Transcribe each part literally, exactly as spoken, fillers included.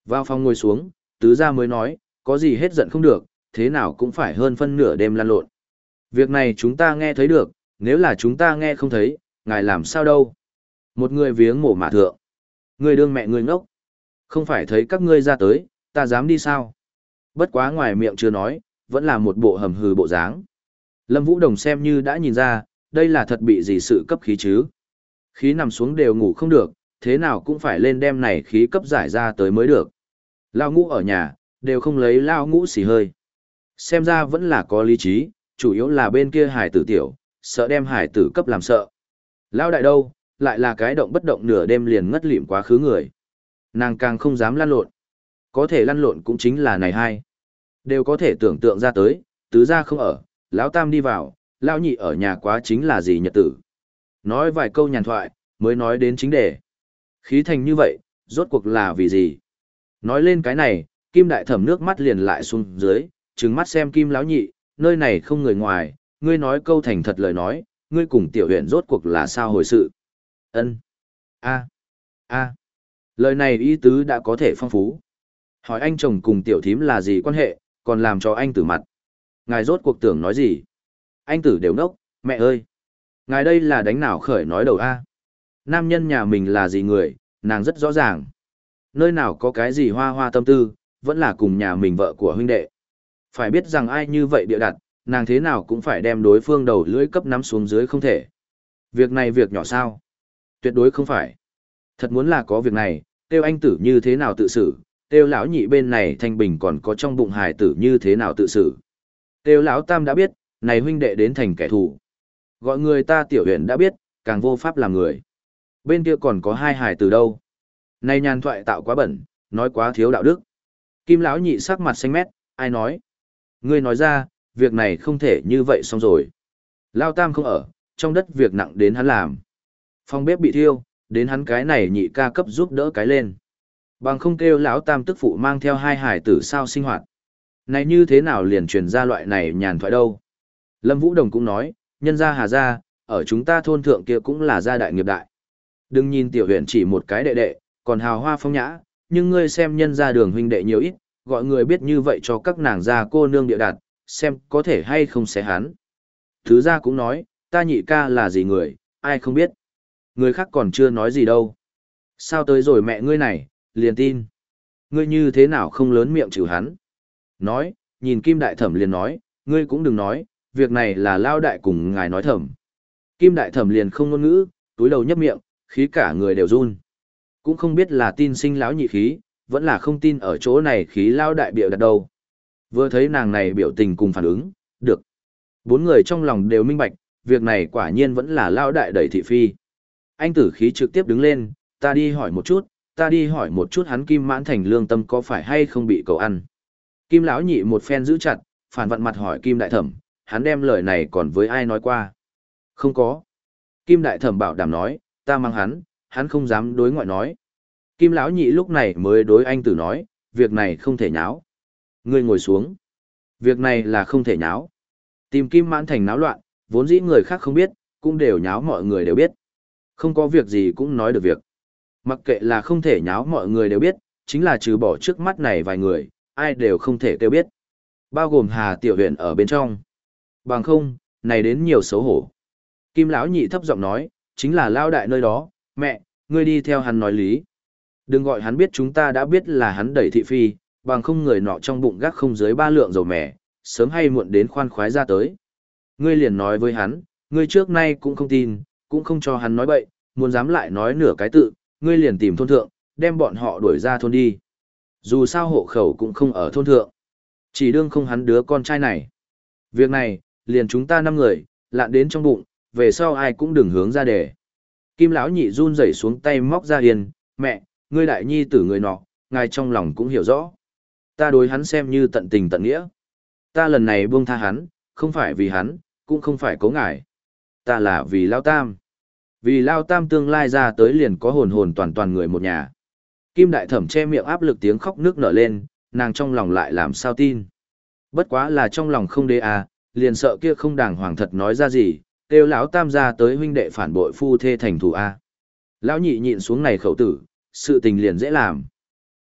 Vào phòng ngồi xuống, tứ gia mới nói, có gì hết giận không được, thế nào cũng phải hơn phân nửa đêm lăn lộn. Việc này chúng ta nghe thấy được, nếu là chúng ta nghe không thấy, ngài làm sao đâu. Một người viếng mổ mả thượng. Người đương mẹ người ngốc. Không phải thấy các ngươi ra tới, ta dám đi sao? Bất quá ngoài miệng chưa nói, vẫn là một bộ hầm hừ bộ dáng. Lâm Vũ Đồng xem như đã nhìn ra, đây là thật bị gì sự cấp khí chứ. Khí nằm xuống đều ngủ không được, thế nào cũng phải lên đem này khí cấp giải ra tới mới được. Lao ngũ ở nhà, đều không lấy lao ngũ xì hơi. Xem ra vẫn là có lý trí, chủ yếu là bên kia hải tử tiểu, sợ đem hải tử cấp làm sợ. Lao đại đâu, lại là cái động bất động nửa đêm liền ngất lịm quá khứ người. Nàng càng không dám lăn lộn. Có thể lăn lộn cũng chính là này hai. Đều có thể tưởng tượng ra tới, tứ gia không ở, lão tam đi vào, lão nhị ở nhà quá chính là gì nhật tử. Nói vài câu nhàn thoại, mới nói đến chính đề. Khí thành như vậy, rốt cuộc là vì gì? Nói lên cái này, Kim Đại Thẩm nước mắt liền lại xuống dưới, trừng mắt xem Kim lão nhị, nơi này không người ngoài, ngươi nói câu thành thật lời nói, ngươi cùng tiểu huyện rốt cuộc là sao hồi sự? Ân, a, a, lời này ý tứ đã có thể phong phú. Hỏi anh chồng cùng tiểu thím là gì quan hệ, còn làm cho anh tử mặt. Ngài rốt cuộc tưởng nói gì? Anh tử đều nốc, mẹ ơi! Ngài đây là đánh nào khởi nói đầu a? Nam nhân nhà mình là gì người, nàng rất rõ ràng. Nơi nào có cái gì hoa hoa tâm tư, vẫn là cùng nhà mình vợ của huynh đệ. Phải biết rằng ai như vậy địa đặt, nàng thế nào cũng phải đem đối phương đầu lưỡi cấp nắm xuống dưới không thể. Việc này việc nhỏ sao? Tuyệt đối không phải. Thật muốn là có việc này, tiêu anh tử như thế nào tự xử, tiêu lão nhị bên này thanh bình còn có trong bụng hài tử như thế nào tự xử. Tiêu lão tam đã biết, này huynh đệ đến thành kẻ thù. Gọi người ta tiểu huyện đã biết, càng vô pháp làm người. Bên kia còn có hai hài tử đâu. Này nhàn thoại tạo quá bẩn, nói quá thiếu đạo đức. Kim lão nhị sắc mặt xanh mét, ai nói? Ngươi nói ra, việc này không thể như vậy xong rồi. Lao tam không ở, trong đất việc nặng đến hắn làm. Phòng bếp bị thiêu, đến hắn cái này nhị ca cấp giúp đỡ cái lên. Bằng không kêu lão tam tức phụ mang theo hai hải tử sao sinh hoạt. Này như thế nào liền truyền ra loại này nhàn thoại đâu. Lâm Vũ Đồng cũng nói, nhân gia Hà gia, ở chúng ta thôn thượng kia cũng là gia đại nghiệp đại. Đừng nhìn tiểu huyện chỉ một cái đệ đệ, còn hào hoa phong nhã, nhưng ngươi xem nhân gia đường huynh đệ nhiều ít, gọi người biết như vậy cho các nàng gia cô nương địa đạt, xem có thể hay không xé hắn. Thứ gia cũng nói, ta nhị ca là gì người, ai không biết. Người khác còn chưa nói gì đâu. Sao tới rồi mẹ ngươi này, liền tin. Ngươi như thế nào không lớn miệng chịu hắn. Nói, nhìn Kim Đại Thẩm liền nói, ngươi cũng đừng nói, việc này là lao đại cùng ngài nói thẩm. Kim Đại Thẩm liền không ngôn ngữ, túi đầu nhấp miệng, khí cả người đều run. Cũng không biết là tin sinh lão nhị khí, vẫn là không tin ở chỗ này khí lao đại biểu đặt đâu. Vừa thấy nàng này biểu tình cùng phản ứng, được. Bốn người trong lòng đều minh bạch, việc này quả nhiên vẫn là lao đại đẩy thị phi. Anh tử khí trực tiếp đứng lên, ta đi hỏi một chút, ta đi hỏi một chút hắn Kim Mãn Thành lương tâm có phải hay không bị cầu ăn. Kim lão nhị một phen giữ chặt, phản vặn mặt hỏi Kim Đại Thẩm, hắn đem lời này còn với ai nói qua? Không có. Kim Đại Thẩm bảo đảm nói, ta mang hắn, hắn không dám đối ngoại nói. Kim lão nhị lúc này mới đối anh tử nói, việc này không thể nháo. Ngươi ngồi xuống. Việc này là không thể nháo. Tìm Kim Mãn Thành náo loạn, vốn dĩ người khác không biết, cũng đều nháo mọi người đều biết. Không có việc gì cũng nói được việc. Mặc kệ là không thể nháo mọi người đều biết, chính là trừ bỏ trước mắt này vài người, ai đều không thể kêu biết. Bao gồm Hà Tiểu Huyền ở bên trong. Bằng không, này đến nhiều xấu hổ. Kim lão nhị thấp giọng nói, chính là lao đại nơi đó, mẹ, ngươi đi theo hắn nói lý. Đừng gọi hắn biết chúng ta đã biết là hắn đẩy thị phi, bằng không người nọ trong bụng gác không dưới ba lượng dầu mẻ, sớm hay muộn đến khoan khoái ra tới. Ngươi liền nói với hắn, ngươi trước nay cũng không tin, cũng không cho hắn nói bậy, muốn dám lại nói nửa cái tự, ngươi liền tìm thôn thượng, đem bọn họ đuổi ra thôn đi. Dù sao hộ khẩu cũng không ở thôn thượng. Chỉ đương không hắn đứa con trai này. Việc này, liền chúng ta năm người, lạn đến trong bụng, về sau ai cũng đừng hướng ra đề. Kim lão nhị run rẩy xuống tay móc ra hiền, mẹ, ngươi đại nhi tử người nọ, ngài trong lòng cũng hiểu rõ. Ta đối hắn xem như tận tình tận nghĩa. Ta lần này buông tha hắn, không phải vì hắn, cũng không phải cố ngài. Ta là vì Lao Tam. Vì Lao Tam tương lai ra tới liền có hồn hồn toàn toàn người một nhà. Kim Đại Thẩm che miệng áp lực tiếng khóc nước nở lên, nàng trong lòng lại làm sao tin. Bất quá là trong lòng không đế à, liền sợ kia không đàng hoàng thật nói ra gì, kêu lão Tam ra tới huynh đệ phản bội phu thê thành thù a. Lão nhị nhịn xuống này khẩu tử, sự tình liền dễ làm.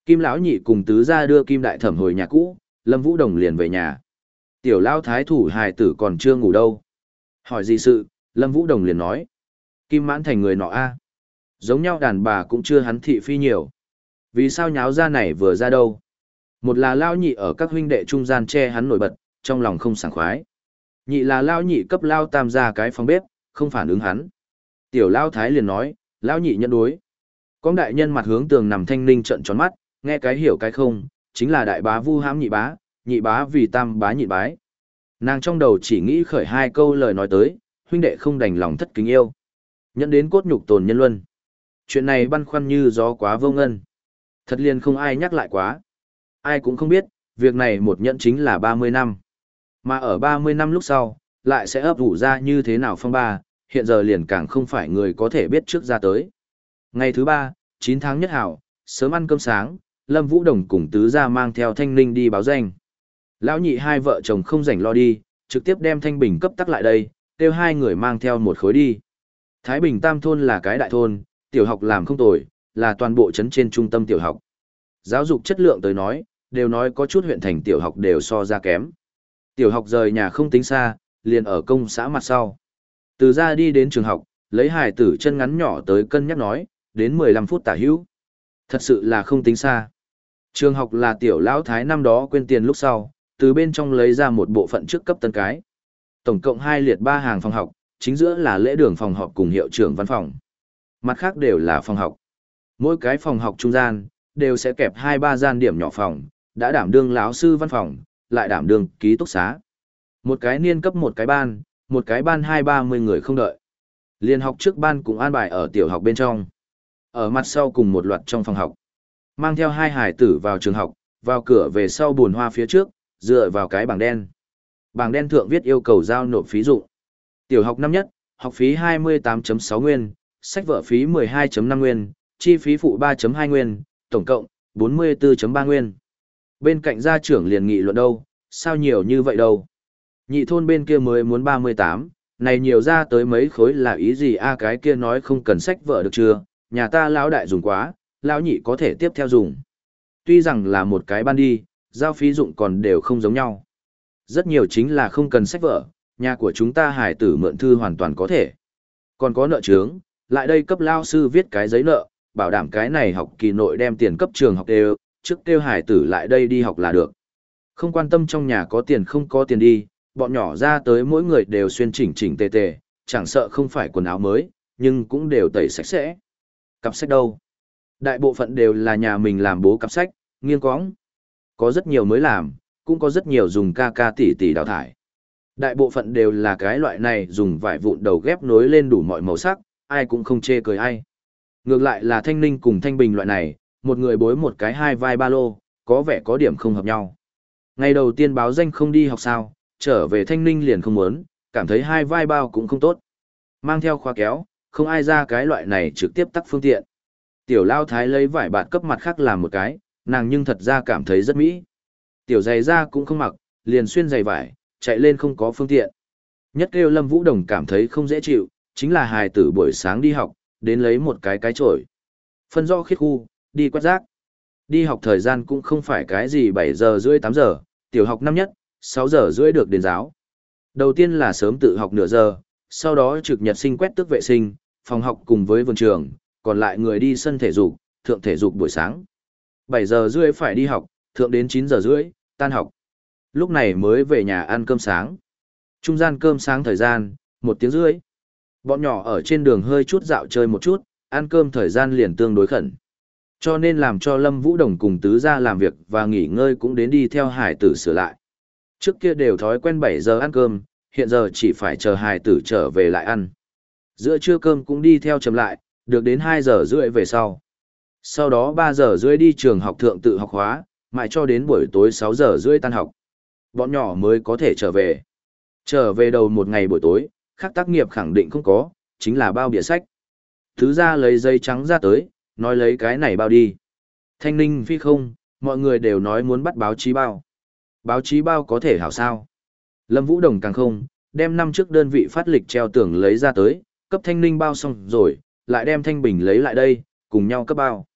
Kim lão nhị cùng tứ gia đưa Kim đại thẩm hồi nhà cũ, Lâm Vũ Đồng liền về nhà. Tiểu lão thái thủ hài tử còn chưa ngủ đâu. Hỏi gì sự, Lâm Vũ Đồng liền nói. Kim mãn thành người nọ a, giống nhau đàn bà cũng chưa hắn thị phi nhiều. Vì sao nháo ra này vừa ra đâu? Một là lao nhị ở các huynh đệ trung gian che hắn nổi bật, trong lòng không sảng khoái. Nhị là lao nhị cấp lao tam ra cái phòng bếp, không phản ứng hắn. Tiểu lao thái liền nói, lao nhị nhận đối. Con đại nhân mặt hướng tường nằm thanh ninh trận tròn mắt, nghe cái hiểu cái không, chính là đại bá vu hãm nhị bá, nhị bá vì tam bá nhị bái. Nàng trong đầu chỉ nghĩ khởi hai câu lời nói tới, huynh đệ không đành lòng thất kính yêu. Nhận đến cốt nhục tồn nhân luân. Chuyện này băn khoăn như gió quá vô ngân. Thật liền không ai nhắc lại quá. Ai cũng không biết, việc này một nhận chính là ba mươi năm. Mà ở ba mươi năm lúc sau, lại sẽ ấp ủ ra như thế nào phong ba, hiện giờ liền càng không phải người có thể biết trước ra tới. Ngày thứ ba, chín tháng nhất hảo, sớm ăn cơm sáng, Lâm Vũ Đồng cùng tứ gia mang theo Thanh Ninh đi báo danh. Lão nhị hai vợ chồng không rảnh lo đi, trực tiếp đem Thanh Bình cấp tắc lại đây, kêu hai người mang theo một khối đi. Thái Bình Tam thôn là cái đại thôn, tiểu học làm không tồi, là toàn bộ trấn trên trung tâm tiểu học. Giáo dục chất lượng tới nói, đều nói có chút huyện thành tiểu học đều so ra kém. Tiểu học rời nhà không tính xa, liền ở công xã mặt sau. Từ ra đi đến trường học, lấy hài tử chân ngắn nhỏ tới cân nhắc nói, đến mười lăm phút tả hữu. Thật sự là không tính xa. Trường học là tiểu lão thái năm đó quên tiền lúc sau, từ bên trong lấy ra một bộ phận trước cấp tân cái. Tổng cộng hai liệt ba hàng phòng học, chính giữa là lễ đường phòng họp cùng hiệu trưởng văn phòng. Mặt khác đều là phòng học. Mỗi cái phòng học trung gian, đều sẽ kẹp hai ba gian điểm nhỏ phòng, đã đảm đương lão sư văn phòng, lại đảm đương ký túc xá. Một cái niên cấp một cái ban, một cái ban hai ba mươi người không đợi. Liên học trước ban cũng an bài ở tiểu học bên trong. Ở mặt sau cùng một loạt trong phòng học. Mang theo hai hải tử vào trường học, vào cửa về sau buồn hoa phía trước, dựa vào cái bảng đen. Bảng đen thượng viết yêu cầu giao nộp phí dụng. Tiểu học năm nhất, học phí hai mươi tám phẩy sáu nguyên, sách vở phí mười hai phẩy năm nguyên, chi phí phụ ba phẩy hai nguyên, tổng cộng bốn mươi tư phẩy ba nguyên. Bên cạnh gia trưởng liền nghị luận đâu, sao nhiều như vậy đâu. Nhị thôn bên kia mới muốn ba mươi tám, này nhiều ra tới mấy khối là ý gì a, cái kia nói không cần sách vở được chưa, nhà ta lão đại dùng quá, lão nhị có thể tiếp theo dùng. Tuy rằng là một cái ban đi, giao phí dụng còn đều không giống nhau. Rất nhiều chính là không cần sách vở, nhà của chúng ta hải tử mượn thư hoàn toàn có thể. Còn có nợ chướng, lại đây cấp lao sư viết cái giấy nợ, bảo đảm cái này học kỳ nội đem tiền cấp trường học đều, trước kêu hải tử lại đây đi học là được. Không quan tâm trong nhà có tiền không có tiền đi, bọn nhỏ ra tới mỗi người đều xuyên chỉnh chỉnh tề tề, chẳng sợ không phải quần áo mới, nhưng cũng đều tẩy sạch sẽ. Cặp sách đâu? Đại bộ phận đều là nhà mình làm bố cặp sách, nghiêng cóng. Có rất nhiều mới làm, cũng có rất nhiều dùng ca ca tỉ tỉ đào thải. Đại bộ phận đều là cái loại này dùng vải vụn đầu ghép nối lên đủ mọi màu sắc, ai cũng không chê cười ai. Ngược lại là Thanh Ninh cùng Thanh Bình loại này, một người bối một cái hai vai ba lô, có vẻ có điểm không hợp nhau. Ngày đầu tiên báo danh không đi học sao, trở về Thanh Ninh liền không muốn, cảm thấy hai vai bao cũng không tốt. Mang theo khóa kéo, không ai ra cái loại này trực tiếp tắt phương tiện. Tiểu Lao Thái lấy vải bạt cấp mặt khác làm một cái, nàng nhưng thật ra cảm thấy rất mỹ. Tiểu giày da cũng không mặc, liền xuyên giày vải, chạy lên không có phương tiện. Nhất kêu Lâm Vũ Đồng cảm thấy không dễ chịu, chính là hài tử buổi sáng đi học, đến lấy một cái cái chổi. Phân rõ khiết khu, đi quét rác. Đi học thời gian cũng không phải cái gì bảy giờ rưỡi tám giờ, tiểu học năm nhất, sáu giờ rưỡi được đến giáo. Đầu tiên là sớm tự học nửa giờ, sau đó trực nhật sinh quét tước vệ sinh, phòng học cùng với vườn trường, còn lại người đi sân thể dục, thượng thể dục buổi sáng. bảy giờ rưỡi phải đi học, thượng đến chín giờ rưỡi, tan học. Lúc này mới về nhà ăn cơm sáng. Trung gian cơm sáng thời gian, một tiếng rưỡi. Bọn nhỏ ở trên đường hơi chút dạo chơi một chút, ăn cơm thời gian liền tương đối khẩn. Cho nên làm cho Lâm Vũ Đồng cùng tứ gia làm việc và nghỉ ngơi cũng đến đi theo hải tử sửa lại. Trước kia đều thói quen bảy giờ ăn cơm, hiện giờ chỉ phải chờ hải tử trở về lại ăn. Giữa trưa cơm cũng đi theo chậm lại, được đến hai giờ rưỡi về sau. Sau đó ba giờ rưỡi đi trường học thượng tự học hóa, mãi cho đến buổi tối sáu giờ rưỡi tan học. Bọn nhỏ mới có thể trở về. Trở về đầu một ngày buổi tối, khác tác nghiệp khẳng định không có, chính là bao bìa sách. Thứ ra lấy giấy trắng ra tới, nói lấy cái này bao đi. Thanh Ninh phi không, mọi người đều nói muốn bắt báo chí bao. Báo chí bao có thể hảo sao. Lâm Vũ Đồng càng không, đem năm trước đơn vị phát lịch treo tường lấy ra tới, cấp Thanh Ninh bao xong rồi, lại đem Thanh Bình lấy lại đây, cùng nhau cấp bao.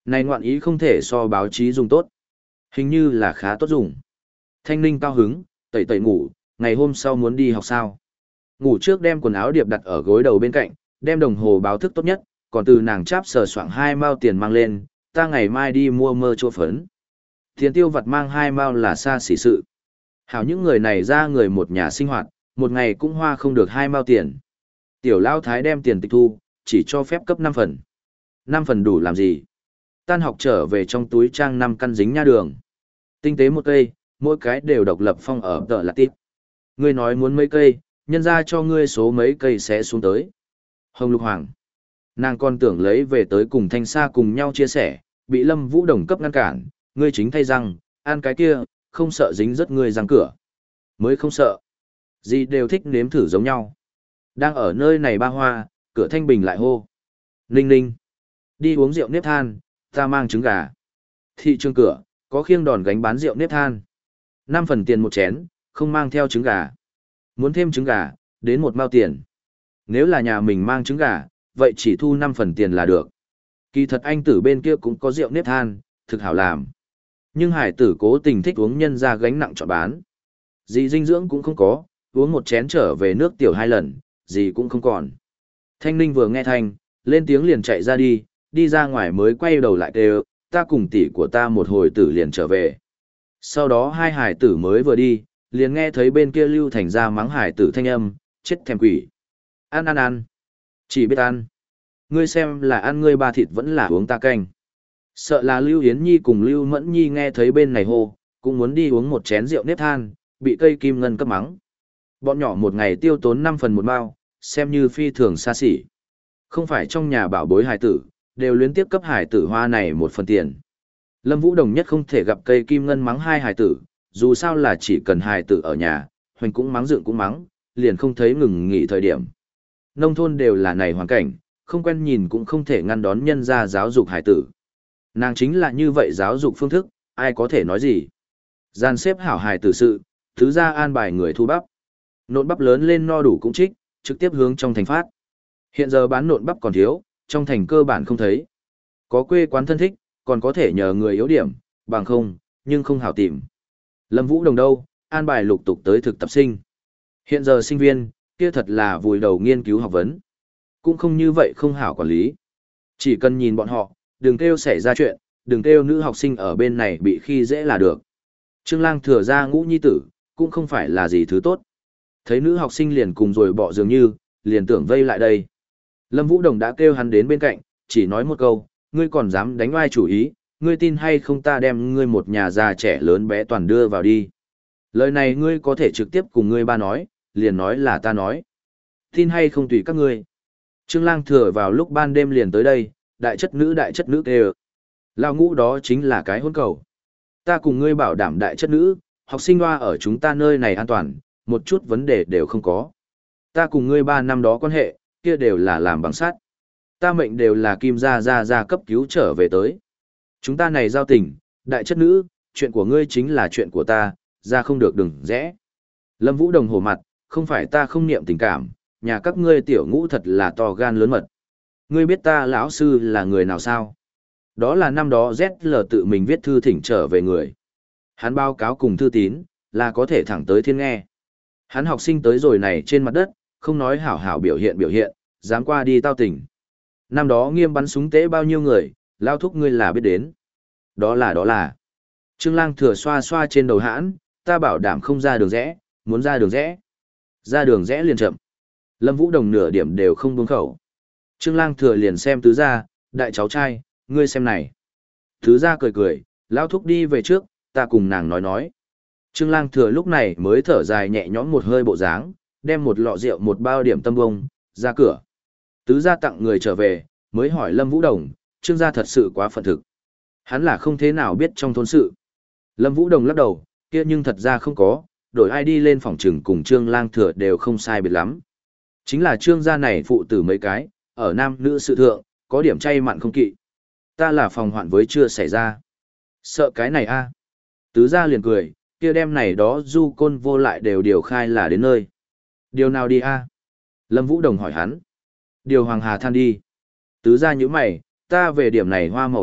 Này ngoạn ý không thể so báo chí dùng tốt. Hình như là khá tốt dùng. Thanh Ninh cao hứng, tẩy tẩy ngủ, ngày hôm sau muốn đi học sao. Ngủ trước đem quần áo điệp đặt ở gối đầu bên cạnh, đem đồng hồ báo thức tốt nhất, còn từ nàng cháp sờ soạng hai mao tiền mang lên, ta ngày mai đi mua mơ chua phấn. Tiền tiêu vặt mang hai mao là xa xỉ sự. Hảo những người này ra người một nhà sinh hoạt, một ngày cũng hoa không được hai mao tiền. Tiểu Lao Thái đem tiền tịch thu, chỉ cho phép cấp năm phần. Năm phần đủ làm gì? Tan học trở về trong túi trang năm căn dính nha đường. Tinh tế một cây, mỗi cái đều độc lập phong ở tờ là tít. Ngươi nói muốn mấy cây, nhân ra cho ngươi số mấy cây sẽ xuống tới. Hồng Lục Hoàng. Nàng còn tưởng lấy về tới cùng Thanh Sa cùng nhau chia sẻ, bị Lâm Vũ Đồng cấp ngăn cản, ngươi chính thay răng, ăn cái kia, không sợ dính rất ngươi răng cửa. Mới không sợ. Gì đều thích nếm thử giống nhau. Đang ở nơi này ba hoa, cửa Thanh Bình lại hô. Ninh ninh. Đi uống rượu nếp than, ta mang trứng gà. Thị trường cửa, có khiêng đòn gánh bán rượu nếp than. Năm phần tiền một chén, không mang theo trứng gà. Muốn thêm trứng gà, đến một mao tiền. Nếu là nhà mình mang trứng gà, vậy chỉ thu năm phần tiền là được. Kỳ thật anh tử bên kia cũng có rượu nếp than, thực hảo làm. Nhưng hải tử cố tình thích uống nhân ra gánh nặng chọn bán. Gì dinh dưỡng cũng không có, uống một chén trở về nước tiểu hai lần, gì cũng không còn. Thanh Ninh vừa nghe thanh, lên tiếng liền chạy ra đi, đi ra ngoài mới quay đầu lại kêu, ta cùng tỷ của ta một hồi tử liền trở về. Sau đó hai hải tử mới vừa đi, liền nghe thấy bên kia Lưu Thành ra mắng hải tử thanh âm, chết thèm quỷ. Ăn ăn ăn. Chỉ biết ăn. Ngươi xem là ăn ngươi ba thịt vẫn là uống ta canh. Sợ là Lưu Yến Nhi cùng Lưu Mẫn Nhi nghe thấy bên này hô, cũng muốn đi uống một chén rượu nếp than, bị cây kim ngân cấp mắng. Bọn nhỏ một ngày tiêu tốn năm phần một bao, xem như phi thường xa xỉ. Không phải trong nhà bảo bối hải tử, đều luyến tiếp cấp hải tử hoa này một phần tiền. Lâm Vũ Đồng nhất không thể gặp cây kim ngân mắng hai hải tử, dù sao là chỉ cần hải tử ở nhà, hoành cũng mắng dựng cũng mắng, liền không thấy ngừng nghỉ thời điểm. Nông thôn đều là này hoàn cảnh, không quen nhìn cũng không thể ngăn đón nhân ra giáo dục hải tử. Nàng chính là như vậy giáo dục phương thức, ai có thể nói gì. Gian xếp hảo hải tử sự, thứ ra an bài người thu bắp. Nộn bắp lớn lên no đủ cũng trích, trực tiếp hướng trong thành phát. Hiện giờ bán nộn bắp còn thiếu, trong thành cơ bản không thấy. Có quê quán thân thích, còn có thể nhờ người yếu điểm, bằng không, nhưng không hảo tìm. Lâm Vũ Đồng đâu, an bài lục tục tới thực tập sinh. Hiện giờ sinh viên, kia thật là vùi đầu nghiên cứu học vấn. Cũng không như vậy không hảo quản lý. Chỉ cần nhìn bọn họ, đừng kêu xảy ra chuyện, đừng kêu nữ học sinh ở bên này bị khi dễ là được. Trương Lang thừa ra ngũ nhi tử, cũng không phải là gì thứ tốt. Thấy nữ học sinh liền cùng rồi bỏ dường như, liền tưởng vây lại đây. Lâm Vũ Đồng đã kêu hắn đến bên cạnh, chỉ nói một câu, ngươi còn dám đánh oai chủ ý, ngươi tin hay không ta đem ngươi một nhà già trẻ lớn bé toàn đưa vào đi. Lời này ngươi có thể trực tiếp cùng ngươi ba nói, liền nói là ta nói. Tin hay không tùy các ngươi. Trương Lang thừa vào lúc ban đêm liền tới đây, đại chất nữ đại chất nữ kêu. Lao ngũ đó chính là cái hôn cầu. Ta cùng ngươi bảo đảm đại chất nữ, học sinh hoa ở chúng ta nơi này an toàn, một chút vấn đề đều không có. Ta cùng ngươi ba năm đó quan hệ, kia đều là làm bằng sắt. Ta mệnh đều là kim gia gia gia cấp cứu trở về tới. Chúng ta này giao tình, đại chất nữ, chuyện của ngươi chính là chuyện của ta, ra không được đừng rẽ. Lâm Vũ Đồng hổ mặt, không phải ta không niệm tình cảm, nhà các ngươi tiểu ngũ thật là to gan lớn mật. Ngươi biết ta lão sư là người nào sao? Đó là năm đó Z L tự mình viết thư thỉnh trở về người. Hắn báo cáo cùng thư tín, là có thể thẳng tới thiên nghe. Hắn học sinh tới rồi này trên mặt đất, không nói hảo hảo biểu hiện biểu hiện, dám qua đi tao tình. Năm đó nghiêm bắn súng tế bao nhiêu người, lao thúc ngươi là biết đến. Đó là đó là. Trương Lang thừa xoa xoa trên đầu hãn, ta bảo đảm không ra đường rẽ, muốn ra đường rẽ. Ra đường rẽ liền chậm. Lâm Vũ Đồng nửa điểm đều không buông khẩu. Trương Lang thừa liền xem tứ gia, đại cháu trai, ngươi xem này. Tứ gia cười cười, lao thúc đi về trước, ta cùng nàng nói nói. Trương Lang thừa lúc này mới thở dài nhẹ nhõm một hơi bộ dáng, đem một lọ rượu một bao điểm tâm bông, ra cửa. Tứ gia tặng người trở về, mới hỏi Lâm Vũ Đồng, Trương gia thật sự quá phận thực. Hắn là không thế nào biết trong thôn sự. Lâm Vũ Đồng lắc đầu, kia nhưng thật ra không có, đổi ai đi lên phòng trừng cùng Trương Lang thừa đều không sai biệt lắm. Chính là Trương gia này phụ tử mấy cái, ở nam nữ sự thượng, có điểm chay mặn không kỵ. Ta là phòng hoạn với chưa xảy ra. Sợ cái này a? Tứ gia liền cười, kia đem này đó du côn vô lại đều điều khai là đến nơi. Điều nào đi a? Lâm Vũ Đồng hỏi hắn. Điều Hoàng Hà Than đi. Tứ gia nhíu mày, ta về điểm này hoa màu a,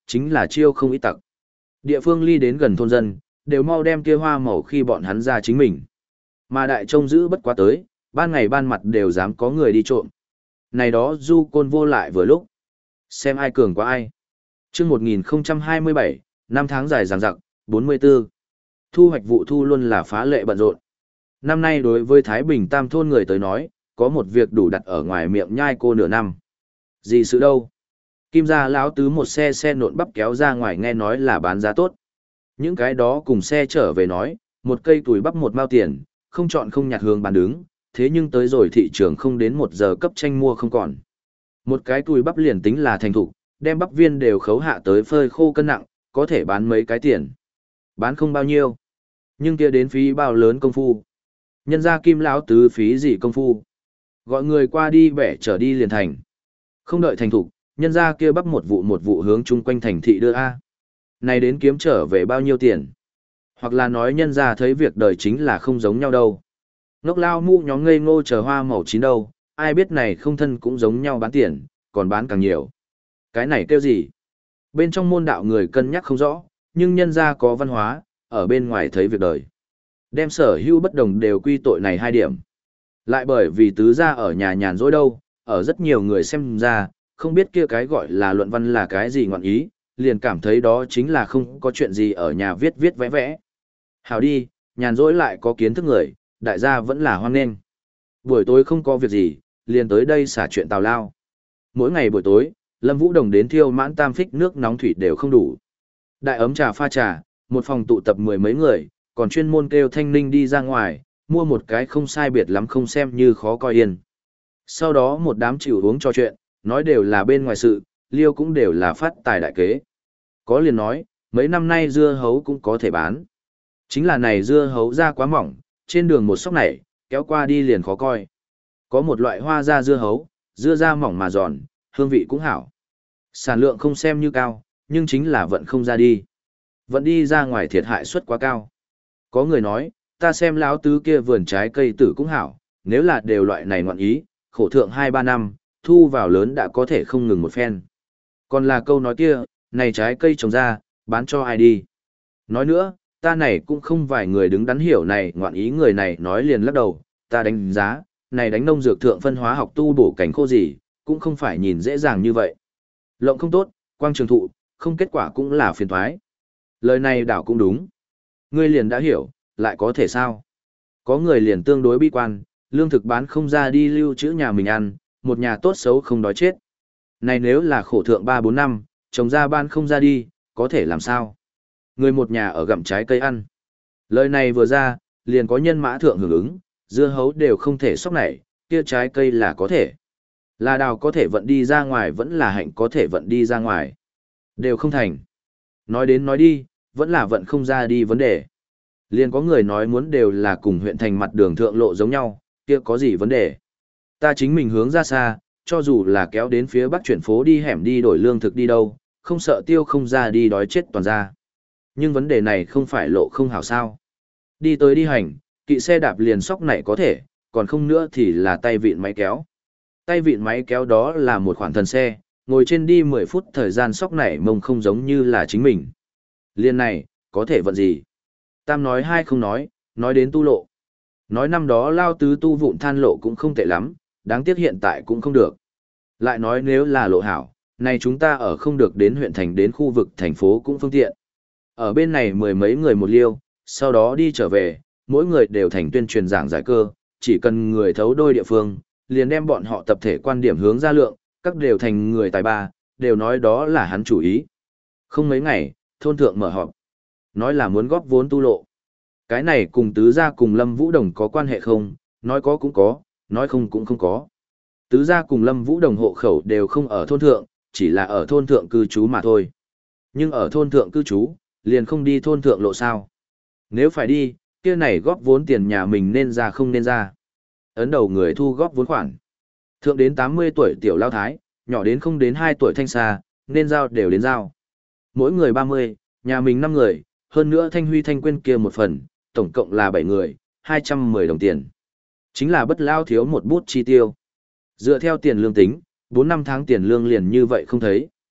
chính là chiêu không ít tặc. Địa phương ly đến gần thôn dân, đều mau đem kia hoa màu khi bọn hắn ra chính mình. Mà đại trông giữ bất quá tới, ban ngày ban mặt đều dám có người đi trộm. Này đó du côn vô lại vừa lúc. Xem ai cường qua ai. Trước một nghìn không trăm hai mươi bảy, năm tháng dài dằng dặc, bốn mươi tư. Thu hoạch vụ thu luôn là phá lệ bận rộn. Năm nay đối với Thái Bình Tam thôn người tới nói, có một việc đủ đặt ở ngoài miệng nhai cô nửa năm. Gì sự đâu? Kim gia lão tứ một xe xe nộn bắp kéo ra ngoài nghe nói là bán giá tốt. Những cái đó cùng xe trở về nói, một cây tuổi bắp một mao tiền, không chọn không nhặt hướng bán đứng, thế nhưng tới rồi thị trường không đến một giờ cấp tranh mua không còn. Một cái tuổi bắp liền tính là thành thục, đem bắp viên đều khấu hạ tới phơi khô cân nặng, có thể bán mấy cái tiền. Bán không bao nhiêu, nhưng kia đến phí bao lớn công phu. Nhân ra Kim lão tứ phí gì công phu? Gọi người qua đi bẻ trở đi liền thành. Không đợi thành thục, nhân ra kia bắp một vụ một vụ hướng chung quanh thành thị đưa a. Này đến kiếm trở về bao nhiêu tiền? Hoặc là nói nhân ra thấy việc đời chính là không giống nhau đâu. Ngốc lao mu nhóm ngây ngô chờ hoa màu chín đâu, ai biết này không thân cũng giống nhau bán tiền, còn bán càng nhiều. Cái này kêu gì? Bên trong môn đạo người cân nhắc không rõ, nhưng nhân ra có văn hóa, ở bên ngoài thấy việc đời. Đem sở hữu bất đồng đều quy tội này hai điểm. Lại bởi vì tứ gia ở nhà nhàn rỗi đâu, ở rất nhiều người xem ra, không biết kia cái gọi là luận văn là cái gì ngọn ý, liền cảm thấy đó chính là không có chuyện gì ở nhà viết viết vẽ vẽ. Hảo đi, nhàn rỗi lại có kiến thức người, đại gia vẫn là hoan nghênh. Buổi tối không có việc gì, liền tới đây xả chuyện tào lao. Mỗi ngày buổi tối, Lâm Vũ Đồng đến thiêu mãn tam phích nước nóng thủy đều không đủ. Đại ấm trà pha trà, một phòng tụ tập mười mấy người, còn chuyên môn kêu Thanh Ninh đi ra ngoài, mua một cái không sai biệt lắm không xem như khó coi yên. Sau đó một đám chịu uống trò chuyện, nói đều là bên ngoài sự, liêu cũng đều là phát tài đại kế. Có liền nói, mấy năm nay dưa hấu cũng có thể bán. Chính là này dưa hấu ra quá mỏng, trên đường một sóc này, kéo qua đi liền khó coi. Có một loại hoa ra dưa hấu, dưa ra mỏng mà giòn, hương vị cũng hảo. Sản lượng không xem như cao, nhưng chính là vận không ra đi. Vận đi ra ngoài thiệt hại suất quá cao. Có người nói, ta xem lão tứ kia vườn trái cây tử cũng hảo, nếu là đều loại này ngoạn ý, khổ thượng hai ba năm, thu vào lớn đã có thể không ngừng một phen. Còn là câu nói kia, này trái cây trồng ra, bán cho ai đi. Nói nữa, ta này cũng không vài người đứng đắn hiểu này ngoạn ý người này nói liền lắc đầu, ta đánh giá, này đánh nông dược thượng phân hóa học tu bổ cảnh khô gì, cũng không phải nhìn dễ dàng như vậy. Lộng không tốt, quang trường thụ, không kết quả cũng là phiền thoái. Lời này đảo cũng đúng. Ngươi liền đã hiểu, lại có thể sao? Có người liền tương đối bi quan, lương thực bán không ra đi lưu trữ nhà mình ăn, một nhà tốt xấu không đói chết. Này nếu là khổ thượng ba bốn năm, trồng ra ban không ra đi, có thể làm sao? Người một nhà ở gặm trái cây ăn. Lời này vừa ra, liền có nhân mã thượng hưởng ứng, dưa hấu đều không thể sóc nảy, kia trái cây là có thể. Là đào có thể vận đi ra ngoài vẫn là hạnh có thể vận đi ra ngoài. Đều không thành. Nói đến nói đi, vẫn là vận không ra đi vấn đề. Liền có người nói muốn đều là cùng huyện thành mặt đường thượng lộ giống nhau, kia có gì vấn đề. Ta chính mình hướng ra xa, cho dù là kéo đến phía bắc chuyển phố đi hẻm đi đổi lương thực đi đâu, không sợ tiêu không ra đi đói chết toàn ra. Nhưng vấn đề này không phải lộ không hảo sao. Đi tới đi hành, kỵ xe đạp liền sóc này có thể, còn không nữa thì là tay vịn máy kéo. Tay vịn máy kéo đó là một khoản thần xe, ngồi trên đi mười phút thời gian sóc nảy mông không giống như là chính mình. Liên này, có thể vận gì? Tam nói hai không nói, nói đến tu lộ. Nói năm đó lao tứ tu vụn than lộ cũng không tệ lắm, đáng tiếc hiện tại cũng không được. Lại nói nếu là lộ hảo, này chúng ta ở không được đến huyện thành đến khu vực thành phố cũng phương tiện. Ở bên này mười mấy người một liêu, sau đó đi trở về, mỗi người đều thành tuyên truyền giảng giải cơ, chỉ cần người thấu đôi địa phương, liền đem bọn họ tập thể quan điểm hướng ra lượng, các đều thành người tài ba, đều nói đó là hắn chủ ý. Không mấy ngày, thôn thượng mở họp, nói là muốn góp vốn tu lộ. Cái này cùng tứ gia cùng Lâm Vũ Đồng có quan hệ không, nói có cũng có, nói không cũng không có. Tứ gia cùng Lâm Vũ Đồng hộ khẩu đều không ở thôn thượng, chỉ là ở thôn thượng cư trú mà thôi. Nhưng ở thôn thượng cư trú, liền không đi thôn thượng lộ sao. Nếu phải đi, kia này góp vốn tiền nhà mình nên ra không nên ra. Ấn đầu người thu góp vốn khoản. Thượng đến tám mươi tuổi tiểu lao thái, nhỏ đến không đến hai tuổi thanh xa, nên giao đều đến giao. Mỗi người ba mươi, nhà mình năm người, hơn nữa Thanh Huy Thanh Quyên kia một phần, tổng cộng là bảy người, hai trăm mười đồng tiền. Chính là bất lao thiếu một bút chi tiêu. Dựa theo tiền lương tính, bốn năm tháng tiền lương liền như vậy không thấy.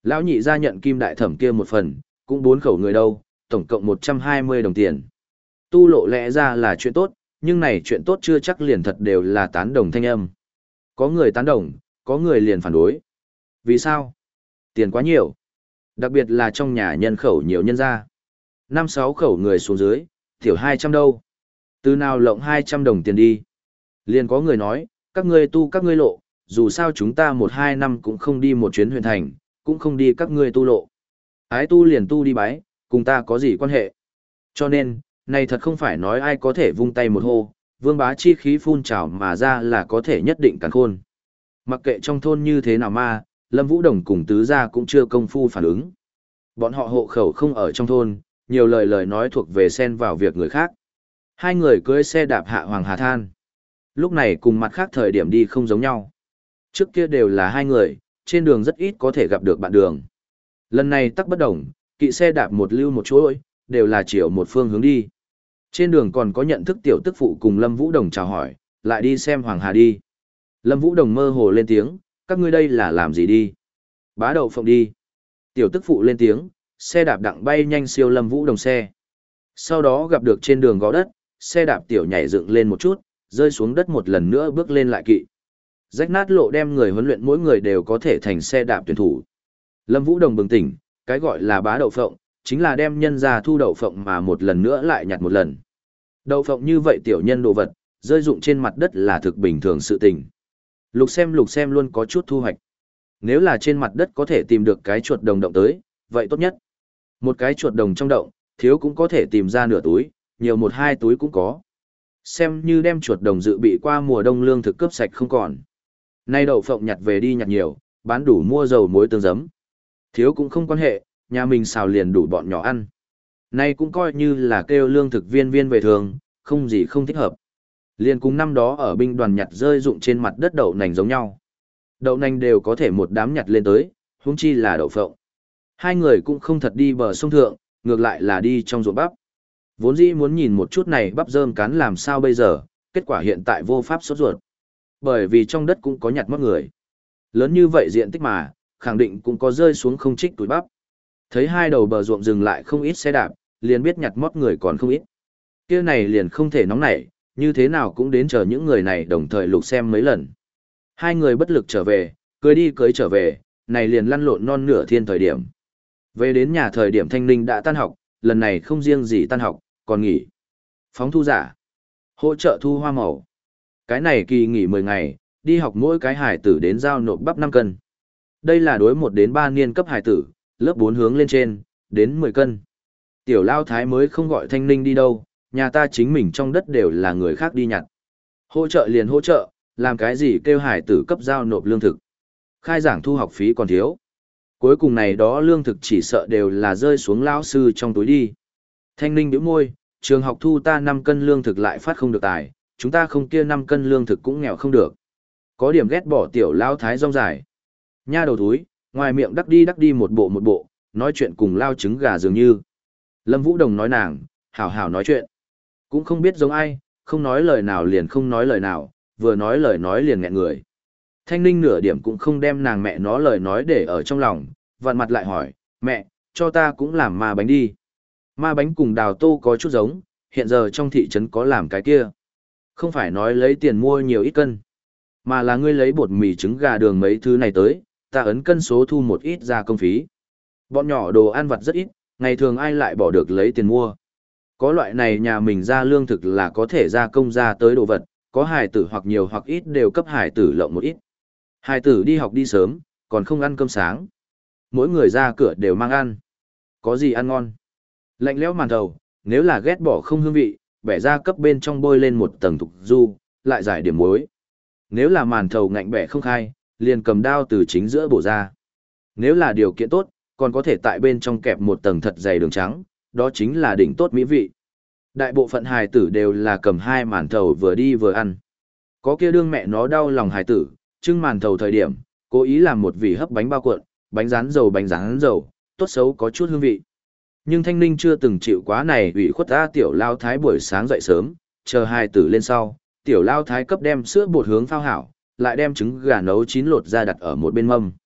Lão nhị ra nhận kim đại thẩm kia một phần, cũng bốn khẩu người đâu, tổng cộng một trăm hai mươi đồng tiền. Tu lộ lẽ ra là chuyện tốt, nhưng này chuyện tốt chưa chắc liền thật đều là tán đồng thanh âm. Có người tán đồng, có người liền phản đối. Vì sao? Tiền quá nhiều. Đặc biệt là trong nhà nhân khẩu nhiều nhân ra. Năm sáu khẩu người xuống dưới, tiểu hai trăm đâu. Từ nào lộng hai trăm đồng tiền đi. Liền có người nói, các ngươi tu các ngươi lộ, dù sao chúng ta một hai năm cũng không đi một chuyến huyện thành, cũng không đi các ngươi tu lộ. Ái tu liền tu đi bái, cùng ta có gì quan hệ. Cho nên, này thật không phải nói ai có thể vung tay một hô, vương bá chi khí phun trào mà ra là có thể nhất định càn khôn. Mặc kệ trong thôn như thế nào mà, Lâm Vũ Đồng cùng tứ gia cũng chưa công phu phản ứng. Bọn họ hộ khẩu không ở trong thôn, nhiều lời lời nói thuộc về xen vào việc người khác. Hai người cưỡi xe đạp hạ Hoàng Hà Than. Lúc này cùng mặt khác thời điểm đi không giống nhau. Trước kia đều là hai người, trên đường rất ít có thể gặp được bạn đường. Lần này tắc bất đồng, kỵ xe đạp một lưu một chuỗi, đều là chiều một phương hướng đi. Trên đường còn có nhận thức tiểu tức phụ cùng Lâm Vũ Đồng chào hỏi, lại đi xem Hoàng Hà đi. Lâm Vũ Đồng mơ hồ lên tiếng, các ngươi đây là làm gì đi? Bá đậu phộng đi. Tiểu tức phụ lên tiếng, xe đạp đặng bay nhanh siêu Lâm Vũ Đồng xe. Sau đó gặp được trên đường gó đất, xe đạp tiểu nhảy dựng lên một chút, rơi xuống đất một lần nữa bước lên lại kỵ. Rách nát lộ đem người huấn luyện mỗi người đều có thể thành xe đạp tuyển thủ. Lâm Vũ Đồng bừng tỉnh, cái gọi là bá đậu phộng, chính là đem nhân ra thu đậu phộng mà một lần nữa lại nhặt một lần. Đậu phộng như vậy tiểu nhân đồ vật, rơi dụng trên mặt đất là thực bình thường sự tình. Lục xem lục xem luôn có chút thu hoạch. Nếu là trên mặt đất có thể tìm được cái chuột đồng động tới, vậy tốt nhất. Một cái chuột đồng trong động, thiếu cũng có thể tìm ra nửa túi, nhiều một hai túi cũng có. Xem như đem chuột đồng dự bị qua mùa đông lương thực cướp sạch không còn. Nay đậu phộng nhặt về đi nhặt nhiều, bán đủ mua dầu muối tương giấm. Thiếu cũng không quan hệ, nhà mình xào liền đủ bọn nhỏ ăn. Nay cũng coi như là kêu lương thực viên viên về thường, không gì không thích hợp. Liền cùng năm đó ở binh đoàn nhặt rơi dụng trên mặt đất đậu nành giống nhau. Đậu nành đều có thể một đám nhặt lên tới, huống chi là đậu phộng. Hai người cũng không thật đi bờ sông thượng, ngược lại là đi trong ruộng bắp. Vốn dĩ muốn nhìn một chút này bắp rơm cán làm sao bây giờ, kết quả hiện tại vô pháp sốt ruột. Bởi vì trong đất cũng có nhặt mót người. Lớn như vậy diện tích mà, khẳng định cũng có rơi xuống không trích túi bắp. Thấy hai đầu bờ ruộng dừng lại không ít xe đạp, liền biết nhặt mót người còn không ít. Kia này liền không thể nóng nảy, như thế nào cũng đến chờ những người này đồng thời lục xem mấy lần. Hai người bất lực trở về, cưới đi cưới trở về, này liền lăn lộn non nửa thiên thời điểm. Về đến nhà thời điểm Thanh Ninh đã tan học, lần này không riêng gì tan học, còn nghỉ. Phóng thu giả, hỗ trợ thu hoa màu. Cái này kỳ nghỉ mười ngày, đi học mỗi cái hải tử đến giao nộp bắp năm cân. Đây là đối một đến ba niên cấp hải tử, lớp bốn hướng lên trên, đến mười cân. Tiểu Lao Thái mới không gọi Thanh Ninh đi đâu, nhà ta chính mình trong đất đều là người khác đi nhặt. Hỗ trợ liền hỗ trợ, làm cái gì kêu hải tử cấp giao nộp lương thực. Khai giảng thu học phí còn thiếu. Cuối cùng này đó lương thực chỉ sợ đều là rơi xuống lão sư trong túi đi. Thanh Ninh bĩu môi, trường học thu ta năm cân lương thực lại phát không được tài, chúng ta không kia năm cân lương thực cũng nghèo không được. Có điểm ghét bỏ tiểu Lao Thái rong dài. Nha đầu thúi, ngoài miệng đắc đi đắc đi một bộ một bộ, nói chuyện cùng lao trứng gà dường như. Lâm Vũ Đồng nói nàng, hảo hảo nói chuyện. Cũng không biết giống ai, không nói lời nào liền không nói lời nào, vừa nói lời nói liền nghẹn người. Thanh Ninh nửa điểm cũng không đem nàng mẹ nó lời nói để ở trong lòng, vặn mặt lại hỏi, mẹ, cho ta cũng làm ma bánh đi. Ma bánh cùng đào tô có chút giống, hiện giờ trong thị trấn có làm cái kia. Không phải nói lấy tiền mua nhiều ít cân, mà là ngươi lấy bột mì trứng gà đường mấy thứ này tới, ta ấn cân số thu một ít ra công phí. Bọn nhỏ đồ ăn vặt rất ít, ngày thường ai lại bỏ được lấy tiền mua. Có loại này nhà mình ra lương thực là có thể ra công ra tới đồ vật, có hài tử hoặc nhiều hoặc ít đều cấp hài tử lộng một ít. Hài tử đi học đi sớm, còn không ăn cơm sáng. Mỗi người ra cửa đều mang ăn. Có gì ăn ngon? Lạnh lẽo màn thầu, nếu là ghét bỏ không hương vị, bẻ ra cấp bên trong bôi lên một tầng thục du, lại giải điểm muối. Nếu là màn thầu ngạnh bẻ không khai, liền cầm đao từ chính giữa bổ ra. Nếu là điều kiện tốt, còn có thể tại bên trong kẹp một tầng thật dày đường trắng, đó chính là đỉnh tốt mỹ vị. Đại bộ phận hài tử đều là cầm hai màn thầu vừa đi vừa ăn. Có kia đương mẹ nó đau lòng hài tử, trưng màn thầu thời điểm, cố ý làm một vị hấp bánh bao cuộn, bánh rán dầu bánh rán dầu, tốt xấu có chút hương vị. Nhưng Thanh Ninh chưa từng chịu quá này ủy khuất ta tiểu Lao Thái buổi sáng dậy sớm, chờ hài tử lên sau, tiểu Lao Thái cấp đem sữa bột hướng phao hảo, lại đem trứng gà nấu chín lột ra đặt ở một bên mâm.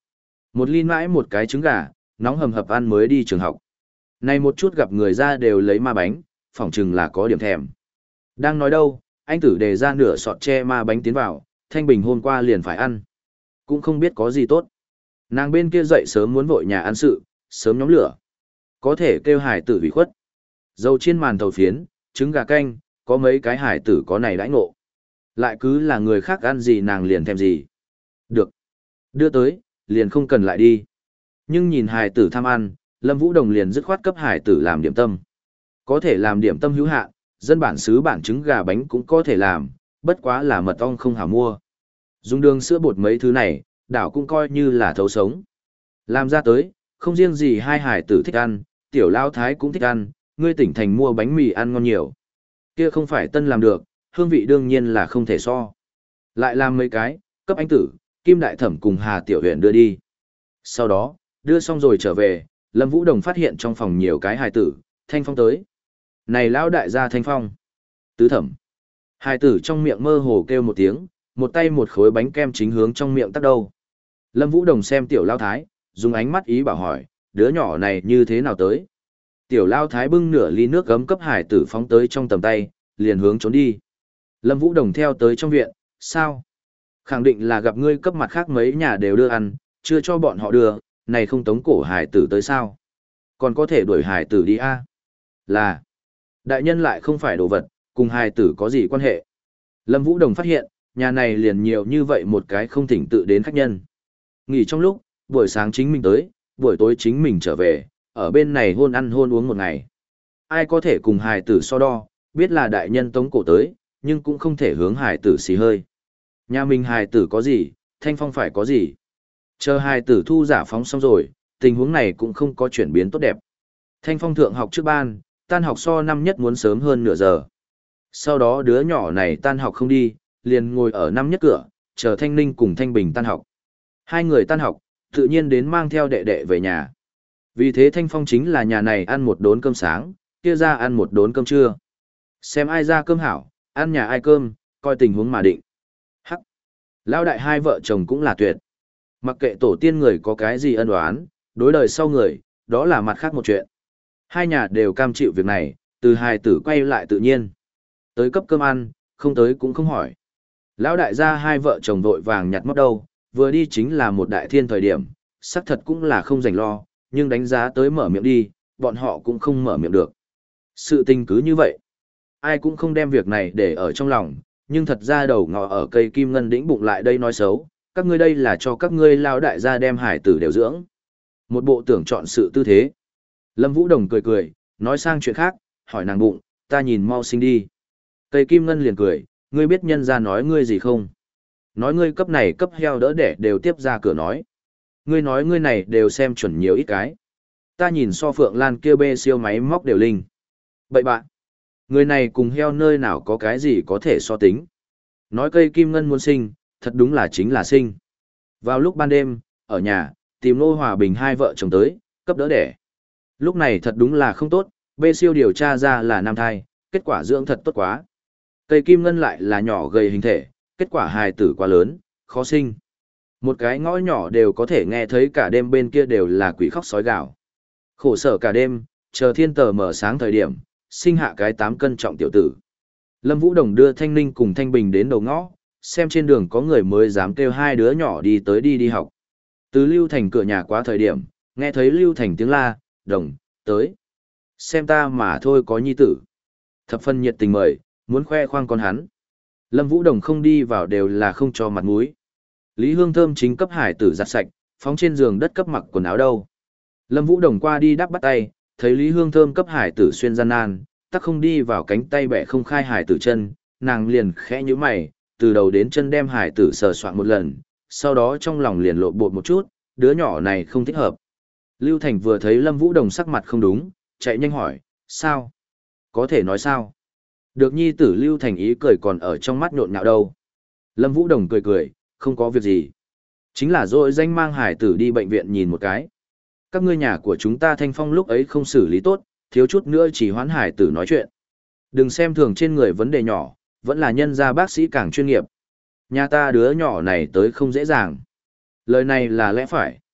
Một ly mãi một cái trứng gà, nóng hầm hập ăn mới đi trường học. Này một chút gặp người ra đều lấy ma bánh, phỏng chừng là có điểm thèm. Đang nói đâu, anh tử đề ra nửa sọt che ma bánh tiến vào, Thanh Bình hôm qua liền phải ăn. Cũng không biết có gì tốt. Nàng bên kia dậy sớm muốn vội nhà ăn sự, sớm nhóm lửa. Có thể kêu hải tử ủy khuất. Dầu chiên màn thầu phiến, trứng gà canh, có mấy cái hải tử có này đãi ngộ. Lại cứ là người khác ăn gì nàng liền thèm gì. Được. Đưa tới, liền không cần lại đi. Nhưng nhìn hải tử tham ăn, Lâm Vũ Đồng liền dứt khoát cấp hải tử làm điểm tâm. Có thể làm điểm tâm hữu hạn, dân bản xứ bản trứng gà bánh cũng có thể làm, bất quá là mật ong không hảo mua. Dùng đường sữa bột mấy thứ này, đảo cũng coi như là thấu sống. Làm ra tới, không riêng gì hai hải tử thích ăn, tiểu lao thái cũng thích ăn, ngươi tỉnh thành mua bánh mì ăn ngon nhiều. Kia không phải tân làm được, hương vị đương nhiên là không thể so. Lại làm mấy cái, cấp anh tử, Kim Đại Thẩm cùng Hà Tiểu Huyền đưa đi. Sau đó, đưa xong rồi trở về, Lâm Vũ Đồng phát hiện trong phòng nhiều cái hài tử, Thanh Phong tới. Này lão đại gia Thanh Phong. Tứ Thẩm. Hài tử trong miệng mơ hồ kêu một tiếng, một tay một khối bánh kem chính hướng trong miệng tắt đâu. Lâm Vũ Đồng xem tiểu lao thái, dùng ánh mắt ý bảo hỏi, đứa nhỏ này như thế nào tới. Tiểu lao thái bưng nửa ly nước gấm cấp hải tử phóng tới trong tầm tay, liền hướng trốn đi. Lâm Vũ Đồng theo tới trong viện, sao? Khẳng định là gặp ngươi cấp mặt khác mấy nhà đều đưa ăn, chưa cho bọn họ đưa, này không tống cổ hải tử tới sao? Còn có thể đuổi hải tử đi a? À? Là, đại nhân lại không phải đồ vật, cùng hải tử có gì quan hệ? Lâm Vũ Đồng phát hiện, nhà này liền nhiều như vậy một cái không thỉnh tự đến khách nhân. Nghỉ trong lúc, buổi sáng chính mình tới, buổi tối chính mình trở về, ở bên này hôn ăn hôn uống một ngày. Ai có thể cùng hài tử so đo, biết là đại nhân tống cổ tới, nhưng cũng không thể hướng hài tử xì hơi. Nhà mình hài tử có gì, Thanh Phong phải có gì. Chờ hài tử thu giả phóng xong rồi, tình huống này cũng không có chuyển biến tốt đẹp. Thanh Phong thượng học trước ban, tan học so năm nhất muốn sớm hơn nửa giờ. Sau đó đứa nhỏ này tan học không đi, liền ngồi ở năm nhất cửa, chờ Thanh Ninh cùng Thanh Bình tan học. Hai người tan học, tự nhiên đến mang theo đệ đệ về nhà. Vì thế Thanh Phong chính là nhà này ăn một đốn cơm sáng, kia ra ăn một đốn cơm trưa. Xem ai ra cơm hảo, ăn nhà ai cơm, coi tình huống mà định. Hắc. Lão đại hai vợ chồng cũng là tuyệt. Mặc kệ tổ tiên người có cái gì ân oán, đối đời sau người, đó là mặt khác một chuyện. Hai nhà đều cam chịu việc này, từ hài tử quay lại tự nhiên. Tới cấp cơm ăn, không tới cũng không hỏi. Lão đại gia hai vợ chồng vội vàng nhặt móc đâu, vừa đi chính là một đại thiên thời điểm, xác thật cũng là không rảnh lo, nhưng đánh giá tới mở miệng đi, bọn họ cũng không mở miệng được. Sự tình cứ như vậy. Ai cũng không đem việc này để ở trong lòng, nhưng thật ra đầu ngọ ở cây kim ngân đĩnh bụng lại đây nói xấu, các ngươi đây là cho các ngươi lao đại gia đem hải tử đều dưỡng. Một bộ tưởng chọn sự tư thế. Lâm Vũ Đồng cười cười, nói sang chuyện khác, hỏi nàng bụng, ta nhìn mau sinh đi. Cây kim ngân liền cười, ngươi biết nhân ra nói ngươi gì không? Nói ngươi cấp này cấp heo đỡ đẻ đều tiếp ra cửa nói. Ngươi nói ngươi này đều xem chuẩn nhiều ít cái. Ta nhìn so Phượng Lan kia bê siêu máy móc đều linh. Bậy bạn, người này cùng heo nơi nào có cái gì có thể so tính. Nói cây kim ngân muốn sinh, thật đúng là chính là sinh. Vào lúc ban đêm, ở nhà, tìm Nô Hòa Bình hai vợ chồng tới, cấp đỡ đẻ. Lúc này thật đúng là không tốt, bê siêu điều tra ra là nam thai, kết quả dưỡng thật tốt quá. Cây kim ngân lại là nhỏ gầy hình thể, kết quả hài tử quá lớn, khó sinh. Một cái ngõ nhỏ đều có thể nghe thấy cả đêm bên kia đều là quỷ khóc sói gào. Khổ sở cả đêm, chờ thiên tờ mở sáng thời điểm, sinh hạ cái tám cân trọng tiểu tử. Lâm Vũ Đồng đưa Thanh Ninh cùng Thanh Bình đến đầu ngõ, xem trên đường có người mới dám kêu hai đứa nhỏ đi tới đi đi học. Từ Lưu Thành cửa nhà quá thời điểm, nghe thấy Lưu Thành tiếng la, Đồng, tới. Xem ta mà thôi có nhi tử. Thập phân nhiệt tình mời, muốn khoe khoang con hắn. Lâm Vũ Đồng không đi vào đều là không cho mặt mũi. Lý Hương Thơm chính cấp hải tử giặt sạch, phóng trên giường đất cấp mặc quần áo đâu. Lâm Vũ Đồng qua đi đắp bắt tay, thấy Lý Hương Thơm cấp hải tử xuyên gian nan, tắc không đi vào cánh tay bẻ không khai hải tử chân, nàng liền khẽ nhíu mày, từ đầu đến chân đem hải tử sờ soạn một lần, sau đó trong lòng liền lộ bột một chút, đứa nhỏ này không thích hợp. Lưu Thành vừa thấy Lâm Vũ Đồng sắc mặt không đúng, chạy nhanh hỏi, sao? Có thể nói sao? Được nhi tử Lưu Thành ý cười còn ở trong mắt nhộn nhạo đâu. Lâm Vũ Đồng cười cười, không có việc gì. Chính là dội danh mang hải tử đi bệnh viện nhìn một cái. Các ngươi nhà của chúng ta Thanh Phong lúc ấy không xử lý tốt, thiếu chút nữa chỉ hoán hải tử nói chuyện. Đừng xem thường trên người vấn đề nhỏ, vẫn là nhân gia bác sĩ càng chuyên nghiệp. Nhà ta đứa nhỏ này tới không dễ dàng. Lời này là lẽ phải.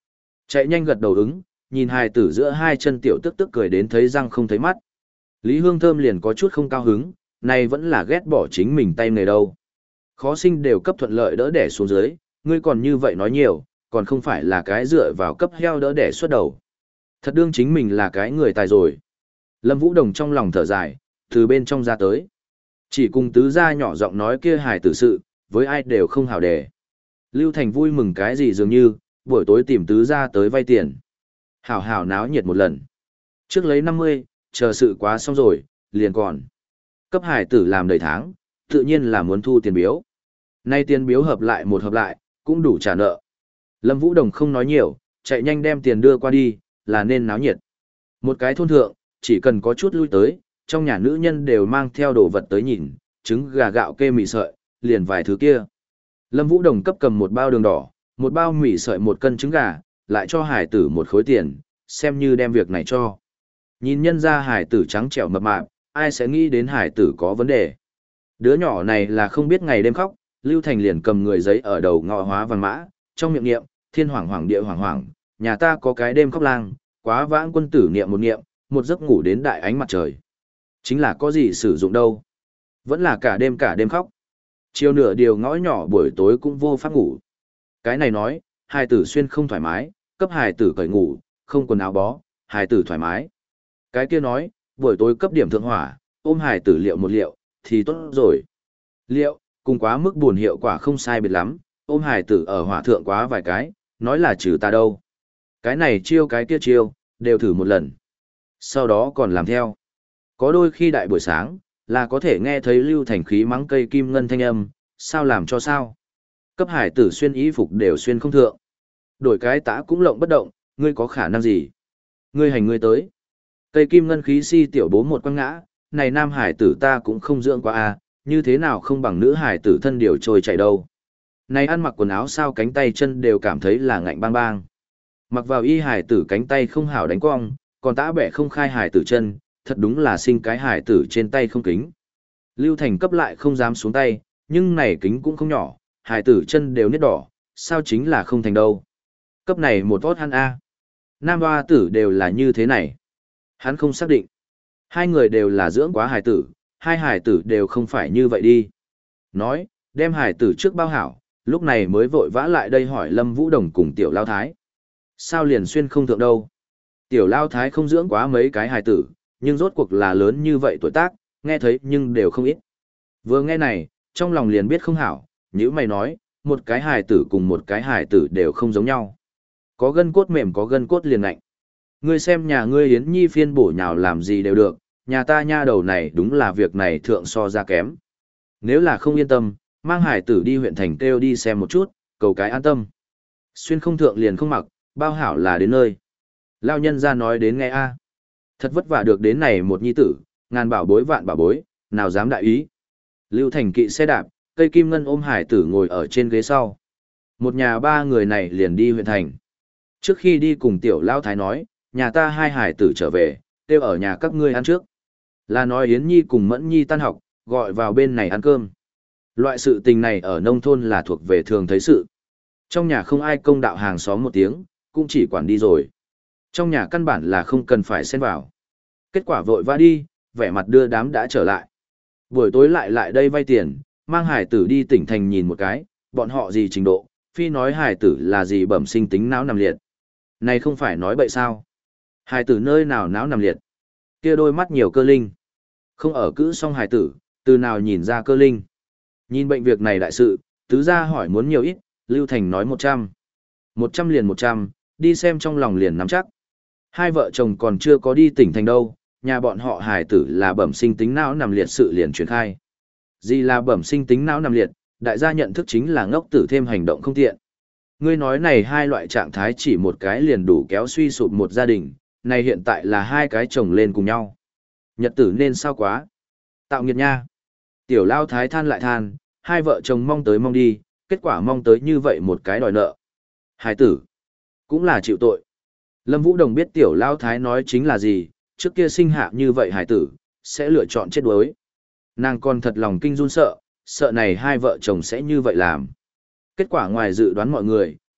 Chạy nhanh gật đầu ứng, nhìn hài tử giữa hai chân tiểu tức tức cười đến thấy răng không thấy mắt. Lý Hương Thơm liền có chút không cao hứng, này vẫn là ghét bỏ chính mình tay nghề đâu. Khó sinh đều cấp thuận lợi đỡ đẻ xuống dưới, ngươi còn như vậy nói nhiều, còn không phải là cái dựa vào cấp heo đỡ đẻ xuất đầu. Thật đương chính mình là cái người tài rồi. Lâm Vũ Đồng trong lòng thở dài, từ bên trong ra tới. Chỉ cùng tứ gia nhỏ giọng nói kia hài tử sự, với ai đều không hảo đề. Lưu Thành vui mừng cái gì dường như, buổi tối tìm tứ gia tới vay tiền. Hảo hảo náo nhiệt một lần. Trước lấy năm mươi, chờ sự quá xong rồi, liền còn. Cấp hài tử làm đầy tháng, tự nhiên là muốn thu tiền biếu. Nay tiền biếu hợp lại một hợp lại, cũng đủ trả nợ. Lâm Vũ Đồng không nói nhiều, chạy nhanh đem tiền đưa qua đi, là nên náo nhiệt. Một cái thôn thượng, chỉ cần có chút lui tới, trong nhà nữ nhân đều mang theo đồ vật tới nhìn, trứng gà gạo kê mì sợi, liền vài thứ kia. Lâm Vũ Đồng cấp cầm một bao đường đỏ, một bao mì sợi một cân trứng gà, lại cho hải tử một khối tiền, xem như đem việc này cho. Nhìn nhân ra hải tử trắng trẻo mập mạp, ai sẽ nghĩ đến hải tử có vấn đề. Đứa nhỏ này là không biết ngày đêm khóc, Lưu Thành liền cầm người giấy ở đầu ngọ hóa văn mã, trong miệng niệm, thiên hoàng hoàng địa hoàng hoàng, nhà ta có cái đêm khóc lang, quá vãng quân tử niệm một niệm, một giấc ngủ đến đại ánh mặt trời. Chính là có gì sử dụng đâu. Vẫn là cả đêm cả đêm khóc. Chiều nửa điều ngõ nhỏ buổi tối cũng vô pháp ngủ. Cái này nói, hài tử xuyên không thoải mái, cấp hài tử cởi ngủ, không quần áo bó, hài tử thoải mái. Cái kia nói, buổi tối cấp điểm thượng hỏa, ôm hài tử liệu một liệu, thì tốt rồi. Liệu, cùng quá mức buồn hiệu quả không sai biệt lắm, ôm hài tử ở hỏa thượng quá vài cái, nói là trừ ta đâu. Cái này chiêu cái kia chiêu, đều thử một lần. Sau đó còn làm theo. Có đôi khi đại buổi sáng, là có thể nghe thấy Lưu Thành khí mắng cây kim ngân thanh âm, sao làm cho sao. Cấp hải tử xuyên y phục đều xuyên không thượng. Đổi cái tã cũng lộng bất động, ngươi có khả năng gì? Ngươi hành ngươi tới. Cây kim ngân khí si tiểu bố một quăng ngã, này nam hải tử ta cũng không dưỡng qua à, như thế nào không bằng nữ hải tử thân điều trôi chạy đâu. Này ăn mặc quần áo sao cánh tay chân đều cảm thấy là ngạnh bang bang. Mặc vào y hải tử cánh tay không hảo đánh cong, còn tã bẻ không khai hải tử chân, thật đúng là sinh cái hải tử trên tay không kính. Lưu Thành cấp lại không dám xuống tay, nhưng này kính cũng không nhỏ, hải tử chân đều nết đỏ, sao chính là không thành đâu. Cấp này một tốt hắn A. Nam hoa tử đều là như thế này. Hắn không xác định. Hai người đều là dưỡng quá hải tử, hai hải tử đều không phải như vậy đi. Nói, đem hải tử trước bao hảo, lúc này mới vội vã lại đây hỏi Lâm Vũ Đồng cùng Tiểu Lao Thái. Sao liền xuyên không thượng đâu? Tiểu Lao Thái không dưỡng quá mấy cái hải tử, nhưng rốt cuộc là lớn như vậy tuổi tác, nghe thấy nhưng đều không ít. Vừa nghe này, trong lòng liền biết không hảo, như mày nói, một cái hải tử cùng một cái hải tử đều không giống nhau. Có gân cốt mềm có gân cốt liền lạnh. Ngươi xem nhà ngươi Yến Nhi phiên bổ nhào làm gì đều được, nhà ta nha đầu này đúng là việc này thượng so ra kém. Nếu là không yên tâm, mang hải tử đi huyện thành kêu đi xem một chút, cầu cái an tâm. Xuyên không thượng liền không mặc, bao hảo là đến nơi. Lao nhân ra nói đến nghe a. Thật vất vả được đến này một nhi tử, ngàn bảo bối vạn bảo bối, nào dám đại ý. Lưu Thành kỵ xe đạp, cây kim ngân ôm hải tử ngồi ở trên ghế sau. Một nhà ba người này liền đi huyện thành. Trước khi đi cùng Tiểu Lao Thái nói, nhà ta hai hải tử trở về, kêu ở nhà các ngươi ăn trước. Là nói Yến Nhi cùng Mẫn Nhi tan học, gọi vào bên này ăn cơm. Loại sự tình này ở nông thôn là thuộc về thường thấy sự. Trong nhà không ai công đạo hàng xóm một tiếng, cũng chỉ quản đi rồi. Trong nhà căn bản là không cần phải xen vào. Kết quả vội vã đi, vẻ mặt đưa đám đã trở lại. Buổi tối lại lại đây vay tiền, mang hải tử đi tỉnh thành nhìn một cái, bọn họ gì trình độ, phi nói hải tử là gì bẩm sinh tính não nằm liệt. Này không phải nói bậy sao? Hải tử nơi nào não nằm liệt? Kia đôi mắt nhiều cơ linh. Không ở cữ xong hải tử, từ nào nhìn ra cơ linh. Nhìn bệnh việc này đại sự, tứ gia hỏi muốn nhiều ít, Lưu Thành nói một trăm. Một trăm liền một trăm, đi xem trong lòng liền nắm chắc. Hai vợ chồng còn chưa có đi tỉnh thành đâu, nhà bọn họ hải tử là bẩm sinh tính não nằm liệt sự liền truyền khai. Gì là bẩm sinh tính não nằm liệt, đại gia nhận thức chính là ngốc tử thêm hành động không tiện. Ngươi nói này hai loại trạng thái chỉ một cái liền đủ kéo suy sụp một gia đình, này hiện tại là hai cái chồng lên cùng nhau. Nhật tử nên sao quá. Tạo nghiệt nha. Tiểu Lao Thái than lại than, hai vợ chồng mong tới mong đi, kết quả mong tới như vậy một cái đòi nợ. Hải tử, cũng là chịu tội. Lâm Vũ Đồng biết Tiểu Lao Thái nói chính là gì, trước kia sinh hạ như vậy hải tử, sẽ lựa chọn chết đuối. Nàng còn thật lòng kinh run sợ, sợ này hai vợ chồng sẽ như vậy làm. Kết quả ngoài dự đoán mọi người,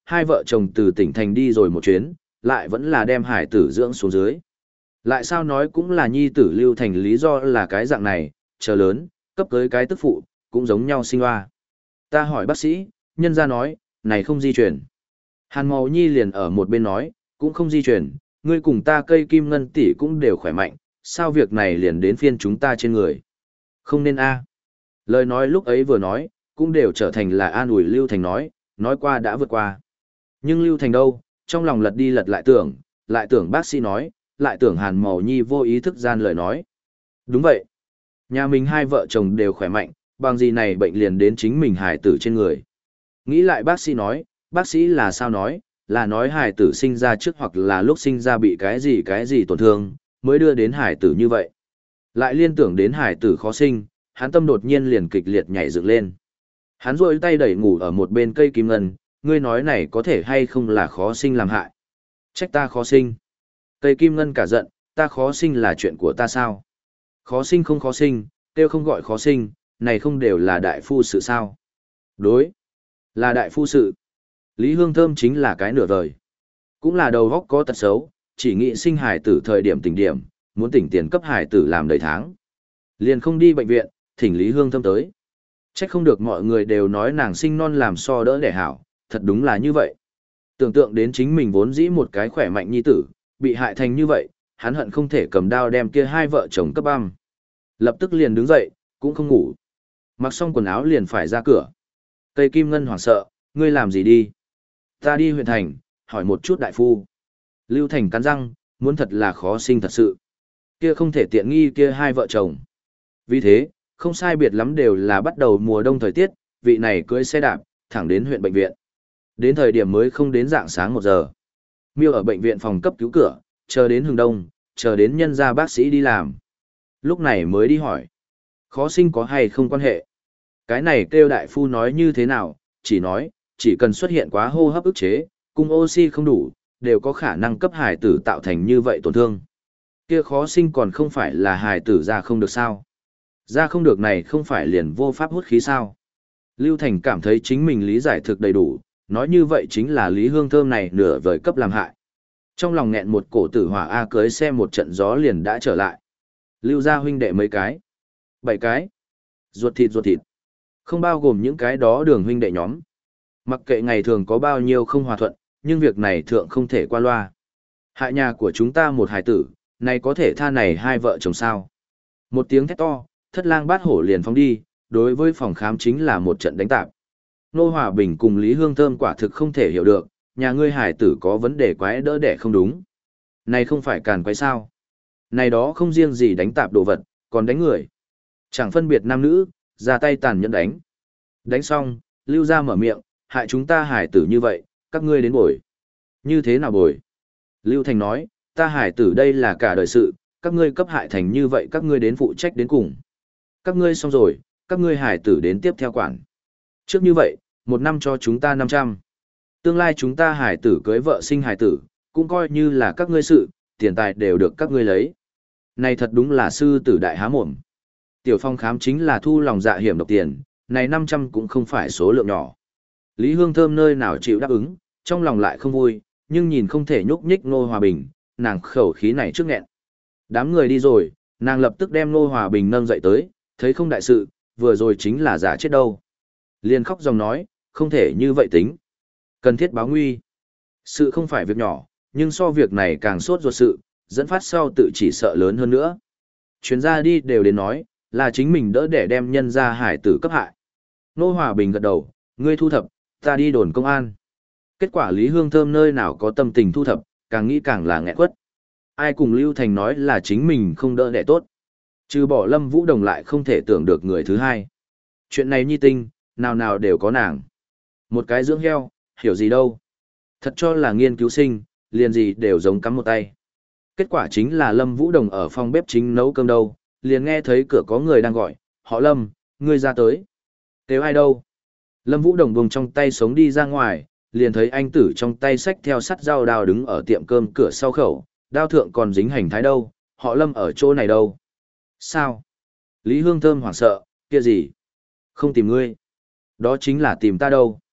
hai vợ chồng từ tỉnh thành đi rồi một chuyến, lại vẫn là đem hải tử dưỡng xuống dưới. Lại sao nói cũng là nhi tử Lưu Thành lý do là cái dạng này, chờ lớn, cấp cưới cái tức phụ, cũng giống nhau sinh hoa. Ta hỏi bác sĩ, nhân gia nói, này không di chuyển. Hàn Màu Nhi liền ở một bên nói, cũng không di chuyển, ngươi cùng ta cây kim ngân tỷ cũng đều khỏe mạnh, sao việc này liền đến phiên chúng ta trên người. Không nên a. Lời nói lúc ấy vừa nói, cũng đều trở thành là an ủi Lưu Thành nói, nói qua đã vượt qua. Nhưng Lưu Thành đâu, trong lòng lật đi lật lại tưởng, lại tưởng bác sĩ nói, lại tưởng Hàn Màu Nhi vô ý thức gian lời nói. Đúng vậy. Nhà mình hai vợ chồng đều khỏe mạnh, bằng gì này bệnh liền đến chính mình hài tử trên người. Nghĩ lại bác sĩ nói, bác sĩ là sao nói, là nói hài tử sinh ra trước hoặc là lúc sinh ra bị cái gì cái gì tổn thương, mới đưa đến hài tử như vậy. Lại liên tưởng đến hài tử khó sinh, hắn tâm đột nhiên liền kịch liệt nhảy dựng lên. Hắn rôi tay đẩy ngủ ở một bên cây kim ngân, ngươi nói này có thể hay không là khó sinh làm hại. Trách ta khó sinh. Cây kim ngân cả giận, ta khó sinh là chuyện của ta sao? Khó sinh không khó sinh, tiêu không gọi khó sinh, này không đều là đại phu sự sao? Đối, là đại phu sự. Lý Hương Thơm chính là cái nửa vời. Cũng là đầu góc có tật xấu, chỉ nghĩ sinh hài tử thời điểm tỉnh điểm, muốn tỉnh tiền cấp hài tử làm đầy tháng. Liền không đi bệnh viện, thỉnh Lý Hương Thơm tới. Trách không được mọi người đều nói nàng sinh non làm so đỡ đẻ hảo, thật đúng là như vậy. Tưởng tượng đến chính mình vốn dĩ một cái khỏe mạnh nhi tử, bị hại thành như vậy, hắn hận không thể cầm đao đem kia hai vợ chồng cấp băm. Lập tức liền đứng dậy, cũng không ngủ. Mặc xong quần áo liền phải ra cửa. Cây kim ngân hoảng sợ, ngươi làm gì đi? Ta đi huyện thành, hỏi một chút đại phu. Lưu Thành cắn răng, muốn thật là khó sinh thật sự. Kia không thể tiện nghi kia hai vợ chồng. Vì thế, không sai biệt lắm đều là bắt đầu mùa đông thời tiết, vị này cưỡi xe đạp, thẳng đến huyện bệnh viện. Đến thời điểm mới không đến dạng sáng một giờ. Miêu ở bệnh viện phòng cấp cứu cửa, chờ đến hừng đông, chờ đến nhân gia bác sĩ đi làm. Lúc này mới đi hỏi. Khó sinh có hay không quan hệ? Cái này kêu đại phu nói như thế nào, chỉ nói, chỉ cần xuất hiện quá hô hấp ức chế, cung oxy không đủ, đều có khả năng cấp hài tử tạo thành như vậy tổn thương. Kia khó sinh còn không phải là hài tử ra không được sao? Ra không được này không phải liền vô pháp hút khí sao? Lưu Thành cảm thấy chính mình lý giải thực đầy đủ, nói như vậy chính là Lý Hương Thơm này nửa vời cấp làm hại. Trong lòng nghẹn một cổ tử hỏa A cưới xe một trận gió liền đã trở lại. Lưu gia huynh đệ mấy cái? Bảy cái. Ruột thịt ruột thịt. Không bao gồm những cái đó đường huynh đệ nhóm. Mặc kệ ngày thường có bao nhiêu không hòa thuận, nhưng việc này thượng không thể qua loa. Hại nhà của chúng ta một hài tử, này có thể tha này hai vợ chồng sao? Một tiếng thét to, thất lang bát hổ liền phóng đi, đối với phòng khám chính là một trận đánh tạp. Nô Hòa Bình cùng Lý Hương Thơm quả thực không thể hiểu được, nhà ngươi hài tử có vấn đề quái đỡ đẻ không đúng. Này không phải càn quái sao? Này đó không riêng gì đánh tạp đồ vật, còn đánh người. Chẳng phân biệt nam nữ, ra tay tàn nhẫn đánh. Đánh xong, Lưu gia mở miệng, hại chúng ta hài tử như vậy, các ngươi đến bồi. Như thế nào bồi? Lưu Thành nói, ta hài tử đây là cả đời sự, các ngươi cấp hại thành như vậy các ngươi đến phụ trách đến cùng. Các ngươi xong rồi, các ngươi hài tử đến tiếp theo quản. Trước như vậy, một năm cho chúng ta năm trăm. Tương lai chúng ta hài tử cưới vợ sinh hài tử, cũng coi như là các ngươi sự, tiền tài đều được các ngươi lấy. Này thật đúng là sư tử đại há mồm. Tiểu Phong khám chính là thu lòng dạ hiểm độc tiền, này năm trăm cũng không phải số lượng nhỏ. Lý Hương Thơm nơi nào chịu đáp ứng, trong lòng lại không vui, nhưng nhìn không thể nhúc nhích Nô Hòa Bình, nàng khẩu khí này trước nghẹn. Đám người đi rồi, nàng lập tức đem Nô Hòa Bình nâng dậy tới, thấy không đại sự, vừa rồi chính là giả chết đâu. Liền khóc dòng nói, không thể như vậy tính. Cần thiết báo nguy. Sự không phải việc nhỏ, nhưng so việc này càng sốt ruột sự, dẫn phát sau tự chỉ sợ lớn hơn nữa. Chuyến ra đi đều đến nói, là chính mình đỡ để đem nhân ra hải tử cấp hại. Nô Hòa Bình gật đầu, ngươi thu thập, ta đi đồn công an. Kết quả Lý Hương Thơm nơi nào có tâm tình thu thập, càng nghĩ càng là nghẹn quất. Ai cùng Lưu Thành nói là chính mình không đỡ đẻ tốt. Trừ bỏ Lâm Vũ Đồng lại không thể tưởng được người thứ hai. Chuyện này nhi tinh, nào nào đều có nàng. Một cái dưỡng heo, hiểu gì đâu. Thật cho là nghiên cứu sinh, liền gì đều giống cắm một tay. Kết quả chính là Lâm Vũ Đồng ở phòng bếp chính nấu cơm đâu, liền nghe thấy cửa có người đang gọi, họ Lâm, ngươi ra tới. Kêu ai đâu? Lâm Vũ Đồng bùng trong tay sống đi ra ngoài, liền thấy anh tử trong tay xách theo sắt dao đao đứng ở tiệm cơm cửa sau khẩu, đao thượng còn dính hành thái đâu, họ Lâm ở chỗ này đâu. Sao? Lý Hương Thơm hoảng sợ, kia gì? Không tìm ngươi. Đó chính là tìm ta đâu.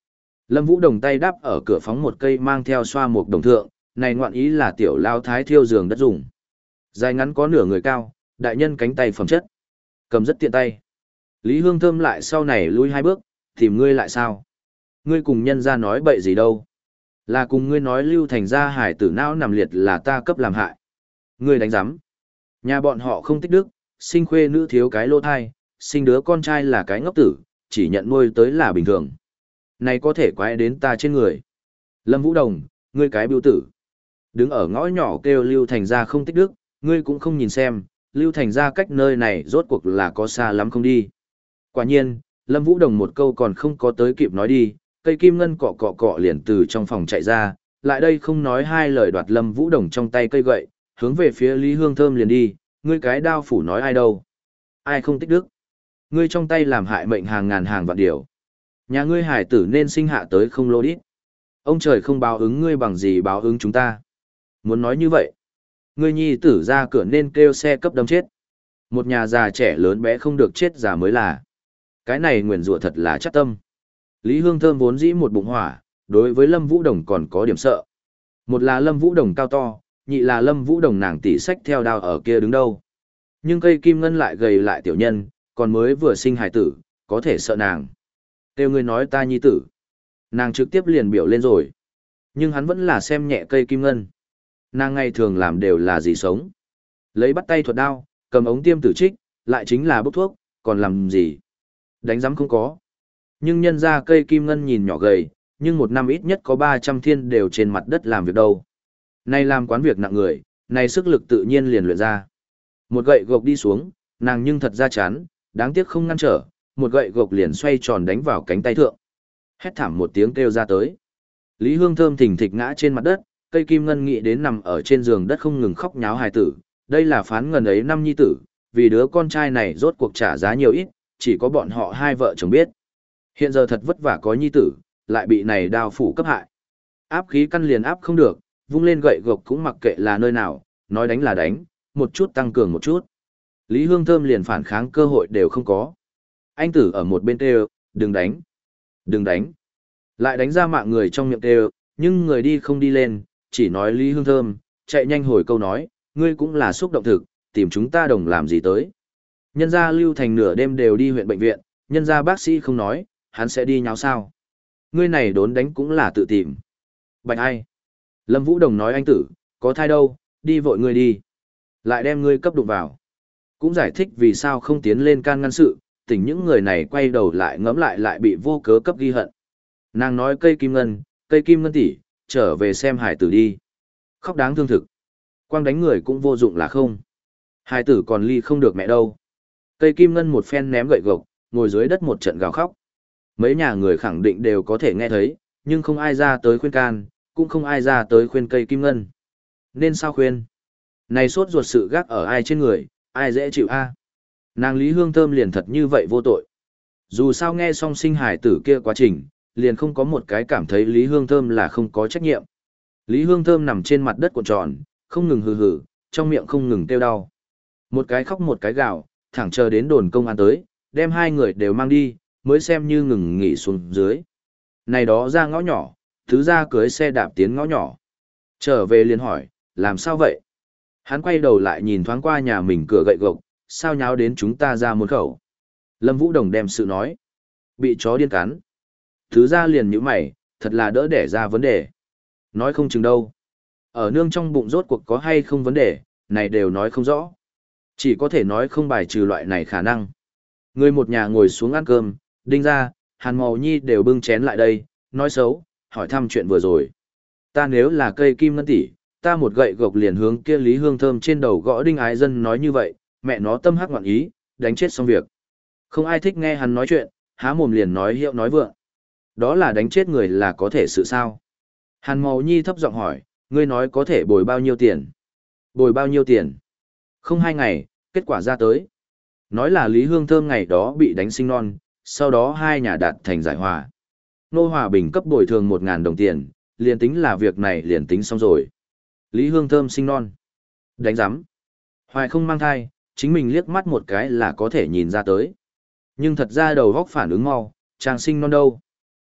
Lâm Vũ Đồng tay đắp ở cửa phóng một cây mang theo xoa một đồng thượng, này ngoạn ý là tiểu lao thái thiêu giường đất dùng. Dài ngắn có nửa người cao, đại nhân cánh tay phẩm chất. Cầm rất tiện tay. Lý Hương Thơm lại sau này lui hai bước, tìm ngươi lại sao? Ngươi cùng nhân ra nói bậy gì đâu? Là cùng ngươi nói Lưu Thành gia hải tử não nằm liệt là ta cấp làm hại. Ngươi đánh giám. Nhà bọn họ không tích đức, sinh khuê nữ thiếu cái lô thai, sinh đứa con trai là cái ngốc tử, chỉ nhận nuôi tới là bình thường. Này có thể quái đến ta trên người. Lâm Vũ Đồng, ngươi cái biêu tử. Đứng ở ngõ nhỏ kêu Lưu Thành gia không tích đức, ngươi cũng không nhìn xem, Lưu Thành gia cách nơi này rốt cuộc là có xa lắm không đi. Quả nhiên, Lâm Vũ Đồng một câu còn không có tới kịp nói đi, cây kim ngân cọ cọ cọ liền từ trong phòng chạy ra, lại đây không nói hai lời đoạt Lâm Vũ Đồng trong tay cây gậy, hướng về phía Lý Hương Thơm liền đi, ngươi cái đao phủ nói ai đâu? Ai không tích đức? Ngươi trong tay làm hại mệnh hàng ngàn hàng vạn điều. Nhà ngươi hải tử nên sinh hạ tới không lô đít. Ông trời không báo ứng ngươi bằng gì báo ứng chúng ta. Muốn nói như vậy, ngươi nhi tử ra cửa nên kêu xe cấp đâm chết. Một nhà già trẻ lớn bé không được chết già mới là. Cái này nguyền rủa thật là chắc tâm. Lý Hương Thơm vốn dĩ một bụng hỏa, đối với Lâm Vũ Đồng còn có điểm sợ. Một là Lâm Vũ Đồng cao to, nhị là Lâm Vũ Đồng nàng tỷ sách theo đao ở kia đứng đâu. Nhưng cây kim ngân lại gầy lại tiểu nhân, còn mới vừa sinh hài tử, có thể sợ nàng. Kêu ngươi nói ta nhi tử. Nàng trực tiếp liền biểu lên rồi. Nhưng hắn vẫn là xem nhẹ cây kim ngân. Nàng ngày thường làm đều là gì sống. Lấy bắt tay thuật đao, cầm ống tiêm tử trích, lại chính là bốc thuốc, còn làm gì. Đánh giám không có. Nhưng nhân ra cây kim ngân nhìn nhỏ gầy, nhưng một năm ít nhất có ba trăm thiên đều trên mặt đất làm việc đâu. Nay làm quán việc nặng người, này sức lực tự nhiên liền luyện ra. Một gậy gộc đi xuống, nàng nhưng thật ra chán, đáng tiếc không ngăn trở, một gậy gộc liền xoay tròn đánh vào cánh tay thượng. Hét thảm một tiếng kêu ra tới. Lý Hương Thơm thình thịch ngã trên mặt đất, cây kim ngân nghĩ đến nằm ở trên giường đất không ngừng khóc nháo hài tử. Đây là phán ngần ấy năm nhi tử, vì đứa con trai này rốt cuộc trả giá nhiều ít, chỉ có bọn họ hai vợ chồng biết. Hiện giờ thật vất vả có nhi tử, lại bị này đao phủ cấp hại. Áp khí căn liền áp không được, vung lên gậy gộc cũng mặc kệ là nơi nào, nói đánh là đánh, một chút tăng cường một chút. Lý Hương Thơm liền phản kháng cơ hội đều không có. Anh tử ở một bên kêu, đừng đánh, đừng đánh. Lại đánh ra mạng người trong miệng kêu, nhưng người đi không đi lên, chỉ nói Lý Hương Thơm, chạy nhanh hồi câu nói, ngươi cũng là xúc động thực, tìm chúng ta đồng làm gì tới. Nhân gia Lưu Thành nửa đêm đều đi huyện bệnh viện, nhân gia bác sĩ không nói, hắn sẽ đi nháo sao. Ngươi này đốn đánh cũng là tự tìm. Bạch ai? Lâm Vũ Đồng nói anh tử, có thai đâu, đi vội ngươi đi. Lại đem ngươi cấp đụng vào. Cũng giải thích vì sao không tiến lên can ngăn sự, tỉnh những người này quay đầu lại ngẫm lại lại bị vô cớ cấp ghi hận. Nàng nói cây kim ngân, cây kim ngân tỷ, trở về xem hải tử đi. Khóc đáng thương thực. Quang đánh người cũng vô dụng là không. Hải tử còn ly không được mẹ đâu. Cây kim ngân một phen ném gậy gộc, ngồi dưới đất một trận gào khóc. Mấy nhà người khẳng định đều có thể nghe thấy, nhưng không ai ra tới khuyên can, cũng không ai ra tới khuyên cây kim ngân. Nên sao khuyên? Này sốt ruột sự gác ở ai trên người, ai dễ chịu a? Nàng Lý Hương Thơm liền thật như vậy vô tội. Dù sao nghe xong sinh hải tử kia quá trình, liền không có một cái cảm thấy Lý Hương Thơm là không có trách nhiệm. Lý Hương Thơm nằm trên mặt đất cuộn tròn, không ngừng hừ hừ, trong miệng không ngừng kêu đau. Một cái khóc một cái gào, thẳng chờ đến đồn công an tới, đem hai người đều mang đi, mới xem như ngừng nghỉ xuống dưới. Này đó ra ngõ nhỏ, thứ ra cưới xe đạp tiến ngõ nhỏ. Trở về liền hỏi, làm sao vậy? Hắn quay đầu lại nhìn thoáng qua nhà mình cửa gậy gộc, sao nháo đến chúng ta ra một khẩu. Lâm Vũ Đồng đem sự nói. Bị chó điên cắn. Thứ ra liền nhíu mày, thật là đỡ đẻ ra vấn đề. Nói không chừng đâu. Ở nương trong bụng rốt cuộc có hay không vấn đề, này đều nói không rõ. Chỉ có thể nói không bài trừ loại này khả năng. Người một nhà ngồi xuống ăn cơm, đinh ra, Hàn Màu Nhi đều bưng chén lại đây, nói xấu, hỏi thăm chuyện vừa rồi. Ta nếu là cây kim ngân tỷ, ta một gậy gộc liền hướng kia Lý Hương Thơm trên đầu gõ đinh ái dân nói như vậy, mẹ nó tâm hắc ngoạn ý, đánh chết xong việc. Không ai thích nghe hắn nói chuyện, há mồm liền nói hiệu nói vượng. Đó là đánh chết người là có thể sự sao? Hàn Màu Nhi thấp giọng hỏi, ngươi nói có thể bồi bao nhiêu tiền? Bồi bao nhiêu tiền? Không hai ngày, kết quả ra tới. Nói là Lý Hương Thơm ngày đó bị đánh sinh non, sau đó hai nhà đạt thành giải hòa. Nô Hòa Bình cấp bồi thường một ngàn đồng tiền, liền tính là việc này liền tính xong rồi. Lý Hương Thơm sinh non. Đánh giám. Hoài không mang thai, chính mình liếc mắt một cái là có thể nhìn ra tới. Nhưng thật ra đầu góc phản ứng mau, chàng sinh non đâu.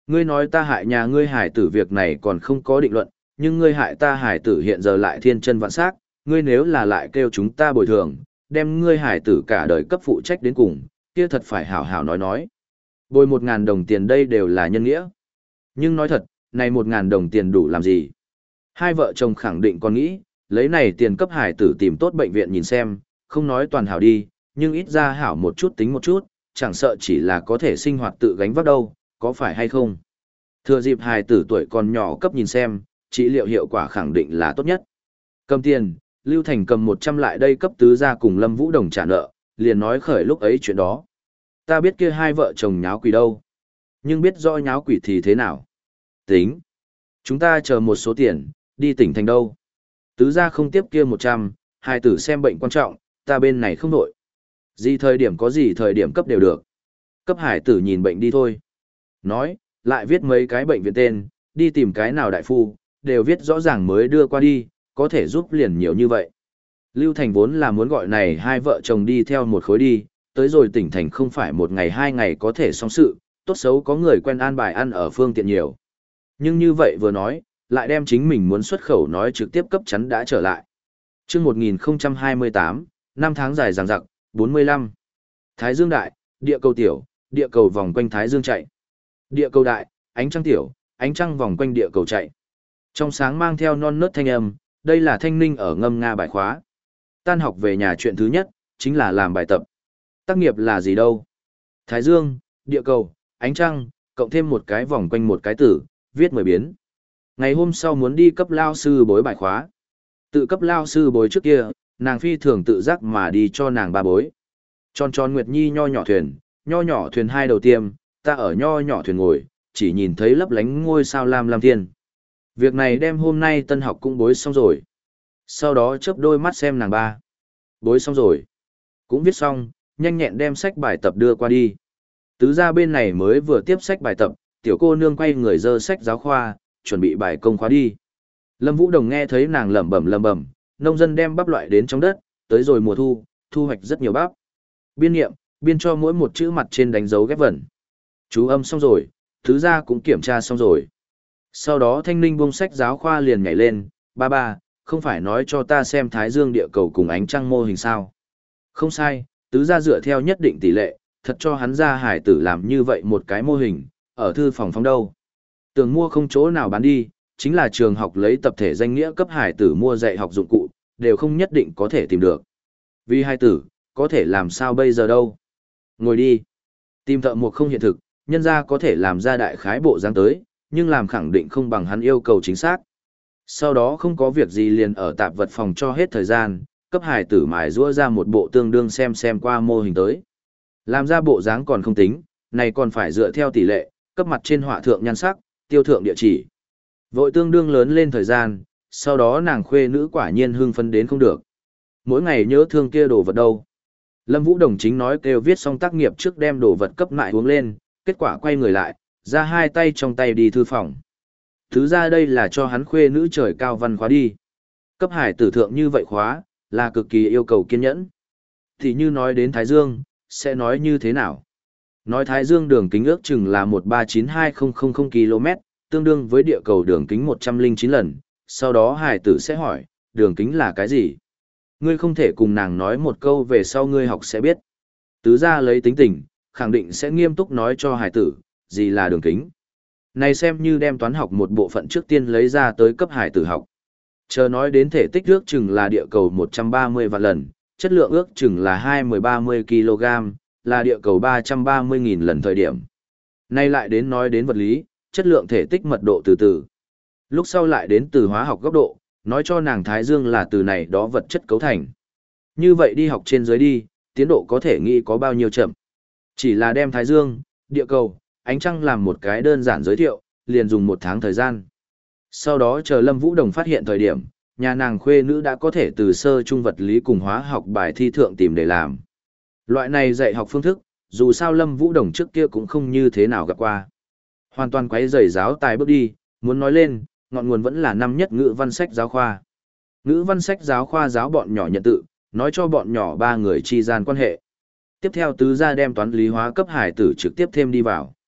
Ngươi nói ta hại nhà ngươi hải tử việc này còn không có định luận, nhưng ngươi hại ta hải tử hiện giờ lại thiên chân vạn sắc, ngươi nếu là lại kêu chúng ta bồi thường, đem ngươi hải tử cả đời cấp phụ trách đến cùng, kia thật phải hảo hảo nói nói. Bồi một ngàn đồng tiền đây đều là nhân nghĩa. Nhưng nói thật, này một ngàn đồng tiền đủ làm gì? Hai vợ chồng khẳng định còn nghĩ, lấy này tiền cấp hải tử tìm tốt bệnh viện nhìn xem, không nói toàn hảo đi, nhưng ít ra hảo một chút tính một chút, chẳng sợ chỉ là có thể sinh hoạt tự gánh vác đâu, có phải hay không? Thừa dịp hải tử tuổi còn nhỏ cấp nhìn xem, trị liệu hiệu quả khẳng định là tốt nhất. Cầm tiền, Lưu Thành cầm một trăm lại đây cấp tứ gia cùng Lâm Vũ Đồng trả nợ, liền nói khởi lúc ấy chuyện đó. Ta biết kia hai vợ chồng nháo quỷ đâu. Nhưng biết rõ nháo quỷ thì thế nào? Tính. Chúng ta chờ một số tiền, đi tỉnh thành đâu. Tứ gia không tiếp kia một trăm, hai tử xem bệnh quan trọng, ta bên này không đổi. Gì thời điểm có gì thời điểm cấp đều được. Cấp hải tử nhìn bệnh đi thôi. Nói, lại viết mấy cái bệnh viện tên, đi tìm cái nào đại phu, đều viết rõ ràng mới đưa qua đi, có thể giúp liền nhiều như vậy. Lưu Thành vốn là muốn gọi này hai vợ chồng đi theo một khối đi, tới rồi tỉnh thành không phải một ngày hai ngày có thể xong sự, tốt xấu có người quen an bài ăn ở phương tiện nhiều. Nhưng như vậy vừa nói, lại đem chính mình muốn xuất khẩu nói trực tiếp cấp chắn đã trở lại. Trước một nghìn không trăm hai mươi tám, năm tháng dài dằng dặc, bốn mươi lăm. Thái Dương đại, địa cầu tiểu, địa cầu vòng quanh Thái Dương chạy. Địa cầu đại, ánh trăng tiểu, ánh trăng vòng quanh địa cầu chạy. Trong sáng mang theo non nớt thanh âm, đây là Thanh Ninh ở ngâm nga bài khóa. Tan học về nhà chuyện thứ nhất, chính là làm bài tập. Tác nghiệp là gì đâu? Thái Dương, địa cầu, ánh trăng, cộng thêm một cái vòng quanh một cái tử, viết mười biến. Ngày hôm sau muốn đi cấp lao sư bối bài khóa. Tự cấp lao sư bối trước kia, nàng phi thường tự giác mà đi cho nàng ba bối. Tròn tròn Nguyệt Nhi nho nhỏ thuyền, nho nhỏ thuyền hai đầu tiêm, ta ở nho nhỏ thuyền ngồi, chỉ nhìn thấy lấp lánh ngôi sao lam lam thiên. Việc này đem hôm nay tân học cũng bối xong rồi. Sau đó chớp đôi mắt xem nàng ba. Bối xong rồi. Cũng viết xong, nhanh nhẹn đem sách bài tập đưa qua đi. Tứ gia bên này mới vừa tiếp sách bài tập, tiểu cô nương quay người dơ sách giáo khoa, chuẩn bị bài công khóa đi. Lâm Vũ Đồng nghe thấy nàng lẩm bẩm lẩm bẩm, nông dân đem bắp loại đến trong đất, tới rồi mùa thu, thu hoạch rất nhiều bắp. Biên niệm, biên cho mỗi một chữ mặt trên đánh dấu ghép vẩn. Chú âm xong rồi, tứ gia cũng kiểm tra xong rồi. Sau đó Thanh Ninh buông sách giáo khoa liền nhảy lên, ba ba, không phải nói cho ta xem Thái Dương địa cầu cùng ánh trăng mô hình sao. Không sai, tứ gia dựa theo nhất định tỷ lệ, thật cho hắn ra hải tử làm như vậy một cái mô hình, ở thư phòng phóng đâu. Tưởng mua không chỗ nào bán đi, chính là trường học lấy tập thể danh nghĩa cấp hải tử mua dạy học dụng cụ, đều không nhất định có thể tìm được. Vì hải tử, có thể làm sao bây giờ đâu. Ngồi đi. Tìm thợ mộc không hiện thực, nhân ra có thể làm ra đại khái bộ dáng tới, nhưng làm khẳng định không bằng hắn yêu cầu chính xác. Sau đó không có việc gì liền ở tạp vật phòng cho hết thời gian, cấp hải tử mài rũa ra một bộ tương đương xem xem qua mô hình tới. Làm ra bộ dáng còn không tính, này còn phải dựa theo tỷ lệ, cấp mặt trên họa thượng nhan sắc, tiêu thượng địa chỉ. Vội tương đương lớn lên thời gian, sau đó nàng khuê nữ quả nhiên hưng phấn đến không được. Mỗi ngày nhớ thương kia đồ vật đâu. Lâm Vũ Đồng chính nói kêu viết xong tác nghiệp trước đem đồ vật cấp lại uống lên, kết quả quay người lại, ra hai tay trong tay đi thư phòng. Thứ ra đây là cho hắn khuê nữ trời cao văn khóa đi. Cấp hải tử thượng như vậy khóa, là cực kỳ yêu cầu kiên nhẫn. Thì như nói đến Thái Dương, sẽ nói như thế nào? Nói Thái Dương đường kính ước chừng là một ba chín hai không không không ki lô mét, tương đương với địa cầu đường kính một trăm lẻ chín lần. Sau đó hải tử sẽ hỏi, đường kính là cái gì? Ngươi không thể cùng nàng nói một câu về sau ngươi học sẽ biết. Tứ gia lấy tính tình, khẳng định sẽ nghiêm túc nói cho hải tử, gì là đường kính. Này xem như đem toán học một bộ phận trước tiên lấy ra tới cấp hải tử học. Chờ nói đến thể tích ước chừng là địa cầu một trăm ba mươi vạn lần, chất lượng ước chừng là hai mươi ba mươi ki lô gam, là địa cầu ba trăm ba mươi nghìn lần thời điểm. Nay lại đến nói đến vật lý, chất lượng thể tích mật độ từ từ. Lúc sau lại đến từ hóa học góc độ, nói cho nàng Thái Dương là từ này đó vật chất cấu thành. Như vậy đi học trên dưới đi, tiến độ có thể nghĩ có bao nhiêu chậm. Chỉ là đem Thái Dương, địa cầu, ánh trăng làm một cái đơn giản giới thiệu, liền dùng một tháng thời gian. Sau đó chờ Lâm Vũ Đồng phát hiện thời điểm, nhà nàng khuê nữ đã có thể từ sơ trung vật lý cùng hóa học bài thi thượng tìm để làm. Loại này dạy học phương thức, dù sao Lâm Vũ Đồng trước kia cũng không như thế nào gặp qua. Hoàn toàn quấy rầy giáo tài bước đi, muốn nói lên, ngọn nguồn vẫn là năm nhất ngữ văn sách giáo khoa. Ngữ văn sách giáo khoa giáo bọn nhỏ nhận tự, nói cho bọn nhỏ ba người chi gian quan hệ. Tiếp theo tứ gia đem toán lý hóa cấp hải tử trực tiếp thêm đi vào.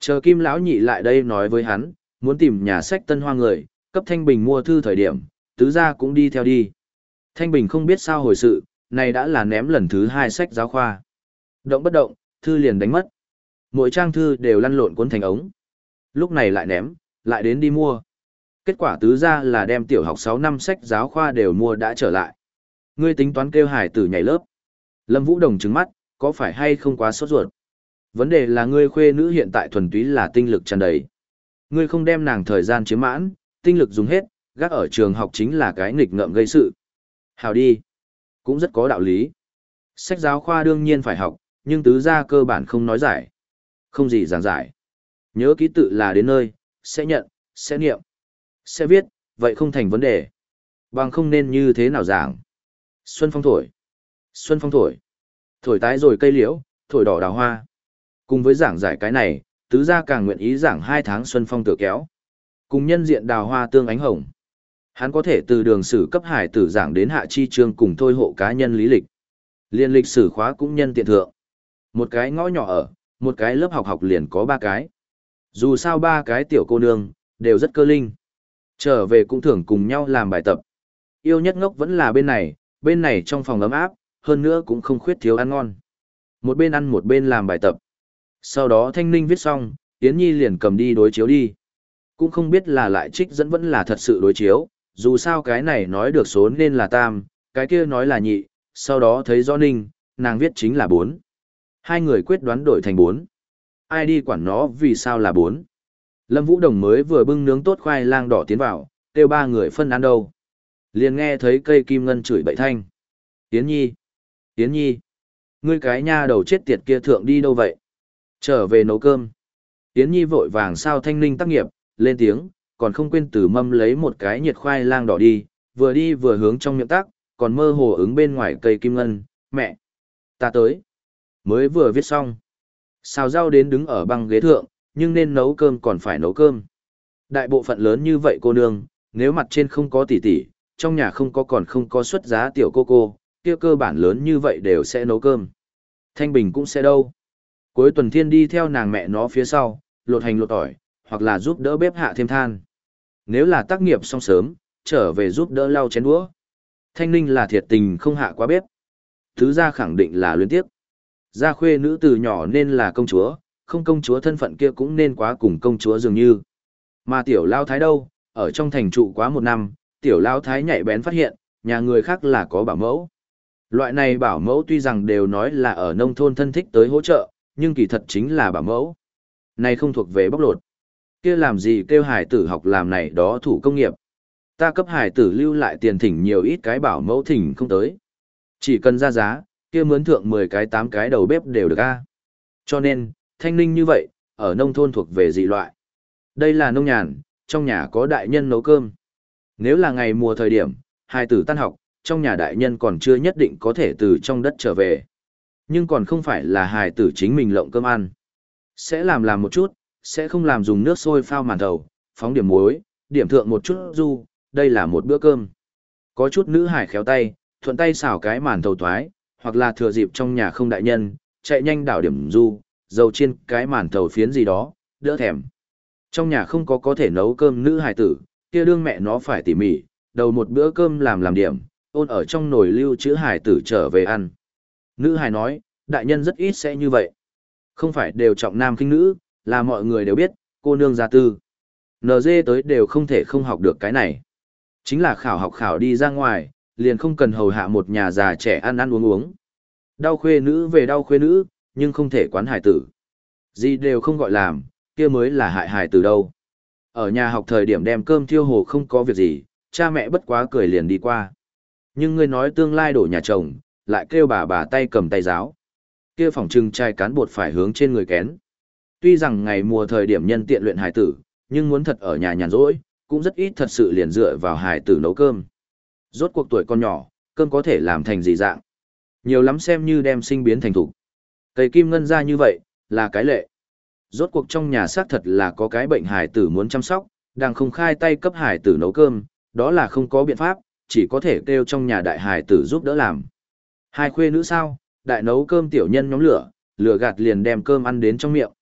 Chờ Kim lão nhị lại đây nói với hắn, muốn tìm nhà sách Tân Hoa người, cấp Thanh Bình mua thư thời điểm, tứ gia cũng đi theo đi. Thanh Bình không biết sao hồi sự, này đã là ném lần thứ hai sách giáo khoa. Động bất động, thư liền đánh mất. Mỗi trang thư đều lăn lộn cuốn thành ống. Lúc này lại ném, lại đến đi mua. Kết quả tứ gia là đem tiểu học sáu năm sách giáo khoa đều mua đã trở lại. Ngươi tính toán kêu hải tử nhảy lớp. Lâm Vũ Đồng trừng mắt, có phải hay không quá sốt ruột? Vấn đề là ngươi khuê nữ hiện tại thuần túy là tinh lực tràn đầy. Ngươi không đem nàng thời gian chiếm mãn, tinh lực dùng hết, gác ở trường học chính là cái nghịch ngợm gây sự. Hào đi. Cũng rất có đạo lý. Sách giáo khoa đương nhiên phải học, nhưng tứ gia cơ bản không nói giải. Không gì giảng giải. Nhớ ký tự là đến nơi, sẽ nhận, sẽ niệm, sẽ viết, vậy không thành vấn đề. Bằng không nên như thế nào giảng. Xuân phong thổi. Xuân phong thổi. Thổi tái rồi cây liễu, thổi đỏ đào hoa. Cùng với giảng giải cái này, tứ gia càng nguyện ý giảng hai tháng xuân phong tựa kéo. Cùng nhân diện đào hoa tương ánh hồng. Hắn có thể từ đường sử cấp hải tử giảng đến hạ chi chương cùng thôi hộ cá nhân lý lịch. Liên lịch sử khóa cũng nhân tiện thượng. Một cái ngõ nhỏ ở, một cái lớp học học liền có ba cái. Dù sao ba cái tiểu cô nương, đều rất cơ linh. Trở về cũng thường cùng nhau làm bài tập. Yêu nhất ngốc vẫn là bên này, bên này trong phòng ấm áp, hơn nữa cũng không khuyết thiếu ăn ngon. Một bên ăn một bên làm bài tập. Sau đó Thanh Ninh viết xong, Yến Nhi liền cầm đi đối chiếu đi. Cũng không biết là lại trích dẫn vẫn là thật sự đối chiếu, dù sao cái này nói được số nên là tam, cái kia nói là nhị, sau đó thấy rõ Ninh, nàng viết chính là bốn. Hai người quyết đoán đổi thành bốn. Ai đi quản nó vì sao là bốn. Lâm Vũ Đồng mới vừa bưng nướng tốt khoai lang đỏ tiến vào, kêu ba người phân ăn đâu. Liền nghe thấy cây kim ngân chửi bậy thanh. Yến Nhi! Yến Nhi! Ngươi cái nha đầu chết tiệt kia thượng đi đâu vậy? Trở về nấu cơm. Yến Nhi vội vàng sao Thanh Ninh tác nghiệp, lên tiếng, còn không quên từ mâm lấy một cái nhiệt khoai lang đỏ đi, vừa đi vừa hướng trong miệng tác, còn mơ hồ ứng bên ngoài cây kim ngân, mẹ. Ta tới. Mới vừa viết xong. Xào rau đến đứng ở băng ghế thượng, nhưng nên nấu cơm còn phải nấu cơm. Đại bộ phận lớn như vậy cô nương, nếu mặt trên không có tỷ tỷ, trong nhà không có còn không có xuất giá tiểu cô cô, kia cơ bản lớn như vậy đều sẽ nấu cơm. Thanh Bình cũng sẽ đâu. Cuối tuần thiên đi theo nàng mẹ nó phía sau, lột hành lột tỏi, hoặc là giúp đỡ bếp hạ thêm than. Nếu là tác nghiệp xong sớm, trở về giúp đỡ lau chén đũa. Thanh Ninh là thiệt tình không hạ qua bếp. Thứ gia khẳng định là luyến tiếp. Gia khuê nữ từ nhỏ nên là công chúa, không công chúa thân phận kia cũng nên quá cùng công chúa dường như. Mà tiểu lao thái đâu, ở trong thành trụ quá một năm, tiểu lao thái nhạy bén phát hiện, nhà người khác là có bảo mẫu. Loại này bảo mẫu tuy rằng đều nói là ở nông thôn thân thích tới hỗ trợ, nhưng kỳ thật chính là bảo mẫu. Này không thuộc về bóc lột. Kia làm gì kêu hải tử học làm này đó thủ công nghiệp. Ta cấp hải tử lưu lại tiền thỉnh nhiều ít cái bảo mẫu thỉnh không tới. Chỉ cần ra giá, kia mướn thượng mười cái tám cái đầu bếp đều được a. Cho nên, Thanh Ninh như vậy, ở nông thôn thuộc về dị loại. Đây là nông nhàn, trong nhà có đại nhân nấu cơm. Nếu là ngày mùa thời điểm, hai tử tan học, trong nhà đại nhân còn chưa nhất định có thể từ trong đất trở về. Nhưng còn không phải là hài tử chính mình lộng cơm ăn. Sẽ làm làm một chút, sẽ không làm dùng nước sôi phao màn thầu, phóng điểm muối, điểm thượng một chút du, đây là một bữa cơm. Có chút nữ hải khéo tay, thuận tay xào cái màn thầu thoái, hoặc là thừa dịp trong nhà không đại nhân, chạy nhanh đảo điểm du, dầu chiên cái màn thầu phiến gì đó, đỡ thèm. Trong nhà không có có thể nấu cơm nữ hài tử, kia đương mẹ nó phải tỉ mỉ, đầu một bữa cơm làm làm điểm, ôn ở trong nồi lưu trữ hài tử trở về ăn. Nữ hài nói, đại nhân rất ít sẽ như vậy. Không phải đều trọng nam khinh nữ, là mọi người đều biết, cô nương gia tư. en giê tới đều không thể không học được cái này. Chính là khảo học khảo đi ra ngoài, liền không cần hầu hạ một nhà già trẻ ăn ăn uống uống. Đau khuê nữ về đau khuê nữ, nhưng không thể quán hài tử. Gì đều không gọi làm, kia mới là hại hài tử đâu. Ở nhà học thời điểm đem cơm thiêu hồ không có việc gì, cha mẹ bất quá cười liền đi qua. Nhưng ngươi nói tương lai đổ nhà chồng, lại kêu bà bà tay cầm tay giáo. Kia phòng trưng chai cán bột phải hướng trên người kén. Tuy rằng ngày mùa thời điểm nhân tiện luyện hài tử, nhưng muốn thật ở nhà nhàn rỗi, cũng rất ít thật sự liền dựa vào hài tử nấu cơm. Rốt cuộc tuổi con nhỏ, cơm có thể làm thành gì dạng. Nhiều lắm xem như đem sinh biến thành thủ. Cây kim ngân ra như vậy, là cái lệ. Rốt cuộc trong nhà xác thật là có cái bệnh hài tử muốn chăm sóc, đang không khai tay cấp hài tử nấu cơm, đó là không có biện pháp, chỉ có thể kêu trong nhà đại hài tử giúp đỡ làm. Hai khuê nữ sao, đại nấu cơm tiểu nhân nhóm lửa, lửa gạt liền đem cơm ăn đến trong miệng.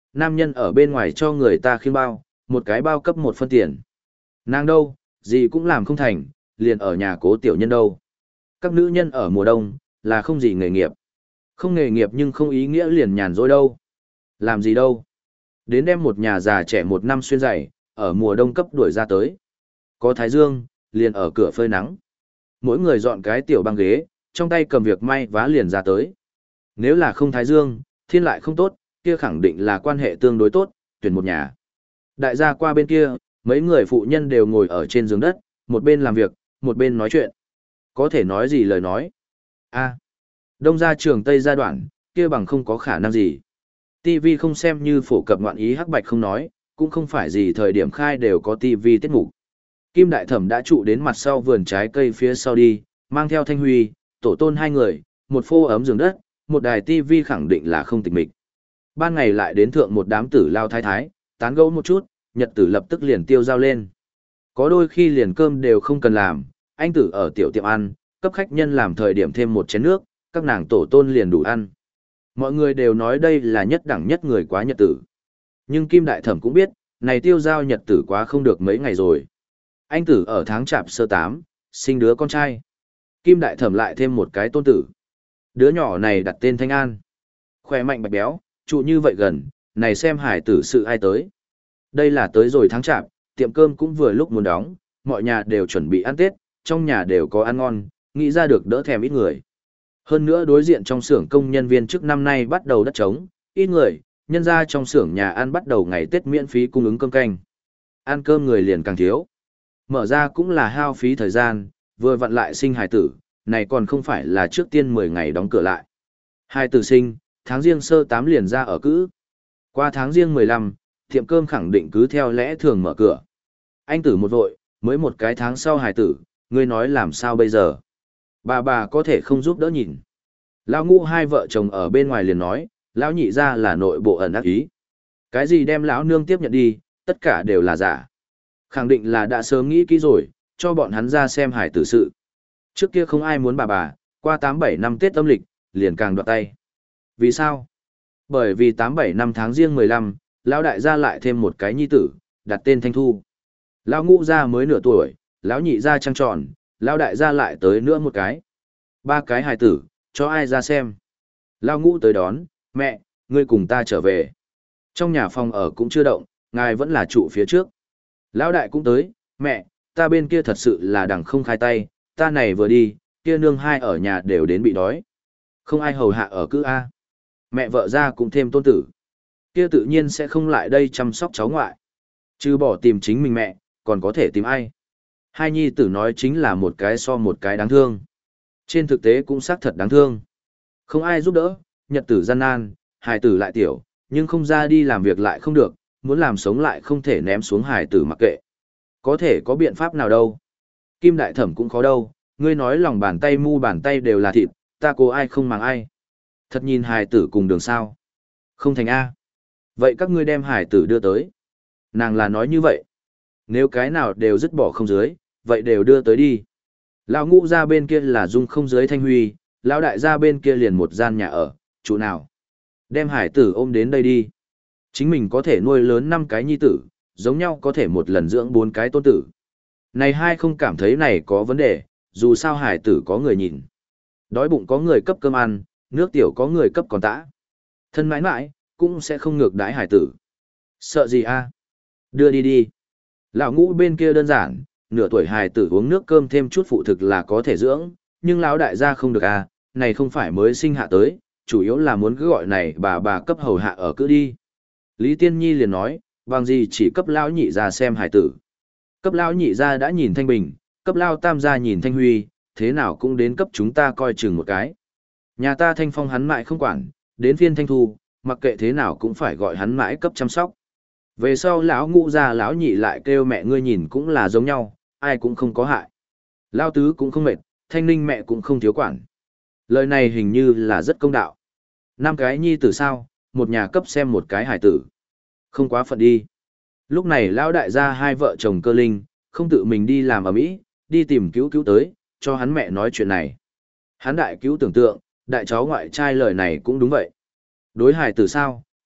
Nam nhân ở bên ngoài cho người ta khiêng bao, một cái bao cấp một phân tiền. Nàng đâu, gì cũng làm không thành, liền ở nhà cố tiểu nhân đâu. Các nữ nhân ở mùa đông, là không gì nghề nghiệp. Không nghề nghiệp nhưng không ý nghĩa liền nhàn rỗi đâu. Làm gì đâu. Đến đem một nhà già trẻ một năm xuyên giày, ở mùa đông cấp đuổi ra tới. Có thái dương, liền ở cửa phơi nắng. Mỗi người dọn cái tiểu băng ghế, trong tay cầm việc may vá liền ra tới. Nếu là không thái dương, thiên lại không tốt, kia khẳng định là quan hệ tương đối tốt, tuyển một nhà. Đại gia qua bên kia, mấy người phụ nhân đều ngồi ở trên giường đất, một bên làm việc, một bên nói chuyện. Có thể nói gì lời nói. A, đông gia trường Tây gia đoạn, kia bằng không có khả năng gì. ti vi không xem như phổ cập ngoạn ý hắc bạch không nói, cũng không phải gì thời điểm khai đều có ti vi tiết mục. Kim Đại Thẩm đã trụ đến mặt sau vườn trái cây phía sau đi, mang theo Thanh Huy, tổ tôn hai người, một phô ấm giường đất, một đài ti vi khẳng định là không tịch mịch. Ban ngày lại đến thượng một đám tử lao thái thái, tán gẫu một chút, nhật tử lập tức liền tiêu dao lên. Có đôi khi liền cơm đều không cần làm, anh tử ở tiểu tiệm ăn, cấp khách nhân làm thời điểm thêm một chén nước, các nàng tổ tôn liền đủ ăn. Mọi người đều nói đây là nhất đẳng nhất người quá nhật tử. Nhưng Kim Đại Thẩm cũng biết, này tiêu giao nhật tử quá không được mấy ngày rồi. Anh tử ở tháng chạp sơ tám, sinh đứa con trai. Kim Đại Thẩm lại thêm một cái tôn tử. Đứa nhỏ này đặt tên Thanh An. Khỏe mạnh bạch béo, trụ như vậy gần, này xem hải tử sự ai tới. Đây là tới rồi tháng chạp, tiệm cơm cũng vừa lúc muốn đóng, mọi nhà đều chuẩn bị ăn Tết, trong nhà đều có ăn ngon, nghĩ ra được đỡ thèm ít người. Hơn nữa đối diện trong xưởng công nhân viên trước năm nay bắt đầu đất trống, ít người, nhân ra trong xưởng nhà ăn bắt đầu ngày Tết miễn phí cung ứng cơm canh. Ăn cơm người liền càng thiếu. Mở ra cũng là hao phí thời gian, vừa vặn lại sinh hài tử, này còn không phải là trước tiên mười ngày đóng cửa lại. Hài tử sinh, tháng riêng sơ tám liền ra ở cữ. Qua tháng riêng mười lăm, tiệm cơm khẳng định cứ theo lẽ thường mở cửa. Anh tử một vội, mới một cái tháng sau hài tử, ngươi nói làm sao bây giờ? Bà bà có thể không giúp đỡ nhìn. Lão ngũ hai vợ chồng ở bên ngoài liền nói, lão nhị ra là nội bộ ẩn ác ý. Cái gì đem lão nương tiếp nhận đi, tất cả đều là giả. Khẳng định là đã sớm nghĩ kỹ rồi, cho bọn hắn ra xem hài tử sự. Trước kia không ai muốn bà bà, qua tám bảy năm Tết âm lịch, liền càng đoạt tay. Vì sao? Bởi vì tám bảy năm tháng riêng mười lăm, lão đại gia lại thêm một cái nhi tử, đặt tên Thanh Thu. Lão ngũ gia mới nửa tuổi, lão nhị gia trăng tròn, lão đại gia lại tới nữa một cái. Ba cái hài tử, cho ai ra xem. Lão ngũ tới đón, mẹ, ngươi cùng ta trở về. Trong nhà phòng ở cũng chưa động, ngài vẫn là trụ phía trước. Lão đại cũng tới, mẹ, ta bên kia thật sự là đằng không khai tay, ta này vừa đi, kia nương hai ở nhà đều đến bị đói. Không ai hầu hạ ở cứ A. Mẹ vợ ra cũng thêm tôn tử. Kia tự nhiên sẽ không lại đây chăm sóc cháu ngoại. Chứ bỏ tìm chính mình mẹ, còn có thể tìm ai. Hai nhi tử nói chính là một cái so một cái đáng thương. Trên thực tế cũng xác thật đáng thương. Không ai giúp đỡ, nhật tử gian nan, hài tử lại tiểu, nhưng không ra đi làm việc lại không được, muốn làm sống lại không thể ném xuống hài tử mặc kệ. Có thể có biện pháp nào đâu. Kim Đại Thẩm cũng khó đâu, ngươi nói lòng bàn tay mu bàn tay đều là thịt, ta cố ai không màng ai. Thật nhìn hài tử cùng đường sao. Không thành A. Vậy các ngươi đem hài tử đưa tới. Nàng là nói như vậy. Nếu cái nào đều dứt bỏ không dưới, vậy đều đưa tới đi. Lão ngũ ra bên kia là dung không dưới Thanh Huy, lão đại ra bên kia liền một gian nhà ở, chỗ nào. Đem hải tử ôm đến đây đi. Chính mình có thể nuôi lớn năm cái nhi tử, giống nhau có thể một lần dưỡng bốn cái tôn tử. Này hai không cảm thấy này có vấn đề, dù sao hải tử có người nhìn. Đói bụng có người cấp cơm ăn, nước tiểu có người cấp còn tã. Thân mãi mãi, cũng sẽ không ngược đãi hải tử. Sợ gì a? Đưa đi đi. Lão ngũ bên kia đơn giản, nửa tuổi hài tử uống nước cơm thêm chút phụ thực là có thể dưỡng, nhưng lão đại gia không được à, này không phải mới sinh hạ tới, chủ yếu là muốn cứ gọi này bà bà cấp hầu hạ ở cứ đi. Lý Tiên Nhi liền nói, bằng gì chỉ cấp lão nhị ra xem hài tử. Cấp lão nhị ra đã nhìn Thanh Bình, cấp lão tam gia nhìn Thanh Huy, thế nào cũng đến cấp chúng ta coi chừng một cái. Nhà ta Thanh Phong hắn mãi không quản, đến phiên Thanh Thu, mặc kệ thế nào cũng phải gọi hắn mãi cấp chăm sóc. Về sau lão ngũ ra lão nhị lại kêu mẹ ngươi nhìn cũng là giống nhau, ai cũng không có hại. Lão tứ cũng không mệt, Thanh Ninh mẹ cũng không thiếu quản. Lời này hình như là rất công đạo. Năm cái nhi tử sao, một nhà cấp xem một cái hải tử. Không quá phận đi. Lúc này lão đại gia hai vợ chồng Cơ Linh, không tự mình đi làm ở Mỹ, đi tìm cứu cứu tới, cho hắn mẹ nói chuyện này. Hắn đại cứu tưởng tượng, đại cháu ngoại trai lời này cũng đúng vậy. Đối hải tử sao,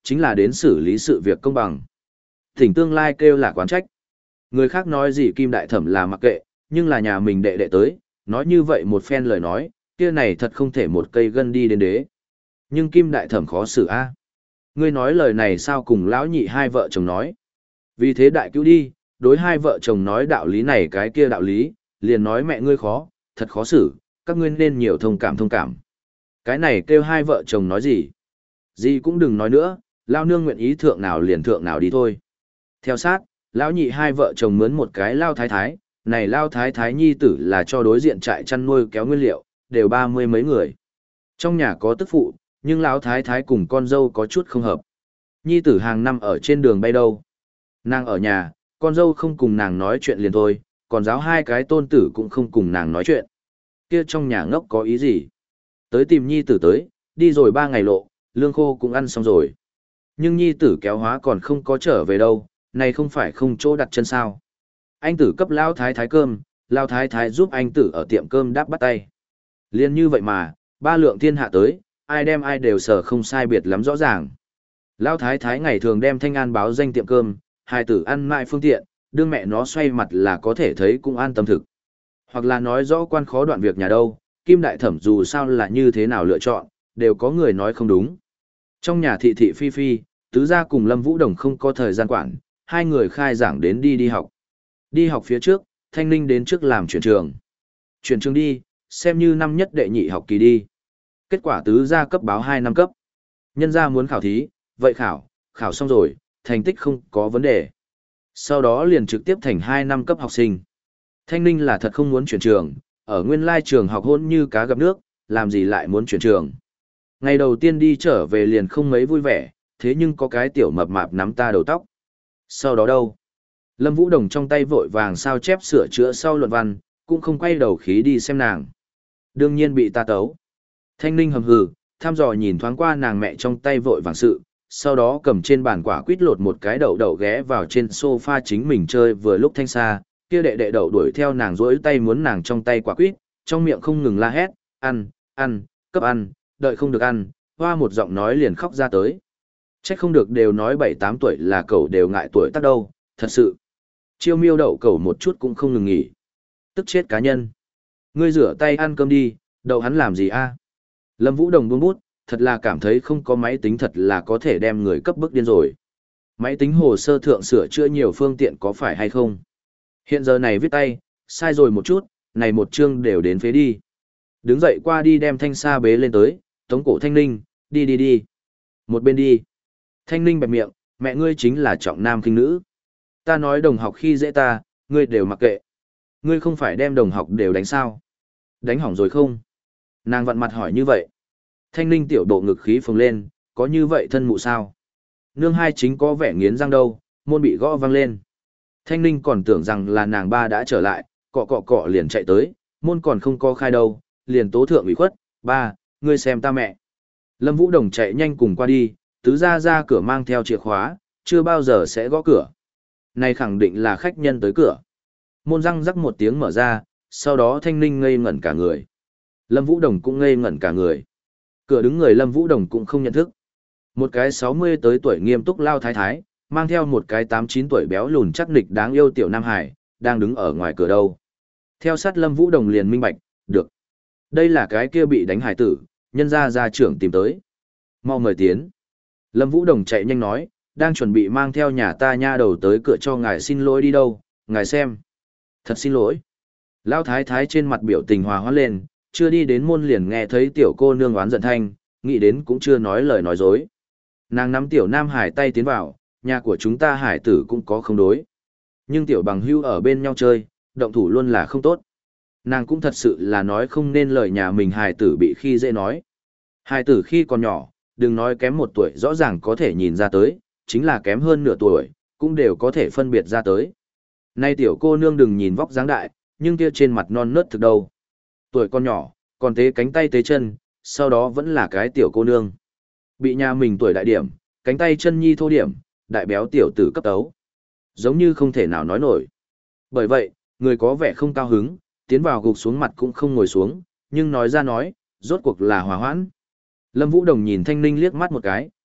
chính là đến xử lý sự việc công bằng. Thỉnh tương lai kêu là quán trách. Người khác nói gì Kim Đại Thẩm là mặc kệ, nhưng là nhà mình đệ đệ tới, nói như vậy một phen lời nói, kia này thật không thể một cây gân đi đến đế. Nhưng Kim Đại Thẩm khó xử a. Ngươi nói lời này sao cùng lão nhị hai vợ chồng nói. Vì thế đại cứu đi, đối hai vợ chồng nói đạo lý này cái kia đạo lý, liền nói mẹ ngươi khó, thật khó xử, các ngươi nên nhiều thông cảm thông cảm. Cái này kêu hai vợ chồng nói gì? Gì cũng đừng nói nữa, lao nương nguyện ý thượng nào liền thượng nào đi thôi. Theo sát, lão nhị hai vợ chồng mướn một cái lao thái thái, này lao thái thái nhi tử là cho đối diện trại chăn nuôi kéo nguyên liệu, đều ba mươi mấy người. Trong nhà có tức phụ, nhưng lão thái thái cùng con dâu có chút không hợp. Nhi tử hàng năm ở trên đường bay đâu. Nàng ở nhà, con dâu không cùng nàng nói chuyện liền thôi, còn giáo hai cái tôn tử cũng không cùng nàng nói chuyện. Kia trong nhà ngốc có ý gì? Tới tìm nhi tử tới, đi rồi ba ngày lộ, lương khô cũng ăn xong rồi. Nhưng nhi tử kéo hóa còn không có trở về đâu, này không phải không chỗ đặt chân sao. Anh tử cấp lão thái thái cơm, lão thái thái giúp anh tử ở tiệm cơm đáp bắt tay. Liên như vậy mà, ba lượng thiên hạ tới, ai đem ai đều sở không sai biệt lắm rõ ràng. Lão thái thái ngày thường đem Thanh An báo danh tiệm cơm, hai tử ăn mãi phương tiện, đương mẹ nó xoay mặt là có thể thấy cũng an tâm thực. Hoặc là nói rõ quan khó đoạn việc nhà đâu, Kim Đại Thẩm dù sao là như thế nào lựa chọn, đều có người nói không đúng. Trong nhà thị thị phi phi, tứ gia cùng Lâm Vũ Đồng không có thời gian quản, hai người khai giảng đến đi đi học. Đi học phía trước, Thanh Ninh đến trước làm chuyển trường. Chuyển trường đi, xem như năm nhất đệ nhị học kỳ đi. Kết quả tứ gia cấp báo hai năm cấp. Nhân gia muốn khảo thí, vậy khảo, khảo xong rồi, thành tích không có vấn đề. Sau đó liền trực tiếp thành hai năm cấp học sinh. Thanh Ninh là thật không muốn chuyển trường, ở nguyên lai trường học hôn như cá gặp nước, làm gì lại muốn chuyển trường. Ngày đầu tiên đi trở về liền không mấy vui vẻ, thế nhưng có cái tiểu mập mạp nắm ta đầu tóc. Sau đó đâu? Lâm Vũ Đồng trong tay vội vàng sao chép sửa chữa sau luận văn, cũng không quay đầu khí đi xem nàng. Đương nhiên bị ta tấu. Thanh Ninh hầm hừ, thăm dò nhìn thoáng qua nàng mẹ trong tay vội vàng sự, sau đó cầm trên bàn quả quýt lột một cái đậu đậu ghé vào trên sofa chính mình chơi vừa lúc thanh xa, kia đệ đệ đậu đuổi theo nàng rỗi tay muốn nàng trong tay quả quýt, trong miệng không ngừng la hét, ăn, ăn, cấp ăn, đợi không được ăn, hoa một giọng nói liền khóc ra tới. Trách không được đều nói bảy tám tuổi là cậu đều ngại tuổi tác đâu, thật sự. Chiêu miêu đậu cậu một chút cũng không ngừng nghỉ. Tức chết cá nhân. Ngươi rửa tay ăn cơm đi, đậu hắn làm gì a? Lâm Vũ Đồng buông bút, thật là cảm thấy không có máy tính thật là có thể đem người cấp bức điên rồi. Máy tính hồ sơ thượng sửa chữa nhiều phương tiện có phải hay không? Hiện giờ này viết tay, sai rồi một chút, này một chương đều đến phế đi. Đứng dậy qua đi đem thanh sa bế lên tới, tống cổ Thanh Ninh, đi đi đi. Một bên đi. Thanh Ninh bẹp miệng, mẹ ngươi chính là trọng nam khinh nữ. Ta nói đồng học khi dễ ta, ngươi đều mặc kệ. Ngươi không phải đem đồng học đều đánh sao? Đánh hỏng rồi không? Nàng vặn mặt hỏi như vậy. Thanh Ninh tiểu độ ngực khí phồng lên, có như vậy thân mụ sao? Nương hai chính có vẻ nghiến răng đâu, môn bị gõ vang lên. Thanh Ninh còn tưởng rằng là nàng ba đã trở lại, cọ cọ cọ liền chạy tới, môn còn không có khai đâu, liền tố thượng ủy khuất, ba, ngươi xem ta mẹ. Lâm Vũ Đồng chạy nhanh cùng qua đi, tứ ra ra cửa mang theo chìa khóa, chưa bao giờ sẽ gõ cửa. Này khẳng định là khách nhân tới cửa. Môn răng rắc một tiếng mở ra, sau đó Thanh Ninh ngây ngẩn cả người. Lâm Vũ Đồng cũng ngây ngẩn cả người. Cửa đứng người Lâm Vũ Đồng cũng không nhận thức. Một cái sáu mươi tới tuổi nghiêm túc lao thái thái, mang theo một cái tám chín tuổi béo lùn chắc nịch đáng yêu tiểu Nam Hải, đang đứng ở ngoài cửa đâu. Theo sát Lâm Vũ Đồng liền minh bạch, được. Đây là cái kia bị đánh hải tử, nhân gia gia trưởng tìm tới. Mau mời tiến. Lâm Vũ Đồng chạy nhanh nói, đang chuẩn bị mang theo nhà ta nha đầu tới cửa cho ngài xin lỗi đi đâu, ngài xem. Thật xin lỗi. Lão thái thái trên mặt biểu tình hòa hoãn lên, chưa đi đến môn liền nghe thấy tiểu cô nương oán giận thanh, nghĩ đến cũng chưa nói lời nói dối. Nàng nắm tiểu Nam Hải tay tiến vào, nhà của chúng ta hải tử cũng có không đối. Nhưng tiểu bằng hưu ở bên nhau chơi, động thủ luôn là không tốt. Nàng cũng thật sự là nói không nên lời nhà mình hải tử bị khi dễ nói. Hải tử khi còn nhỏ, đừng nói kém một tuổi rõ ràng có thể nhìn ra tới, chính là kém hơn nửa tuổi, cũng đều có thể phân biệt ra tới. Nay tiểu cô nương đừng nhìn vóc dáng đại, nhưng kia trên mặt non nớt thực đâu. Tuổi con nhỏ, còn tế cánh tay tế chân, sau đó vẫn là cái tiểu cô nương. Bị nhà mình tuổi đại điểm, cánh tay chân nhi thô điểm, đại béo tiểu tử cấp tấu. Giống như không thể nào nói nổi. Bởi vậy, người có vẻ không cao hứng, tiến vào gục xuống mặt cũng không ngồi xuống, nhưng nói ra nói, rốt cuộc là hòa hoãn. Lâm Vũ Đồng nhìn Thanh Ninh liếc mắt một cái,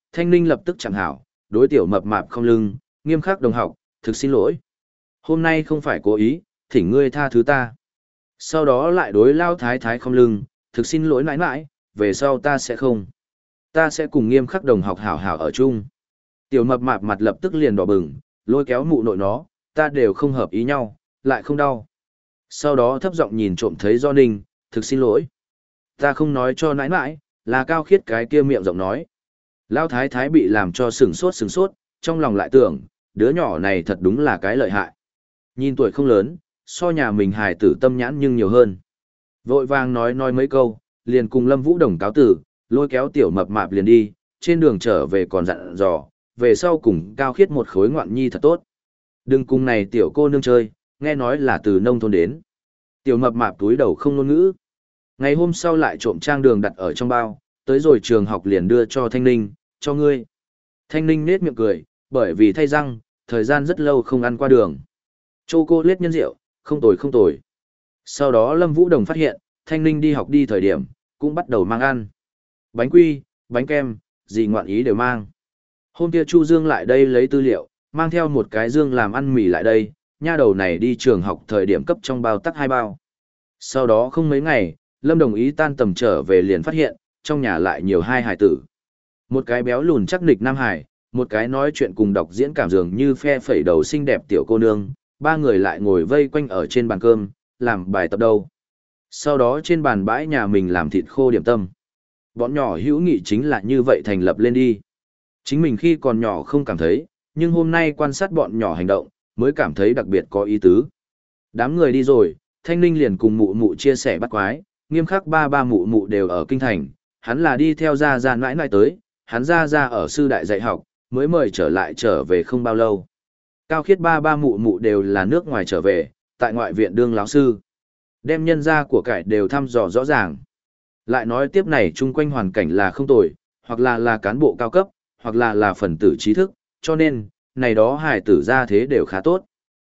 Thanh Ninh lập tức chẳng hảo, đối tiểu mập mạp không lưng, nghiêm khắc đồng học, thực xin lỗi. Hôm nay không phải cố ý, thỉnh ngươi tha thứ ta. Sau đó lại đối lao thái thái không lưng, thực xin lỗi nãi nãi, về sau ta sẽ không. Ta sẽ cùng nghiêm khắc đồng học hảo hảo ở chung. Tiểu mập mạp mặt lập tức liền đỏ bừng, lôi kéo mụ nội nó, ta đều không hợp ý nhau, lại không đau. Sau đó thấp giọng nhìn trộm thấy Do Ninh, thực xin lỗi. Ta không nói cho nãi nãi, là Cao Khiết cái kia miệng rộng nói. Lao thái thái bị làm cho sừng sốt sừng sốt, trong lòng lại tưởng, đứa nhỏ này thật đúng là cái lợi hại. Nhìn tuổi không lớn, so nhà mình hài tử tâm nhãn nhưng nhiều hơn. Vội vàng nói nói mấy câu, liền cùng Lâm Vũ Đồng cáo tử, lôi kéo tiểu mập mạp liền đi, trên đường trở về còn dặn dò, về sau cùng Cao Khiết một khối ngoạn nhi thật tốt. Đừng cùng này tiểu cô nương chơi, nghe nói là từ nông thôn đến. Tiểu mập mạp túi đầu không ngôn ngữ. Ngày hôm sau lại trộm trang đường đặt ở trong bao, tới rồi trường học liền đưa cho Thanh Ninh, cho ngươi. Thanh Ninh nết miệng cười, bởi vì thay răng, thời gian rất lâu không ăn qua đường. Chô cô liết nhân rượu, không tồi không tồi. Sau đó Lâm Vũ Đồng phát hiện, Thanh Ninh đi học đi thời điểm, cũng bắt đầu mang ăn. Bánh quy, bánh kem, gì ngoạn ý đều mang. Hôm kia Chu Dương lại đây lấy tư liệu, mang theo một cái dương làm ăn mì lại đây, nha đầu này đi trường học thời điểm cấp trong bao tắc hai bao. Sau đó không mấy ngày, Lâm Đồng ý tan tầm trở về liền phát hiện, trong nhà lại nhiều hai hải tử. Một cái béo lùn chắc nịch Nam Hải, một cái nói chuyện cùng đọc diễn cảm dường như phe phẩy đầu xinh đẹp tiểu cô nương, ba người lại ngồi vây quanh ở trên bàn cơm, làm bài tập đâu. Sau đó trên bàn bãi nhà mình làm thịt khô điểm tâm. Bọn nhỏ hữu nghị chính là như vậy thành lập lên đi. Chính mình khi còn nhỏ không cảm thấy, nhưng hôm nay quan sát bọn nhỏ hành động, mới cảm thấy đặc biệt có ý tứ. Đám người đi rồi, Thanh Ninh liền cùng mụ mụ chia sẻ bắt quái, nghiêm khắc ba ba mụ mụ đều ở kinh thành, hắn là đi theo gia gia mãi mãi tới, hắn gia gia ở sư đại dạy học, mới mời trở lại trở về không bao lâu. Cao Khiết ba ba mụ mụ đều là nước ngoài trở về, tại ngoại viện đương lão sư. Đem nhân gia của cải đều thăm dò rõ ràng. Lại nói tiếp này chung quanh hoàn cảnh là không tồi, hoặc là là cán bộ cao cấp, hoặc là là phần tử trí thức, cho nên, này đó hài tử gia thế đều khá tốt.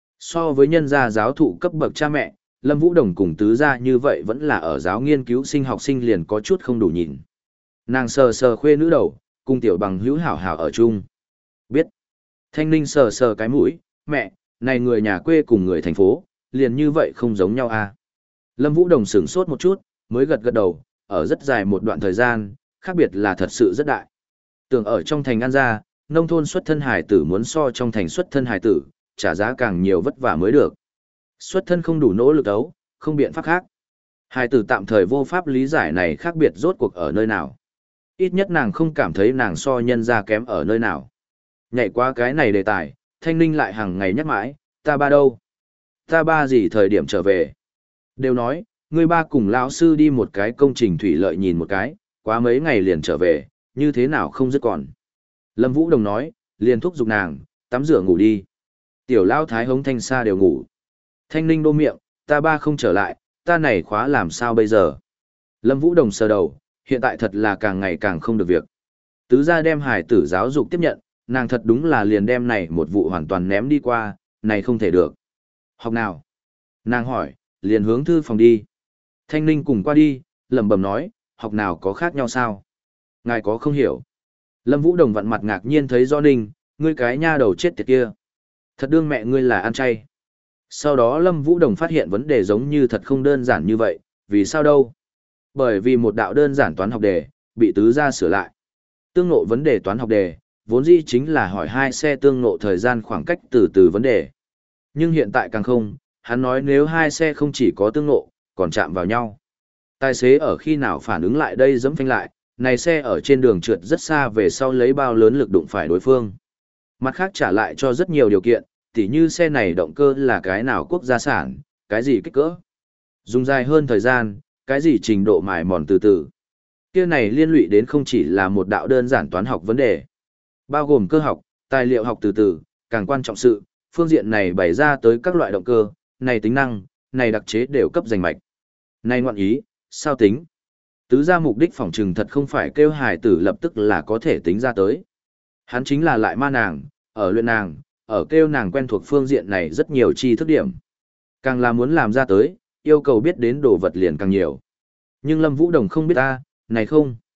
So với nhân gia giáo thụ cấp bậc cha mẹ, Lâm Vũ Đồng cùng tứ gia như vậy vẫn là ở giáo nghiên cứu sinh học sinh liền có chút không đủ nhìn. Nàng sờ sờ khuê nữ đầu, cùng tiểu bằng hữu hảo hảo ở chung. Biết. Thanh Ninh sờ sờ cái mũi, mẹ, này người nhà quê cùng người thành phố, liền như vậy không giống nhau à. Lâm Vũ Đồng sửng sốt một chút, mới gật gật đầu, ở rất dài một đoạn thời gian, khác biệt là thật sự rất đại. Tưởng ở trong thành An Gia, nông thôn xuất thân hài tử muốn so trong thành xuất thân hài tử, trả giá càng nhiều vất vả mới được. Xuất thân không đủ nỗ lực ấu, không biện pháp khác. Hài tử tạm thời vô pháp lý giải này khác biệt rốt cuộc ở nơi nào. Ít nhất nàng không cảm thấy nàng so nhân gia kém ở nơi nào. Nhảy qua cái này đề tài, Thanh Ninh lại hàng ngày nhắc mãi, ta ba đâu? Ta ba gì thời điểm trở về? Đều nói, người ba cùng lão sư đi một cái công trình thủy lợi nhìn một cái, quá mấy ngày liền trở về, như thế nào không dứt còn. Lâm Vũ Đồng nói, liền thúc giục nàng, tắm rửa ngủ đi. Tiểu Lao Thái hống Thanh Sa đều ngủ. Thanh Ninh đô miệng, ta ba không trở lại, ta này khóa làm sao bây giờ? Lâm Vũ Đồng sờ đầu, hiện tại thật là càng ngày càng không được việc. Tứ gia đem hải tử giáo dục tiếp nhận, nàng thật đúng là liền đem này một vụ hoàn toàn ném đi qua, này không thể được. Học nào? Nàng hỏi, liền hướng thư phòng đi. Thanh Ninh cùng qua đi, lẩm bẩm nói, học nào có khác nhau sao? Ngài có không hiểu? Lâm Vũ Đồng vặn mặt ngạc nhiên thấy Do Ninh, ngươi cái nha đầu chết tiệt kia. Thật đương mẹ ngươi là ăn chay. Sau đó Lâm Vũ Đồng phát hiện vấn đề giống như thật không đơn giản như vậy, vì sao đâu? Bởi vì một đạo đơn giản toán học đề, bị tứ gia sửa lại. Tương ngộ vấn đề toán học đề, vốn dĩ chính là hỏi hai xe tương ngộ thời gian khoảng cách từ từ vấn đề. Nhưng hiện tại càng không, hắn nói nếu hai xe không chỉ có tương ngộ, còn chạm vào nhau. Tài xế ở khi nào phản ứng lại đây dẫm phanh lại, này xe ở trên đường trượt rất xa về sau lấy bao lớn lực đụng phải đối phương. Mặt khác trả lại cho rất nhiều điều kiện, tỉ như xe này động cơ là cái nào quốc gia sản, cái gì kích cỡ. Dùng dài hơn thời gian, cái gì trình độ mài mòn từ từ. Kia này liên lụy đến không chỉ là một đạo đơn giản toán học vấn đề, bao gồm cơ học, tài liệu học từ từ, càng quan trọng sự, phương diện này bày ra tới các loại động cơ, này tính năng, này đặc chế đều cấp danh mạch. Này ngoạn ý, sao tính? Tứ gia mục đích phỏng trừng thật không phải kêu hài tử lập tức là có thể tính ra tới. Hắn chính là lại ma nàng, ở luyện nàng, ở kêu nàng quen thuộc phương diện này rất nhiều chi thức điểm. Càng là muốn làm ra tới, yêu cầu biết đến đồ vật liền càng nhiều. Nhưng Lâm Vũ Đồng không biết ta, này không.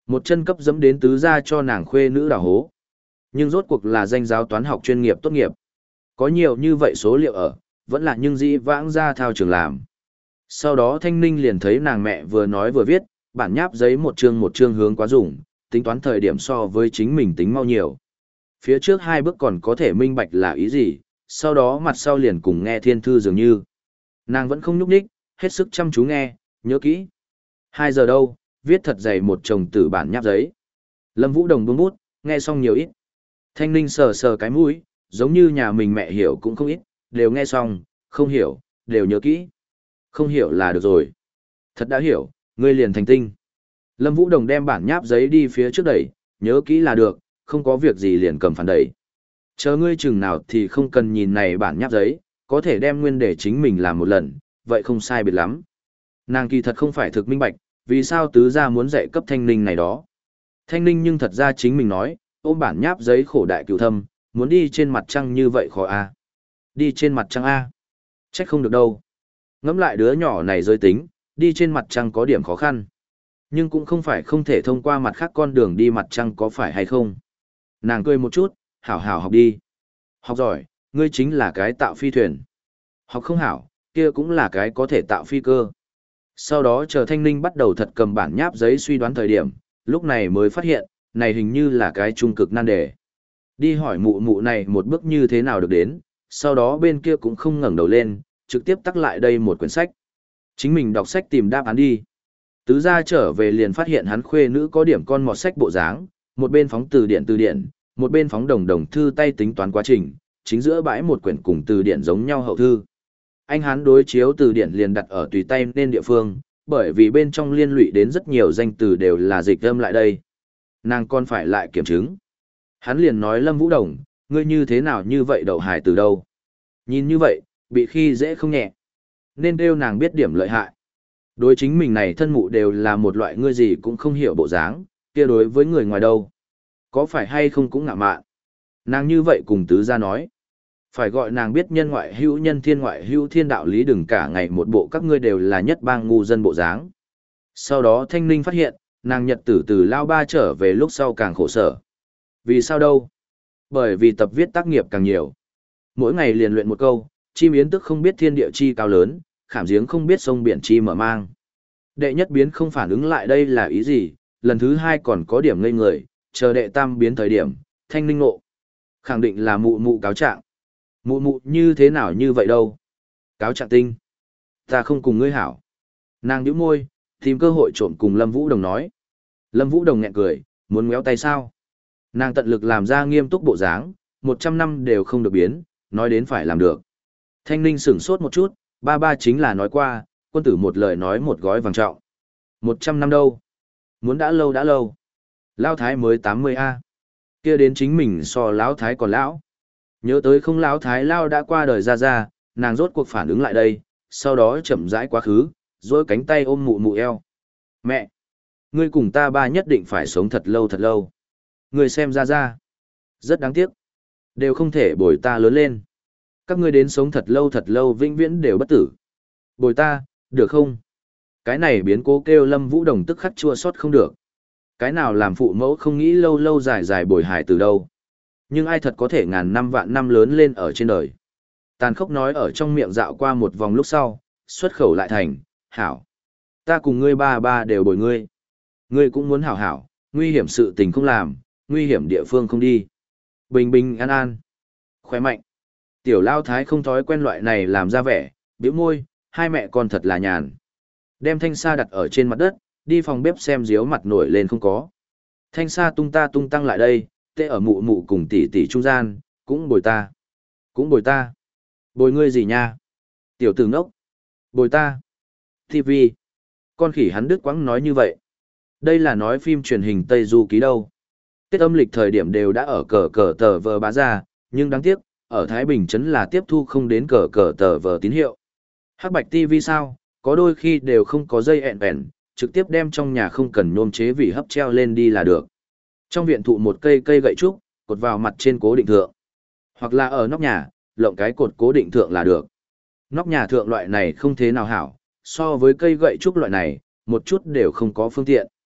Một chân cấp dẫm đến tứ gia cho nàng khuê nữ đào hố. Nhưng rốt cuộc là danh giáo toán học chuyên nghiệp tốt nghiệp. Có nhiều như vậy số liệu ở, vẫn là nhưng dĩ vãng ra thao trường làm. Sau đó Thanh Ninh liền thấy nàng mẹ vừa nói vừa viết, bản nháp giấy một chương một chương hướng quá dùng, tính toán thời điểm so với chính mình tính mau nhiều. Phía trước hai bước còn có thể minh bạch là ý gì, sau đó mặt sau liền cùng nghe thiên thư dường như. Nàng vẫn không nhúc nhích, hết sức chăm chú nghe, nhớ kỹ. Hai giờ đâu, viết thật dày một chồng tử bản nháp giấy. Lâm Vũ Đồng buông bút, nghe xong nhiều ít. Thanh Ninh sờ sờ cái mũi, giống như nhà mình mẹ hiểu cũng không ít, đều nghe xong, không hiểu, đều nhớ kỹ. Không hiểu là được rồi. Thật đã hiểu, ngươi liền thành tinh. Lâm Vũ Đồng đem bản nháp giấy đi phía trước đẩy, nhớ kỹ là được, không có việc gì liền cầm phản đẩy. Chờ ngươi chừng nào thì không cần nhìn này bản nháp giấy, có thể đem nguyên để chính mình làm một lần, vậy không sai biệt lắm. Nàng kỳ thật không phải thực minh bạch, vì sao tứ gia muốn dạy cấp Thanh Ninh này đó. Thanh Ninh nhưng thật ra chính mình nói, ôm bản nháp giấy khổ đại cựu thâm, muốn đi trên mặt trăng như vậy khó a. Đi trên mặt trăng a. Trách không được đâu. Ngẫm lại đứa nhỏ này giới tính, đi trên mặt trăng có điểm khó khăn. Nhưng cũng không phải không thể thông qua mặt khác con đường đi mặt trăng có phải hay không. Nàng cười một chút, hảo hảo học đi. Học giỏi, ngươi chính là cái tạo phi thuyền. Học không hảo, kia cũng là cái có thể tạo phi cơ. Sau đó chờ Thanh Ninh bắt đầu thật cầm bản nháp giấy suy đoán thời điểm, lúc này mới phát hiện, này hình như là cái trung cực nan đề. Đi hỏi mụ mụ này một bước như thế nào được đến, sau đó bên kia cũng không ngẩng đầu lên, trực tiếp tắc lại đây một quyển sách. Chính mình đọc sách tìm đáp án đi. Tứ gia trở về liền phát hiện hắn khuê nữ có điểm con mọt sách bộ dáng, một bên phóng từ điển từ điển, một bên phóng đồng đồng thư tay tính toán quá trình, chính giữa bãi một quyển cùng từ điển giống nhau hậu thư. Anh hắn đối chiếu từ điển liền đặt ở tùy tay nên địa phương, bởi vì bên trong liên lụy đến rất nhiều danh từ đều là dịch âm lại đây. Nàng còn phải lại kiểm chứng. Hắn liền nói Lâm Vũ Đồng, ngươi như thế nào như vậy đậu hài từ đâu? Nhìn như vậy, bị khi dễ không nhẹ. Nên kêu nàng biết điểm lợi hại. Đối chính mình này thân mụ đều là một loại ngươi gì cũng không hiểu bộ dáng, kia đối với người ngoài đâu. Có phải hay không cũng ngạ mạn. Nàng như vậy cùng tứ gia nói. Phải gọi nàng biết nhân ngoại hữu nhân thiên ngoại hữu thiên đạo lý, đừng cả ngày một bộ các ngươi đều là nhất bang ngu dân bộ dáng. Sau đó Thanh Ninh phát hiện, nàng nhật tử từ lao ba trở về lúc sau càng khổ sở. Vì sao đâu? Bởi vì tập viết tác nghiệp càng nhiều. Mỗi ngày liền luyện một câu, chim yến tức không biết thiên địa chi cao lớn, khảm giếng không biết sông biển chi mở mang. Đệ nhất biến không phản ứng lại đây là ý gì, lần thứ hai còn có điểm ngây người, chờ đệ tam biến thời điểm, Thanh Ninh ngộ. Khẳng định là mụ mụ cáo trạng. Mụ mụ như thế nào như vậy đâu? Cáo trạng tinh. Ta không cùng ngươi hảo. Nàng nhíu môi, tìm cơ hội trộm cùng Lâm Vũ Đồng nói. Lâm Vũ Đồng nhẹ cười, muốn méo tay sao? Nàng tận lực làm ra nghiêm túc bộ dáng, một trăm năm đều không được biến, nói đến phải làm được. Thanh Ninh sửng sốt một chút, ba ba chính là nói qua, quân tử một lời nói một gói vàng trọng. Một trăm năm đâu? Muốn đã lâu đã lâu. Lão Thái mới tám mươi a. Kia đến chính mình so Lão Thái còn lão. Nhớ tới không Lão Thái Lao đã qua đời ra ra, nàng rốt cuộc phản ứng lại đây, sau đó chậm rãi quá khứ, dối cánh tay ôm mụ mụ eo. Mẹ! Ngươi cùng ta ba nhất định phải sống thật lâu thật lâu. Ngươi xem ra ra. Rất đáng tiếc. Đều không thể bồi ta lớn lên. Các ngươi đến sống thật lâu thật lâu vĩnh viễn đều bất tử. Bồi ta, được không? Cái này biến cố kêu Lâm Vũ Đồng tức khắc chua xót không được. Cái nào làm phụ mẫu không nghĩ lâu lâu dài dài bồi hài từ đâu. Nhưng ai thật có thể ngàn năm vạn năm lớn lên ở trên đời. Tàn khốc nói ở trong miệng dạo qua một vòng lúc sau, xuất khẩu lại thành, hảo. Ta cùng ngươi ba ba đều bồi ngươi. Ngươi cũng muốn hảo hảo, nguy hiểm sự tình không làm, nguy hiểm địa phương không đi. Bình bình an an. Khỏe mạnh. Tiểu Lao Thái không thói quen loại này làm ra vẻ, bĩu môi, hai mẹ con thật là nhàn. Đem thanh sa đặt ở trên mặt đất, đi phòng bếp xem diếu mặt nổi lên không có. Thanh sa tung ta tung tăng lại đây, tê ở mụ mụ cùng tỷ tỷ trung gian, cũng bồi ta. Cũng bồi ta. Bồi ngươi gì nha? Tiểu tử ngốc. Bồi ta. ti vi. Con khỉ hắn đứt quãng nói như vậy. Đây là nói phim truyền hình Tây Du Ký đâu. Tết âm lịch thời điểm đều đã ở cờ cờ tờ vờ bá ra, nhưng đáng tiếc, ở Thái Bình Trấn là tiếp thu không đến cờ cờ tờ vờ tín hiệu. Hắc Bạch ti vi sao, có đôi khi đều không có dây ẹn bèn, trực tiếp đem trong nhà không cần nhôm chế vị hấp treo lên đi là được. Trong viện thụ một cây cây gậy trúc, cột vào mặt trên cố định thượng. Hoặc là ở nóc nhà, lộng cái cột cố định thượng là được. Nóc nhà thượng loại này không thế nào hảo, so với cây gậy trúc loại này, một chút đều không có phương tiện.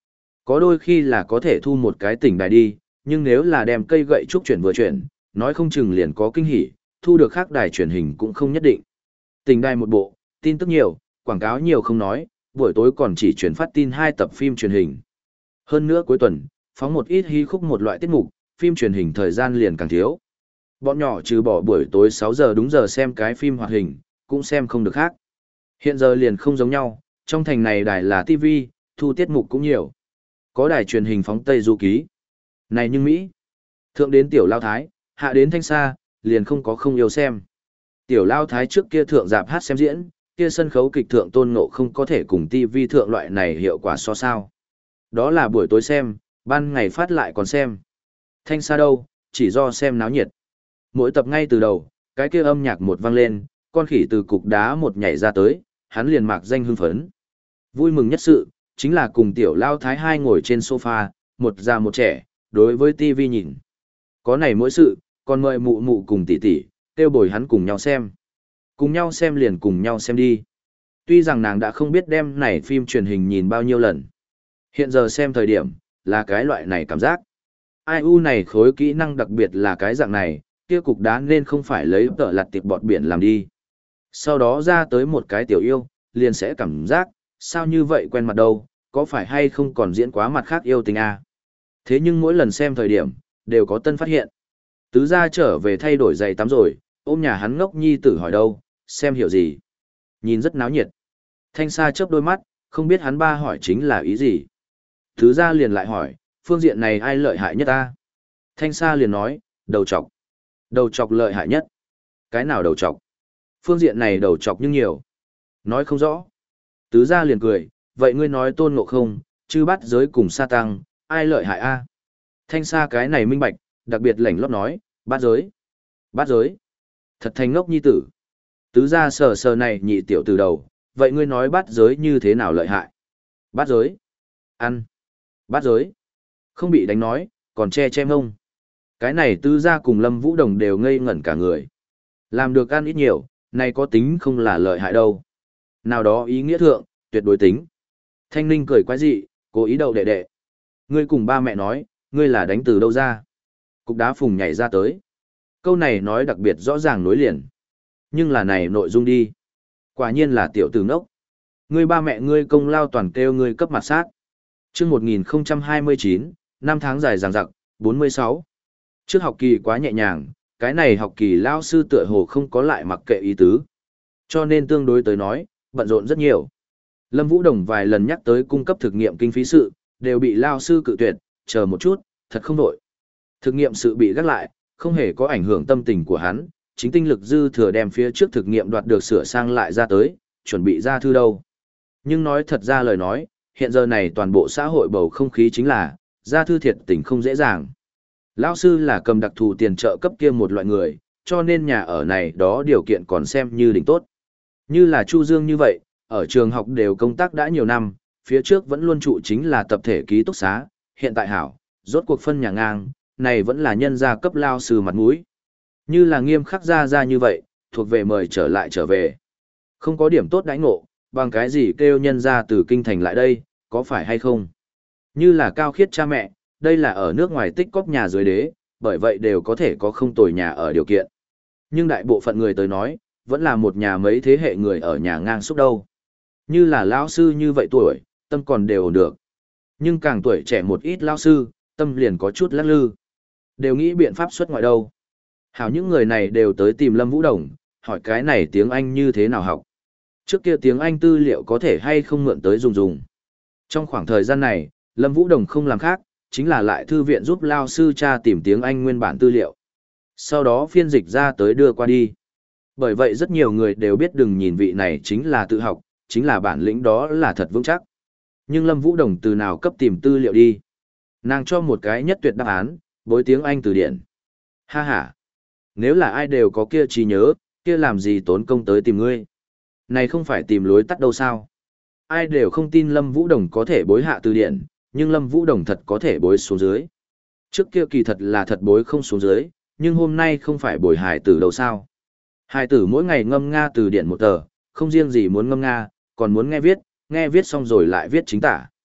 Có đôi khi là có thể thu một cái tỉnh đài đi, nhưng nếu là đem cây gậy trúc chuyển vừa chuyển, nói không chừng liền có kinh hỉ, thu được khác đài truyền hình cũng không nhất định. Tỉnh đài một bộ, tin tức nhiều, quảng cáo nhiều không nói, buổi tối còn chỉ truyền phát tin hai tập phim truyền hình. Hơn nữa cuối tuần, phóng một ít hí khúc một loại tiết mục, phim truyền hình thời gian liền càng thiếu. Bọn nhỏ trừ bỏ buổi tối sáu giờ đúng giờ xem cái phim hoạt hình, cũng xem không được khác. Hiện giờ liền không giống nhau, trong thành này đài là ti vi, thu tiết mục cũng nhiều. Có đài truyền hình phóng Tây Du Ký. Này nhưng Mỹ, thượng đến Tiểu Lao Thái, hạ đến Thanh Sa, liền không có không yêu xem. Tiểu Lao Thái trước kia thượng dạp hát xem diễn, kia sân khấu kịch thượng Tôn Ngộ không có thể cùng ti vi thượng loại này hiệu quả so sao. Đó là buổi tối xem, ban ngày phát lại còn xem. Thanh Sa đâu, chỉ do xem náo nhiệt. Mỗi tập ngay từ đầu, cái kia âm nhạc một vang lên, con khỉ từ cục đá một nhảy ra tới, hắn liền mạc danh hưng phấn. Vui mừng nhất sự, chính là cùng Tiểu Lao Thái hai ngồi trên sofa, một già một trẻ, đối với ti vi nhìn. Có này mỗi sự, còn mời mụ mụ cùng tỷ tỷ, kêu bồi hắn cùng nhau xem. Cùng nhau xem liền cùng nhau xem đi. Tuy rằng nàng đã không biết đem này phim truyền hình nhìn bao nhiêu lần. Hiện giờ xem thời điểm, là cái loại này cảm giác. Ai u này khối kỹ năng đặc biệt là cái dạng này, kia cục đá nên không phải lấy tợ lặt tiệp bọt biển làm đi. Sau đó ra tới một cái tiểu yêu, liền sẽ cảm giác, sao như vậy quen mặt đâu, có phải hay không còn diễn quá mặt khác yêu tình à? Thế nhưng mỗi lần xem thời điểm, đều có tân phát hiện. Tứ gia trở về thay đổi giày tắm rồi, ôm nhà hắn ngốc nhi tử hỏi đâu, xem hiểu gì. Nhìn rất náo nhiệt. Thanh Sa chớp đôi mắt, không biết hắn ba hỏi chính là ý gì. Tứ gia liền lại hỏi, phương diện này ai lợi hại nhất ta? Thanh Sa liền nói, đầu trọc. Đầu trọc lợi hại nhất. Cái nào đầu trọc? Phương diện này đầu trọc nhưng nhiều. Nói không rõ. Tứ gia liền cười, vậy ngươi nói Tôn Ngộ Không, chư bắt giới cùng sa tăng, ai lợi hại a? Thanh Sa cái này minh bạch, đặc biệt lảnh lót nói, bát giới. Bát giới. Thật thành ngốc nhi tử. Tứ gia sờ sờ này nhị tiểu từ đầu, vậy ngươi nói bát giới như thế nào lợi hại? Bát giới. Ăn. Bát giới. Không bị đánh nói, còn che che mông. Cái này tứ gia cùng Lâm Vũ Đồng đều ngây ngẩn cả người. Làm được ăn ít nhiều, này có tính không là lợi hại đâu. Nào đó ý nghĩa thượng, tuyệt đối tính. Thanh Ninh cười quái dị, cố ý đậu đệ đệ. Ngươi cùng ba mẹ nói, ngươi là đánh từ đâu ra? Cục đá phùng nhảy ra tới. Câu này nói đặc biệt rõ ràng nối liền. Nhưng là này nội dung đi. Quả nhiên là tiểu tử ngốc. Ngươi ba mẹ ngươi công lao toàn kêu ngươi cấp mặt sát. Chương một nghìn không trăm hai mươi chín, năm tháng dài dằng dặc, bốn mươi sáu. Trước học kỳ quá nhẹ nhàng, cái này học kỳ lao sư tựa hồ không có lại mặc kệ ý tứ. Cho nên tương đối tới nói, bận rộn rất nhiều. Lâm Vũ Đồng vài lần nhắc tới cung cấp thực nghiệm kinh phí sự, đều bị lao sư cự tuyệt, chờ một chút, thật không đổi. Thực nghiệm sự bị gác lại, không hề có ảnh hưởng tâm tình của hắn, chính tinh lực dư thừa đem phía trước thực nghiệm đoạt được sửa sang lại ra tới, chuẩn bị ra thư đâu. Nhưng nói thật ra lời nói, hiện giờ này toàn bộ xã hội bầu không khí chính là, ra thư thiệt tình không dễ dàng. Lão sư là cầm đặc thù tiền trợ cấp kia một loại người, cho nên nhà ở này đó điều kiện còn xem như đỉnh tốt. Như là Chu Dương như vậy, ở trường học đều công tác đã nhiều năm, phía trước vẫn luôn trụ chính là tập thể ký túc xá, hiện tại hảo, rốt cuộc phân nhà ngang, này vẫn là nhân gia cấp lao sư mặt mũi. Như là nghiêm khắc ra ra như vậy, thuộc về mời trở lại trở về. Không có điểm tốt đãi ngộ, bằng cái gì kêu nhân gia từ kinh thành lại đây, có phải hay không? Như là cao khiết cha mẹ, đây là ở nước ngoài tích cóp nhà dưới đế, bởi vậy đều có thể có không tồi nhà ở điều kiện. Nhưng đại bộ phận người tới nói, vẫn là một nhà mấy thế hệ người ở nhà ngang xúc đâu. Như là lão sư như vậy tuổi, tâm còn đều ổn được. Nhưng càng tuổi trẻ một ít lão sư, tâm liền có chút lắc lư. Đều nghĩ biện pháp xuất ngoại đâu. Hảo những người này đều tới tìm Lâm Vũ Đồng, hỏi cái này tiếng Anh như thế nào học. Trước kia tiếng Anh tư liệu có thể hay không mượn tới dùng dùng. Trong khoảng thời gian này, Lâm Vũ Đồng không làm khác, chính là lại thư viện giúp lao sư cha tìm tiếng Anh nguyên bản tư liệu. Sau đó phiên dịch ra tới đưa qua đi. Bởi vậy rất nhiều người đều biết đừng nhìn vị này chính là tự học, chính là bản lĩnh đó là thật vững chắc. Nhưng Lâm Vũ Đồng từ nào cấp tìm tư liệu đi. Nàng cho một cái nhất tuyệt đáp án, bối tiếng Anh từ điển. Ha ha. Nếu là ai đều có kia trí nhớ, kia làm gì tốn công tới tìm ngươi. Này không phải tìm lối tắt đâu sao. Ai đều không tin Lâm Vũ Đồng có thể bối hạ từ điển, nhưng Lâm Vũ Đồng thật có thể bối xuống dưới. Trước kia kỳ thật là thật bối không xuống dưới, nhưng hôm nay không phải bồi hài tử đâu sao. Hài tử mỗi ngày ngâm nga từ điển một tờ, không riêng gì muốn ngâm nga, còn muốn nghe viết, nghe viết xong rồi lại viết chính tả.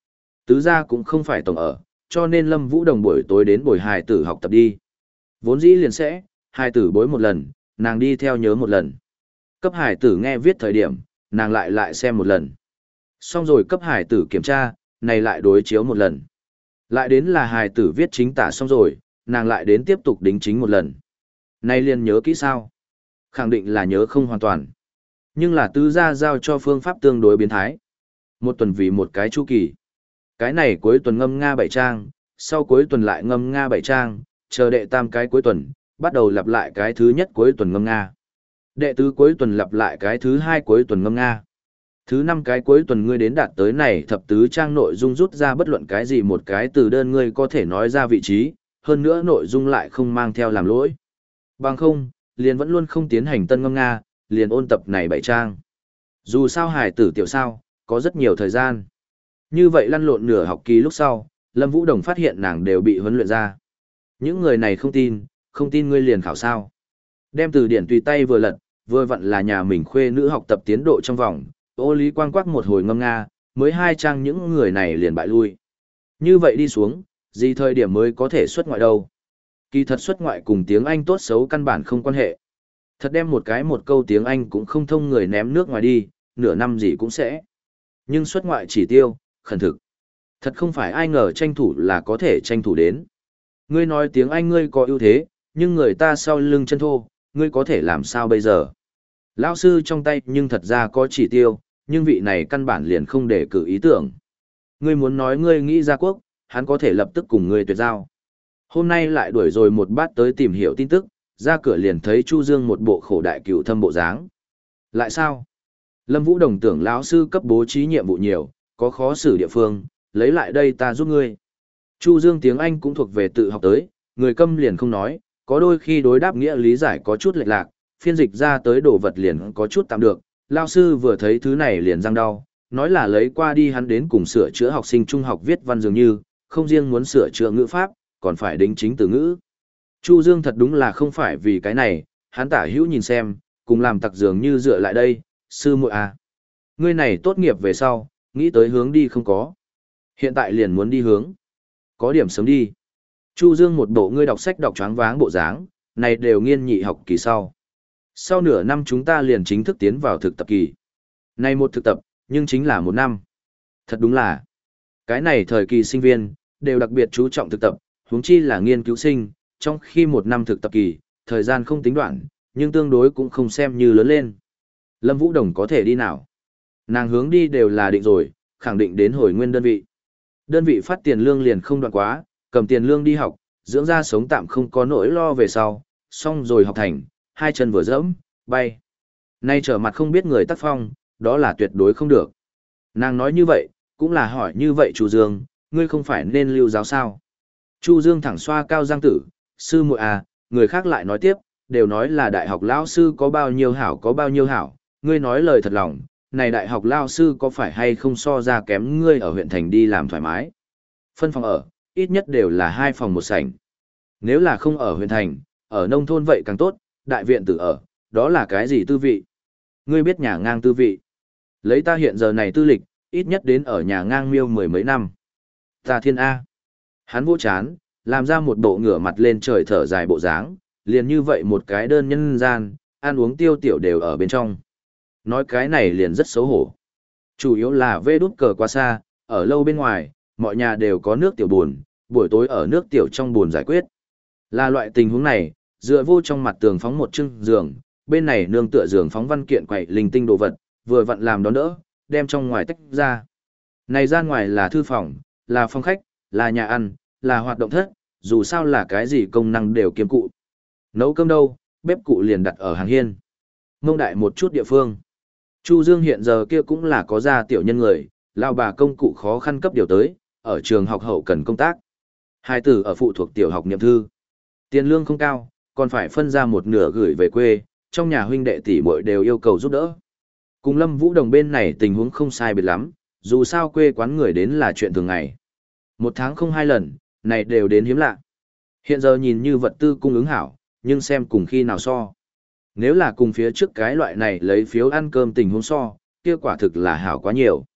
Tứ gia cũng không phải tổng ở, cho nên Lâm Vũ Đồng buổi tối đến buổi hài tử học tập đi. Vốn dĩ liền sẽ, hài tử bối một lần, nàng đi theo nhớ một lần. Cấp hài tử nghe viết thời điểm, nàng lại lại xem một lần. Xong rồi cấp hài tử kiểm tra, này lại đối chiếu một lần. Lại đến là hài tử viết chính tả xong rồi, nàng lại đến tiếp tục đính chính một lần. Này liền nhớ kỹ sao? Khẳng định là nhớ không hoàn toàn. Nhưng là tứ gia giao cho phương pháp tương đối biến thái. Một tuần vì một cái chu kỳ. Cái này cuối tuần ngâm Nga bảy trang, sau cuối tuần lại ngâm Nga bảy trang, chờ đệ tam cái cuối tuần, bắt đầu lặp lại cái thứ nhất cuối tuần ngâm Nga. Đệ tứ cuối tuần lặp lại cái thứ hai cuối tuần ngâm Nga. Thứ năm cái cuối tuần ngươi đến đạt tới này thập tứ trang nội dung rút ra bất luận cái gì một cái từ đơn ngươi có thể nói ra vị trí, hơn nữa nội dung lại không mang theo làm lỗi. Bằng không, liền vẫn luôn không tiến hành tân ngâm Nga, liền ôn tập này bảy trang. Dù sao hài tử tiểu sao, có rất nhiều thời gian. Như vậy lăn lộn nửa học kỳ lúc sau, Lâm Vũ Đồng phát hiện nàng đều bị huấn luyện ra. Những người này không tin, không tin ngươi liền khảo sao. Đem từ điển tùy tay vừa lật, vừa vặn là nhà mình khuê nữ học tập tiến độ trong vòng, Ô Lý Quang quắc một hồi ngâm Nga, mới hai trang những người này liền bại lui. Như vậy đi xuống, gì thời điểm mới có thể xuất ngoại đâu. Kỳ thật xuất ngoại cùng tiếng Anh tốt xấu căn bản không quan hệ. Thật đem một cái một câu tiếng Anh cũng không thông người ném nước ngoài đi, nửa năm gì cũng sẽ. Nhưng xuất ngoại chỉ tiêu, khẩn thực. Thật không phải ai ngờ tranh thủ là có thể tranh thủ đến. Ngươi nói tiếng Anh ngươi có ưu thế, nhưng người ta sau lưng chân thô, ngươi có thể làm sao bây giờ? Lão sư trong tay nhưng thật ra có chỉ tiêu, nhưng vị này căn bản liền không để cử ý tưởng. Ngươi muốn nói ngươi nghĩ ra quốc, hắn có thể lập tức cùng ngươi tuyệt giao. Hôm nay lại đuổi rồi một bát tới tìm hiểu tin tức, ra cửa liền thấy Chu Dương một bộ khổ đại cửu thâm bộ dáng. Lại sao? Lâm Vũ Đồng tưởng lão sư cấp bố trí nhiệm vụ nhiều, có khó xử địa phương, lấy lại đây ta giúp ngươi. Chu Dương tiếng Anh cũng thuộc về tự học tới, người câm liền không nói, có đôi khi đối đáp nghĩa lý giải có chút lệch lạc, phiên dịch ra tới đồ vật liền có chút tạm được. Lão sư vừa thấy thứ này liền răng đau, nói là lấy qua đi hắn đến cùng sửa chữa học sinh trung học viết văn dường như, không riêng muốn sửa chữa ngữ pháp, còn phải đính chính từ ngữ. Chu Dương thật đúng là không phải vì cái này, hắn tả hữu nhìn xem, cùng làm tặc dường như dựa lại đây, sư muội à. Ngươi này tốt nghiệp về sau, nghĩ tới hướng đi không có. Hiện tại liền muốn đi hướng. Có điểm sớm đi. Chu Dương một bộ ngươi đọc sách đọc choáng váng bộ dáng, này đều nghiên nhị học kỳ sau. Sau nửa năm chúng ta liền chính thức tiến vào thực tập kỳ. Này một thực tập, nhưng chính là một năm. Thật đúng là, cái này thời kỳ sinh viên, đều đặc biệt chú trọng thực tập, huống chi là nghiên cứu sinh, trong khi một năm thực tập kỳ, thời gian không tính đoạn, nhưng tương đối cũng không xem như lớn lên. Lâm Vũ Đồng có thể đi nào? Nàng hướng đi đều là định rồi, khẳng định đến hồi nguyên đơn vị. Đơn vị phát tiền lương liền không đoạn quá, cầm tiền lương đi học, dưỡng ra sống tạm không có nỗi lo về sau, xong rồi học thành, hai chân vừa dẫm, bay. Nay trở mặt không biết người tác phong, đó là tuyệt đối không được. Nàng nói như vậy, cũng là hỏi như vậy Chu Dương, ngươi không phải nên lưu giáo sao? Chu Dương thẳng xoa cao giang tử, sư muội à, người khác lại nói tiếp, đều nói là đại học lão sư có bao nhiêu hảo có bao nhiêu hảo, ngươi nói lời thật lòng, này đại học lao sư có phải hay không so ra kém ngươi ở huyện thành đi làm thoải mái. Phân phòng ở, ít nhất đều là hai phòng một sảnh. Nếu là không ở huyện thành, ở nông thôn vậy càng tốt, đại viện tử ở, đó là cái gì tư vị? Ngươi biết nhà ngang tư vị. Lấy ta hiện giờ này tư lịch, ít nhất đến ở nhà ngang miêu mười mấy năm. Ta thiên A. Hắn vô chán, làm ra một bộ ngửa mặt lên trời thở dài bộ dáng, liền như vậy một cái đơn nhân gian, ăn uống tiêu tiểu đều ở bên trong. Nói cái này liền rất xấu hổ. Chủ yếu là vê đút cờ quá xa, ở lâu bên ngoài, mọi nhà đều có nước tiểu buồn, buổi tối ở nước tiểu trong buồn giải quyết. Là loại tình huống này, dựa vô trong mặt tường phóng một chưng giường, bên này nương tựa giường phóng văn kiện quậy linh tinh đồ vật, vừa vặn làm đón đỡ, đem trong ngoài tách ra. Này ra ngoài là thư phòng, là phòng khách, là nhà ăn, là hoạt động thất, dù sao là cái gì công năng đều kiêm cụ. Nấu cơm đâu, bếp cụ liền đặt ở hàng hiên. Mông đại một chút địa phương. Chu Dương hiện giờ kia cũng là có gia tiểu nhân người, lao bà công cụ khó khăn cấp điều tới, ở trường học hậu cần công tác. Hai tử ở phụ thuộc tiểu học niệm thư. Tiền lương không cao, còn phải phân ra một nửa gửi về quê, trong nhà huynh đệ tỷ muội đều yêu cầu giúp đỡ. Cùng Lâm Vũ Đồng bên này tình huống không sai biệt lắm, dù sao quê quán người đến là chuyện thường ngày. Một tháng không hai lần, này đều đến hiếm lạ. Hiện giờ nhìn như vật tư cung ứng hảo, nhưng xem cùng khi nào so. Nếu là cùng phía trước cái loại này lấy phiếu ăn cơm tình huống so, kia quả thực là hảo quá nhiều.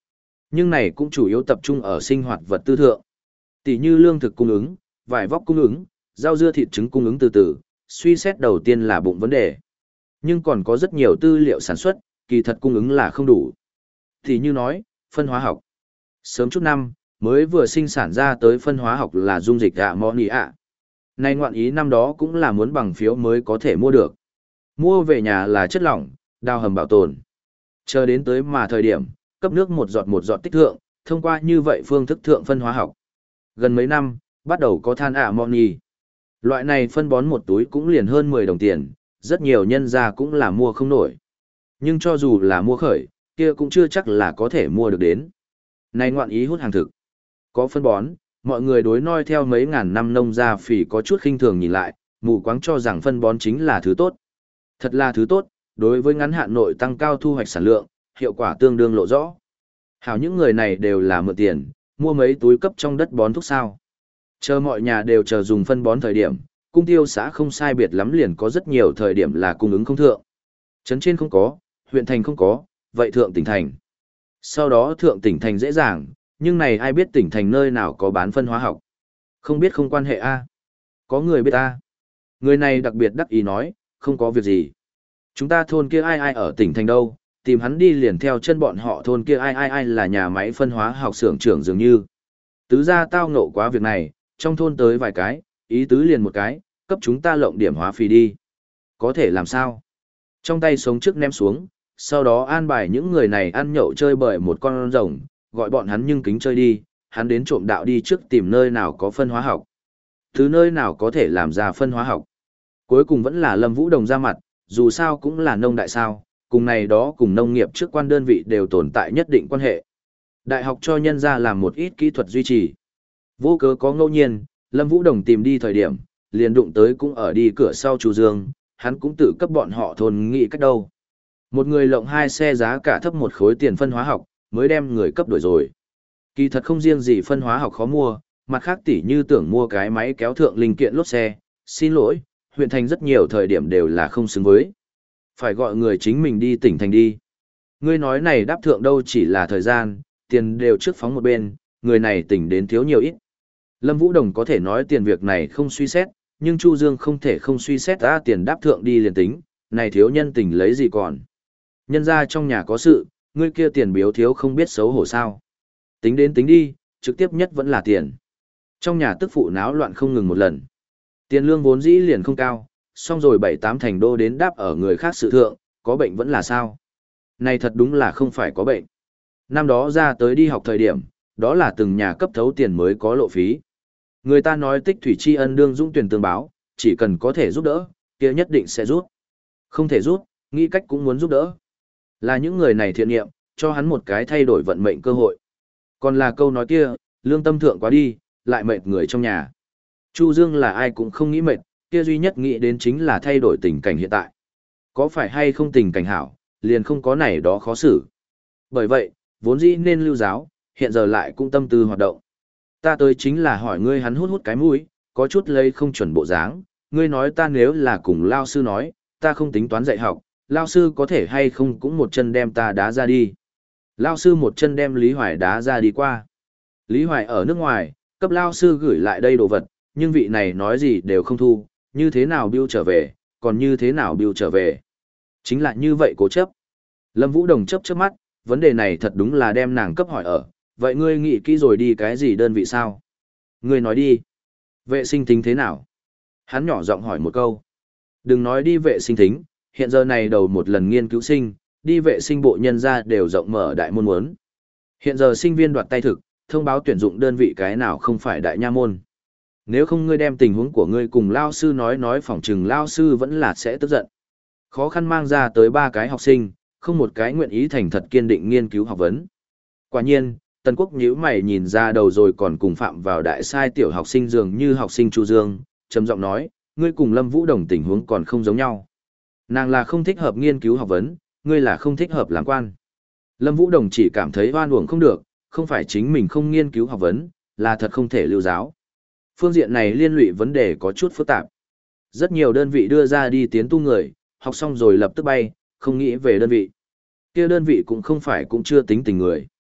Nhưng này cũng chủ yếu tập trung ở sinh hoạt vật tư thượng. Tỷ như lương thực cung ứng, vải vóc cung ứng, rau dưa thịt trứng cung ứng từ từ, suy xét đầu tiên là bụng vấn đề. Nhưng còn có rất nhiều tư liệu sản xuất, kỳ thật cung ứng là không đủ. Tỷ như nói, phân hóa học. Sớm chút năm, mới vừa sinh sản ra tới phân hóa học là dung dịch ạ moni ạ. Nay ngoạn ý năm đó cũng là muốn bằng phiếu mới có thể mua được. Mua về nhà là chất lỏng, đào hầm bảo tồn. Chờ đến tới mà thời điểm, cấp nước một giọt một giọt tích thượng, thông qua như vậy phương thức thượng phân hóa học. Gần mấy năm, bắt đầu có than amoni. Loại này phân bón một túi cũng liền hơn mười đồng tiền, rất nhiều nhân gia cũng là mua không nổi. Nhưng cho dù là mua khởi, kia cũng chưa chắc là có thể mua được đến. Này ngoạn ý hút hàng thực. Có phân bón, mọi người đối noi theo mấy ngàn năm nông gia phỉ có chút khinh thường nhìn lại, mù quáng cho rằng phân bón chính là thứ tốt. Thật là thứ tốt, đối với ngắn hạn nội tăng cao thu hoạch sản lượng, hiệu quả tương đương lộ rõ. Hảo những người này đều là mượn tiền, mua mấy túi cấp trong đất bón thuốc sao. Chờ mọi nhà đều chờ dùng phân bón thời điểm, cung tiêu xã không sai biệt lắm liền có rất nhiều thời điểm là cung ứng không thượng. Trấn trên không có, huyện thành không có, vậy thượng tỉnh thành. Sau đó thượng tỉnh thành dễ dàng, nhưng này ai biết tỉnh thành nơi nào có bán phân hóa học. Không biết không quan hệ a. Có người biết a. Người này đặc biệt đắc ý nói, không có việc gì. Chúng ta thôn kia ai ai ở tỉnh thành đâu, tìm hắn đi liền theo chân bọn họ thôn kia ai ai ai là nhà máy phân hóa học xưởng trưởng dường như. Tứ gia tao ngộ quá việc này, trong thôn tới vài cái, ý tứ liền một cái, cấp chúng ta lộng điểm hóa phì đi. Có thể làm sao? Trong tay sống trước ném xuống, sau đó an bài những người này ăn nhậu chơi bời một con rồng, gọi bọn hắn nhưng kính chơi đi, hắn đến trộm đạo đi trước tìm nơi nào có phân hóa học. Thứ nơi nào có thể làm ra phân hóa học. Cuối cùng vẫn là Lâm Vũ Đồng ra mặt, dù sao cũng là nông đại sao, cùng này đó cùng nông nghiệp trước quan đơn vị đều tồn tại nhất định quan hệ. Đại học cho nhân ra làm một ít kỹ thuật duy trì. Vô cớ có ngẫu nhiên, Lâm Vũ Đồng tìm đi thời điểm, liền đụng tới cũng ở đi cửa sau Chu Dương, hắn cũng tự cấp bọn họ thôn nghị cách đâu. Một người lộng hai xe giá cả thấp một khối tiền phân hóa học, mới đem người cấp đổi rồi. Kỳ thật không riêng gì phân hóa học khó mua, mặt khác tỉ như tưởng mua cái máy kéo thượng linh kiện lốt xe, xin lỗi, huyện thành rất nhiều thời điểm đều là không xứng với. Phải gọi người chính mình đi tỉnh thành đi. Ngươi nói này đáp thượng đâu chỉ là thời gian, tiền đều trước phóng một bên, người này tỉnh đến thiếu nhiều ít. Lâm Vũ Đồng có thể nói tiền việc này không suy xét, nhưng Chu Dương không thể không suy xét ra tiền đáp thượng đi liền tính, này thiếu nhân tình lấy gì còn. Nhân ra trong nhà có sự, ngươi kia tiền biếu thiếu không biết xấu hổ sao. Tính đến tính đi, trực tiếp nhất vẫn là tiền. Trong nhà tức phụ náo loạn không ngừng một lần. Tiền lương vốn dĩ liền không cao, xong rồi bảy tám thành đô đến đáp ở người khác sự thượng, có bệnh vẫn là sao. Này thật đúng là không phải có bệnh. Năm đó ra tới đi học thời điểm, đó là từng nhà cấp thấu tiền mới có lộ phí. Người ta nói tích thủy tri ân đương dũng tuyển tương báo, chỉ cần có thể giúp đỡ, kia nhất định sẽ giúp. Không thể giúp, nghĩ cách cũng muốn giúp đỡ. Là những người này thiện nghiệm, cho hắn một cái thay đổi vận mệnh cơ hội. Còn là câu nói kia, lương tâm thượng quá đi, lại mệt người trong nhà. Chu Dương là ai cũng không nghĩ mệt, kia duy nhất nghĩ đến chính là thay đổi tình cảnh hiện tại. Có phải hay không tình cảnh hảo, liền không có này đó khó xử. Bởi vậy, vốn dĩ nên lưu giáo, hiện giờ lại cũng tâm tư hoạt động. Ta tới chính là hỏi ngươi hắn hút hút cái mũi, có chút lấy không chuẩn bộ dáng, ngươi nói ta nếu là cùng lao sư nói, ta không tính toán dạy học, lao sư có thể hay không cũng một chân đem ta đá ra đi. Lao sư một chân đem Lý Hoài đá ra đi qua. Lý Hoài ở nước ngoài, cấp lao sư gửi lại đây đồ vật, nhưng vị này nói gì đều không thu, như thế nào biêu trở về, còn như thế nào biêu trở về. Chính là như vậy cố chấp. Lâm Vũ Đồng chấp chớp mắt, vấn đề này thật đúng là đem nàng cấp hỏi ở, vậy ngươi nghĩ kỹ rồi đi cái gì đơn vị sao? Ngươi nói đi. Vệ sinh thính thế nào? Hắn nhỏ giọng hỏi một câu. Đừng nói đi vệ sinh thính, hiện giờ này đầu một lần nghiên cứu sinh, đi vệ sinh bộ nhân ra đều rộng mở đại môn muốn. Hiện giờ sinh viên đoạt tay thực, thông báo tuyển dụng đơn vị cái nào không phải đại nha môn. Nếu không ngươi đem tình huống của ngươi cùng lao sư nói nói phỏng chừng lao sư vẫn là sẽ tức giận. Khó khăn mang ra tới ba cái học sinh, không một cái nguyện ý thành thật kiên định nghiên cứu học vấn. Quả nhiên, Tần Quốc nhíu mày nhìn ra đầu rồi còn cùng phạm vào đại sai tiểu học sinh dường như học sinh Chu Dương, trầm giọng nói, ngươi cùng Lâm Vũ Đồng tình huống còn không giống nhau. Nàng là không thích hợp nghiên cứu học vấn, ngươi là không thích hợp làm quan. Lâm Vũ Đồng chỉ cảm thấy oan uổng không được, không phải chính mình không nghiên cứu học vấn, là thật không thể lưu giáo. Phương diện này liên lụy vấn đề có chút phức tạp. Rất nhiều đơn vị đưa ra đi tiến tu người, học xong rồi lập tức bay, không nghĩ về đơn vị. Kia đơn vị cũng không phải cũng chưa tính tình người.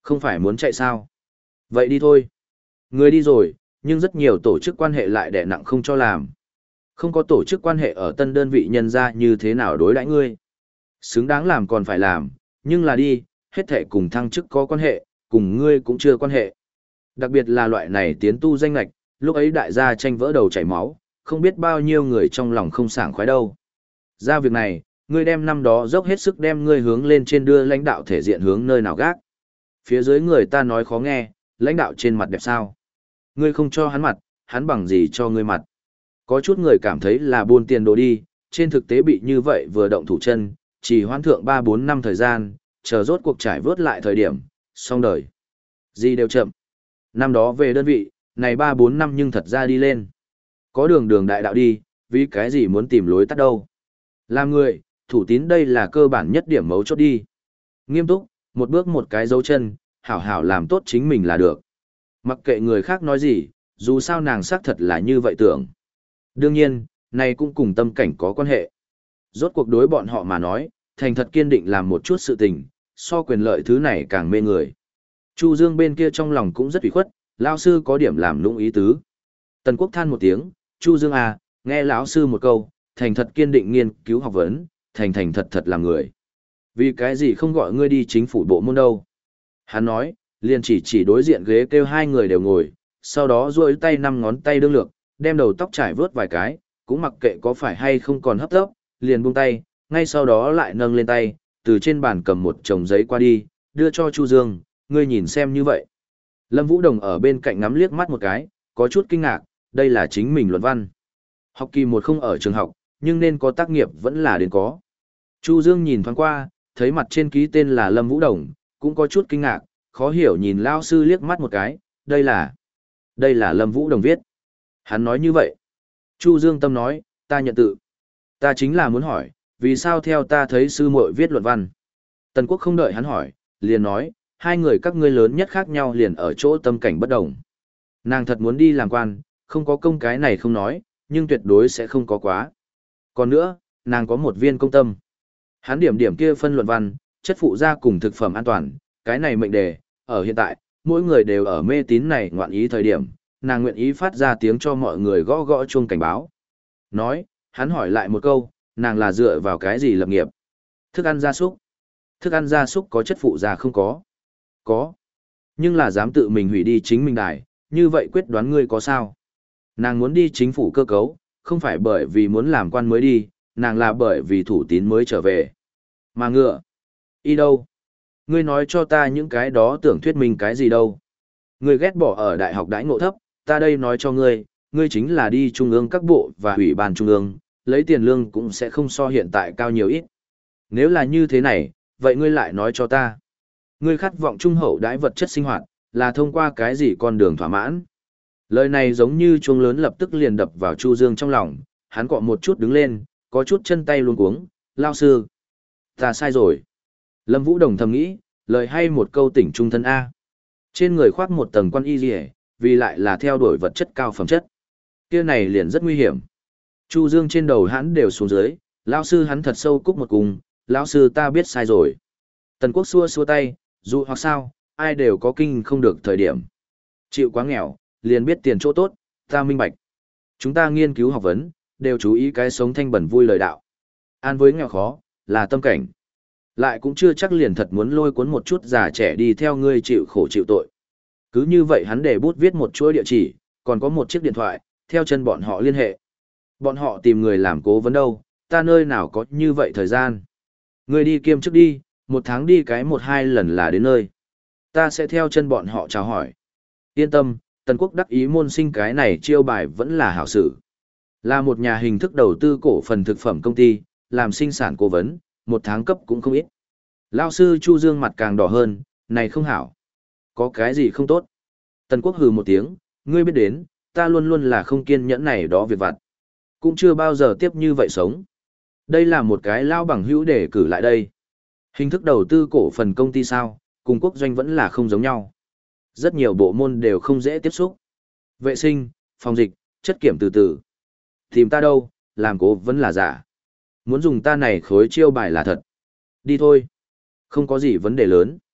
Không phải muốn chạy sao? Vậy đi thôi. Người đi rồi, nhưng rất nhiều tổ chức quan hệ lại đè nặng không cho làm. Không có tổ chức quan hệ ở tân đơn vị nhân ra như thế nào đối đãi ngươi. Xứng đáng làm còn phải làm, nhưng là đi, hết thể cùng thăng chức có quan hệ, cùng ngươi cũng chưa quan hệ. Đặc biệt là loại này tiến tu danh lạch, lúc ấy đại gia tranh vỡ đầu chảy máu, không biết bao nhiêu người trong lòng không sảng khoái đâu. Ra việc này, ngươi đem năm đó dốc hết sức đem ngươi hướng lên trên đưa lãnh đạo thể diện hướng nơi nào gác. Phía dưới người ta nói khó nghe, lãnh đạo trên mặt đẹp sao. Ngươi không cho hắn mặt, hắn bằng gì cho ngươi mặt. Có chút người cảm thấy là buôn tiền đồ đi, trên thực tế bị như vậy vừa động thủ chân, chỉ hoãn thượng ba bốn năm thời gian, chờ rốt cuộc trải vớt lại thời điểm, xong đời. Gì đều chậm. Năm đó về đơn vị, này ba bốn năm nhưng thật ra đi lên. Có đường đường đại đạo đi, vì cái gì muốn tìm lối tắt đâu. Làm người, thủ tín đây là cơ bản nhất điểm mấu chốt đi. Nghiêm túc, một bước một cái dấu chân, hảo hảo làm tốt chính mình là được. Mặc kệ người khác nói gì, dù sao nàng xác thật là như vậy tưởng. Đương nhiên, này cũng cùng tâm cảnh có quan hệ. Rốt cuộc đối bọn họ mà nói, thành thật kiên định làm một chút sự tình, so quyền lợi thứ này càng mê người. Chu Dương bên kia trong lòng cũng rất ủy khuất, lão sư có điểm làm lũng ý tứ. Tần Quốc than một tiếng, Chu Dương à, nghe lão sư một câu, thành thật kiên định nghiên cứu học vấn, thành thành thật thật làm người. Vì cái gì không gọi ngươi đi chính phủ bộ môn đâu? Hắn nói, liền chỉ chỉ đối diện ghế kêu hai người đều ngồi, sau đó duỗi tay năm ngón tay đương lược, đem đầu tóc trải vớt vài cái, cũng mặc kệ có phải hay không còn hấp tấp, liền buông tay, ngay sau đó lại nâng lên tay, từ trên bàn cầm một chồng giấy qua đi, đưa cho Chu Dương, ngươi nhìn xem như vậy. Lâm Vũ Đồng ở bên cạnh ngắm liếc mắt một cái, có chút kinh ngạc, đây là chính mình luận văn. Học kỳ một không ở trường học, nhưng nên có tác nghiệp vẫn là đến có. Chu Dương nhìn thoáng qua, thấy mặt trên ký tên là Lâm Vũ Đồng, cũng có chút kinh ngạc, khó hiểu nhìn lao sư liếc mắt một cái, đây là, đây là Lâm Vũ Đồng viết. Hắn nói như vậy. Chu Dương tâm nói, ta nhận tự. Ta chính là muốn hỏi, vì sao theo ta thấy sư muội viết luận văn. Tần Quốc không đợi hắn hỏi, liền nói, hai người các ngươi lớn nhất khác nhau liền ở chỗ tâm cảnh bất đồng. Nàng thật muốn đi làm quan, không có công cái này không nói, nhưng tuyệt đối sẽ không có quá. Còn nữa, nàng có một viên công tâm. Hắn điểm điểm kia phân luận văn, chất phụ gia cùng thực phẩm an toàn, cái này mệnh đề, ở hiện tại, mỗi người đều ở mê tín này ngoạn ý thời điểm, nàng nguyện ý phát ra tiếng cho mọi người gõ gõ chuông cảnh báo. Nói, hắn hỏi lại một câu, nàng là dựa vào cái gì lập nghiệp? Thức ăn gia súc. Thức ăn gia súc có chất phụ gia không có? Có. Nhưng là dám tự mình hủy đi chính mình đài, như vậy quyết đoán ngươi có sao? Nàng muốn đi chính phủ cơ cấu, không phải bởi vì muốn làm quan mới đi, nàng là bởi vì thủ tín mới trở về. Mà ngựa, y đâu? Ngươi nói cho ta những cái đó tưởng thuyết minh cái gì đâu? Ngươi ghét bỏ ở đại học đãi ngộ thấp, ta đây nói cho ngươi, ngươi chính là đi trung ương các bộ và ủy ban trung ương, lấy tiền lương cũng sẽ không so hiện tại cao nhiều ít. Nếu là như thế này, vậy ngươi lại nói cho ta. Ngươi khát vọng trung hậu đãi vật chất sinh hoạt, là thông qua cái gì con đường thỏa mãn? Lời này giống như chuông lớn lập tức liền đập vào Chu Dương trong lòng, hắn cọ một chút đứng lên, có chút chân tay luống cuống, lao sư. Ta sai rồi. Lâm Vũ Đồng thầm nghĩ, lời hay một câu tỉnh trung thân A. Trên người khoác một tầng quan y dì vì lại là theo đuổi vật chất cao phẩm chất. Kia này liền rất nguy hiểm. Chu Dương trên đầu hắn đều xuống dưới, lao sư hắn thật sâu cúc một cùng, lão sư ta biết sai rồi. Tần Quốc xua xua tay, dù hoặc sao, ai đều có kinh không được thời điểm. Chịu quá nghèo, liền biết tiền chỗ tốt, ta minh bạch. Chúng ta nghiên cứu học vấn, đều chú ý cái sống thanh bẩn vui lời đạo. An với nghèo khó, là tâm cảnh. Lại cũng chưa chắc liền thật muốn lôi cuốn một chút già trẻ đi theo ngươi chịu khổ chịu tội. Cứ như vậy hắn để bút viết một chuỗi địa chỉ, còn có một chiếc điện thoại, theo chân bọn họ liên hệ. Bọn họ tìm người làm cố vấn đâu, ta nơi nào có như vậy thời gian. Ngươi đi kiêm chức đi, một tháng đi cái một hai lần là đến nơi. Ta sẽ theo chân bọn họ chào hỏi. Yên tâm, Tần Quốc đắc ý môn sinh cái này chiêu bài vẫn là hảo sự. Là một nhà hình thức đầu tư cổ phần thực phẩm công ty, làm sinh sản cố vấn, một tháng cấp cũng không ít. Lao sư Chu Dương mặt càng đỏ hơn, này không hảo. Có cái gì không tốt? Tần Quốc hừ một tiếng, ngươi biết đến, ta luôn luôn là không kiên nhẫn này đó việc vặt. Cũng chưa bao giờ tiếp như vậy sống. Đây là một cái lao bằng hữu để cử lại đây. Hình thức đầu tư cổ phần công ty sao, cùng quốc doanh vẫn là không giống nhau. Rất nhiều bộ môn đều không dễ tiếp xúc. Vệ sinh, phòng dịch, chất kiểm từ từ. Tìm ta đâu, làm cố vẫn là giả. Muốn dùng ta này khối chiêu bài là thật. Đi thôi. Không có gì vấn đề lớn.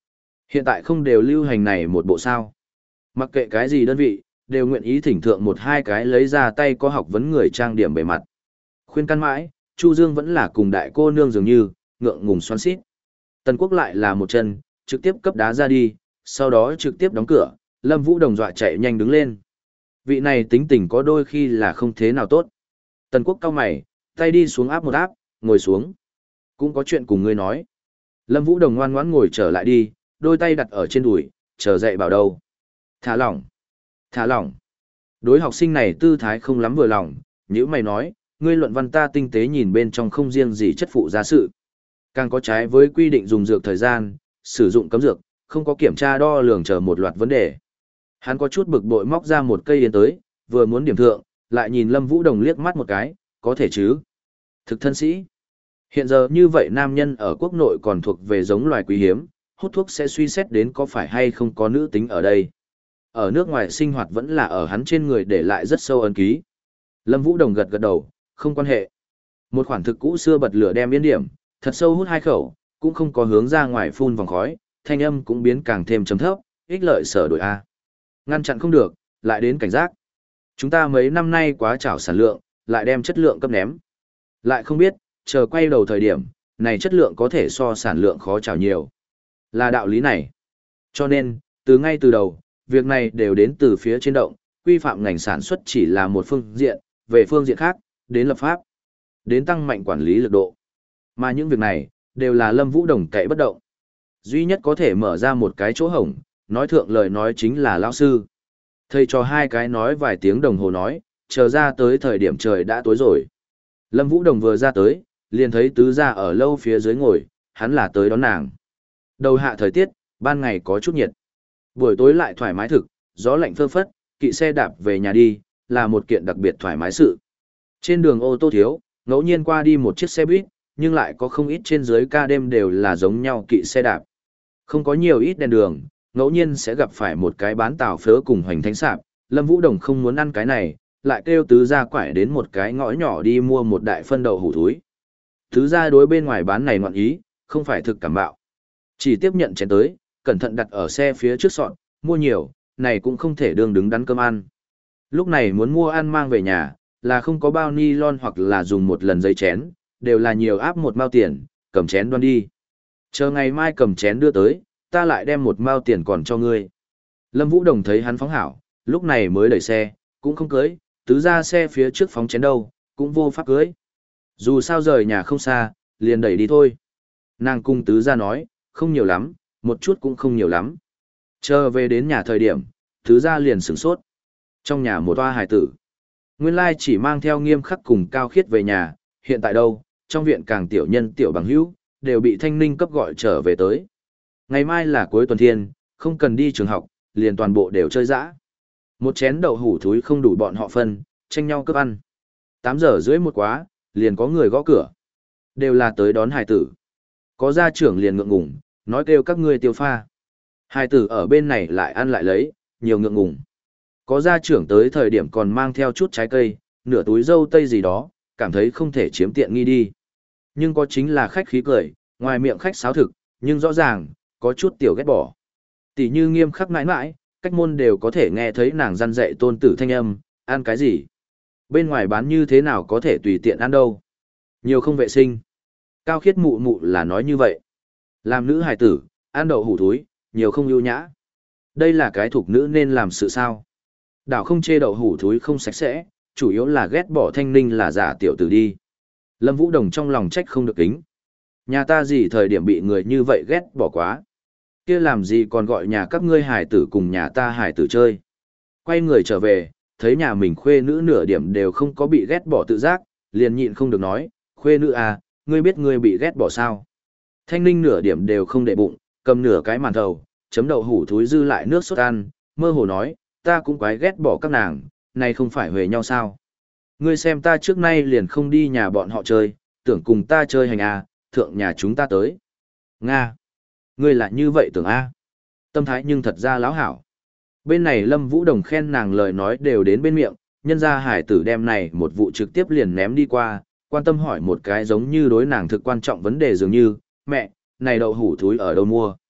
Hiện tại không đều lưu hành này một bộ sao. Mặc kệ cái gì đơn vị, đều nguyện ý thỉnh thượng một hai cái lấy ra tay có học vấn người trang điểm bề mặt. Khuyên can mãi, Chu Dương vẫn là cùng đại cô nương dường như, ngượng ngùng xoắn xít. Tần Quốc lại là một chân, trực tiếp cấp đá ra đi, sau đó trực tiếp đóng cửa, Lâm Vũ Đồng dọa chạy nhanh đứng lên. Vị này tính tình có đôi khi là không thế nào tốt. Tần Quốc cau mày, tay đi xuống áp một áp, ngồi xuống. Cũng có chuyện cùng ngươi nói. Lâm Vũ Đồng ngoan ngoãn ngồi trở lại đi, đôi tay đặt ở trên đùi, chờ dạy bảo đâu. Thả lỏng, thả lỏng. Đối học sinh này tư thái không lắm vừa lòng, nhữ mày nói, ngươi luận văn ta tinh tế nhìn bên trong không riêng gì chất phụ gia sự. Càng có trái với quy định dùng dược thời gian, sử dụng cấm dược, không có kiểm tra đo lường chờ một loạt vấn đề. Hắn có chút bực bội móc ra một cây yến tới, vừa muốn điểm thượng, lại nhìn Lâm Vũ Đồng liếc mắt một cái, có thể chứ. Thực thân sĩ. Hiện giờ như vậy nam nhân ở quốc nội còn thuộc về giống loài quý hiếm, hút thuốc sẽ suy xét đến có phải hay không có nữ tính ở đây. Ở nước ngoài sinh hoạt vẫn là ở hắn trên người để lại rất sâu ấn ký. Lâm Vũ Đồng gật gật đầu, không quan hệ. Một khoản thực cũ xưa bật lửa đem yên điểm, thật sâu hút hai khẩu, cũng không có hướng ra ngoài phun vòng khói, thanh âm cũng biến càng thêm trầm thấp, ích lợi sở đổi A. Ngăn chặn không được, lại đến cảnh giác. Chúng ta mấy năm nay quá trảo sản lượng, lại đem chất lượng cấp ném. Lại không biết, chờ quay đầu thời điểm, này chất lượng có thể so sản lượng khó trảo nhiều. Là đạo lý này. Cho nên, từ ngay từ đầu, việc này đều đến từ phía trên động, quy phạm ngành sản xuất chỉ là một phương diện, về phương diện khác, đến lập pháp, đến tăng mạnh quản lý lực độ. Mà những việc này, đều là Lâm Vũ Đồng cậy bất động. Duy nhất có thể mở ra một cái chỗ hổng, nói thượng lời nói chính là lão sư. Thầy cho hai cái nói vài tiếng đồng hồ nói, chờ ra tới thời điểm trời đã tối rồi. Lâm Vũ Đồng vừa ra tới, liền thấy tứ gia ở lâu phía dưới ngồi, hắn là tới đón nàng. Đầu hạ thời tiết, ban ngày có chút nhiệt. Buổi tối lại thoải mái thực, gió lạnh phơ phất, kỵ xe đạp về nhà đi, là một kiện đặc biệt thoải mái sự. Trên đường ô tô thiếu, ngẫu nhiên qua đi một chiếc xe buýt, nhưng lại có không ít trên dưới ca đêm đều là giống nhau kỵ xe đạp. Không có nhiều ít đèn đường, ngẫu nhiên sẽ gặp phải một cái bán tàu phớ cùng hoành thánh sạp. Lâm Vũ Đồng không muốn ăn cái này, lại kêu tứ gia quải đến một cái ngõ nhỏ đi mua một đại phân đậu hủ thúi. Tứ gia đối bên ngoài bán này ngoạn ý, không phải thực cảm bạo. Chỉ tiếp nhận chén tới, cẩn thận đặt ở xe phía trước sọn, mua nhiều, này cũng không thể đương đứng đắn cơm ăn. Lúc này muốn mua ăn mang về nhà, là không có bao ni lon hoặc là dùng một lần giấy chén, đều là nhiều áp một mao tiền, cầm chén đoan đi. Chờ ngày mai cầm chén đưa tới, ta lại đem một mao tiền còn cho ngươi. Lâm Vũ Đồng thấy hắn phóng hảo, lúc này mới đẩy xe, cũng không cưới, tứ ra xe phía trước phóng chén đâu, cũng vô pháp cưới. Dù sao rời nhà không xa, liền đẩy đi thôi. Nàng cung tứ ra nói, không nhiều lắm, một chút cũng không nhiều lắm. Chờ về đến nhà thời điểm, tứ ra liền sửng sốt. Trong nhà một toa hài tử. Nguyên lai chỉ mang theo Nghiêm Khắc cùng Cao Khiết về nhà, hiện tại đâu, trong viện càng tiểu nhân tiểu bằng hữu, đều bị Thanh Ninh cấp gọi trở về tới. Ngày mai là cuối tuần thiên, không cần đi trường học, liền toàn bộ đều chơi dã. Một chén đậu hủ thúi không đủ bọn họ phân, tranh nhau cướp ăn. Tám giờ rưỡi một quá, liền có người gõ cửa. Đều là tới đón hài tử. Có gia trưởng liền ngượng ngùng, nói kêu các ngươi tiêu pha. Hài tử ở bên này lại ăn lại lấy, nhiều ngượng ngùng. Có gia trưởng tới thời điểm còn mang theo chút trái cây, nửa túi dâu tây gì đó, cảm thấy không thể chiếm tiện nghi đi. Nhưng có chính là khách khí cười, ngoài miệng khách sáo thực, nhưng rõ ràng, có chút tiểu ghét bỏ. Tỷ như Nghiêm Khắc mãi mãi, cách môn đều có thể nghe thấy nàng răn dạy tôn tử thanh âm, ăn cái gì. Bên ngoài bán như thế nào có thể tùy tiện ăn đâu. Nhiều không vệ sinh. Cao Khiết mụ mụ là nói như vậy. Làm nữ hài tử, ăn đậu hủ thúi, nhiều không ưu nhã. Đây là cái thục nữ nên làm sự sao. Đảo không chê đậu hủ thúi không sạch sẽ, chủ yếu là ghét bỏ Thanh Ninh là giả tiểu tử đi. Lâm Vũ Đồng trong lòng trách không được kính. Nhà ta gì thời điểm bị người như vậy ghét bỏ quá. Kia làm gì còn gọi nhà các ngươi hài tử cùng nhà ta hài tử chơi. Quay người trở về, thấy nhà mình khuê nữ nửa điểm đều không có bị ghét bỏ tự giác, liền nhịn không được nói, khuê nữ à, ngươi biết ngươi bị ghét bỏ sao. Thanh Ninh nửa điểm đều không để bụng, cầm nửa cái màn thầu, chấm đậu hủ thúi dư lại nước sốt ăn, mơ hồ nói, ta cũng quái ghét bỏ các nàng, này không phải huề nhau sao. Ngươi xem ta trước nay liền không đi nhà bọn họ chơi, tưởng cùng ta chơi hành à, thượng nhà chúng ta tới. Nga! Ngươi là như vậy tưởng a? Tâm thái nhưng thật ra láo hảo. Bên này Lâm Vũ Đồng khen nàng lời nói đều đến bên miệng, nhân ra hải tử đem này một vụ trực tiếp liền ném đi qua, quan tâm hỏi một cái giống như đối nàng thực quan trọng vấn đề dường như, mẹ, này đậu hủ thúi ở đâu mua?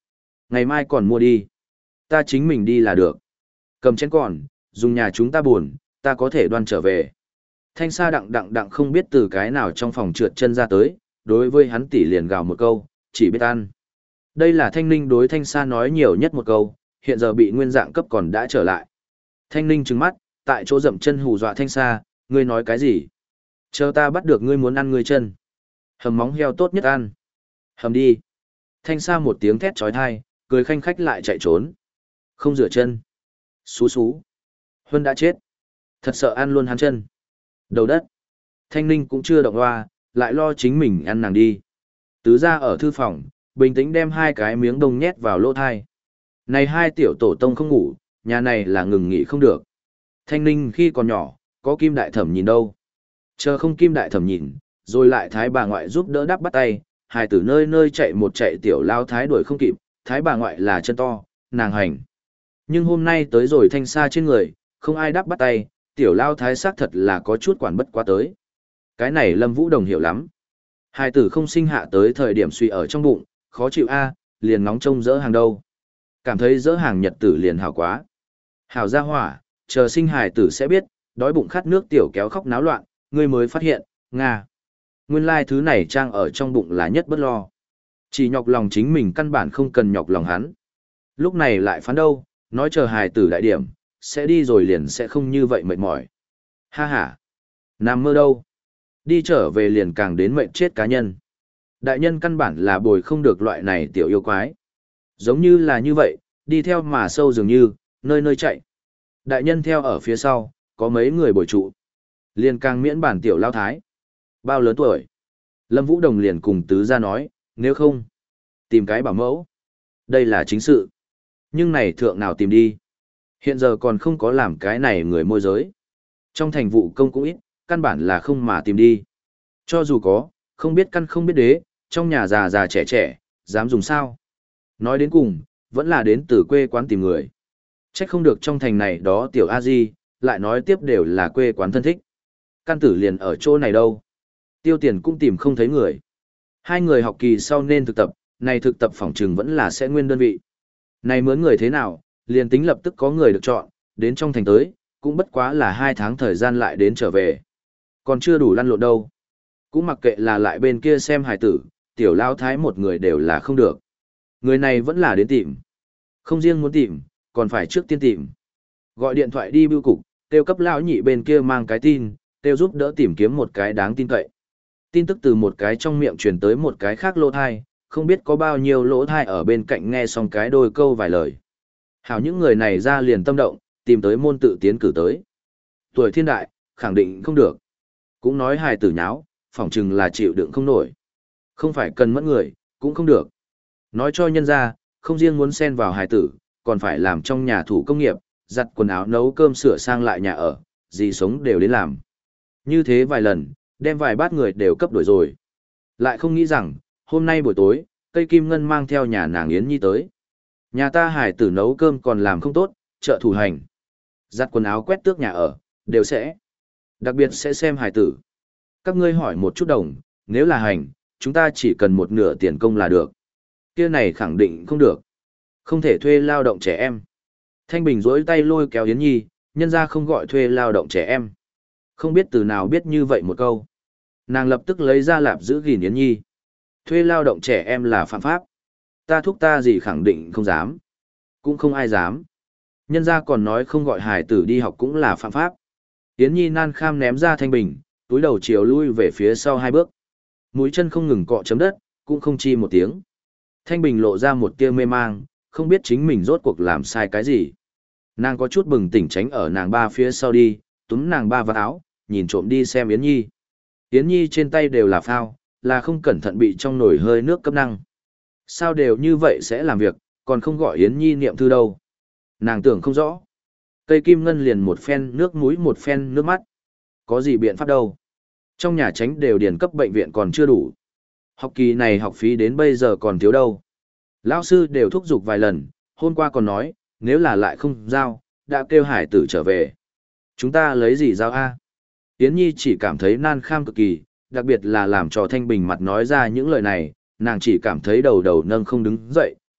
Ngày mai còn mua đi. Ta chính mình đi là được. Cầm chén còn, dùng nhà chúng ta buồn, ta có thể đoan trở về. Thanh Sa đặng đặng đặng không biết từ cái nào trong phòng trượt chân ra tới, đối với hắn tỷ liền gào một câu, chỉ biết ăn. Đây là Thanh Ninh đối Thanh Sa nói nhiều nhất một câu, hiện giờ bị nguyên dạng cấp còn đã trở lại. Thanh Ninh trừng mắt, tại chỗ dậm chân hù dọa Thanh Sa, ngươi nói cái gì? Chờ ta bắt được ngươi muốn ăn ngươi chân. Hầm móng heo tốt nhất ăn. Hầm đi. Thanh Sa một tiếng thét trói thai, cười khanh khách lại chạy trốn. Không rửa chân. Xú xú. Huân đã chết. Thật sợ ăn luôn hắn chân. Đầu đất. Thanh Ninh cũng chưa động loa, lại lo chính mình ăn nàng đi. Tứ ra ở thư phòng, bình tĩnh đem hai cái miếng đông nhét vào lỗ thai. Này hai tiểu tổ tông không ngủ, nhà này là ngừng nghỉ không được. Thanh Ninh khi còn nhỏ, có Kim Đại Thẩm nhìn đâu. Chờ không Kim Đại Thẩm nhìn, rồi lại thái bà ngoại giúp đỡ đắp bắt tay, hai tử nơi nơi chạy một chạy tiểu lao thái đuổi không kịp, thái bà ngoại là chân to, nàng hành. Nhưng hôm nay tới rồi Thanh Sa trên người, không ai đắp bắt tay, tiểu lao thái xác thật là có chút quản bất quá tới. Cái này Lâm Vũ Đồng hiểu lắm. Hai tử không sinh hạ tới thời điểm suy ở trong bụng, khó chịu a, liền ngóng trông dỡ hàng đâu. Cảm thấy dỡ hàng nhật tử liền hảo quá. Hảo ra hỏa, chờ sinh hài tử sẽ biết, đói bụng khát nước tiểu kéo khóc náo loạn, ngươi mới phát hiện, Nga. Nguyên lai thứ này trang ở trong bụng là nhất bất lo. Chỉ nhọc lòng chính mình căn bản không cần nhọc lòng hắn. Lúc này lại phán đâu, nói chờ hài tử đại điểm, sẽ đi rồi liền sẽ không như vậy mệt mỏi. Ha ha. Nằm mơ đâu. Đi trở về liền càng đến mệnh chết cá nhân. Đại nhân căn bản là bồi không được loại này tiểu yêu quái. Giống như là như vậy, đi theo mà sâu dường như, nơi nơi chạy. Đại nhân theo ở phía sau, có mấy người bồi trụ. Liền càng miễn bản tiểu lao thái. Bao lớn tuổi? Lâm Vũ Đồng liền cùng tứ ra nói, nếu không, tìm cái bảo mẫu. Đây là chính sự. Nhưng này thượng nào tìm đi. Hiện giờ còn không có làm cái này người môi giới. Trong thành vụ công cũng ít, căn bản là không mà tìm đi. Cho dù có, không biết căn không biết đế, trong nhà già già trẻ trẻ, dám dùng sao. Nói đến cùng, vẫn là đến từ quê quán tìm người. Trách không được trong thành này đó tiểu A-di, lại nói tiếp đều là quê quán thân thích. Căn tử liền ở chỗ này đâu. Tiêu tiền cũng tìm không thấy người. Hai người học kỳ sau nên thực tập, này thực tập phỏng trừng vẫn là sẽ nguyên đơn vị. Này mướn người thế nào, liền tính lập tức có người được chọn, đến trong thành tới, cũng bất quá là hai tháng thời gian lại đến trở về. Còn chưa đủ lăn lộn đâu. Cũng mặc kệ là lại bên kia xem hài tử, tiểu lao thái một người đều là không được. Người này vẫn là đến tìm. Không riêng muốn tìm, còn phải trước tiên tìm. Gọi điện thoại đi bưu cục, kêu cấp lão nhị bên kia mang cái tin, kêu giúp đỡ tìm kiếm một cái đáng tin cậy. Tin tức từ một cái trong miệng truyền tới một cái khác lỗ thai, không biết có bao nhiêu lỗ thai ở bên cạnh nghe xong cái đôi câu vài lời. Hảo những người này ra liền tâm động, tìm tới môn tự tiến cử tới. Tuổi thiên đại, khẳng định không được. Cũng nói hài tử nháo, phỏng chừng là chịu đựng không nổi. Không phải cần mất người, cũng không được. Nói cho nhân ra, không riêng muốn xen vào hài tử, còn phải làm trong nhà thủ công nghiệp, giặt quần áo nấu cơm sửa sang lại nhà ở, gì sống đều đến làm. Như thế vài lần, đem vài bát người đều cấp đổi rồi. Lại không nghĩ rằng, hôm nay buổi tối, cây kim ngân mang theo nhà nàng Yến Nhi tới. Nhà ta hải tử nấu cơm còn làm không tốt, trợ thủ hành. Giặt quần áo quét tước nhà ở, đều sẽ. Đặc biệt sẽ xem hải tử. Các ngươi hỏi một chút đồng, nếu là hành, chúng ta chỉ cần một nửa tiền công là được. Kia này khẳng định không được. Không thể thuê lao động trẻ em. Thanh Bình rỗi tay lôi kéo Yến Nhi, nhân ra không gọi thuê lao động trẻ em. Không biết từ nào biết như vậy một câu. Nàng lập tức lấy ra lạp giữ gìn Yến Nhi. Thuê lao động trẻ em là phạm pháp. Ta thúc ta gì khẳng định không dám. Cũng không ai dám. Nhân ra còn nói không gọi hải tử đi học cũng là phạm pháp. Yến Nhi nan kham ném ra Thanh Bình, túi đầu chiều lui về phía sau hai bước. Mũi chân không ngừng cọ chấm đất, cũng không chi một tiếng. Thanh Bình lộ ra một tia mê mang, không biết chính mình rốt cuộc làm sai cái gì. Nàng có chút bừng tỉnh tránh ở nàng ba phía sau đi, túm nàng ba vào áo, nhìn trộm đi xem Yến Nhi. Yến Nhi trên tay đều là phao, là không cẩn thận bị trong nồi hơi nước cấp năng. Sao đều như vậy sẽ làm việc, còn không gọi Yến Nhi niệm thư đâu. Nàng tưởng không rõ. Cây kim ngân liền một phen nước mũi một phen nước mắt. Có gì biện pháp đâu. Trong nhà tránh đều điền cấp bệnh viện còn chưa đủ. Học kỳ này học phí đến bây giờ còn thiếu đâu. Lão sư đều thúc giục vài lần, hôm qua còn nói, nếu là lại không giao, đã kêu hải tử trở về. Chúng ta lấy gì giao a? Yến Nhi chỉ cảm thấy nan kham cực kỳ, đặc biệt là làm cho Thanh Bình mặt nói ra những lời này, nàng chỉ cảm thấy đầu đầu nâng không đứng dậy,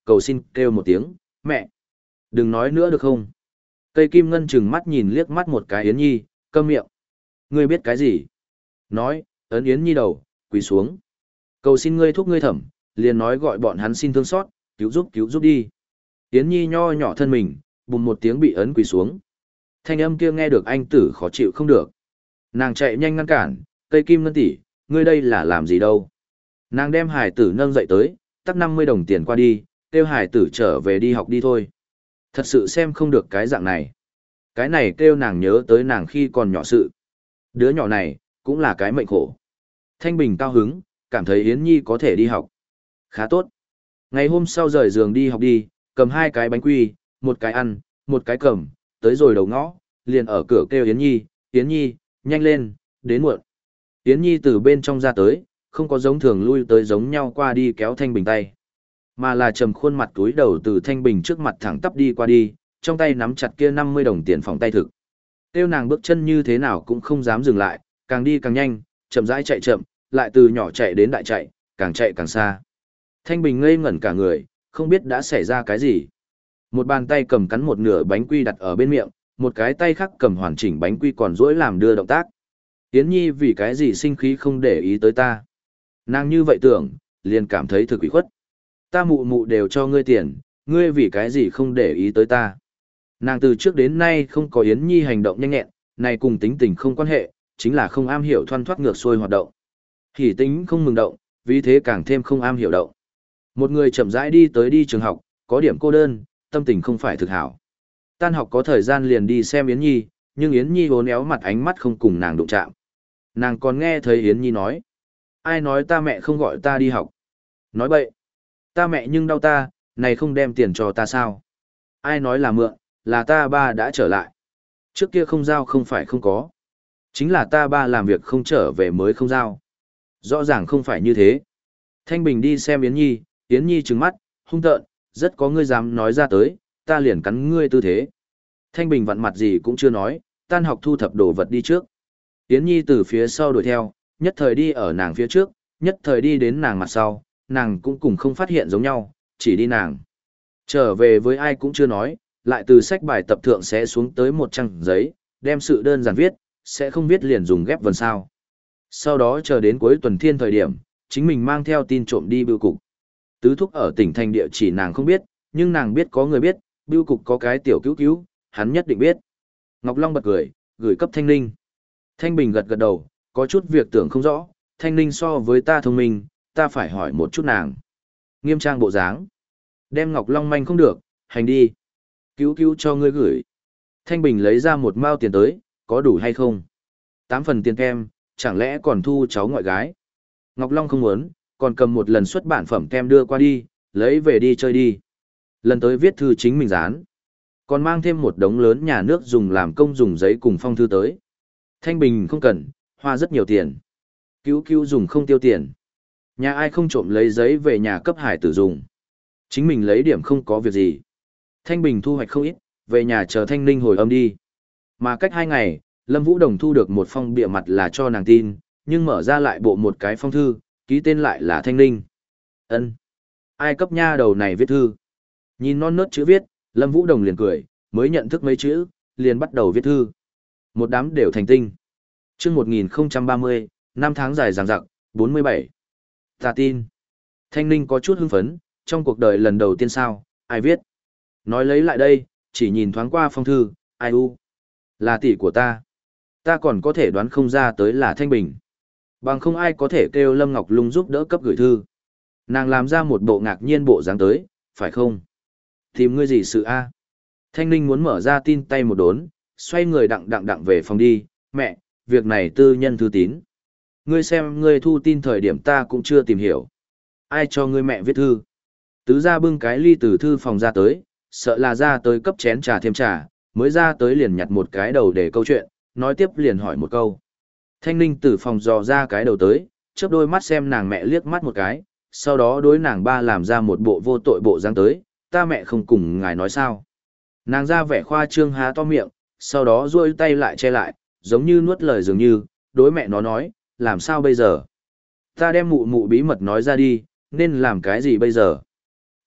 cầu xin kêu một tiếng, mẹ. Đừng nói nữa được không? Cây kim ngân chừng mắt nhìn liếc mắt một cái Yến Nhi, câm miệng. Ngươi biết cái gì? Nói, ấn Yến Nhi đầu, quỳ xuống. Cầu xin ngươi thúc ngươi thẩm, liền nói gọi bọn hắn xin thương xót, cứu giúp cứu giúp đi. Yến Nhi nho nhỏ thân mình, bùm một tiếng bị ấn quỳ xuống. Thanh âm kia nghe được anh tử khó chịu không được. Nàng chạy nhanh ngăn cản, cây kim ngân tỷ, ngươi đây là làm gì đâu. Nàng đem hải tử nâng dậy tới, tắc năm mươi đồng tiền qua đi, kêu hải tử trở về đi học đi thôi. Thật sự xem không được cái dạng này. Cái này kêu nàng nhớ tới nàng khi còn nhỏ sự. Đứa nhỏ này, cũng là cái mệnh khổ. Thanh Bình cao hứng, cảm thấy Yến Nhi có thể đi học. Khá tốt. Ngày hôm sau rời giường đi học đi, cầm hai cái bánh quy, một cái ăn, một cái cầm, tới rồi đầu ngõ, liền ở cửa kêu Yến Nhi, Yến Nhi, nhanh lên, đến muộn. Yến Nhi từ bên trong ra tới, không có giống thường lui tới giống nhau qua đi kéo Thanh Bình tay, mà là trầm khuôn mặt túi đầu từ Thanh Bình trước mặt thẳng tắp đi qua đi, trong tay nắm chặt kia năm mươi đồng tiền phòng tay thực. Tiêu nàng bước chân như thế nào cũng không dám dừng lại, càng đi càng nhanh, chậm rãi chạy chậm, lại từ nhỏ chạy đến đại chạy, càng chạy càng xa. Thanh Bình ngây ngẩn cả người, không biết đã xảy ra cái gì. Một bàn tay cầm cắn một nửa bánh quy đặt ở bên miệng, một cái tay khác cầm hoàn chỉnh bánh quy còn duỗi làm đưa động tác. Yến Nhi vì cái gì sinh khí không để ý tới ta. Nàng như vậy tưởng, liền cảm thấy thực ủy khuất. Ta mụ mụ đều cho ngươi tiền, ngươi vì cái gì không để ý tới ta. Nàng từ trước đến nay không có Yến Nhi hành động nhanh nhẹn, này cùng tính tình không quan hệ, chính là không am hiểu thoăn thoát ngược xuôi hoạt động. Hỉ tính không mừng động, vì thế càng thêm không am hiểu động. Một người chậm rãi đi tới đi trường học, có điểm cô đơn, tâm tình không phải thực hảo. Tan học có thời gian liền đi xem Yến Nhi, nhưng Yến Nhi vốn éo mặt ánh mắt không cùng nàng đụng chạm. Nàng còn nghe thấy Yến Nhi nói. Ai nói ta mẹ không gọi ta đi học? Nói bậy. Ta mẹ nhưng đau ta, này không đem tiền cho ta sao? Ai nói là mượn, là ta ba đã trở lại. Trước kia không giao không phải không có. Chính là ta ba làm việc không trở về mới không giao. Rõ ràng không phải như thế. Thanh Bình đi xem Yến Nhi, Yến Nhi trừng mắt, hung tợn, rất có ngươi dám nói ra tới, ta liền cắn ngươi tư thế. Thanh Bình vặn mặt gì cũng chưa nói, tan học thu thập đồ vật đi trước. Yến Nhi từ phía sau đuổi theo, nhất thời đi ở nàng phía trước, nhất thời đi đến nàng mặt sau, nàng cũng cùng không phát hiện giống nhau, chỉ đi nàng. Trở về với ai cũng chưa nói, lại từ sách bài tập thượng sẽ xuống tới một trang giấy, đem sự đơn giản viết, sẽ không viết liền dùng ghép vần sao. Sau đó chờ đến cuối tuần thiên thời điểm, chính mình mang theo tin trộm đi bưu cục. Tứ thúc ở tỉnh thành địa chỉ nàng không biết, nhưng nàng biết có người biết, bưu cục có cái tiểu cứu cứu, hắn nhất định biết. Ngọc Long bật cười, gửi cấp Thanh Ninh. Thanh Bình gật gật đầu, có chút việc tưởng không rõ, Thanh Ninh so với ta thông minh, ta phải hỏi một chút nàng. Nghiêm trang bộ dáng. Đem Ngọc Long manh không được, hành đi. Cứu cứu cho ngươi gửi. Thanh Bình lấy ra một mao tiền tới, có đủ hay không? Tám phần tiền kem, chẳng lẽ còn thu cháu ngoại gái? Ngọc Long không muốn, còn cầm một lần xuất bản phẩm kem đưa qua đi, lấy về đi chơi đi. Lần tới viết thư chính mình dán. Còn mang thêm một đống lớn nhà nước dùng làm công dùng giấy cùng phong thư tới. Thanh Bình không cần, hoa rất nhiều tiền. Cứu cứu dùng không tiêu tiền. Nhà ai không trộm lấy giấy về nhà cấp hải tử dùng. Chính mình lấy điểm không có việc gì. Thanh Bình thu hoạch không ít, về nhà chờ Thanh Ninh hồi âm đi. Mà cách hai ngày, Lâm Vũ Đồng thu được một phong bìa mặt là cho nàng tin, nhưng mở ra lại bộ một cái phong thư, ký tên lại là Thanh Ninh. Ân, ai cấp nha đầu này viết thư? Nhìn non nớt chữ viết, Lâm Vũ Đồng liền cười, mới nhận thức mấy chữ, liền bắt đầu viết thư. Một đám đều thành tinh. Chương một nghìn không trăm ba mươi, năm tháng dài dằng dặc, bốn mươi bảy. Ta tin. Thanh Ninh có chút hưng phấn, trong cuộc đời lần đầu tiên sao, ai viết? Nói lấy lại đây, chỉ nhìn thoáng qua phong thư, ai u. Là tỷ của ta. Ta còn có thể đoán không ra tới là Thanh Bình. Bằng không ai có thể kêu Lâm Ngọc Lung giúp đỡ cấp gửi thư. Nàng làm ra một bộ ngạc nhiên bộ dáng tới, phải không? Tìm ngươi gì sự a? Thanh Ninh muốn mở ra tin tay một đốn, xoay người đặng đặng đặng về phòng đi, mẹ, việc này tư nhân thư tín. Ngươi xem ngươi thu tin thời điểm ta cũng chưa tìm hiểu. Ai cho ngươi mẹ viết thư? Tứ ra bưng cái ly từ thư phòng ra tới, sợ là ra tới cấp chén trà thêm trà, mới ra tới liền nhặt một cái đầu để câu chuyện, nói tiếp liền hỏi một câu. Thanh Ninh từ phòng dò ra cái đầu tới, chớp đôi mắt xem nàng mẹ liếc mắt một cái, sau đó đối nàng ba làm ra một bộ vô tội bộ dáng tới, ta mẹ không cùng ngài nói sao. Nàng ra vẻ khoa trương há to miệng, sau đó duỗi tay lại che lại, giống như nuốt lời dường như, đối mẹ nó nói, làm sao bây giờ? Ta đem mụ mụ bí mật nói ra đi, nên làm cái gì bây giờ?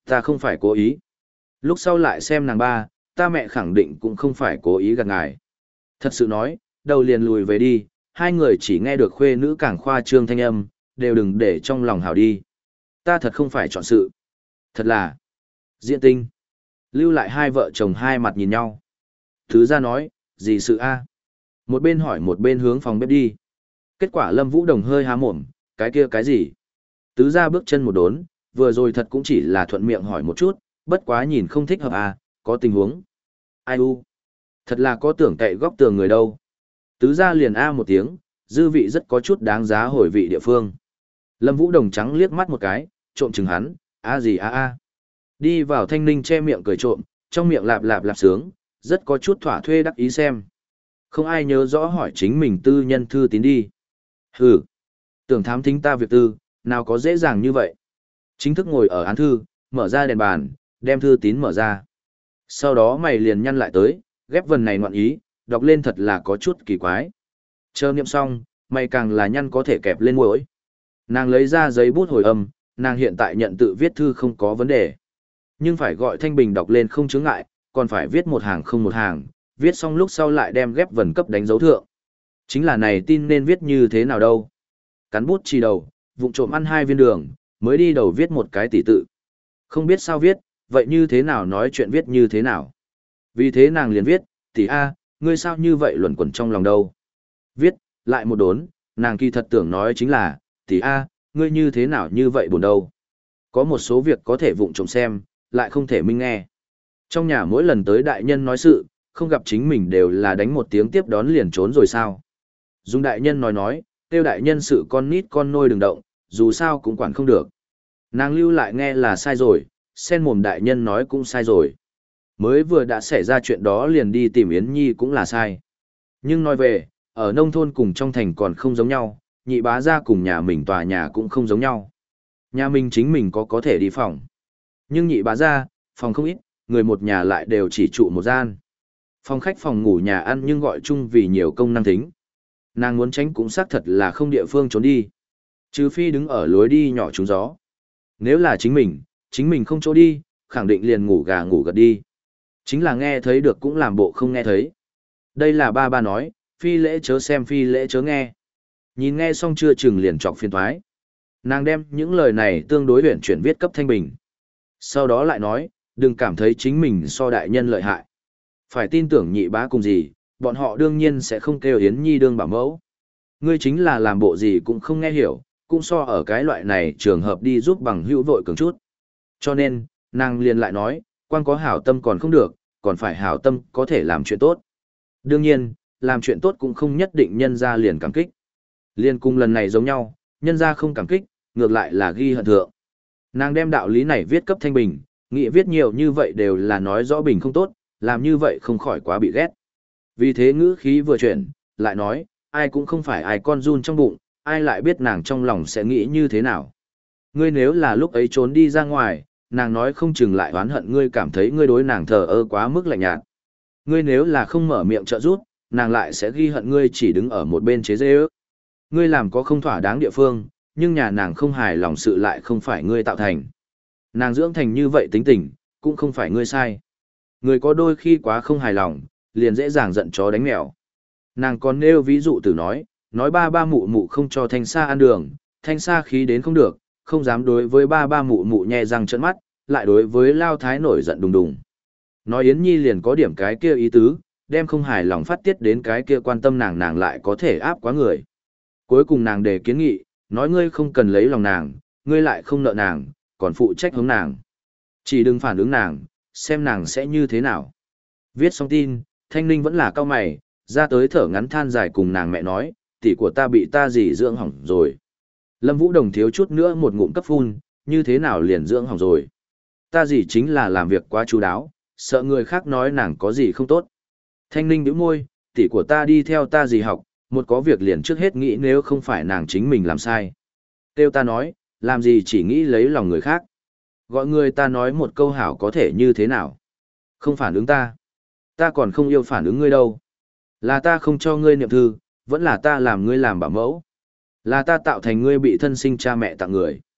Ta không phải cố ý. Lúc sau lại xem nàng ba, ta mẹ khẳng định cũng không phải cố ý gạt ngài. Thật sự nói, đầu liền lùi về đi, hai người chỉ nghe được khuê nữ càng khoa trương thanh âm, đều đừng để trong lòng hảo đi. Ta thật không phải chọn sự. Thật là diễn tinh. Lưu lại hai vợ chồng hai mặt nhìn nhau. Thứ ra nói, gì sự a? Một bên hỏi một bên hướng phòng bếp đi. Kết quả Lâm Vũ Đồng hơi há mồm, cái kia cái gì? Tứ ra bước chân một đốn, vừa rồi thật cũng chỉ là thuận miệng hỏi một chút, bất quá nhìn không thích hợp à, có tình huống. Ai u? Thật là có tưởng cậy góc tường người đâu. Tứ ra liền a một tiếng, dư vị rất có chút đáng giá hồi vị địa phương. Lâm Vũ Đồng trắng liếc mắt một cái, trộm chừng hắn, a gì a a. Đi vào Thanh Ninh che miệng cười trộm, trong miệng lạp lạp lạp sướng, rất có chút thỏa thuê đắc ý xem. Không ai nhớ rõ hỏi chính mình tư nhân thư tín đi. Hừ, tưởng thám thính ta việc tư, nào có dễ dàng như vậy. Chính thức ngồi ở án thư, mở ra đèn bàn, đem thư tín mở ra. Sau đó mày liền nhăn lại tới, ghép vần này ngoạn ý, đọc lên thật là có chút kỳ quái. Chờ niệm xong, mày càng là nhăn có thể kẹp lên môi. Nàng lấy ra giấy bút hồi âm, nàng hiện tại nhận tự viết thư không có vấn đề. Nhưng phải gọi Thanh Bình đọc lên không chướng ngại, còn phải viết một hàng không một hàng, viết xong lúc sau lại đem ghép vần cấp đánh dấu thượng. Chính là này tin nên viết như thế nào đâu. Cắn bút chì đầu, vụng trộm ăn hai viên đường, mới đi đầu viết một cái tỷ tự. Không biết sao viết, vậy như thế nào nói chuyện viết như thế nào. Vì thế nàng liền viết, tỷ A, ngươi sao như vậy luẩn quẩn trong lòng đâu. Viết, lại một đốn, nàng kỳ thật tưởng nói chính là, tỷ A, ngươi như thế nào như vậy buồn đâu. Có một số việc có thể vụng trộm xem, lại không thể minh nghe. Trong nhà mỗi lần tới đại nhân nói sự, không gặp chính mình đều là đánh một tiếng tiếp đón liền trốn rồi sao. Dung đại nhân nói nói, tiêu đại nhân sự con nít con nôi đừng động, dù sao cũng quản không được. Nàng lưu lại nghe là sai rồi, sen mồm đại nhân nói cũng sai rồi. Mới vừa đã xảy ra chuyện đó liền đi tìm Yến Nhi cũng là sai. Nhưng nói về, ở nông thôn cùng trong thành còn không giống nhau, nhị bá ra cùng nhà mình tòa nhà cũng không giống nhau. Nhà mình chính mình có có thể đi phòng. Nhưng nhị bá ra, phòng không ít, người một nhà lại đều chỉ trụ một gian. Phòng khách phòng ngủ nhà ăn nhưng gọi chung vì nhiều công năng tính. Nàng muốn tránh cũng xác thật là không địa phương trốn đi. Trừ phi đứng ở lối đi nhỏ trúng gió. Nếu là chính mình, chính mình không chỗ đi, khẳng định liền ngủ gà ngủ gật đi. Chính là nghe thấy được cũng làm bộ không nghe thấy. Đây là ba ba nói, phi lễ chớ xem phi lễ chớ nghe. Nhìn nghe xong chưa chừng liền trọc phiền thoái. Nàng đem những lời này tương đối luyện chuyển viết cấp Thanh Bình. Sau đó lại nói, đừng cảm thấy chính mình so đại nhân lợi hại. Phải tin tưởng nhị bá cùng gì, bọn họ đương nhiên sẽ không kêu Yến Nhi đương bảo mẫu. Ngươi chính là làm bộ gì cũng không nghe hiểu, cũng so ở cái loại này trường hợp đi giúp bằng hữu vội cường chút. Cho nên, nàng liền lại nói, quan có hảo tâm còn không được, còn phải hảo tâm có thể làm chuyện tốt. Đương nhiên, làm chuyện tốt cũng không nhất định nhân ra liền cảm kích. Liên cung lần này giống nhau, nhân ra không cảm kích, ngược lại là ghi hận thượng. Nàng đem đạo lý này viết cấp Thanh Bình, nghĩ viết nhiều như vậy đều là nói rõ Bình không tốt, làm như vậy không khỏi quá bị ghét. Vì thế ngữ khí vừa chuyển, lại nói, ai cũng không phải ai con run trong bụng, ai lại biết nàng trong lòng sẽ nghĩ như thế nào. Ngươi nếu là lúc ấy trốn đi ra ngoài, nàng nói không chừng lại oán hận ngươi cảm thấy ngươi đối nàng thờ ơ quá mức lạnh nhạt. Ngươi nếu là không mở miệng trợ giúp, nàng lại sẽ ghi hận ngươi chỉ đứng ở một bên chế dê ước. Ngươi làm có không thỏa đáng địa phương, nhưng nhà nàng không hài lòng sự lại không phải ngươi tạo thành. Nàng dưỡng thành như vậy tính tình, cũng không phải ngươi sai. Người có đôi khi quá không hài lòng, liền dễ dàng giận chó đánh mèo. Nàng còn nêu ví dụ từ nói, nói ba ba mụ mụ không cho thanh sa ăn đường, thanh sa khí đến không được, không dám đối với ba ba mụ mụ nhẹ răng trợn mắt, lại đối với lao thái nổi giận đùng đùng. Nói Yến Nhi liền có điểm cái kia ý tứ, đem không hài lòng phát tiết đến cái kia quan tâm nàng nàng lại có thể áp quá người. Cuối cùng nàng đề kiến nghị, nói ngươi không cần lấy lòng nàng, ngươi lại không nợ nàng, còn phụ trách hướng nàng. Chỉ đừng phản ứng nàng, xem nàng sẽ như thế nào. Viết xong tin, Thanh Ninh vẫn là cao mày, ra tới thở ngắn than dài cùng nàng mẹ nói, tỷ của ta bị ta gì dưỡng hỏng rồi. Lâm Vũ Đồng thiếu chút nữa một ngụm cấp phun, như thế nào liền dưỡng hỏng rồi. Ta gì chính là làm việc quá chú đáo, sợ người khác nói nàng có gì không tốt. Thanh Ninh nhíu môi, tỷ của ta đi theo ta gì học, một có việc liền trước hết nghĩ nếu không phải nàng chính mình làm sai. Tiêu ta nói, làm gì chỉ nghĩ lấy lòng người khác. Gọi người ta nói một câu hảo có thể như thế nào. Không phản ứng ta. Ta còn không yêu phản ứng ngươi đâu. Là ta không cho ngươi niệm thư, vẫn là ta làm ngươi làm bảo mẫu. Là ta tạo thành ngươi bị thân sinh cha mẹ tặng người.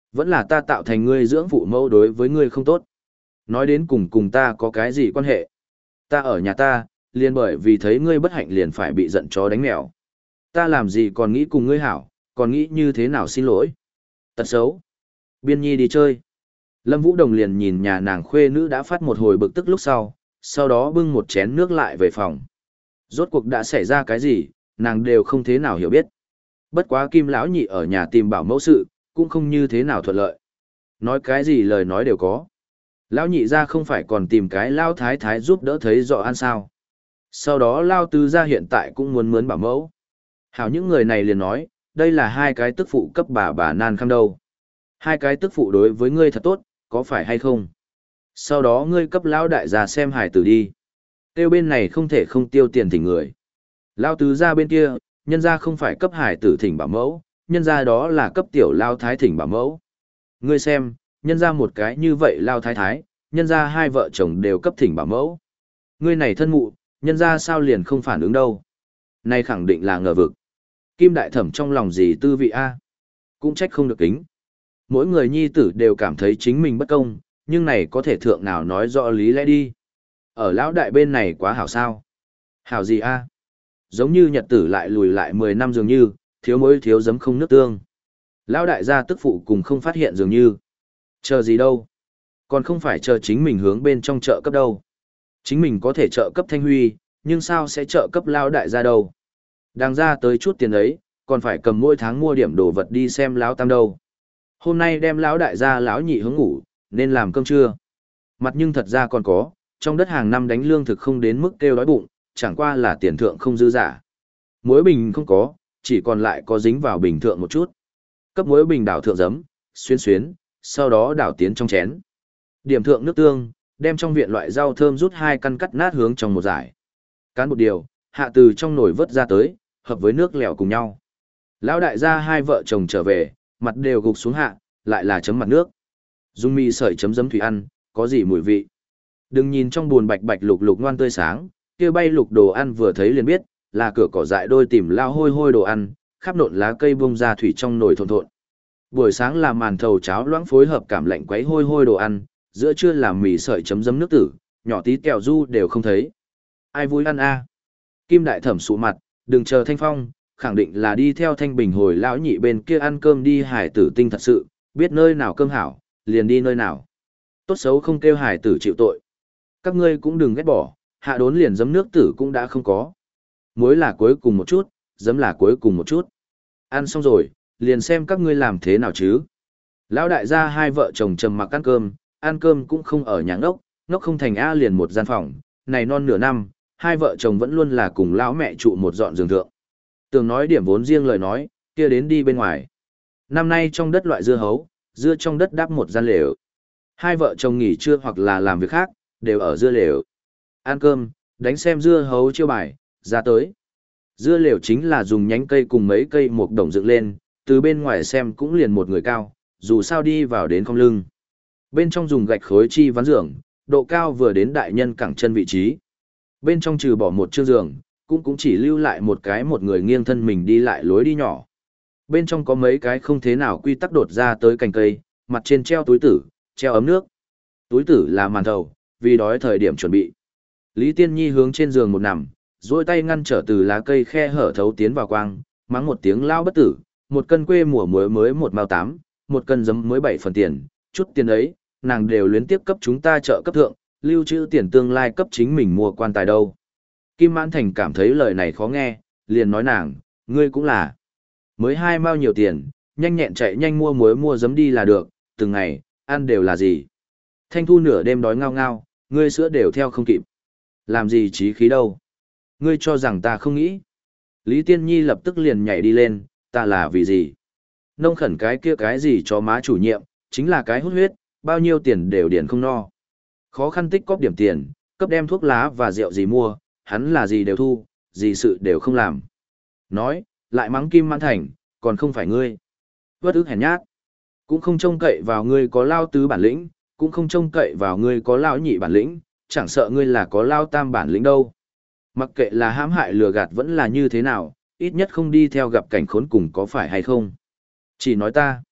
Vẫn là ta tạo thành ngươi dưỡng phụ mẫu đối với ngươi không tốt. Nói đến cùng cùng ta có cái gì quan hệ? Ta ở nhà ta, liền bởi vì thấy ngươi bất hạnh liền phải bị giận chó đánh mèo. Ta làm gì còn nghĩ cùng ngươi hảo, còn nghĩ như thế nào xin lỗi. Tật xấu. Biên nhi đi chơi. Lâm Vũ Đồng liền nhìn nhà nàng khuê nữ đã phát một hồi bực tức lúc sau, sau đó bưng một chén nước lại về phòng. Rốt cuộc đã xảy ra cái gì, nàng đều không thế nào hiểu biết. Bất quá Kim lão nhị ở nhà tìm bảo mẫu sự, cũng không như thế nào thuận lợi. Nói cái gì lời nói đều có. Lão nhị ra không phải còn tìm cái lao thái thái giúp đỡ thấy rõ ăn sao. Sau đó lao tứ ra hiện tại cũng muốn mướn bảo mẫu. Hảo những người này liền nói, đây là hai cái tức phụ cấp bà bà nan khăm đâu. Hai cái tức phụ đối với ngươi thật tốt, có phải hay không? Sau đó ngươi cấp lão đại gia xem hài tử đi. Tiêu bên này không thể không tiêu tiền thỉnh người. Lao tứ ra bên kia, nhân ra không phải cấp hài tử thỉnh bảo mẫu, nhân ra đó là cấp tiểu lao thái thỉnh bảo mẫu. Ngươi xem, nhân ra một cái như vậy lao thái thái, nhân ra hai vợ chồng đều cấp thỉnh bảo mẫu. Ngươi này thân mụ, nhân ra sao liền không phản ứng đâu. Này khẳng định là ngờ vực. Kim đại thẩm trong lòng gì tư vị a? Cũng trách không được kính. Mỗi người nhi tử đều cảm thấy chính mình bất công, nhưng này có thể thượng nào nói rõ lý lẽ đi. Ở lão đại bên này quá hảo sao? Hảo gì a? Giống như nhật tử lại lùi lại mười năm dường như, thiếu mối thiếu giấm không nước tương. Lão đại gia tức phụ cùng không phát hiện dường như. Chờ gì đâu? Còn không phải chờ chính mình hướng bên trong chợ cấp đâu. Chính mình có thể trợ cấp Thanh Huy, nhưng sao sẽ trợ cấp lão đại gia đâu? Đang ra tới chút tiền ấy, còn phải cầm mỗi tháng mua điểm đồ vật đi xem lão tam đâu. Hôm nay đem lão đại gia lão nhị hướng ngủ, nên làm cơm trưa. Mặt nhưng thật ra còn có, trong đất hàng năm đánh lương thực không đến mức kêu đói bụng, chẳng qua là tiền thượng không dư giả. Muối bình không có, chỉ còn lại có dính vào bình thượng một chút. Cấp muối bình đảo thượng giấm, xuyên xuyến, sau đó đảo tiến trong chén. Điểm thượng nước tương, đem trong viện loại rau thơm rút hai căn cắt nát hướng trong một giải. Cán một điều, hạ từ trong nồi vớt ra tới, hợp với nước lèo cùng nhau. Lão đại gia hai vợ chồng trở về, mặt đều gục xuống hạ, lại là chấm mặt nước. Dung mi sợi chấm giấm thủy ăn, có gì mùi vị. Đừng nhìn trong buồn bạch bạch lục lục ngoan tươi sáng, kia bay lục đồ ăn vừa thấy liền biết, là cửa cỏ dại đôi tìm lao hôi hôi đồ ăn, khắp nộn lá cây bông ra thủy trong nồi thộn thộn. Buổi sáng làm màn thầu cháo loãng phối hợp cảm lạnh quấy hôi hôi đồ ăn, giữa trưa làm mì sợi chấm giấm nước tử, nhỏ tí kẹo du đều không thấy. Ai vui ăn a? Kim đại thẩm sụ mặt, đừng chờ Thanh Phong, khẳng định là đi theo Thanh Bình hồi lão nhị bên kia ăn cơm đi hải tử tinh thật sự, biết nơi nào cơm hảo, liền đi nơi nào. Tốt xấu không kêu hải tử chịu tội. Các ngươi cũng đừng ghét bỏ, hạ đốn liền giấm nước tử cũng đã không có. Muối là cuối cùng một chút, giấm là cuối cùng một chút. Ăn xong rồi, liền xem các ngươi làm thế nào chứ. Lão đại gia hai vợ chồng trầm mặc ăn cơm, ăn cơm cũng không ở nhà ngốc, ngốc không thành A liền một gian phòng, này non nửa năm, hai vợ chồng vẫn luôn là cùng lão mẹ trụ một dọn giường thượng. Tường nói điểm vốn riêng lời nói, kia đến đi bên ngoài. Năm nay trong đất loại dưa hấu, dưa trong đất đắp một gian lều. Hai vợ chồng nghỉ trưa hoặc là làm việc khác, đều ở dưa lều. Ăn cơm, đánh xem dưa hấu chiêu bài, ra tới. Dưa lều chính là dùng nhánh cây cùng mấy cây mộc đồng dựng lên, từ bên ngoài xem cũng liền một người cao, dù sao đi vào đến không lưng. Bên trong dùng gạch khối chi ván giường, độ cao vừa đến đại nhân cẳng chân vị trí. Bên trong trừ bỏ một chiếc giường, cũng cũng chỉ lưu lại một cái một người nghiêng thân mình đi lại lối đi nhỏ. Bên trong có mấy cái không thế nào quy tắc đột ra tới cành cây, mặt trên treo túi tử, treo ấm nước. Túi tử là màn thầu, vì đói thời điểm chuẩn bị. Lý Tiên Nhi hướng trên giường một nằm, duỗi tay ngăn trở từ lá cây khe hở thấu tiến vào quang, mắng một tiếng lao bất tử, một cân quê mùa muối mới một mao tám, một cân giấm mới bảy phần tiền, chút tiền ấy, nàng đều luyến tiếp cấp chúng ta trợ cấp thượng, lưu trữ tiền tương lai cấp chính mình mua quan tài đâu. Kim Mãn Thành cảm thấy lời này khó nghe, liền nói nàng, ngươi cũng là. Mới hai mao nhiều tiền, nhanh nhẹn chạy nhanh mua muối mua giấm đi là được, từng ngày, ăn đều là gì. Thanh Thu nửa đêm đói ngao ngao, ngươi sữa đều theo không kịp. Làm gì trí khí đâu. Ngươi cho rằng ta không nghĩ. Lý Tiên Nhi lập tức liền nhảy đi lên, ta là vì gì? Nông khẩn cái kia cái gì cho má chủ nhiệm, chính là cái hút huyết, bao nhiêu tiền đều điền không no. Khó khăn tích cóp điểm tiền, cấp đem thuốc lá và rượu gì mua, hắn là gì đều thu, gì sự đều không làm. Nói, lại mắng Kim Mãn Thành, còn không phải ngươi. Vất ức hèn nhát. Cũng không trông cậy vào ngươi có lao tứ bản lĩnh, cũng không trông cậy vào ngươi có lao nhị bản lĩnh, chẳng sợ ngươi là có lao tam bản lĩnh đâu. Mặc kệ là hãm hại lừa gạt vẫn là như thế nào, ít nhất không đi theo gặp cảnh khốn cùng có phải hay không. Chỉ nói ta.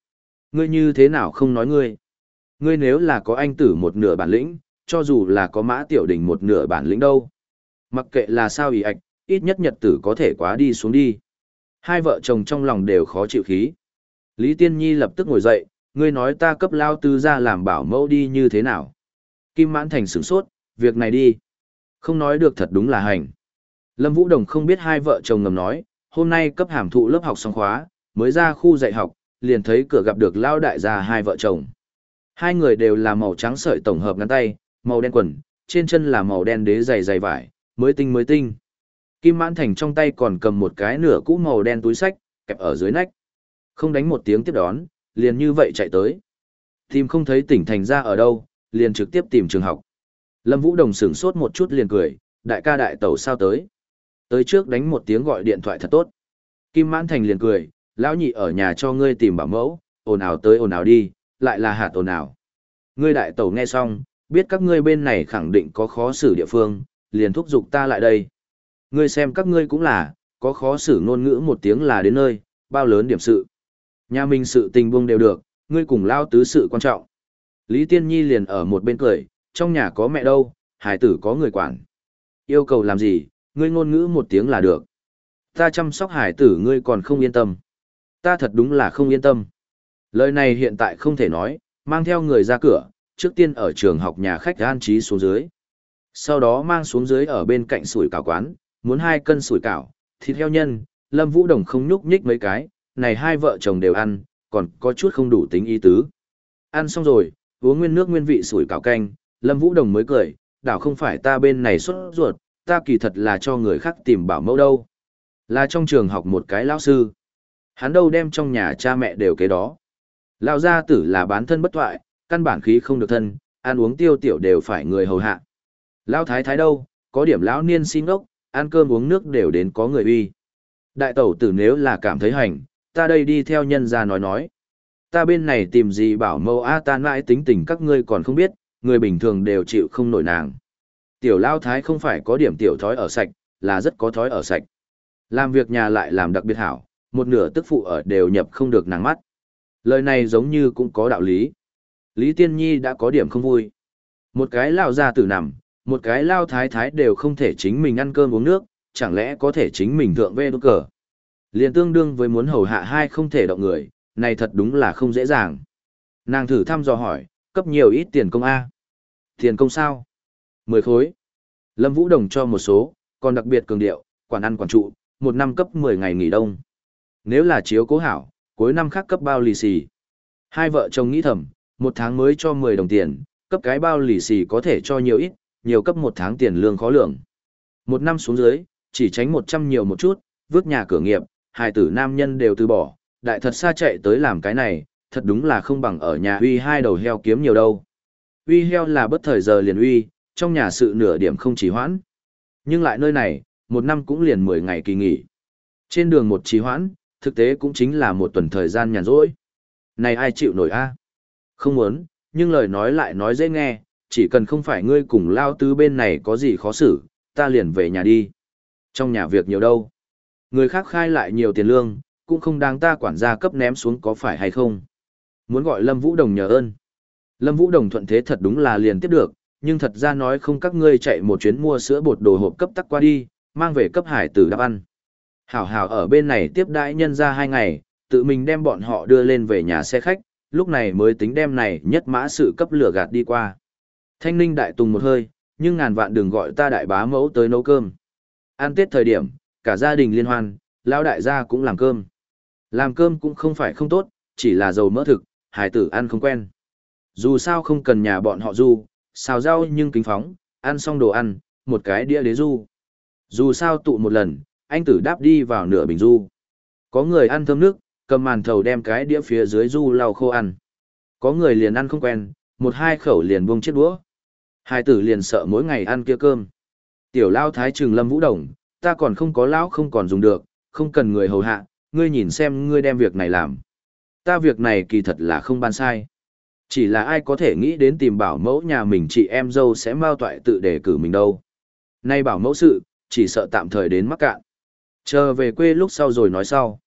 Ngươi như thế nào không nói ngươi? Ngươi nếu là có anh tử một nửa bản lĩnh, cho dù là có mã tiểu đình một nửa bản lĩnh đâu. Mặc kệ là sao ý ạch, ít nhất nhật tử có thể quá đi xuống đi. Hai vợ chồng trong lòng đều khó chịu khí. Lý Tiên Nhi lập tức ngồi dậy, ngươi nói ta cấp lao tư ra làm bảo mẫu đi như thế nào? Kim Mãn Thành sửng sốt, việc này đi. Không nói được thật đúng là hành. Lâm Vũ Đồng không biết hai vợ chồng ngầm nói, hôm nay cấp hàm thụ lớp học xong khóa, mới ra khu dạy học, liền thấy cửa gặp được lao đại gia hai vợ chồng. Hai người đều là màu trắng sợi tổng hợp ngắn tay, màu đen quần, trên chân là màu đen đế dày dày vải, mới tinh mới tinh. Kim Mãn Thành trong tay còn cầm một cái nửa cũ màu đen túi sách, kẹp ở dưới nách. Không đánh một tiếng tiếp đón, liền như vậy chạy tới. Tìm không thấy tỉnh thành ra ở đâu, liền trực tiếp tìm trường học. Lâm Vũ Đồng sửng sốt một chút liền cười, đại ca đại tẩu sao tới. Tới trước đánh một tiếng gọi điện thoại thật tốt. Kim Mãn Thành liền cười, lão nhị ở nhà cho ngươi tìm bảo mẫu, ồn ào tới ồn ào đi, lại là hạt ồn ào. Ngươi đại tẩu nghe xong, biết các ngươi bên này khẳng định có khó xử địa phương, liền thúc giục ta lại đây. Ngươi xem các ngươi cũng là, có khó xử ngôn ngữ một tiếng là đến nơi, bao lớn điểm sự. Nhà mình sự tình buông đều được, ngươi cùng lao tứ sự quan trọng. Lý Tiên Nhi liền ở một bên cười, trong nhà có mẹ đâu, hải tử có người quản. Yêu cầu làm gì, ngươi ngôn ngữ một tiếng là được. Ta chăm sóc hải tử ngươi còn không yên tâm. Ta thật đúng là không yên tâm. Lời này hiện tại không thể nói, mang theo người ra cửa, trước tiên ở trường học nhà khách an trí xuống dưới. Sau đó mang xuống dưới ở bên cạnh sủi cảo quán, muốn hai cân sủi cảo, thịt heo nhân, Lâm Vũ Đồng không nhúc nhích mấy cái, này hai vợ chồng đều ăn, còn có chút không đủ tính ý tứ. Ăn xong rồi, uống nguyên nước nguyên vị sủi cảo canh, Lâm Vũ Đồng mới cười, đảo không phải ta bên này xuất ruột, ta kỳ thật là cho người khác tìm bảo mẫu đâu. Là trong trường học một cái lão sư. Hắn đâu đem trong nhà cha mẹ đều kế đó. Lão gia tử là bán thân bất thoại, căn bản khí không được thân, ăn uống tiêu tiểu đều phải người hầu hạ. Lão thái thái đâu, có điểm lão niên xin ốc, ăn cơm uống nước đều đến có người uy. Đại tẩu tử nếu là cảm thấy hành, ta đây đi theo nhân gia nói nói. Ta bên này tìm gì bảo mẫu a ta mãi tính tình các ngươi còn không biết, người bình thường đều chịu không nổi nàng. Tiểu lao thái không phải có điểm tiểu thói ở sạch, là rất có thói ở sạch. Làm việc nhà lại làm đặc biệt hảo, một nửa tức phụ ở đều nhập không được nàng mắt. Lời này giống như cũng có đạo lý. Lý Tiên Nhi đã có điểm không vui. Một cái lao ra tử nằm, một cái lao thái thái đều không thể chính mình ăn cơm uống nước, chẳng lẽ có thể chính mình thượng về đốt cờ. Liền tương đương với muốn hầu hạ hai không thể động người, này thật đúng là không dễ dàng. Nàng thử thăm dò hỏi, cấp nhiều ít tiền công A. Tiền công sao? Mười khối. Lâm Vũ Đồng cho một số, còn đặc biệt cường điệu, quản ăn quản trụ, một năm cấp mười ngày nghỉ đông. Nếu là chiếu cố hảo, cuối năm khác cấp bao lì xì. Hai vợ chồng nghĩ thầm, một tháng mới cho mười đồng tiền, cấp cái bao lì xì có thể cho nhiều ít, nhiều cấp một tháng tiền lương khó lường. Một năm xuống dưới, chỉ tránh một trăm nhiều một chút, vứt nhà cửa nghiệp, hài tử nam nhân đều từ bỏ, đại thật xa chạy tới làm cái này, thật đúng là không bằng ở nhà uy hai đầu heo kiếm nhiều đâu. Uy heo là bất thời giờ liền uy, trong nhà sự nửa điểm không trì hoãn. Nhưng lại nơi này, một năm cũng liền mười ngày kỳ nghỉ. Trên đường một trì hoãn, thực tế cũng chính là một tuần thời gian nhàn rỗi. Này ai chịu nổi a? Không muốn, nhưng lời nói lại nói dễ nghe, chỉ cần không phải ngươi cùng lao tứ bên này có gì khó xử, ta liền về nhà đi. Trong nhà việc nhiều đâu. Người khác khai lại nhiều tiền lương, cũng không đáng ta quản gia cấp ném xuống có phải hay không. Muốn gọi Lâm Vũ Đồng nhờ ơn. Lâm Vũ Đồng thuận thế thật đúng là liền tiếp được, nhưng thật ra nói không các ngươi chạy một chuyến mua sữa bột đồ hộp cấp tắc qua đi, mang về cấp hải tử đáp ăn. Hảo hảo ở bên này tiếp đãi nhân ra hai ngày, tự mình đem bọn họ đưa lên về nhà xe khách, lúc này mới tính đem này nhất mã sự cấp lửa gạt đi qua. Thanh Ninh đại tùng một hơi, nhưng ngàn vạn đừng gọi ta đại bá mẫu tới nấu cơm. Ăn Tết thời điểm, cả gia đình liên hoan, lão đại gia cũng làm cơm. Làm cơm cũng không phải không tốt, chỉ là dầu mỡ thực, hải tử ăn không quen. Dù sao không cần nhà bọn họ du, xào rau nhưng kính phóng, ăn xong đồ ăn, một cái đĩa đế du. Dù sao tụ một lần, anh tử đáp đi vào nửa bình du. Có người ăn thơm nước, cầm màn thầu đem cái đĩa phía dưới du lau khô ăn. Có người liền ăn không quen, một hai khẩu liền buông chiếc đũa. Hai tử liền sợ mỗi ngày ăn kia cơm. Tiểu lao thái trừng Lâm Vũ Đồng, ta còn không có lão không còn dùng được, không cần người hầu hạ, ngươi nhìn xem ngươi đem việc này làm. Ta việc này kỳ thật là không ban sai. Chỉ là ai có thể nghĩ đến tìm bảo mẫu nhà mình chị em dâu sẽ mau toại tự đề cử mình đâu. Nay bảo mẫu sự, chỉ sợ tạm thời đến mắc cạn. Chờ về quê lúc sau rồi nói sau.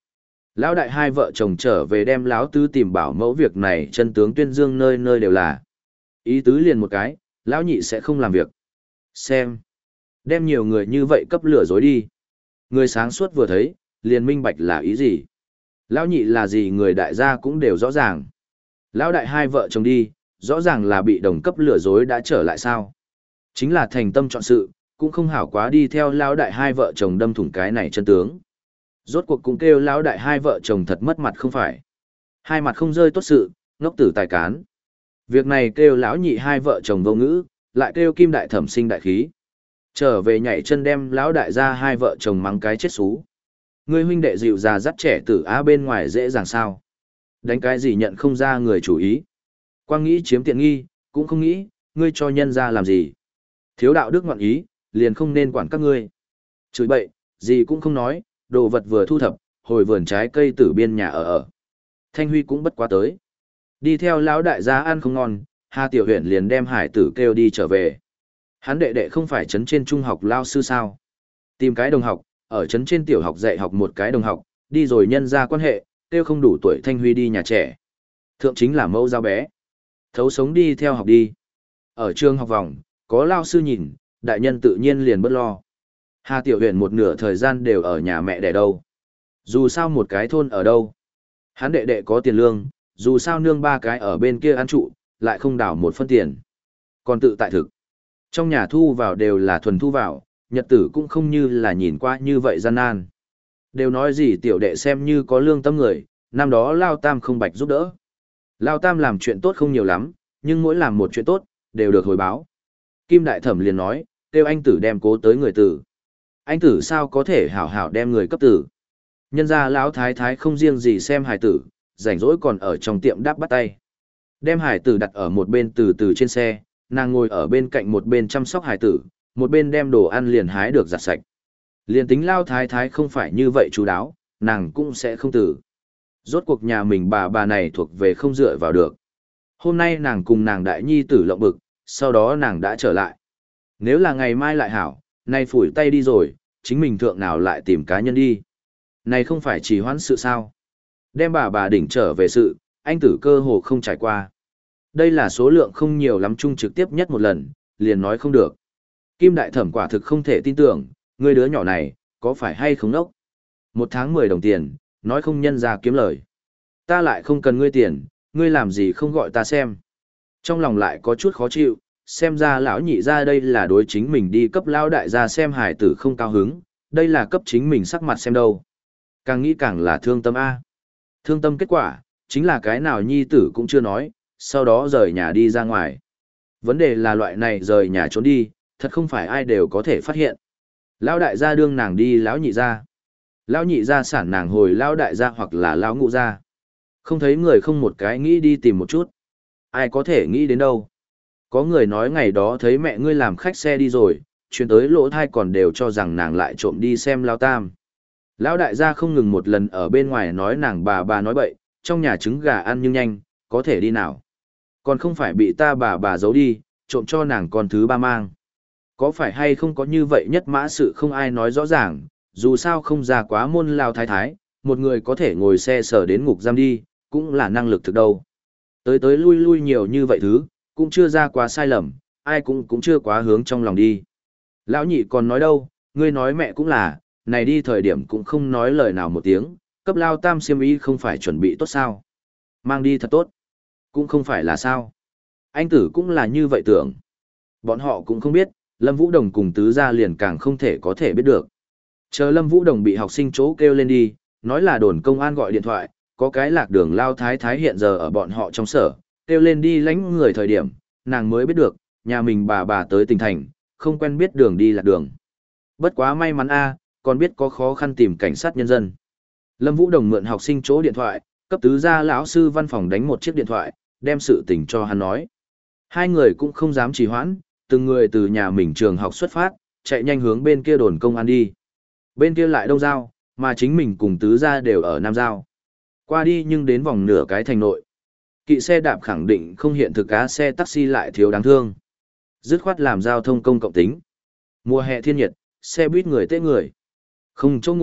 Lão đại hai vợ chồng trở về đem lão tứ tìm bảo mẫu việc này chân tướng tuyên dương nơi nơi đều là. Ý tứ liền một cái, lão nhị sẽ không làm việc. Xem. Đem nhiều người như vậy cấp lửa dối đi. Người sáng suốt vừa thấy, liền minh bạch là ý gì. Lão nhị là gì người đại gia cũng đều rõ ràng. Lão đại hai vợ chồng đi, rõ ràng là bị đồng cấp lừa dối đã trở lại sao. Chính là thành tâm chọn sự, cũng không hảo quá đi theo lão đại hai vợ chồng đâm thủng cái này chân tướng. Rốt cuộc cũng kêu lão đại hai vợ chồng thật mất mặt không phải. Hai mặt không rơi tốt sự, ngốc tử tài cán. Việc này kêu lão nhị hai vợ chồng vô ngữ, lại kêu kim đại thẩm sinh đại khí. Trở về nhảy chân đem lão đại ra hai vợ chồng mắng cái chết xú. Ngươi huynh đệ dịu già dắt trẻ tử á bên ngoài dễ dàng sao. Đánh cái gì nhận không ra người chủ ý. Quang nghĩ chiếm tiện nghi, cũng không nghĩ, ngươi cho nhân ra làm gì. Thiếu đạo đức ngoạn ý, liền không nên quản các ngươi. Chửi bậy, gì cũng không nói, đồ vật vừa thu thập, hồi vườn trái cây tử biên nhà ở ở. Thanh Huy cũng bất quá tới. Đi theo lão đại gia ăn không ngon, Hà Tiểu Huyền liền đem hải tử kêu đi trở về. Hắn đệ đệ không phải trấn trên trung học lao sư sao. Tìm cái đồng học, ở trấn trên tiểu học dạy học một cái đồng học, đi rồi nhân ra quan hệ, kêu không đủ tuổi Thanh Huy đi nhà trẻ. Thượng chính là mẫu giáo bé. Thấu sống đi theo học đi. Ở trường học vòng, có lao sư nhìn, đại nhân tự nhiên liền bất lo. Hà Tiểu Huyền một nửa thời gian đều ở nhà mẹ đẻ đâu. Dù sao một cái thôn ở đâu. Hắn đệ đệ có tiền lương, dù sao nương ba cái ở bên kia ăn trụ, lại không đảo một phân tiền. Còn tự tại thực. Trong nhà thu vào đều là thuần thu vào, nhật tử cũng không như là nhìn qua như vậy gian nan. Đều nói gì tiểu đệ xem như có lương tâm người, năm đó Lao Tam không bạch giúp đỡ. Lao Tam làm chuyện tốt không nhiều lắm, nhưng mỗi làm một chuyện tốt, đều được hồi báo. Kim Đại Thẩm liền nói, kêu anh tử đem cố tới người tử. Anh tử sao có thể hảo hảo đem người cấp tử. Nhân ra lão thái thái không riêng gì xem hải tử, rảnh rỗi còn ở trong tiệm đáp bắt tay. Đem hải tử đặt ở một bên từ từ trên xe, nàng ngồi ở bên cạnh một bên chăm sóc hải tử, một bên đem đồ ăn liền hái được giặt sạch. Liền tính lao thái thái không phải như vậy chú đáo, nàng cũng sẽ không tử. Rốt cuộc nhà mình bà bà này thuộc về không dựa vào được. Hôm nay nàng cùng nàng đại nhi tử lộng bực, sau đó nàng đã trở lại. Nếu là ngày mai lại hảo, nay phủi tay đi rồi, chính mình thượng nào lại tìm cá nhân đi. Này không phải chỉ hoãn sự sao. Đem bà bà đỉnh trở về sự, anh tử cơ hồ không trải qua. Đây là số lượng không nhiều lắm chung trực tiếp nhất một lần, liền nói không được. Kim Đại Thẩm quả thực không thể tin tưởng, ngươi đứa nhỏ này, có phải hay không nốc? Một tháng mười đồng tiền, nói không nhân ra kiếm lời. Ta lại không cần ngươi tiền, ngươi làm gì không gọi ta xem. Trong lòng lại có chút khó chịu, xem ra lão nhị ra đây là đối chính mình đi cấp lão đại gia xem hải tử không cao hứng, đây là cấp chính mình sắc mặt xem đâu. Càng nghĩ càng là thương tâm A. Thương tâm kết quả, chính là cái nào nhi tử cũng chưa nói, sau đó rời nhà đi ra ngoài. Vấn đề là loại này rời nhà trốn đi, thật không phải ai đều có thể phát hiện. Lão đại gia đương nàng đi lão nhị gia. Lão nhị gia sản nàng hồi lão đại gia hoặc là lão ngũ gia. Không thấy người không một cái nghĩ đi tìm một chút. Ai có thể nghĩ đến đâu. Có người nói ngày đó thấy mẹ ngươi làm khách xe đi rồi, chuyển tới lỗ thai còn đều cho rằng nàng lại trộm đi xem Lão Tam. Lão đại gia không ngừng một lần ở bên ngoài nói nàng bà bà nói bậy, trong nhà trứng gà ăn nhưng nhanh, có thể đi nào. Còn không phải bị ta bà bà giấu đi, trộm cho nàng con thứ ba mang. Có phải hay không có như vậy nhất mã sự không ai nói rõ ràng, dù sao không ra quá môn lao thái thái, một người có thể ngồi xe sở đến ngục giam đi, cũng là năng lực thực đâu. Tới tới lui lui nhiều như vậy thứ, cũng chưa ra quá sai lầm, ai cũng cũng chưa quá hướng trong lòng đi. Lão nhị còn nói đâu, ngươi nói mẹ cũng là, này đi thời điểm cũng không nói lời nào một tiếng, cấp Lao Tam xiêm y không phải chuẩn bị tốt sao. Mang đi thật tốt, cũng không phải là sao. Anh tử cũng là như vậy tưởng. Bọn họ cũng không biết, Lâm Vũ Đồng cùng tứ gia liền càng không thể có thể biết được. Chờ Lâm Vũ Đồng bị học sinh chỗ kêu lên đi, nói là đồn công an gọi điện thoại, có cái lạc đường Lao Thái Thái hiện giờ ở bọn họ trong sở, kêu lên đi lánh người thời điểm, nàng mới biết được, nhà mình bà bà tới tỉnh thành, không quen biết đường đi lạc đường. Bất quá may mắn a, còn biết có khó khăn tìm cảnh sát nhân dân. Lâm Vũ Đồng mượn học sinh chỗ điện thoại, cấp tứ gia lão sư văn phòng đánh một chiếc điện thoại, đem sự tình cho hắn nói. Hai người cũng không dám trì hoãn, từng người từ nhà mình trường học xuất phát, chạy nhanh hướng bên kia đồn công an đi. Bên kia lại đông giao, mà chính mình cùng tứ gia đều ở nam giao. Qua đi nhưng đến vòng nửa cái thành nội. Kỵ xe đạp khẳng định không hiện thực cá xe taxi lại thiếu đáng thương. Dứt khoát làm giao thông công cộng tính. Mùa hè thiên nhiệt, xe buýt người tê người. Không chỗ ngồi,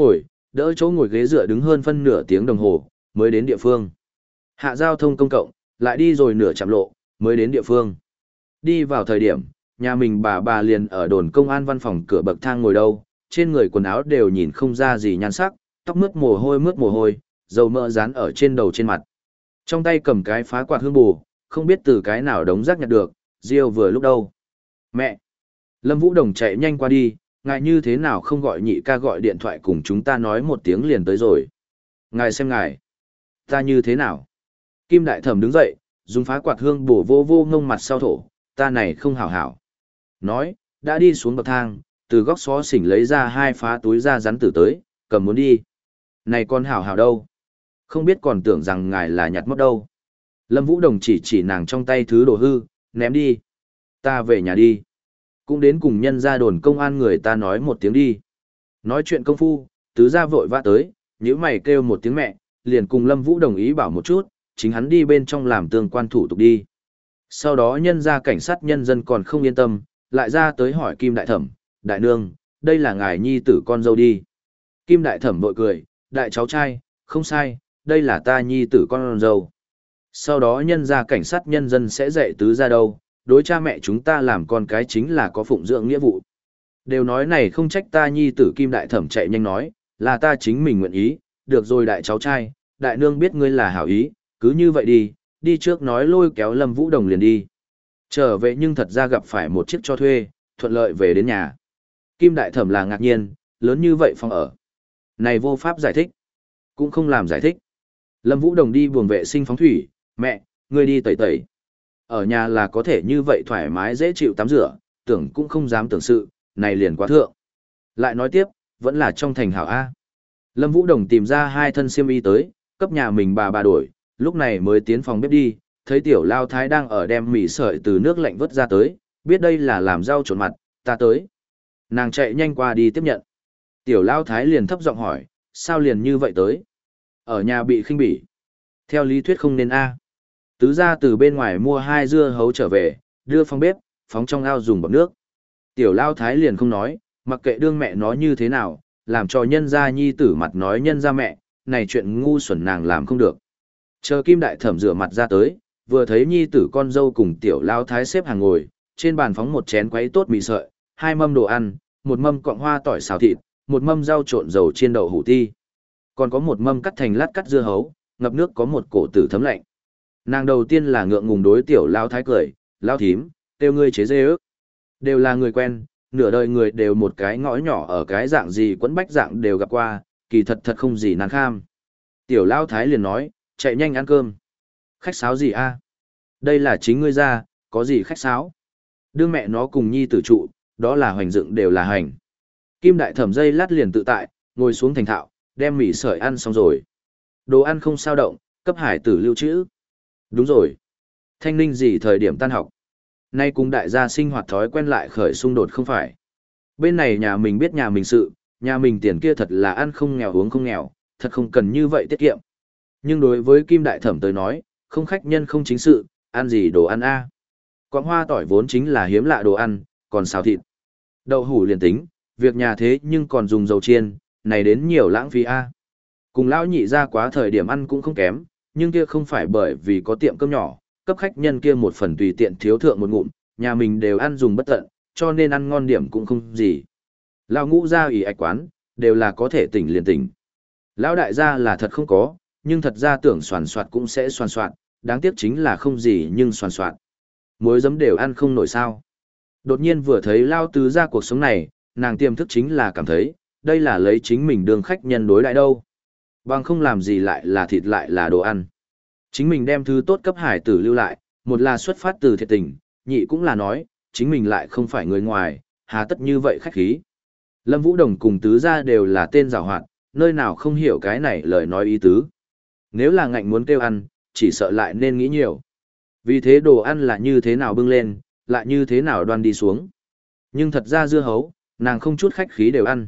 đỡ chỗ ngồi ghế dựa đứng hơn phân nửa tiếng đồng hồ, mới đến địa phương. Hạ giao thông công cộng, lại đi rồi nửa chạm lộ, mới đến địa phương. Đi vào thời điểm, nhà mình bà bà liền ở đồn công an văn phòng cửa bậc thang ngồi đâu, trên người quần áo đều nhìn không ra gì nhan sắc, tóc mướt mồ hôi mướt mồ hôi, dầu mỡ dán ở trên đầu trên mặt. Trong tay cầm cái phá quạt hương bù, không biết từ cái nào đống rác nhặt được, riêu vừa lúc đâu. Mẹ! Lâm Vũ Đồng chạy nhanh qua đi, ngài như thế nào không gọi nhị ca gọi điện thoại cùng chúng ta nói một tiếng liền tới rồi. Ngài xem ngài. Ta như thế nào? Kim Đại Thẩm đứng dậy, dùng phá quạt hương bổ vô vô ngông mặt sau thổ, ta này không hảo hảo. Nói, đã đi xuống bậc thang, từ góc xó xỉnh lấy ra hai phá túi da rắn tử tới, cầm muốn đi. Này con hảo hảo đâu? Không biết còn tưởng rằng ngài là nhặt mất đâu. Lâm Vũ Đồng chỉ chỉ nàng trong tay thứ đồ hư, ném đi. Ta về nhà đi. Cũng đến cùng nhân ra đồn công an người ta nói một tiếng đi. Nói chuyện công phu, tứ gia vội vã tới, nhíu mày kêu một tiếng mẹ, liền cùng Lâm Vũ đồng ý bảo một chút, chính hắn đi bên trong làm tương quan thủ tục đi. Sau đó nhân ra cảnh sát nhân dân còn không yên tâm, lại ra tới hỏi Kim Đại Thẩm, Đại Nương, đây là ngài nhi tử con dâu đi. Kim Đại Thẩm vội cười, đại cháu trai, không sai, đây là ta nhi tử con dâu. Sau đó nhân ra cảnh sát nhân dân sẽ dạy tứ ra đâu, đối cha mẹ chúng ta làm con cái chính là có phụng dưỡng nghĩa vụ. Đều nói này không trách ta nhi tử Kim Đại Thẩm chạy nhanh nói, là ta chính mình nguyện ý, được rồi đại cháu trai, đại nương biết ngươi là hảo ý, cứ như vậy đi, đi trước nói lôi kéo Lâm Vũ Đồng liền đi. Trở về nhưng thật ra gặp phải một chiếc cho thuê, thuận lợi về đến nhà. Kim Đại Thẩm là ngạc nhiên, lớn như vậy phòng ở. Này vô pháp giải thích, cũng không làm giải thích. Lâm Vũ Đồng đi buồng vệ sinh phóng thủy, mẹ, ngươi đi tẩy tẩy. Ở nhà là có thể như vậy thoải mái dễ chịu tắm rửa, tưởng cũng không dám tưởng sự, này liền quá thượng. Lại nói tiếp, vẫn là trong thành hảo A. Lâm Vũ Đồng tìm ra hai thân xiêm y tới, cấp nhà mình bà bà đổi, lúc này mới tiến phòng bếp đi, thấy tiểu lao thái đang ở đem mì sợi từ nước lạnh vớt ra tới, biết đây là làm rau trộn mặt, ta tới. Nàng chạy nhanh qua đi tiếp nhận. Tiểu lao thái liền thấp giọng hỏi, sao liền như vậy tới? Ở nhà bị khinh bỉ. Theo lý thuyết không nên A. Tứ ra từ bên ngoài mua hai dưa hấu trở về, đưa phòng bếp, phóng trong ao dùng bọc nước. Tiểu lao thái liền không nói, mặc kệ đương mẹ nói như thế nào, làm cho nhân gia nhi tử mặt nói nhân gia mẹ, này chuyện ngu xuẩn nàng làm không được. Chờ Kim Đại Thẩm rửa mặt ra tới, vừa thấy nhi tử con dâu cùng tiểu lao thái xếp hàng ngồi, trên bàn phóng một chén quấy tốt mì sợi, hai mâm đồ ăn, một mâm cọng hoa tỏi xào thịt, một mâm rau trộn dầu chiên đậu hủ ti. Còn có một mâm cắt thành lát cắt dưa hấu, ngập nước có một cổ tử thấm lạnh. Nàng đầu tiên là ngượng ngùng đối tiểu lao thái cười, lao thím, tiêu ngươi chế dê ước. Đều là người quen, nửa đời người đều một cái ngõ nhỏ ở cái dạng gì quẫn bách dạng đều gặp qua, kỳ thật thật không gì nan kham. Tiểu lao thái liền nói, chạy nhanh ăn cơm. Khách sáo gì a? Đây là chính ngươi ra, có gì khách sáo? Đưa mẹ nó cùng nhi tử trụ, đó là hoành dựng đều là hành. Kim Đại Thẩm dây lát liền tự tại, ngồi xuống thành thạo, đem mì sợi ăn xong rồi. Đồ ăn không sao động, cấp hải tử lưu trữ. Đúng rồi. Thanh ninh gì thời điểm tan học? Nay cùng đại gia sinh hoạt thói quen lại khởi xung đột không phải. Bên này nhà mình biết nhà mình sự, nhà mình tiền kia thật là ăn không nghèo uống không nghèo, thật không cần như vậy tiết kiệm. Nhưng đối với Kim Đại Thẩm tới nói, không khách nhân không chính sự, ăn gì đồ ăn a? À. Quảng hoa tỏi vốn chính là hiếm lạ đồ ăn, còn xào thịt. Đậu hủ liền tính, việc nhà thế nhưng còn dùng dầu chiên, này đến nhiều lãng phí a. À. Cùng lão nhị ra quá thời điểm ăn cũng không kém, nhưng kia không phải bởi vì có tiệm cơm nhỏ, cấp khách nhân kia một phần tùy tiện thiếu thượng một ngụm, nhà mình đều ăn dùng bất tận, cho nên ăn ngon điểm cũng không gì. Lão ngũ gia ủy ạch quán, đều là có thể tỉnh liền tỉnh. Lão đại gia là thật không có, nhưng thật ra tưởng soàn soạt cũng sẽ soàn soạt, đáng tiếc chính là không gì nhưng soàn soạt. Muối giấm đều ăn không nổi sao. Đột nhiên vừa thấy Lao tứ gia cuộc sống này, nàng tiềm thức chính là cảm thấy, đây là lấy chính mình đương khách nhân đối đại đâu. Bằng không làm gì lại là thịt lại là đồ ăn. Chính mình đem thứ tốt cấp hải tử lưu lại, một là xuất phát từ thiệt tình, nhị cũng là nói, chính mình lại không phải người ngoài, hà tất như vậy khách khí. Lâm Vũ Đồng cùng tứ gia đều là tên giàu hoạt, nơi nào không hiểu cái này lời nói ý tứ. Nếu là ngạnh muốn kêu ăn, chỉ sợ lại nên nghĩ nhiều. Vì thế đồ ăn là như thế nào bưng lên, lại như thế nào đoan đi xuống. Nhưng thật ra dưa hấu, nàng không chút khách khí đều ăn.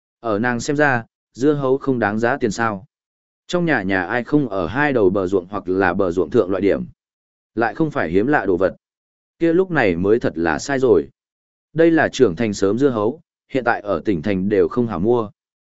Ở nàng xem ra, dưa hấu không đáng giá tiền sao. Trong nhà nhà ai không ở hai đầu bờ ruộng hoặc là bờ ruộng thượng loại điểm. Lại không phải hiếm lạ đồ vật. Kia lúc này mới thật là sai rồi. Đây là trưởng thành sớm dưa hấu, hiện tại ở tỉnh thành đều không hảo mua.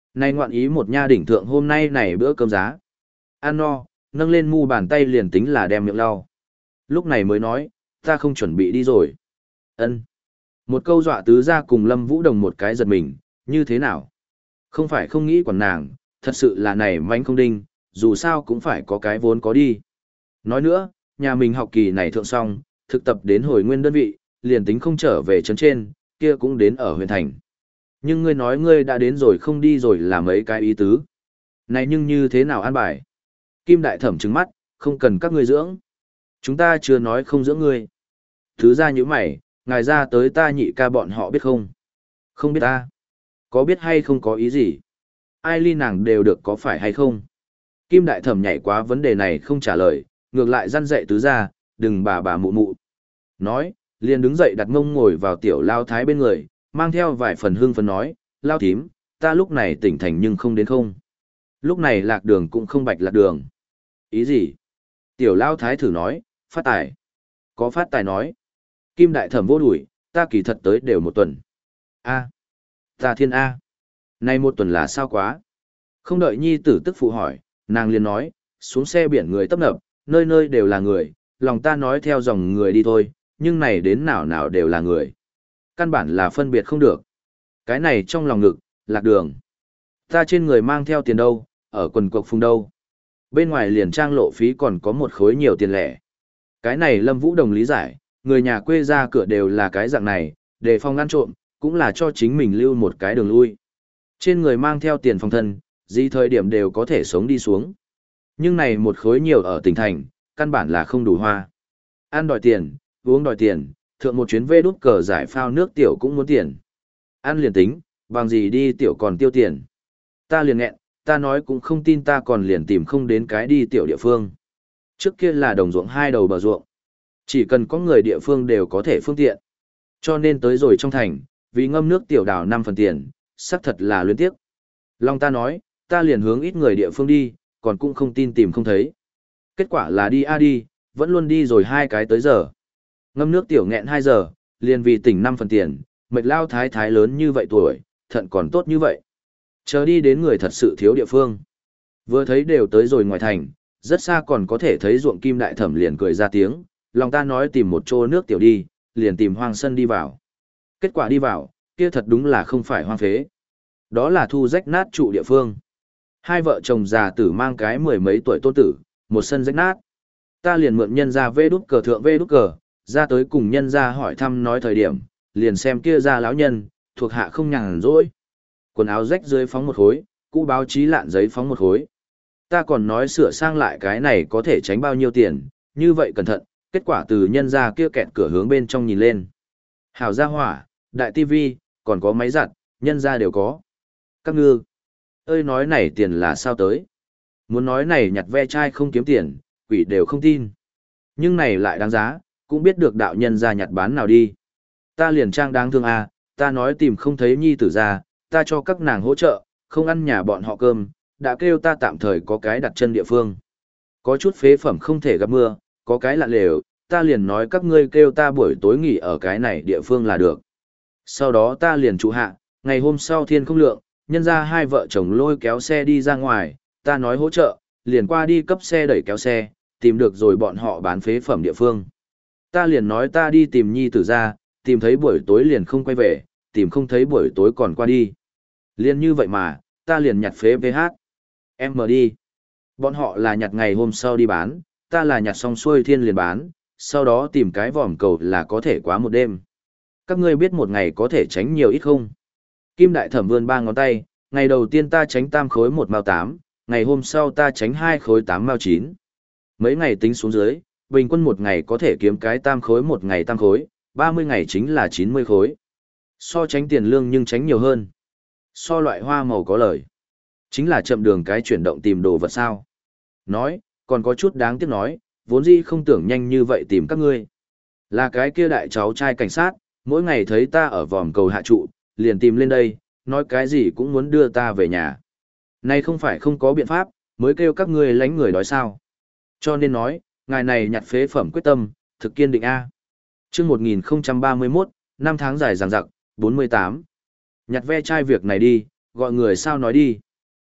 Nay ngoạn ý một nha đỉnh thượng hôm nay này bữa cơm giá. Ăn no, nâng lên mu bàn tay liền tính là đem miệng lau. Lúc này mới nói, ta không chuẩn bị đi rồi. Ân. Một câu dọa tứ ra cùng Lâm Vũ Đồng một cái giật mình, như thế nào? Không phải không nghĩ quản nàng, thật sự là này manh không đinh, dù sao cũng phải có cái vốn có đi. Nói nữa, nhà mình học kỳ này thượng xong, thực tập đến hồi nguyên đơn vị, liền tính không trở về trấn trên, kia cũng đến ở huyện thành. Nhưng ngươi nói ngươi đã đến rồi không đi rồi là mấy cái ý tứ. Này nhưng như thế nào an bài? Kim đại thẩm trừng mắt, không cần các ngươi dưỡng. Chúng ta chưa nói không dưỡng ngươi. Thứ ra như mày, ngài ra tới ta nhị ca bọn họ biết không? Không biết ta. Có biết hay không có ý gì? Ai ly nàng đều được có phải hay không? Kim đại thẩm nhảy quá vấn đề này không trả lời, ngược lại răn dạy tứ ra, đừng bà bà mụ mụ. Nói, liền đứng dậy đặt mông ngồi vào tiểu lao thái bên người, mang theo vài phần hương phấn nói, lao thím, ta lúc này tỉnh thành nhưng không đến không. Lúc này lạc đường cũng không bạch lạc đường. Ý gì? Tiểu lao thái thử nói, phát tài. Có phát tài nói. Kim đại thẩm vô đuổi, ta kỳ thật tới đều một tuần. A. Ta thiên A. Nay một tuần là sao quá? Không đợi nhi tử tức phụ hỏi, nàng liền nói, xuống xe biển người tấp nập, nơi nơi đều là người, lòng ta nói theo dòng người đi thôi, nhưng này đến nào nào đều là người. Căn bản là phân biệt không được. Cái này trong lòng ngực, lạc đường. Ta trên người mang theo tiền đâu, ở quần cộc phùng đâu. Bên ngoài liền trang lộ phí còn có một khối nhiều tiền lẻ. Cái này Lâm Vũ Đồng lý giải, người nhà quê ra cửa đều là cái dạng này, để phòng ngăn trộm, cũng là cho chính mình lưu một cái đường lui. Trên người mang theo tiền phòng thân, gì thời điểm đều có thể sống đi xuống. Nhưng này một khối nhiều ở tỉnh thành, căn bản là không đủ hoa. Ăn đòi tiền, uống đòi tiền, thượng một chuyến vê đút cờ giải phao nước tiểu cũng muốn tiền. Ăn liền tính, bằng gì đi tiểu còn tiêu tiền. Ta liền nghẹn, ta nói cũng không tin ta còn liền tìm không đến cái đi tiểu địa phương. Trước kia là đồng ruộng hai đầu bờ ruộng. Chỉ cần có người địa phương đều có thể phương tiện. Cho nên tới rồi trong thành, vì ngâm nước tiểu đào năm phần tiền, xác thật là luyến tiếc. Long ta nói, ta liền hướng ít người địa phương đi, còn cũng không tin tìm không thấy. Kết quả là đi a đi, vẫn luôn đi rồi hai cái tới giờ. Ngâm nước tiểu nghẹn hai giờ, liền vì tỉnh năm phần tiền, mệt lao thái thái lớn như vậy tuổi, thận còn tốt như vậy. Chờ đi đến người thật sự thiếu địa phương. Vừa thấy đều tới rồi ngoài thành, rất xa còn có thể thấy ruộng Kim đại thẩm liền cười ra tiếng, lòng ta nói tìm một chỗ nước tiểu đi, liền tìm hoang sân đi vào. Kết quả đi vào, kia thật đúng là không phải hoang phế. Đó là thu rách nát trụ địa phương. Hai vợ chồng già tử mang cái mười mấy tuổi tôn tử, một sân rách nát. Ta liền mượn nhân ra vê đút cờ thượng vê đút cờ, ra tới cùng nhân ra hỏi thăm nói thời điểm, liền xem kia ra lão nhân, thuộc hạ không nhàn rỗi. Quần áo rách dưới phóng một khối, cũ báo chí lạn giấy phóng một khối. Ta còn nói sửa sang lại cái này có thể tránh bao nhiêu tiền, như vậy cẩn thận, kết quả từ nhân ra kia kẹt cửa hướng bên trong nhìn lên. Hảo gia hỏa, đại tivi, còn có máy giặt, nhân ra đều có. Các ngư, ơi nói này tiền là sao tới? Muốn nói này nhặt ve chai không kiếm tiền, quỷ đều không tin. Nhưng này lại đáng giá, cũng biết được đạo nhân ra nhặt bán nào đi. Ta liền trang đáng thương à, ta nói tìm không thấy nhi tử ra, ta cho các nàng hỗ trợ, không ăn nhà bọn họ cơm, đã kêu ta tạm thời có cái đặt chân địa phương. Có chút phế phẩm không thể gặp mưa, có cái lạ lều, ta liền nói các ngươi kêu ta buổi tối nghỉ ở cái này địa phương là được. Sau đó ta liền trụ hạ, ngày hôm sau thiên không lượng, nhân ra hai vợ chồng lôi kéo xe đi ra ngoài, ta nói hỗ trợ, liền qua đi cấp xe đẩy kéo xe, tìm được rồi bọn họ bán phế phẩm địa phương. Ta liền nói ta đi tìm nhi tử ra, tìm thấy buổi tối liền không quay về, tìm không thấy buổi tối còn qua đi. Liền như vậy mà, ta liền nhặt phế vê hát. Em mở đi. Bọn họ là nhặt ngày hôm sau đi bán, ta là nhặt xong xuôi thiên liền bán, sau đó tìm cái vòm cầu là có thể quá một đêm. Các ngươi biết một ngày có thể tránh nhiều ít không? Kim đại thẩm vươn ba ngón tay, ngày đầu tiên ta tránh tam khối một mao tám, ngày hôm sau ta tránh hai khối tám mao chín. Mấy ngày tính xuống dưới, bình quân một ngày có thể kiếm cái tam khối một ngày tam khối, ba mươi ngày chính là chín mươi khối. So tránh tiền lương nhưng tránh nhiều hơn. So loại hoa màu có lời. Chính là chậm đường cái chuyển động tìm đồ vật sao. Nói, còn có chút đáng tiếc nói, vốn dĩ không tưởng nhanh như vậy tìm các ngươi. Là cái kia đại cháu trai cảnh sát, mỗi ngày thấy ta ở vòm cầu hạ trụ, liền tìm lên đây, nói cái gì cũng muốn đưa ta về nhà. Này không phải không có biện pháp, mới kêu các ngươi lánh người đói sao. Cho nên nói, ngài này nhặt phế phẩm quyết tâm, thực kiên định A. chương một nghìn không trăm ba mươi mốt, năm tháng dài dằng dặc, bốn mươi tám. Nhặt ve chai việc này đi, gọi người sao nói đi.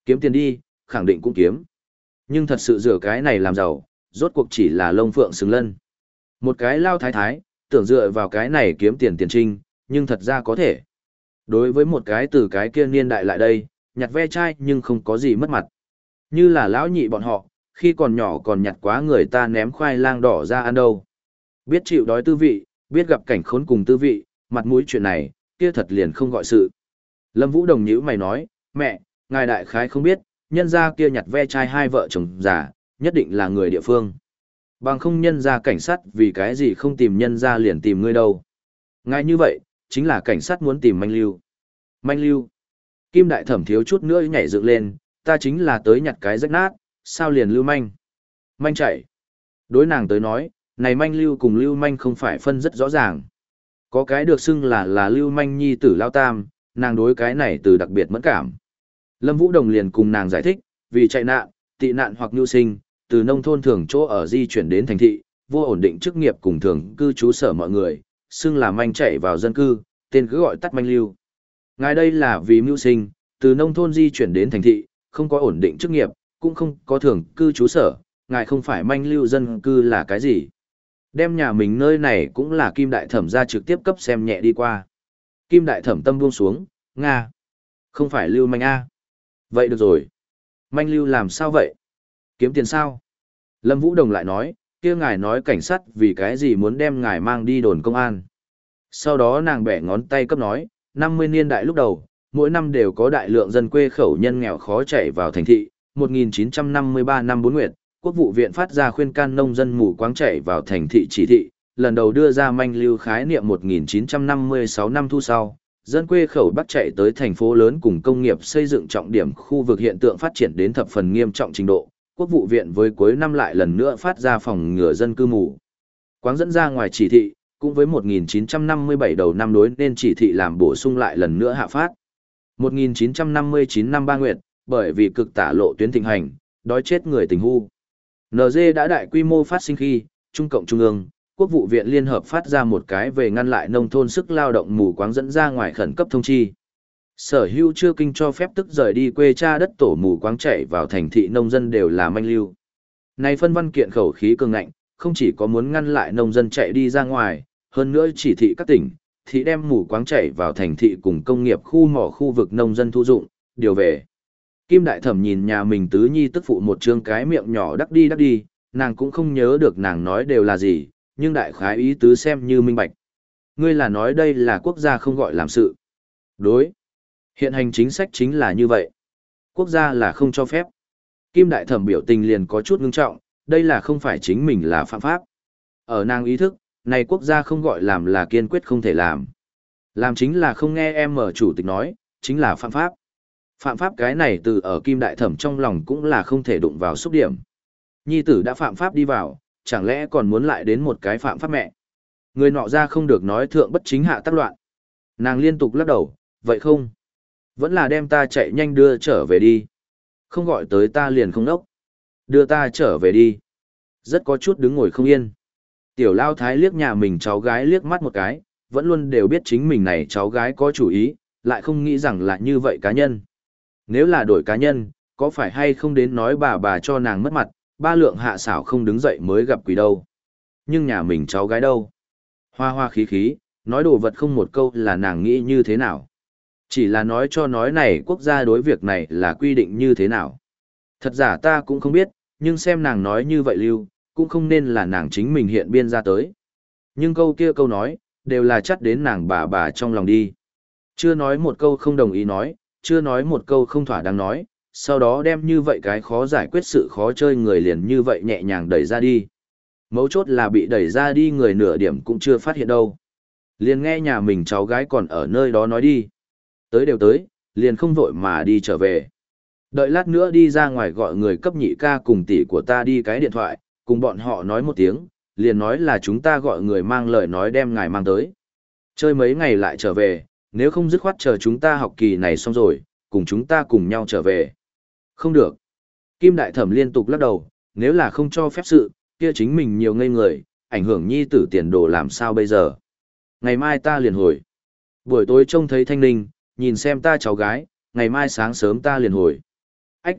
Kiếm tiền đi, khẳng định cũng kiếm. Nhưng thật sự dựa cái này làm giàu, rốt cuộc chỉ là lông phượng xứng lân. Một cái lao thái thái, tưởng dựa vào cái này kiếm tiền tiền trinh, nhưng thật ra có thể. Đối với một cái từ cái kia niên đại lại đây, nhặt ve chai nhưng không có gì mất mặt. Như là lão nhị bọn họ, khi còn nhỏ còn nhặt quá người ta ném khoai lang đỏ ra ăn đâu. Biết chịu đói tư vị, biết gặp cảnh khốn cùng tư vị, mặt mũi chuyện này, kia thật liền không gọi sự. Lâm Vũ Đồng nhíu mày nói, mẹ, ngài đại khái không biết, nhân gia kia nhặt ve chai hai vợ chồng già, nhất định là người địa phương. Bằng không nhân gia cảnh sát vì cái gì không tìm nhân gia liền tìm ngươi đâu. Ngài như vậy, chính là cảnh sát muốn tìm manh lưu. Manh lưu. Kim đại thẩm thiếu chút nữa nhảy dựng lên, ta chính là tới nhặt cái rách nát, sao liền lưu manh. Manh chạy. Đối nàng tới nói, này manh lưu cùng lưu manh không phải phân rất rõ ràng. Có cái được xưng là là lưu manh nhi tử lao tam, nàng đối cái này từ đặc biệt mẫn cảm. Lâm Vũ Đồng liền cùng nàng giải thích, vì chạy nạn, tị nạn hoặc nhu sinh, từ nông thôn thường chỗ ở di chuyển đến thành thị, vô ổn định chức nghiệp cùng thường cư trú sở mọi người, xưng là manh chạy vào dân cư, tên cứ gọi tắt manh lưu. Ngài đây là vì mưu sinh, từ nông thôn di chuyển đến thành thị, không có ổn định chức nghiệp, cũng không có thường cư trú sở, ngài không phải manh lưu dân cư là cái gì. Đem nhà mình nơi này cũng là Kim Đại Thẩm ra trực tiếp cấp xem nhẹ đi qua. Kim Đại Thẩm tâm buông xuống, Nga. Không phải lưu manh A. Vậy được rồi. Manh lưu làm sao vậy? Kiếm tiền sao? Lâm Vũ Đồng lại nói, kia ngài nói cảnh sát vì cái gì muốn đem ngài mang đi đồn công an. Sau đó nàng bẻ ngón tay cấp nói, năm mươi niên đại lúc đầu, mỗi năm đều có đại lượng dân quê khẩu nhân nghèo khó chạy vào thành thị. một nghìn chín trăm năm mươi ba năm bốn nguyệt, Quốc vụ viện phát ra khuyên can nông dân mù quáng chạy vào thành thị chỉ thị, lần đầu đưa ra manh lưu khái niệm một nghìn chín trăm năm mươi sáu năm thu sau, dân quê khẩu bắt chạy tới thành phố lớn cùng công nghiệp xây dựng trọng điểm khu vực hiện tượng phát triển đến thập phần nghiêm trọng trình độ. Quốc vụ viện với cuối năm lại lần nữa phát ra phòng ngừa dân cư mù quáng dẫn ra ngoài chỉ thị, cũng với một nghìn chín trăm năm mươi bảy đầu năm đối nên chỉ thị làm bổ sung lại lần nữa hạ phát. một nghìn chín trăm năm mươi chín năm ba nguyệt, bởi vì cực tả lộ tuyến thịnh hành, đói chết người tình hu. en giê đã đại quy mô phát sinh khi, Trung Cộng Trung ương, Quốc vụ viện Liên hợp phát ra một cái về ngăn lại nông thôn sức lao động mù quáng dẫn ra ngoài khẩn cấp thông chi. Sở hữu chưa kinh cho phép tức rời đi quê cha đất tổ mù quáng chạy vào thành thị nông dân đều là manh lưu. Này phân văn kiện khẩu khí cường ngạnh, không chỉ có muốn ngăn lại nông dân chạy đi ra ngoài, hơn nữa chỉ thị các tỉnh, thì đem mù quáng chạy vào thành thị cùng công nghiệp khu mỏ khu vực nông dân thu dụng, điều về. Kim Đại Thẩm nhìn nhà mình tứ nhi tức phụ một trương cái miệng nhỏ đắc đi đắc đi, nàng cũng không nhớ được nàng nói đều là gì, nhưng đại khái ý tứ xem như minh bạch. Ngươi là nói đây là quốc gia không gọi làm sự. Đối. Hiện hành chính sách chính là như vậy. Quốc gia là không cho phép. Kim Đại Thẩm biểu tình liền có chút ngưng trọng, đây là không phải chính mình là phạm pháp. Ở nàng ý thức, này quốc gia không gọi làm là kiên quyết không thể làm. Làm chính là không nghe em mở chủ tịch nói, chính là phạm pháp. Phạm pháp cái này từ ở Kim Đại Thẩm trong lòng cũng là không thể đụng vào xúc điểm. Nhi tử đã phạm pháp đi vào, chẳng lẽ còn muốn lại đến một cái phạm pháp mẹ. Người nọ ra không được nói thượng bất chính hạ tác loạn. Nàng liên tục lắc đầu, vậy không? Vẫn là đem ta chạy nhanh đưa trở về đi. Không gọi tới ta liền không đốc. Đưa ta trở về đi. Rất có chút đứng ngồi không yên. Tiểu Lao Thái liếc nhà mình cháu gái liếc mắt một cái, vẫn luôn đều biết chính mình này cháu gái có chủ ý, lại không nghĩ rằng là như vậy cá nhân. Nếu là đổi cá nhân, có phải hay không đến nói bà bà cho nàng mất mặt, ba lượng hạ xảo không đứng dậy mới gặp quỷ đâu. Nhưng nhà mình cháu gái đâu? Hoa hoa khí khí, nói đồ vật không một câu là nàng nghĩ như thế nào. Chỉ là nói cho nói này quốc gia đối việc này là quy định như thế nào. Thật giả ta cũng không biết, nhưng xem nàng nói như vậy lưu, cũng không nên là nàng chính mình hiện biên ra tới. Nhưng câu kia câu nói, đều là chắc đến nàng bà bà trong lòng đi. Chưa nói một câu không đồng ý nói, chưa nói một câu không thỏa đáng nói, sau đó đem như vậy cái khó giải quyết sự khó chơi người liền như vậy nhẹ nhàng đẩy ra đi. Mấu chốt là bị đẩy ra đi người nửa điểm cũng chưa phát hiện đâu. Liền nghe nhà mình cháu gái còn ở nơi đó nói đi. Tới đều tới, liền không vội mà đi trở về. Đợi lát nữa đi ra ngoài gọi người cấp nhị ca cùng tỷ của ta đi cái điện thoại, cùng bọn họ nói một tiếng, liền nói là chúng ta gọi người mang lời nói đem ngài mang tới. Chơi mấy ngày lại trở về, nếu không dứt khoát chờ chúng ta học kỳ này xong rồi, cùng chúng ta cùng nhau trở về. Không được. Kim Đại Thẩm liên tục lắc đầu, nếu là không cho phép sự, kia chính mình nhiều ngây người, ảnh hưởng nhi tử tiền đồ làm sao bây giờ. Ngày mai ta liền hồi. Buổi tối trông thấy Thanh Ninh, nhìn xem ta cháu gái, ngày mai sáng sớm ta liền hồi.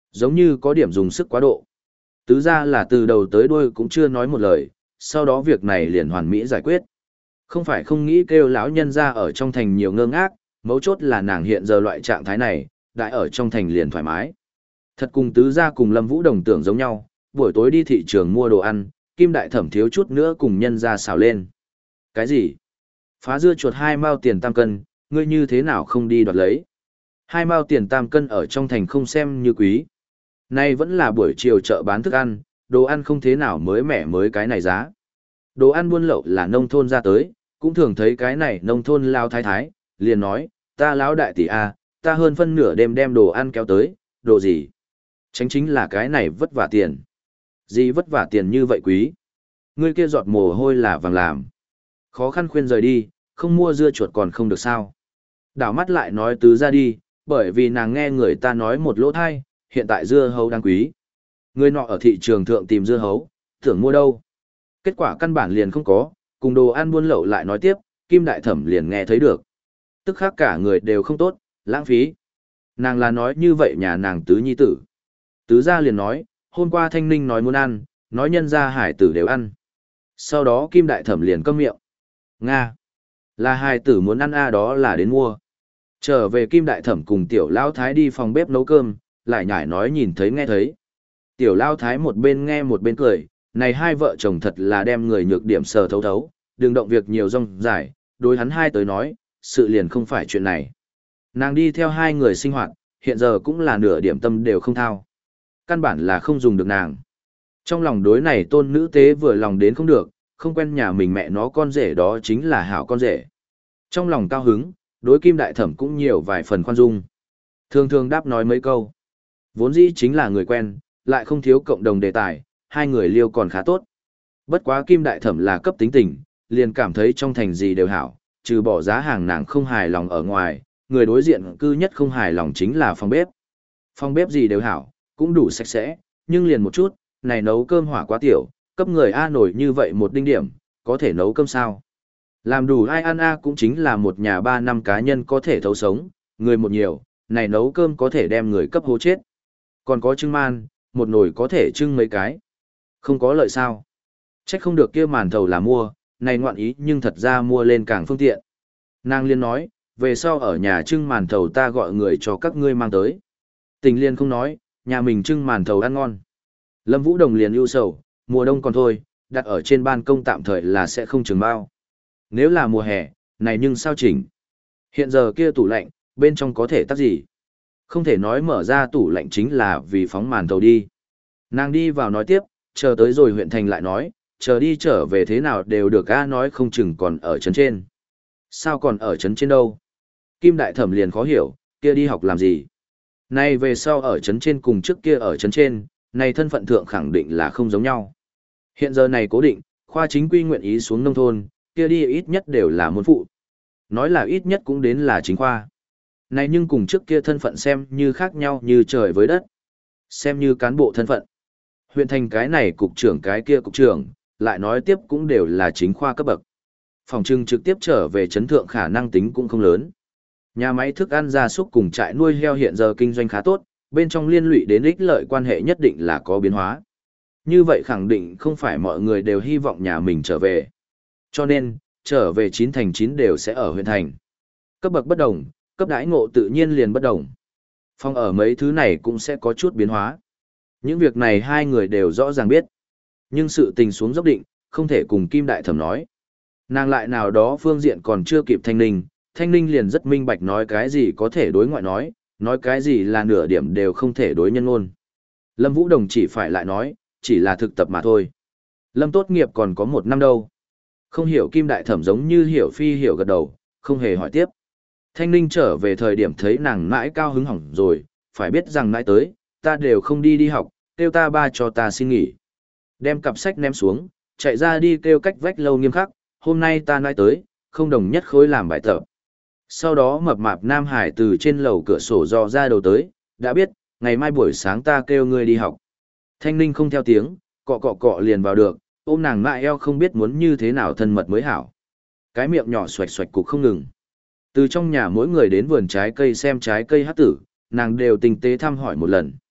Giống như có điểm dùng sức quá độ. Tứ ra là từ đầu tới đuôi cũng chưa nói một lời, sau đó việc này liền hoàn mỹ giải quyết. Không phải không nghĩ kêu lão nhân ra ở trong thành nhiều ngơ ngác, mấu chốt là nàng hiện giờ loại trạng thái này, đại ở trong thành liền thoải mái. Thật cùng tứ gia cùng Lâm Vũ Đồng tưởng giống nhau, buổi tối đi thị trường mua đồ ăn, Kim Đại Thẩm thiếu chút nữa cùng nhân ra xào lên. Cái gì? Phá dưa chuột hai mao tiền tam cân, ngươi như thế nào không đi đoạt lấy? Hai mao tiền tam cân ở trong thành không xem như quý. Nay vẫn là buổi chiều chợ bán thức ăn, đồ ăn không thế nào mới mẻ mới cái này giá. Đồ ăn buôn lậu là nông thôn ra tới, cũng thường thấy cái này nông thôn lao thái thái, liền nói, ta lão đại tỷ a, ta hơn phân nửa đêm đem đồ ăn kéo tới, đồ gì? Chính chính là cái này vất vả tiền. Gì vất vả tiền như vậy quý? Ngươi kia giọt mồ hôi là vàng làm. Khó khăn khuyên rời đi, không mua dưa chuột còn không được sao. Đảo mắt lại nói tứ ra đi, bởi vì nàng nghe người ta nói một lỗ thai, hiện tại dưa hấu đáng quý. Người nọ ở thị trường thượng tìm dưa hấu, tưởng mua đâu. Kết quả căn bản liền không có, cùng đồ ăn buôn lậu lại nói tiếp, Kim Đại Thẩm liền nghe thấy được. Tức khác cả người đều không tốt, lãng phí. Nàng là nói như vậy nhà nàng tứ nhi tử. Tứ gia liền nói, hôm qua Thanh Ninh nói muốn ăn, nói nhân gia hải tử đều ăn. Sau đó Kim Đại Thẩm liền câm miệng. Nga. Là hải tử muốn ăn a đó là đến mua. Trở về Kim Đại Thẩm cùng tiểu Lao Thái đi phòng bếp nấu cơm, lại nhải nói nhìn thấy nghe thấy. Tiểu Lao Thái một bên nghe một bên cười, này hai vợ chồng thật là đem người nhược điểm sờ thấu thấu, đừng động việc nhiều rong dài, đối hắn hai tới nói, sự liền không phải chuyện này. Nàng đi theo hai người sinh hoạt, hiện giờ cũng là nửa điểm tâm đều không thao. Căn bản là không dùng được nàng. Trong lòng đối này tôn nữ tế vừa lòng đến không được, không quen nhà mình mẹ nó con rể đó chính là hảo con rể. Trong lòng cao hứng, đối Kim Đại Thẩm cũng nhiều vài phần khoan dung. Thường thường đáp nói mấy câu. Vốn dĩ chính là người quen, lại không thiếu cộng đồng đề tài, hai người liêu còn khá tốt. Bất quá Kim Đại Thẩm là cấp tính tình, liền cảm thấy trong thành gì đều hảo, trừ bỏ giá hàng nàng không hài lòng ở ngoài, người đối diện cư nhất không hài lòng chính là phòng bếp. Phòng bếp gì đều hảo, cũng đủ sạch sẽ, nhưng liền một chút, này nấu cơm hỏa quá tiểu, cấp người A nổi như vậy một đinh điểm, có thể nấu cơm sao? Làm đủ ai ăn A cũng chính là một nhà ba năm cá nhân có thể thấu sống, người một nhiều, này nấu cơm có thể đem người cấp hố chết. Còn có trưng man, một nồi có thể trưng mấy cái. Không có lợi sao? Trách không được kia màn thầu là mua, này ngoạn ý nhưng thật ra mua lên càng phương tiện. Nàng liên nói, về sau ở nhà trưng màn thầu ta gọi người cho các ngươi mang tới. Tình liên không nói, nhà mình trưng màn thầu ăn ngon. Lâm Vũ Đồng liền ưu sầu, mùa đông còn thôi, đặt ở trên ban công tạm thời là sẽ không trường bao. Nếu là mùa hè, này nhưng sao chỉnh? Hiện giờ kia tủ lạnh, bên trong có thể tắt gì? Không thể nói mở ra tủ lạnh chính là vì phóng màn thầu đi. Nàng đi vào nói tiếp, chờ tới rồi huyện thành lại nói, chờ đi trở về thế nào đều được a nói không chừng còn ở trấn trên. Sao còn ở trấn trên đâu? Kim Đại Thẩm liền khó hiểu, kia đi học làm gì? Nay về sau ở trấn trên cùng trước kia ở trấn trên, này thân phận thượng khẳng định là không giống nhau. Hiện giờ này cố định, khoa chính quy nguyện ý xuống nông thôn, kia đi ít nhất đều là môn phụ. Nói là ít nhất cũng đến là chính khoa. Này nhưng cùng trước kia thân phận xem như khác nhau như trời với đất. Xem như cán bộ thân phận. Huyện thành cái này cục trưởng cái kia cục trưởng, lại nói tiếp cũng đều là chính khoa cấp bậc. Phòng trưng trực tiếp trở về chấn thượng khả năng tính cũng không lớn. Nhà máy thức ăn gia súc cùng trại nuôi heo hiện giờ kinh doanh khá tốt, bên trong liên lụy đến ích lợi quan hệ nhất định là có biến hóa. Như vậy khẳng định không phải mọi người đều hy vọng nhà mình trở về. Cho nên, trở về chín thành chín đều sẽ ở huyện thành. Cấp bậc bất đồng, cấp đãi ngộ tự nhiên liền bất đồng. Phòng ở mấy thứ này cũng sẽ có chút biến hóa. Những việc này hai người đều rõ ràng biết. Nhưng sự tình xuống dốc định, không thể cùng Kim Đại Thẩm nói. Nàng lại nào đó phương diện còn chưa kịp Thanh Ninh, Thanh Ninh liền rất minh bạch nói cái gì có thể đối ngoại nói, nói cái gì là nửa điểm đều không thể đối nhân ngôn. Lâm Vũ Đồng chỉ phải lại nói, chỉ là thực tập mà thôi. Lâm tốt nghiệp còn có một năm đâu. Không hiểu Kim Đại Thẩm giống như hiểu phi hiểu gật đầu, không hề hỏi tiếp. Thanh Ninh trở về thời điểm thấy nàng mãi cao hứng hỏng rồi, phải biết rằng mãi tới, ta đều không đi đi học, kêu ta ba cho ta xin nghỉ. Đem cặp sách ném xuống, chạy ra đi kêu cách vách lâu nghiêm khắc, hôm nay ta nói tới, không đồng nhất khối làm bài tập. Sau đó mập mạp Nam Hải từ trên lầu cửa sổ dò ra đầu tới, đã biết, ngày mai buổi sáng ta kêu ngươi đi học. Thanh Ninh không theo tiếng, cọ cọ cọ liền vào được, ôm nàng mại eo không biết muốn như thế nào thân mật mới hảo. Cái miệng nhỏ xoạch xoạch cục không ngừng. Từ trong nhà mỗi người đến vườn trái cây xem trái cây hát tử, nàng đều tinh tế thăm hỏi một lần.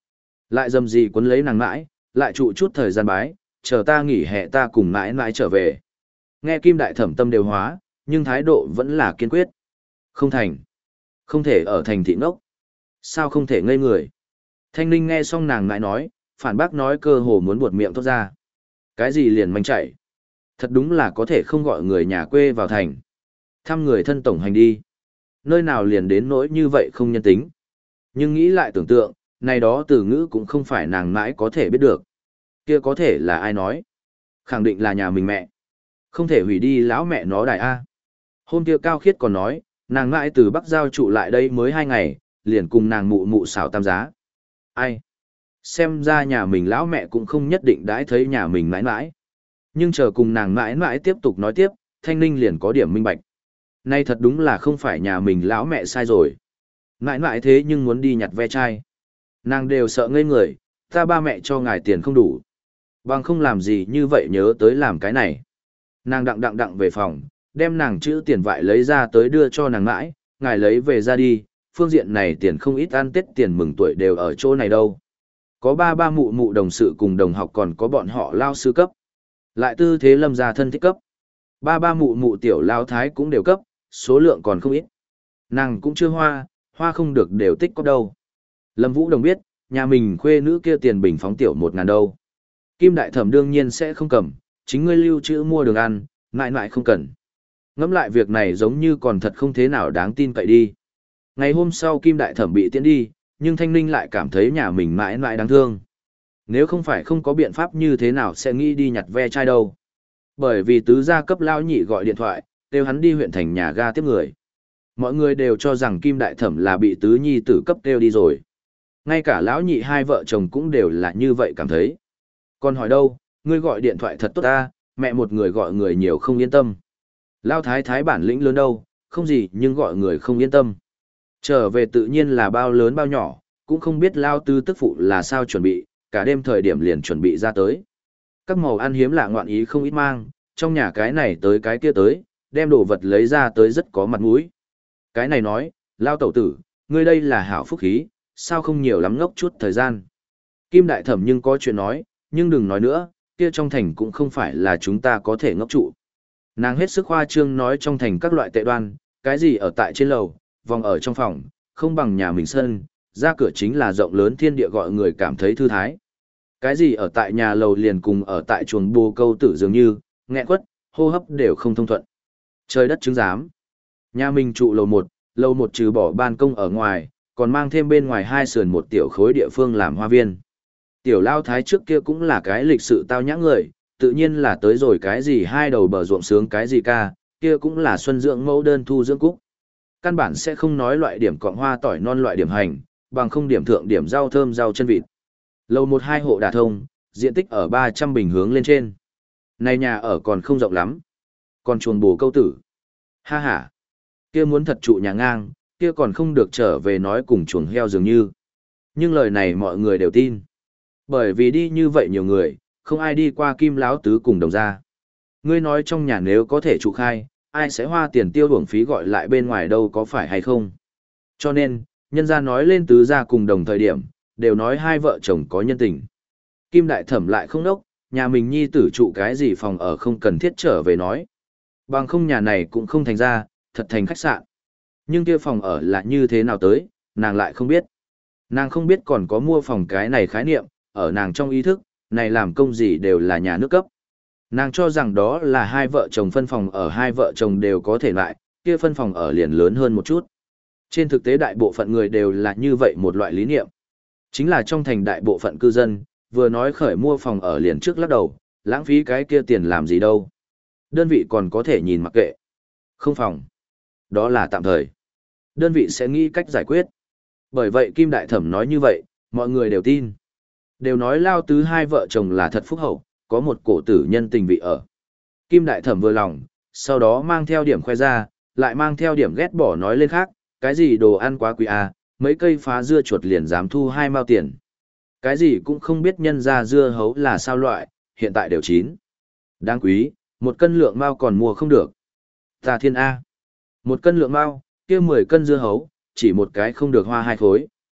Lại dầm gì quấn lấy nàng mãi, lại trụ chút thời gian bái, chờ ta nghỉ hè ta cùng mãi mãi trở về. Nghe Kim Đại Thẩm tâm đều hóa, nhưng thái độ vẫn là kiên quyết. Không thành. Không thể ở thành thị ngốc. Sao không thể ngây người? Thanh Ninh nghe xong nàng mãi nói, phản bác nói cơ hồ muốn buột miệng thốt ra. Cái gì liền manh chạy? Thật đúng là có thể không gọi người nhà quê vào thành. Thăm người thân tổng hành đi. Nơi nào liền đến nỗi như vậy không nhân tính. Nhưng nghĩ lại tưởng tượng, này đó từ ngữ cũng không phải nàng mãi có thể biết được. Kia có thể là ai nói? Khẳng định là nhà mình mẹ. Không thể hủy đi lão mẹ nó đại A. Hôm kia Cao Khiết còn nói, nàng mãi từ Bắc Giao trụ lại đây mới hai ngày, liền cùng nàng mụ mụ xảo tam giá. Ai? Xem ra nhà mình lão mẹ cũng không nhất định đãi thấy nhà mình mãi mãi. Nhưng chờ cùng nàng mãi mãi tiếp tục nói tiếp, Thanh Ninh liền có điểm minh bạch. Nay thật đúng là không phải nhà mình lão mẹ sai rồi. Mãi mãi thế nhưng muốn đi nhặt ve chai. Nàng đều sợ ngây người, ta ba mẹ cho ngài tiền không đủ. Bằng không làm gì như vậy nhớ tới làm cái này. Nàng đặng đặng đặng về phòng, đem nàng chữ tiền vại lấy ra tới đưa cho nàng mãi, ngài lấy về ra đi, phương diện này tiền không ít ăn tết tiền mừng tuổi đều ở chỗ này đâu. Có ba ba mụ mụ đồng sự cùng đồng học còn có bọn họ lao sư cấp. Lại tư thế lâm gia thân thích cấp. Ba ba mụ mụ tiểu lao thái cũng đều cấp, số lượng còn không ít. Nàng cũng chưa hoa, hoa không được đều tích có đâu. Lâm Vũ Đồng biết, nhà mình khuê nữ kia tiền bình phóng tiểu một ngàn đâu. Kim Đại Thẩm đương nhiên sẽ không cầm, chính ngươi lưu trữ mua đường ăn, mãi mãi không cần. Ngẫm lại việc này giống như còn thật không thế nào đáng tin cậy đi. Ngày hôm sau Kim Đại Thẩm bị tiễn đi, nhưng Thanh Ninh lại cảm thấy nhà mình mãi mãi đáng thương. Nếu không phải không có biện pháp như thế nào sẽ nghĩ đi nhặt ve chai đâu. Bởi vì tứ gia cấp lao nhị gọi điện thoại, kêu hắn đi huyện thành nhà ga tiếp người. Mọi người đều cho rằng Kim Đại Thẩm là bị tứ nhi tử cấp kêu đi rồi. Ngay cả lão nhị hai vợ chồng cũng đều là như vậy cảm thấy. Còn hỏi đâu, ngươi gọi điện thoại thật tốt ta, mẹ một người gọi người nhiều không yên tâm. Lao thái thái bản lĩnh lớn đâu, không gì nhưng gọi người không yên tâm. Trở về tự nhiên là bao lớn bao nhỏ, cũng không biết Lao tư tức phụ là sao chuẩn bị, cả đêm thời điểm liền chuẩn bị ra tới. Các màu ăn hiếm lạ ngoạn ý không ít mang, trong nhà cái này tới cái kia tới, đem đồ vật lấy ra tới rất có mặt mũi. Cái này nói, Lao tẩu tử, ngươi đây là hảo phúc khí, sao không nhiều lắm ngốc chút thời gian. Kim Đại Thẩm nhưng có chuyện nói, nhưng đừng nói nữa, kia trong thành cũng không phải là chúng ta có thể ngốc trụ. Nàng hết sức khoa trương nói trong thành các loại tệ đoan, cái gì ở tại trên lầu, vòng ở trong phòng, không bằng nhà mình sân, ra cửa chính là rộng lớn thiên địa gọi người cảm thấy thư thái. Cái gì ở tại nhà lầu liền cùng ở tại chuồng bồ câu tử dường như, nghẹn quất, hô hấp đều không thông thuận. Trời đất chứng giám. Nhà mình trụ lầu một, lầu một trừ bỏ ban công ở ngoài, còn mang thêm bên ngoài hai sườn một tiểu khối địa phương làm hoa viên. Tiểu lao thái trước kia cũng là cái lịch sự tao nhã người, tự nhiên là tới rồi cái gì hai đầu bờ ruộng sướng cái gì ca, kia cũng là xuân dưỡng mẫu đơn thu dưỡng cúc. Căn bản sẽ không nói loại điểm cọng hoa tỏi non loại điểm hành, bằng không điểm thượng điểm rau thơm rau chân vịt. Lầu một hai hộ đà thông, diện tích ở ba trăm bình hướng lên trên. Này nhà ở còn không rộng lắm. Còn chuồng bồ câu tử. Ha ha. Kia muốn thật trụ nhà ngang, kia còn không được trở về nói cùng chuồng heo dường như. Nhưng lời này mọi người đều tin. Bởi vì đi như vậy nhiều người, không ai đi qua Kim Láo Tứ cùng đồng ra. Ngươi nói trong nhà nếu có thể trụ khai, ai sẽ hoa tiền tiêu uổng phí gọi lại bên ngoài đâu có phải hay không. Cho nên, nhân gia nói lên tứ gia cùng đồng thời điểm, đều nói hai vợ chồng có nhân tình. Kim Đại Thẩm lại không đốc, nhà mình nhi tử trụ cái gì phòng ở không cần thiết trở về nói. Bằng không nhà này cũng không thành ra, thật thành khách sạn. Nhưng kia phòng ở là như thế nào tới, nàng lại không biết. Nàng không biết còn có mua phòng cái này khái niệm, ở nàng trong ý thức, này làm công gì đều là nhà nước cấp. Nàng cho rằng đó là hai vợ chồng phân phòng ở hai vợ chồng đều có thể lại, kia phân phòng ở liền lớn hơn một chút. Trên thực tế đại bộ phận người đều là như vậy một loại lý niệm. Chính là trong thành đại bộ phận cư dân, vừa nói khởi mua phòng ở liền trước lắc đầu, lãng phí cái kia tiền làm gì đâu. Đơn vị còn có thể nhìn mặc kệ. Không phòng. Đó là tạm thời. Đơn vị sẽ nghĩ cách giải quyết. Bởi vậy Kim Đại Thẩm nói như vậy, mọi người đều tin. Đều nói Lao Tứ hai vợ chồng là thật phúc hậu, có một cổ tử nhân tình vị ở. Kim Đại Thẩm vừa lòng, sau đó mang theo điểm khoe ra, lại mang theo điểm ghét bỏ nói lên khác, cái gì đồ ăn quá quý à, mấy cây phá dưa chuột liền dám thu hai mao tiền. Cái gì cũng không biết nhân ra dưa hấu là sao loại, hiện tại đều chín. Đáng quý, một cân lượng mao còn mua không được. Ta thiên A. Một cân lượng mao, kia mười cân dưa hấu, chỉ một cái không được hoa hai khối.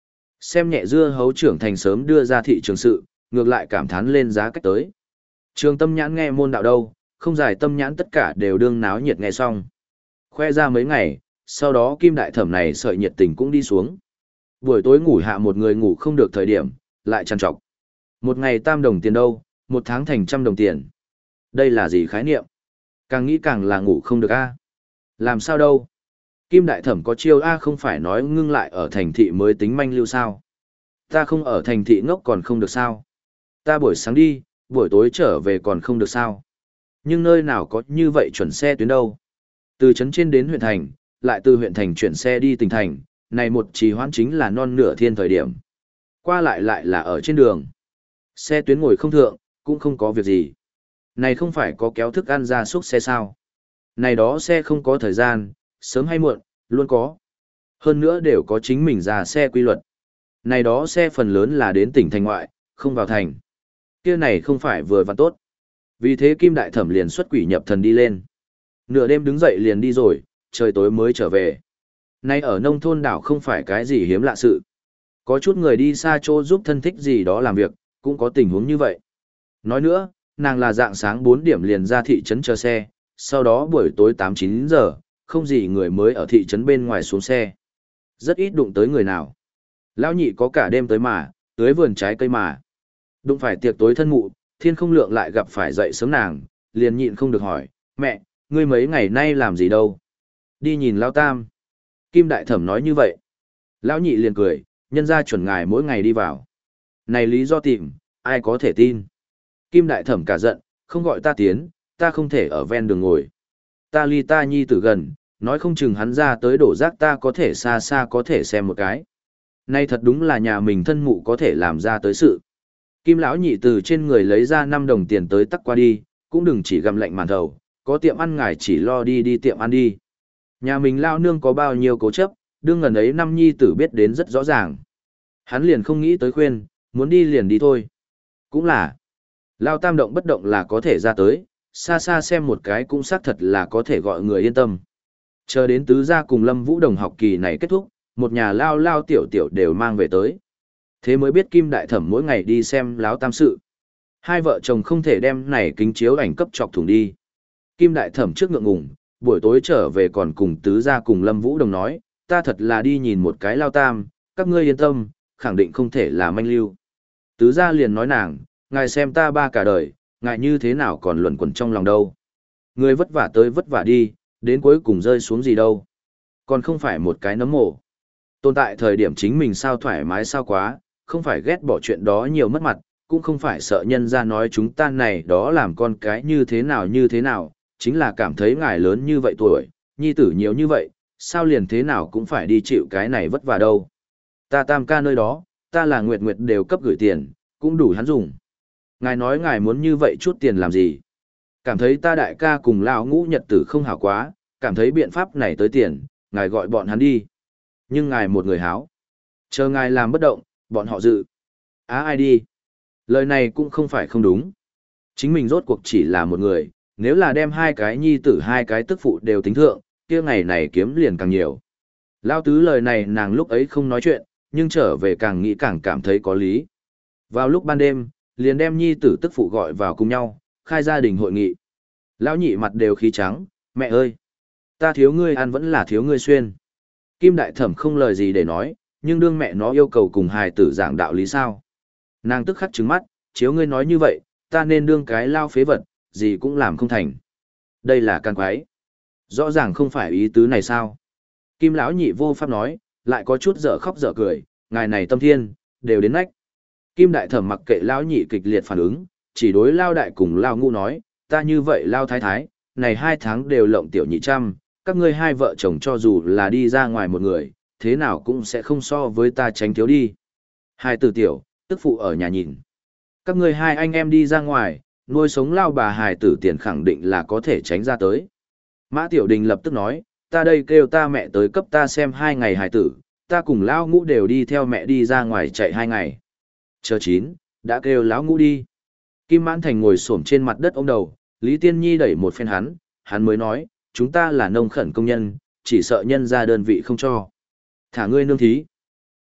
Xem nhẹ dưa hấu trưởng thành sớm đưa ra thị trường sự, ngược lại cảm thán lên giá cách tới. Trường tâm nhãn nghe môn đạo đâu, không giải tâm nhãn tất cả đều đương náo nhiệt nghe xong. Khoe ra mấy ngày, sau đó kim đại thẩm này sợi nhiệt tình cũng đi xuống. Buổi tối ngủ hạ một người ngủ không được thời điểm, lại trằn trọc. Một ngày tam đồng tiền đâu, một tháng thành trăm đồng tiền. Đây là gì khái niệm? Càng nghĩ càng là ngủ không được a. Làm sao đâu? Kim đại thẩm có chiêu a không phải nói ngưng lại ở thành thị mới tính manh lưu sao? Ta không ở thành thị ngốc còn không được sao? Ta buổi sáng đi, buổi tối trở về còn không được sao? Nhưng nơi nào có như vậy chuẩn xe tuyến đâu? Từ trấn trên đến huyện thành, lại từ huyện thành chuyển xe đi tỉnh thành, này một trì hoãn chính là non nửa thiên thời điểm. Qua lại lại là ở trên đường. Xe tuyến ngồi không thượng, cũng không có việc gì. Này không phải có kéo thức ăn ra xúc xe sao? Này đó xe không có thời gian, sớm hay muộn, luôn có. Hơn nữa đều có chính mình ra xe quy luật. Này đó xe phần lớn là đến tỉnh thành ngoại, không vào thành. Kia này không phải vừa và tốt. Vì thế Kim Đại Thẩm liền xuất quỷ nhập thần đi lên. Nửa đêm đứng dậy liền đi rồi, trời tối mới trở về. Nay ở nông thôn đảo không phải cái gì hiếm lạ sự. Có chút người đi xa chỗ giúp thân thích gì đó làm việc, cũng có tình huống như vậy. Nói nữa, nàng là dạng sáng bốn điểm liền ra thị trấn chờ xe, sau đó buổi tối tám chín giờ, không gì người mới ở thị trấn bên ngoài xuống xe. Rất ít đụng tới người nào. Lão nhị có cả đêm tới mà, tưới vườn trái cây mà. Đụng phải tiệc tối thân mụ, thiên không lượng lại gặp phải dậy sớm nàng, liền nhịn không được hỏi, mẹ, ngươi mấy ngày nay làm gì đâu? Đi nhìn Lão Tam. Kim Đại Thẩm nói như vậy. Lão nhị liền cười, nhân ra chuẩn ngài mỗi ngày đi vào. Này lý do tìm, ai có thể tin? Kim Đại Thẩm cả giận, không gọi ta tiến, ta không thể ở ven đường ngồi. Ta ly ta nhi tử gần, nói không chừng hắn ra tới đổ rác ta có thể xa xa có thể xem một cái. Nay thật đúng là nhà mình thân mụ có thể làm ra tới sự. Kim lão nhị từ trên người lấy ra năm đồng tiền tới tắc qua đi, cũng đừng chỉ gặm lạnh màn thầu, có tiệm ăn ngài chỉ lo đi đi tiệm ăn đi. Nhà mình lao nương có bao nhiêu cố chấp, đương ngần ấy năm nhi tử biết đến rất rõ ràng. Hắn liền không nghĩ tới khuyên, muốn đi liền đi thôi. Cũng là, lao tam động bất động là có thể ra tới, xa xa xem một cái cũng xác thật là có thể gọi người yên tâm. Chờ đến tứ gia cùng Lâm Vũ Đồng học kỳ này kết thúc, một nhà lao lao tiểu tiểu đều mang về tới. Thế mới biết Kim Đại Thẩm mỗi ngày đi xem láo tam sự. Hai vợ chồng không thể đem này kính chiếu ảnh cấp chọc thủng đi. Kim Đại Thẩm trước ngượng ngùng, buổi tối trở về còn cùng tứ gia cùng Lâm Vũ Đồng nói, ta thật là đi nhìn một cái lao tam, các ngươi yên tâm, khẳng định không thể là manh lưu. Tứ gia liền nói nàng, ngài xem ta ba cả đời, ngài như thế nào còn luẩn quẩn trong lòng đâu. Người vất vả tới vất vả đi, đến cuối cùng rơi xuống gì đâu. Còn không phải một cái nấm mồ. Tồn tại thời điểm chính mình sao thoải mái sao quá, không phải ghét bỏ chuyện đó nhiều mất mặt, cũng không phải sợ nhân ra nói chúng ta này đó làm con cái như thế nào như thế nào, chính là cảm thấy ngài lớn như vậy tuổi, nhi tử nhiều như vậy, sao liền thế nào cũng phải đi chịu cái này vất vả đâu. Ta tam ca nơi đó, ta là nguyệt nguyệt đều cấp gửi tiền, cũng đủ hắn dùng. Ngài nói ngài muốn như vậy chút tiền làm gì? Cảm thấy ta đại ca cùng lão ngũ nhật tử không hảo quá, cảm thấy biện pháp này tới tiền, ngài gọi bọn hắn đi. Nhưng ngài một người háo. Chờ ngài làm bất động, bọn họ dự. Á ai đi? Lời này cũng không phải không đúng. Chính mình rốt cuộc chỉ là một người, nếu là đem hai cái nhi tử hai cái tức phụ đều tính thượng, kia ngày này kiếm liền càng nhiều. Lao tứ lời này nàng lúc ấy không nói chuyện, nhưng trở về càng nghĩ càng cảm thấy có lý. Vào lúc ban đêm, liền đem nhi tử tức phụ gọi vào cùng nhau, khai gia đình hội nghị. Lão nhị mặt đều khí trắng, mẹ ơi! Ta thiếu ngươi ăn vẫn là thiếu ngươi xuyên. Kim Đại Thẩm không lời gì để nói, nhưng đương mẹ nó yêu cầu cùng hài tử giảng đạo lý sao. Nàng tức khắc trứng mắt, chiếu ngươi nói như vậy, ta nên đương cái lao phế vật, gì cũng làm không thành. Đây là can quái. Rõ ràng không phải ý tứ này sao. Kim lão nhị vô pháp nói, lại có chút dở khóc dở cười, ngài này tâm thiên, đều đến nách. Kim Đại Thẩm mặc kệ lão nhị kịch liệt phản ứng, chỉ đối lao đại cùng lao ngũ nói, ta như vậy lao thái thái, này hai tháng đều lộng tiểu nhị trăm, các ngươi hai vợ chồng cho dù là đi ra ngoài một người, thế nào cũng sẽ không so với ta tránh thiếu đi. Hai tử tiểu, tức phụ ở nhà nhìn. Các ngươi hai anh em đi ra ngoài, nuôi sống lao bà hài tử tiền khẳng định là có thể tránh ra tới. Mã Tiểu Đình lập tức nói, ta đây kêu ta mẹ tới cấp ta xem hai ngày hài tử, ta cùng lão ngũ đều đi theo mẹ đi ra ngoài chạy hai ngày. Chờ chín, đã kêu lão ngũ đi. Kim Mãn Thành ngồi xổm trên mặt đất ôm đầu, Lý Tiên Nhi đẩy một phen hắn, hắn mới nói, chúng ta là nông khẩn công nhân, chỉ sợ nhân ra đơn vị không cho. Thả ngươi nương thí.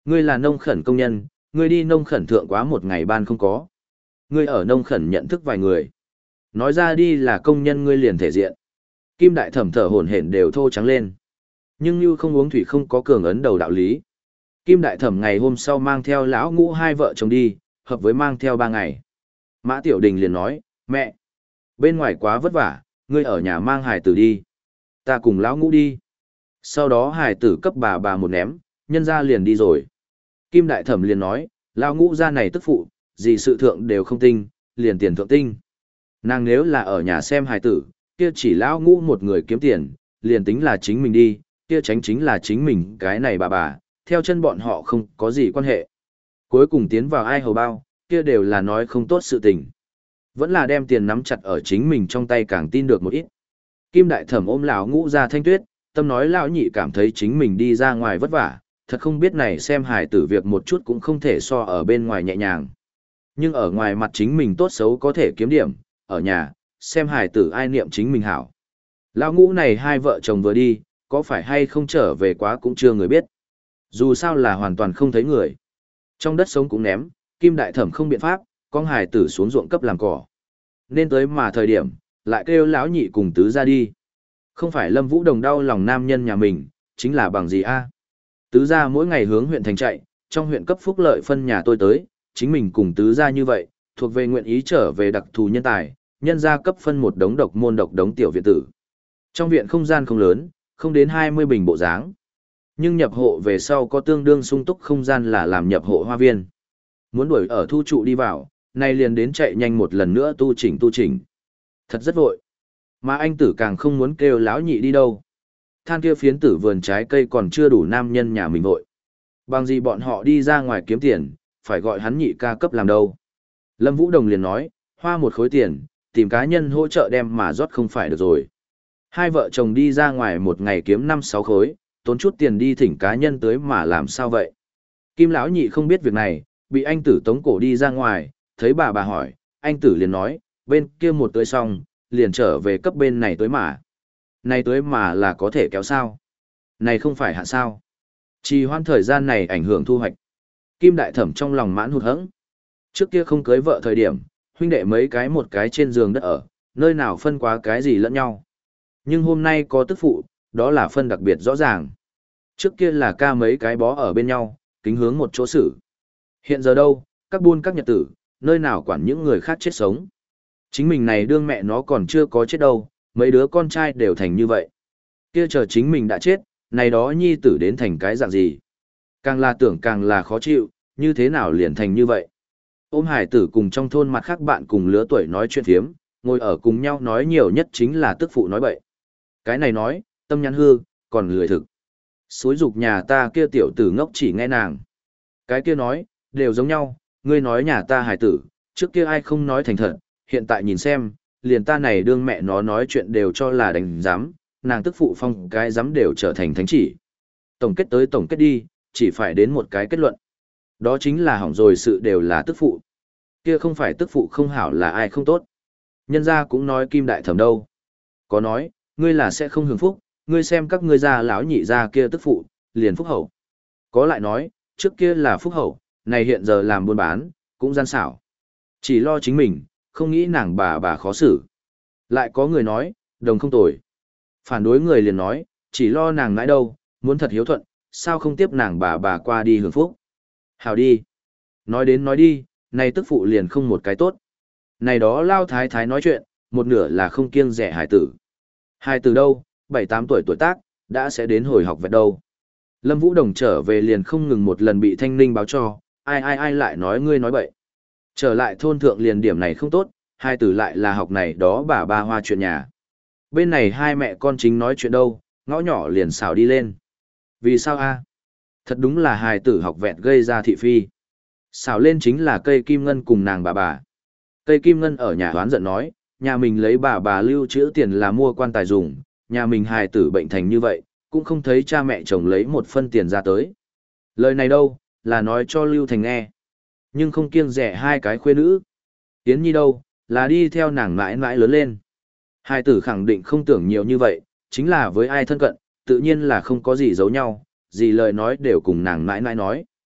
Ngươi là nông khẩn công nhân, ngươi đi nông khẩn thượng quá một ngày ban không có. Ngươi ở nông khẩn nhận thức vài người. Nói ra đi là công nhân ngươi liền thể diện. Kim đại thẩm thở hổn hển đều thô trắng lên. Nhưng như không uống thủy không có cường ấn đầu đạo lý. Kim đại thẩm ngày hôm sau mang theo lão ngũ hai vợ chồng đi, hợp với mang theo ba ngày. Mã Tiểu Đình liền nói, mẹ, bên ngoài quá vất vả, ngươi ở nhà mang hài tử đi. Ta cùng lão ngũ đi. Sau đó hài tử cấp bà bà một ném, nhân ra liền đi rồi. Kim đại thẩm liền nói, lão ngũ ra này tức phụ, gì sự thượng đều không tinh, liền tiền thượng tinh. Nàng nếu là ở nhà xem hài tử, kia chỉ lão ngũ một người kiếm tiền, liền tính là chính mình đi, kia tránh chính là chính mình cái này bà bà, theo chân bọn họ không có gì quan hệ. Cuối cùng tiến vào ai hầu bao, kia đều là nói không tốt sự tình. Vẫn là đem tiền nắm chặt ở chính mình trong tay càng tin được một ít. Kim đại thẩm ôm lão ngũ ra thanh tuyết, tâm nói lão nhị cảm thấy chính mình đi ra ngoài vất vả, thật không biết này xem hài tử việc một chút cũng không thể so ở bên ngoài nhẹ nhàng. Nhưng ở ngoài mặt chính mình tốt xấu có thể kiếm điểm, ở nhà, xem hài tử ai niệm chính mình hảo. Lão ngũ này hai vợ chồng vừa đi, có phải hay không trở về quá cũng chưa người biết. Dù sao là hoàn toàn không thấy người. Trong đất sống cũng ném, Kim đại thẩm không biện pháp, con hài tử xuống ruộng cấp làm cỏ. Nên tới mà thời điểm, lại kêu lão nhị cùng tứ ra đi. Không phải Lâm Vũ Đồng đau lòng nam nhân nhà mình, chính là bằng gì a? Tứ ra mỗi ngày hướng huyện thành chạy, trong huyện cấp phúc lợi phân nhà tôi tới, chính mình cùng tứ ra như vậy, thuộc về nguyện ý trở về đặc thù nhân tài, nhân gia cấp phân một đống độc môn độc đống tiểu viện tử. Trong viện không gian không lớn, không đến hai mươi bình bộ dáng. Nhưng nhập hộ về sau có tương đương sung túc không gian là làm nhập hộ hoa viên. Muốn đuổi ở thu trụ đi vào, nay liền đến chạy nhanh một lần nữa tu chỉnh tu chỉnh. Thật rất vội. Mà anh tử càng không muốn kêu lão nhị đi đâu. Than kia phiến tử vườn trái cây còn chưa đủ nam nhân nhà mình vội. Bằng gì bọn họ đi ra ngoài kiếm tiền, phải gọi hắn nhị ca cấp làm đâu. Lâm Vũ Đồng liền nói, hoa một khối tiền, tìm cá nhân hỗ trợ đem mà rót không phải được rồi. Hai vợ chồng đi ra ngoài một ngày kiếm năm sáu khối, tốn chút tiền đi thỉnh cá nhân tới mà làm sao vậy. Kim lão nhị không biết việc này, bị anh tử tống cổ đi ra ngoài, thấy bà bà hỏi, anh tử liền nói, bên kia một tới xong, liền trở về cấp bên này tới mà. Này tới mà là có thể kéo sao? Này không phải hạn sao? Trì hoãn thời gian này ảnh hưởng thu hoạch. Kim đại thẩm trong lòng mãn hụt hẫng. Trước kia không cưới vợ thời điểm, huynh đệ mấy cái một cái trên giường đất ở, nơi nào phân quá cái gì lẫn nhau. Nhưng hôm nay có tức phụ, đó là phân đặc biệt rõ ràng. Trước kia là ca mấy cái bó ở bên nhau, kính hướng một chỗ xử. Hiện giờ đâu, các buôn các nhật tử, nơi nào quản những người khác chết sống. Chính mình này đương mẹ nó còn chưa có chết đâu, mấy đứa con trai đều thành như vậy. Kia chờ chính mình đã chết, này đó nhi tử đến thành cái dạng gì. Càng là tưởng càng là khó chịu, như thế nào liền thành như vậy. Ôm hải tử cùng trong thôn mặt khác bạn cùng lứa tuổi nói chuyện phiếm, ngồi ở cùng nhau nói nhiều nhất chính là tức phụ nói bậy. Cái này nói, tâm nhắn hư, còn lười thực. Xúi dục nhà ta kia tiểu tử ngốc chỉ nghe nàng. Cái kia nói, đều giống nhau, ngươi nói nhà ta hải tử, trước kia ai không nói thành thật, hiện tại nhìn xem, liền ta này đương mẹ nó nói chuyện đều cho là đánh giám, nàng tức phụ phong cái giám đều trở thành thánh chỉ. Tổng kết tới tổng kết đi, chỉ phải đến một cái kết luận. Đó chính là hỏng rồi sự đều là tức phụ. Kia không phải tức phụ không hảo là ai không tốt. Nhân gia cũng nói Kim đại thẩm đâu. Có nói, ngươi là sẽ không hưởng phúc, ngươi xem các ngươi gia lão nhị gia kia tức phụ, liền phúc hậu. Có lại nói, trước kia là phúc hậu, này hiện giờ làm buôn bán, cũng gian xảo. Chỉ lo chính mình, không nghĩ nàng bà bà khó xử. Lại có người nói, đồng không tồi. Phản đối người liền nói, chỉ lo nàng nãi đâu, muốn thật hiếu thuận, sao không tiếp nàng bà bà qua đi hưởng phúc. Hào đi. Nói đến nói đi, này tức phụ liền không một cái tốt. Này đó lao thái thái nói chuyện, một nửa là không kiêng rẻ hải tử. Hải tử đâu, bảy tám tuổi tuổi tác, đã sẽ đến hồi học vẹt đâu. Lâm Vũ Đồng trở về liền không ngừng một lần bị Thanh Ninh báo cho, ai ai ai lại nói ngươi nói bậy. Trở lại thôn thượng liền điểm này không tốt, hai tử lại là học này đó bà ba hoa chuyện nhà. Bên này hai mẹ con chính nói chuyện đâu, ngõ nhỏ liền xào đi lên. Vì sao a? Thật đúng là hài tử học vẹt gây ra thị phi. Xào lên chính là cây kim ngân cùng nàng bà bà. Cây kim ngân ở nhà hoán giận nói, nhà mình lấy bà bà lưu trữ tiền là mua quan tài dùng, nhà mình hài tử bệnh thành như vậy, cũng không thấy cha mẹ chồng lấy một phân tiền ra tới. Lời này đâu, là nói cho Lưu Thành nghe. Nhưng không kiêng rẻ hai cái khuê nữ. Tiến Nhi đâu, là đi theo nàng mãi mãi lớn lên. Hai tử khẳng định không tưởng nhiều như vậy, chính là với ai thân cận, tự nhiên là không có gì giấu nhau, gì lời nói đều cùng nàng mãi mãi nói.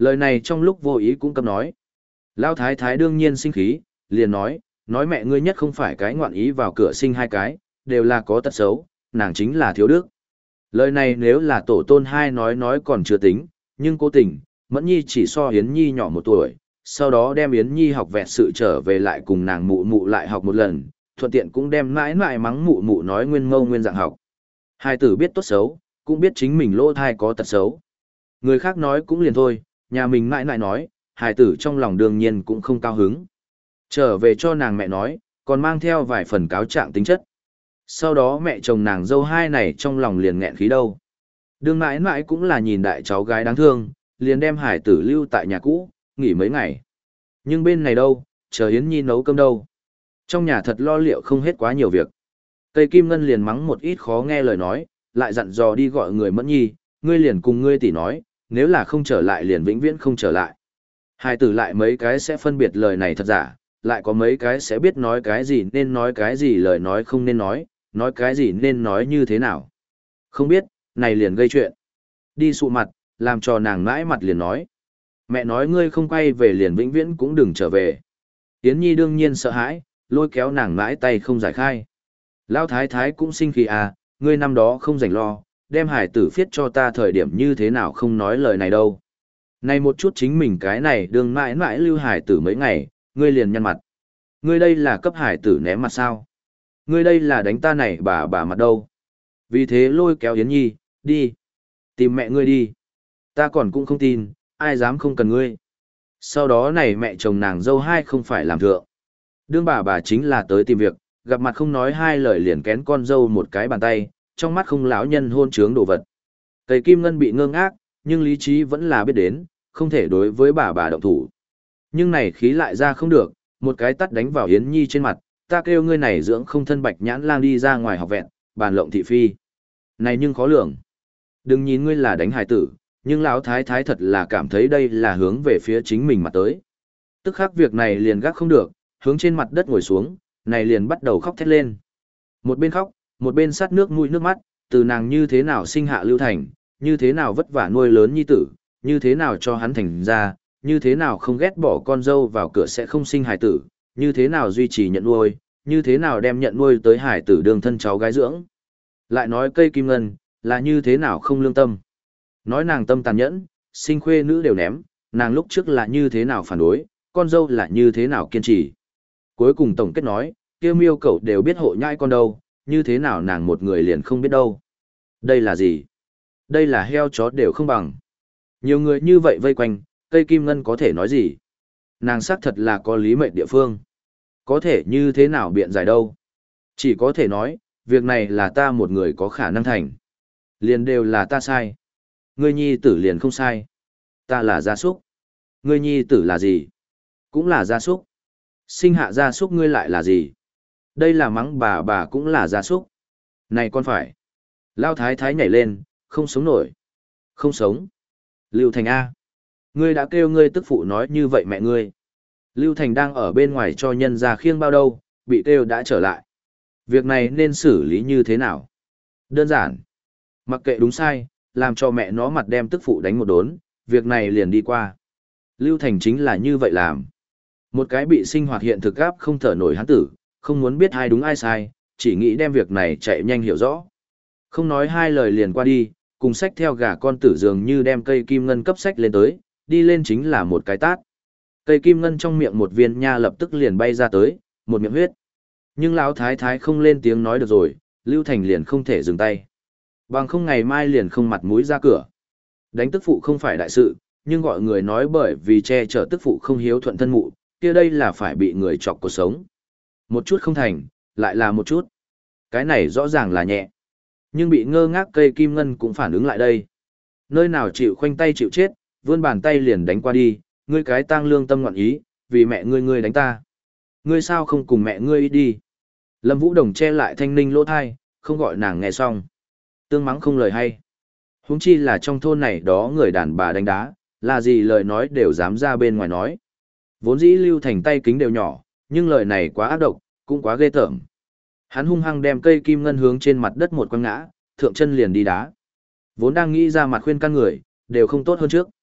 Lời này trong lúc vô ý cũng cấm nói. Lão thái thái đương nhiên sinh khí, liền nói, nói mẹ ngươi nhất không phải cái ngoạn ý vào cửa sinh hai cái, đều là có tật xấu, nàng chính là thiếu đức. Lời này nếu là tổ tôn hai nói nói còn chưa tính, nhưng cố tình, Mẫn Nhi chỉ so Yến Nhi nhỏ một tuổi, sau đó đem Yến Nhi học vẹt sự trở về lại cùng nàng mụ mụ lại học một lần, thuận tiện cũng đem mãi mãi mắng mụ mụ nói nguyên mâu nguyên dạng học. Hai tử biết tốt xấu, cũng biết chính mình lỗ thai có tật xấu. Người khác nói cũng liền thôi, nhà mình mãi mãi nói, hài tử trong lòng đương nhiên cũng không cao hứng. Trở về cho nàng mẹ nói, còn mang theo vài phần cáo trạng tính chất. Sau đó mẹ chồng nàng dâu hai này trong lòng liền nghẹn khí đâu. Đương mãi mãi cũng là nhìn đại cháu gái đáng thương, liền đem hải tử lưu tại nhà cũ, nghỉ mấy ngày. Nhưng bên này đâu, chờ Yến Nhi nấu cơm đâu. Trong nhà thật lo liệu không hết quá nhiều việc. Cây Kim Ngân liền mắng một ít khó nghe lời nói, lại dặn dò đi gọi người Mẫn Nhi, ngươi liền cùng ngươi tỷ nói, nếu là không trở lại liền vĩnh viễn không trở lại. Hai tử lại mấy cái sẽ phân biệt lời này thật giả, lại có mấy cái sẽ biết nói cái gì nên nói cái gì lời nói không nên nói, nói cái gì nên nói như thế nào. Không biết, này liền gây chuyện. Đi sụ mặt, làm cho nàng mãi mặt liền nói. Mẹ nói ngươi không quay về liền vĩnh viễn cũng đừng trở về. Yến Nhi đương nhiên sợ hãi, lôi kéo nàng mãi tay không giải khai. Lão thái thái cũng sinh khí à, ngươi năm đó không rảnh lo, đem hải tử phiết cho ta thời điểm như thế nào không nói lời này đâu. Này một chút chính mình cái này đương mãi mãi lưu hải tử mấy ngày, ngươi liền nhăn mặt. Ngươi đây là cấp hải tử ném mặt sao? Ngươi đây là đánh ta này bà bà mặt đâu? Vì thế lôi kéo Yến Nhi, đi. Tìm mẹ ngươi đi. Ta còn cũng không tin, ai dám không cần ngươi. Sau đó này mẹ chồng nàng dâu hai không phải làm thượng. Đương bà bà chính là tới tìm việc, gặp mặt không nói hai lời liền kén con dâu một cái bàn tay, trong mắt không lão nhân hôn trướng đồ vật. Cây Kim Ngân bị ngơ ngác, nhưng lý trí vẫn là biết đến, không thể đối với bà bà động thủ. Nhưng này khí lại ra không được, một cái tắt đánh vào Yến Nhi trên mặt, ta kêu ngươi này dưỡng không thân bạch nhãn lang đi ra ngoài học vẹn, bàn lộng thị phi. Này nhưng khó lường. Đừng nhìn ngươi là đánh hài tử, nhưng lão thái thái thật là cảm thấy đây là hướng về phía chính mình mà tới. Tức khắc việc này liền gác không được, hướng trên mặt đất ngồi xuống, này liền bắt đầu khóc thét lên. Một bên khóc, một bên sát nước mũi nước mắt, từ nàng như thế nào sinh hạ Lưu Thành, như thế nào vất vả nuôi lớn nhi tử, như thế nào cho hắn thành ra, như thế nào không ghét bỏ con dâu vào cửa sẽ không sinh hài tử, như thế nào duy trì nhận nuôi, như thế nào đem nhận nuôi tới hài tử đường thân cháu gái dưỡng. Lại nói Cây Kim Ngân, là như thế nào không lương tâm. Nói nàng tâm tàn nhẫn, sinh khuê nữ đều ném, nàng lúc trước là như thế nào phản đối, con dâu là như thế nào kiên trì. Cuối cùng tổng kết nói, kia miêu cậu đều biết hộ nhai con đâu, như thế nào nàng một người liền không biết đâu. Đây là gì? Đây là heo chó đều không bằng. Nhiều người như vậy vây quanh, Cây Kim Ngân có thể nói gì? Nàng xác thật là có lý mệnh địa phương. Có thể như thế nào biện giải đâu? Chỉ có thể nói, việc này là ta một người có khả năng thành. Liền đều là ta sai. Ngươi nhi tử liền không sai. Ta là gia súc. Ngươi nhi tử là gì? Cũng là gia súc. Sinh hạ gia súc ngươi lại là gì? Đây là mắng bà bà cũng là gia súc. Này con phải. Lao thái thái nhảy lên, không sống nổi. Không sống. Lưu Thành A. Ngươi đã kêu ngươi tức phụ nói như vậy mẹ ngươi. Lưu Thành đang ở bên ngoài cho nhân ra khiêng bao đâu, bị kêu đã trở lại. Việc này nên xử lý như thế nào? Đơn giản. Mặc kệ đúng sai, làm cho mẹ nó mặt đem tức phụ đánh một đốn, việc này liền đi qua. Lưu Thành chính là như vậy làm. Một cái bị sinh hoạt hiện thực gáp không thở nổi hắn tử, không muốn biết ai đúng ai sai, chỉ nghĩ đem việc này chạy nhanh hiểu rõ. Không nói hai lời liền qua đi, cùng sách theo gà con tử dường như đem cây kim ngân cấp sách lên tới, đi lên chính là một cái tát. Cây kim ngân trong miệng một viên nha lập tức liền bay ra tới, một miệng huyết. Nhưng lão thái thái không lên tiếng nói được rồi, Lưu Thành liền không thể dừng tay. Bằng không ngày mai liền không mặt mũi ra cửa. Đánh tức phụ không phải đại sự, nhưng gọi người nói bởi vì che chở tức phụ không hiếu thuận thân mụ, kia đây là phải bị người chọc cuộc sống. Một chút không thành, lại là một chút. Cái này rõ ràng là nhẹ. Nhưng bị ngơ ngác cây kim ngân cũng phản ứng lại đây. Nơi nào chịu khoanh tay chịu chết, vươn bàn tay liền đánh qua đi, ngươi cái tang lương tâm ngoạn ý, vì mẹ ngươi ngươi đánh ta. Ngươi sao không cùng mẹ ngươi đi? Lâm Vũ Đồng che lại thanh ninh lỗ thai, không gọi nàng nghe xong. Tương mắng không lời hay. Huống chi là trong thôn này đó người đàn bà đánh đá, là gì lời nói đều dám ra bên ngoài nói. Vốn dĩ Lưu Thành tay kính đều nhỏ, nhưng lời này quá ác độc, cũng quá ghê tởm. Hắn hung hăng đem cây kim ngân hướng trên mặt đất một quăng ngã, thượng chân liền đi đá. Vốn đang nghĩ ra mặt khuyên can người, đều không tốt hơn trước.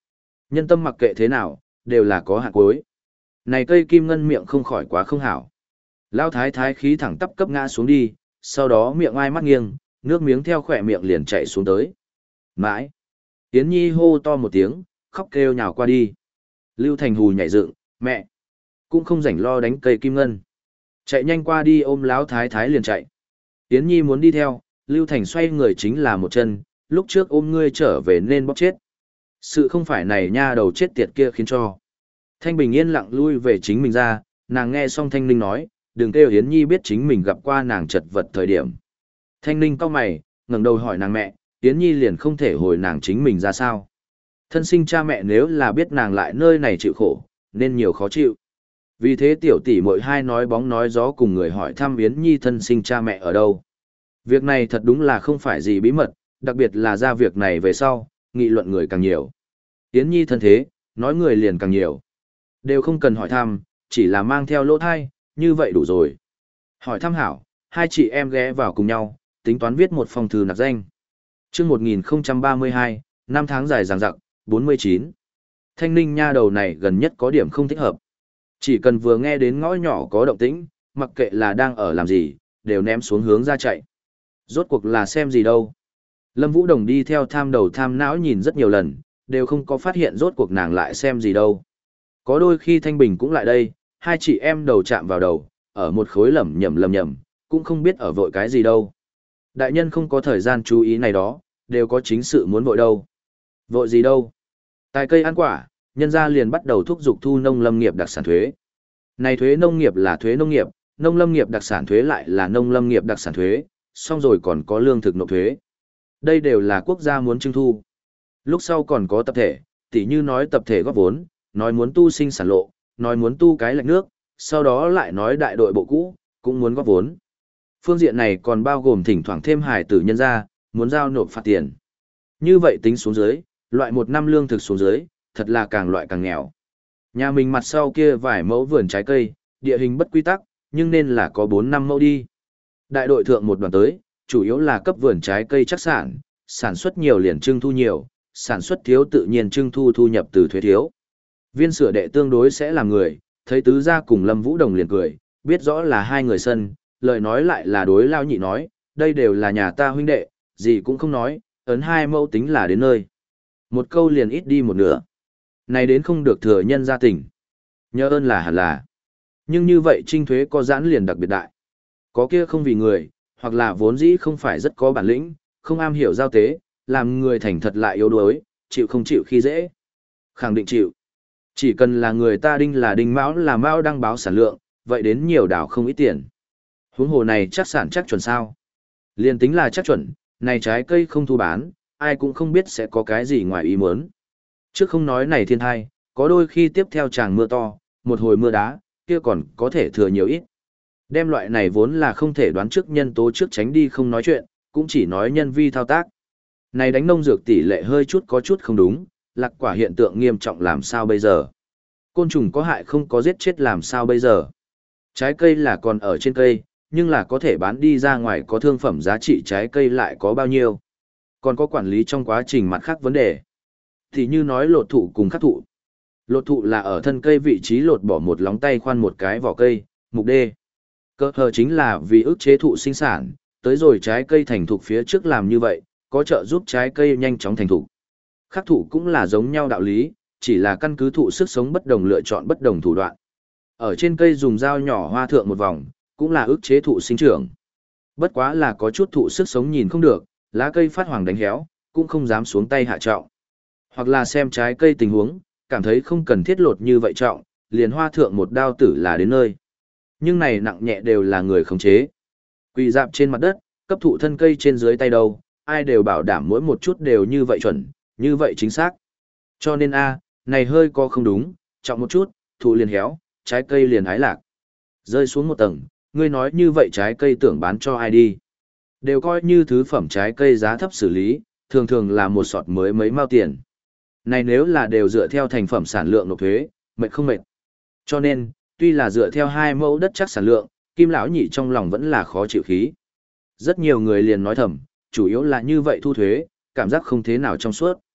Nhân tâm mặc kệ thế nào, đều là có hạn cuối. Này cây kim ngân miệng không khỏi quá không hảo. Lão thái thái khí thẳng tắp cấp ngã xuống đi, sau đó miệng ai mắt nghiêng, nước miếng theo khỏe miệng liền chảy xuống tới. Mãi. Yến Nhi hô to một tiếng, khóc kêu nhào qua đi. Lưu Thành Hù nhảy dựng, mẹ. Cũng không rảnh lo đánh cây kim ngân. Chạy nhanh qua đi ôm lão thái thái liền chạy. Yến Nhi muốn đi theo, Lưu Thành xoay người chính là một chân, lúc trước ôm ngươi trở về nên bóp chết. Sự không phải này nha đầu chết tiệt kia khiến cho. Thanh Bình yên lặng lui về chính mình ra, nàng nghe xong Thanh Ninh nói, đừng kêu Yến Nhi biết chính mình gặp qua nàng chật vật thời điểm. Thanh Ninh cau mày, ngẩng đầu hỏi nàng mẹ, Yến Nhi liền không thể hồi nàng chính mình ra sao. Thân sinh cha mẹ nếu là biết nàng lại nơi này chịu khổ, nên nhiều khó chịu. Vì thế tiểu tỷ muội hai nói bóng nói gió cùng người hỏi thăm Yến Nhi thân sinh cha mẹ ở đâu. Việc này thật đúng là không phải gì bí mật, đặc biệt là ra việc này về sau, nghị luận người càng nhiều. Yến Nhi thân thế, nói người liền càng nhiều. Đều không cần hỏi thăm, chỉ là mang theo lỗ thai, như vậy đủ rồi. Hỏi thăm hảo, hai chị em ghé vào cùng nhau, tính toán viết một phong thư nạp danh. Trước một nghìn không trăm ba mươi hai, năm tháng dài dằng dặc, bốn mươi chín. Thanh Ninh nha đầu này gần nhất có điểm không thích hợp. Chỉ cần vừa nghe đến ngõ nhỏ có động tĩnh, mặc kệ là đang ở làm gì, đều ném xuống hướng ra chạy. Rốt cuộc là xem gì đâu. Lâm Vũ Đồng đi theo tham đầu tham não nhìn rất nhiều lần, đều không có phát hiện rốt cuộc nàng lại xem gì đâu. Có đôi khi Thanh Bình cũng lại đây, hai chị em đầu chạm vào đầu, ở một khối lẩm nhẩm lẩm nhẩm, cũng không biết ở vội cái gì đâu. Đại nhân không có thời gian chú ý này đó, đều có chính sự muốn vội đâu. Vội gì đâu. Tài cây ăn quả, nhân gia liền bắt đầu thúc giục thu nông lâm nghiệp đặc sản thuế. Này thuế nông nghiệp là thuế nông nghiệp, nông lâm nghiệp đặc sản thuế lại là nông lâm nghiệp đặc sản thuế, xong rồi còn có lương thực nộp thuế. Đây đều là quốc gia muốn trưng thu. Lúc sau còn có tập thể, tỉ như nói tập thể góp vốn, nói muốn tu sinh sản lộ, nói muốn tu cái lạch nước, sau đó lại nói đại đội bộ cũ, cũng muốn góp vốn. Phương diện này còn bao gồm thỉnh thoảng thêm hài tử nhân ra, muốn giao nộp phạt tiền. Như vậy tính xuống dưới, loại một năm lương thực xuống dưới, thật là càng loại càng nghèo. Nhà mình mặt sau kia vài mẫu vườn trái cây, địa hình bất quy tắc, nhưng nên là có bốn năm mẫu đi. Đại đội thượng một đoàn tới, chủ yếu là cấp vườn trái cây chắc sản, sản xuất nhiều liền trưng thu nhiều, sản xuất thiếu tự nhiên trưng thu thu nhập từ thuế thiếu. Viên sửa đệ tương đối sẽ làm người, thấy tứ gia cùng Lâm Vũ Đồng liền cười, biết rõ là hai người sân, lời nói lại là đối lao nhị nói, đây đều là nhà ta huynh đệ, gì cũng không nói, ấn hai mẫu tính là đến nơi. Một câu liền ít đi một nửa. Này đến không được thừa nhân gia tình. Nhớ ơn là hẳn là. Nhưng như vậy trinh thuế có giãn liền đặc biệt đại. Có kia không vì người, hoặc là vốn dĩ không phải rất có bản lĩnh, không am hiểu giao tế, làm người thành thật lại yếu đuối, chịu không chịu khi dễ. Khẳng định chịu. Chỉ cần là người ta đinh là đinh mão là mão đăng báo sản lượng, vậy đến nhiều đảo không ít tiền. Huống hồ này chắc sản chắc chuẩn sao. Liên tính là chắc chuẩn, này trái cây không thu bán, ai cũng không biết sẽ có cái gì ngoài ý muốn. Trước không nói này thiên thai, có đôi khi tiếp theo tràng mưa to, một hồi mưa đá, kia còn có thể thừa nhiều ít. Đem loại này vốn là không thể đoán trước nhân tố trước tránh đi không nói chuyện, cũng chỉ nói nhân vi thao tác. Này đánh nông dược tỷ lệ hơi chút có chút không đúng, lạc quả hiện tượng nghiêm trọng làm sao bây giờ? Côn trùng có hại không có giết chết làm sao bây giờ? Trái cây là còn ở trên cây, nhưng là có thể bán đi ra ngoài có thương phẩm giá trị trái cây lại có bao nhiêu? Còn có quản lý trong quá trình mặt khác vấn đề. Thì như nói lột thụ cùng khắc thụ. Lột thụ là ở thân cây vị trí lột bỏ một lóng tay khoan một cái vỏ cây, mục đê. Cơ hờ chính là vì ức chế thụ sinh sản, tới rồi trái cây thành thục phía trước làm như vậy, có trợ giúp trái cây nhanh chóng thành thục. Khắc thụ cũng là giống nhau đạo lý, chỉ là căn cứ thụ sức sống bất đồng lựa chọn bất đồng thủ đoạn. Ở trên cây dùng dao nhỏ hoa thượng một vòng, cũng là ức chế thụ sinh trưởng. Bất quá là có chút thụ sức sống nhìn không được, lá cây phát hoàng đánh héo, cũng không dám xuống tay hạ trọng. Hoặc là xem trái cây tình huống, cảm thấy không cần thiết lột như vậy trọng, liền hoa thượng một đao tử là đến nơi. Nhưng này nặng nhẹ đều là người khống chế. Quỳ dạp trên mặt đất, cấp thụ thân cây trên dưới tay đâu, ai đều bảo đảm mỗi một chút đều như vậy chuẩn, như vậy chính xác. Cho nên a, này hơi có không đúng, trọng một chút, thụ liền héo, trái cây liền hái lạc. Rơi xuống một tầng, ngươi nói như vậy trái cây tưởng bán cho ai đi. Đều coi như thứ phẩm trái cây giá thấp xử lý, thường thường là một sọt mới mấy mao tiền. Này nếu là đều dựa theo thành phẩm sản lượng nộp thuế, mệt không mệt. Cho nên, tuy là dựa theo hai mẫu đất chắc sản lượng, Kim lão nhị trong lòng vẫn là khó chịu khí. Rất nhiều người liền nói thầm, chủ yếu là như vậy thu thuế, cảm giác không thế nào trong suốt.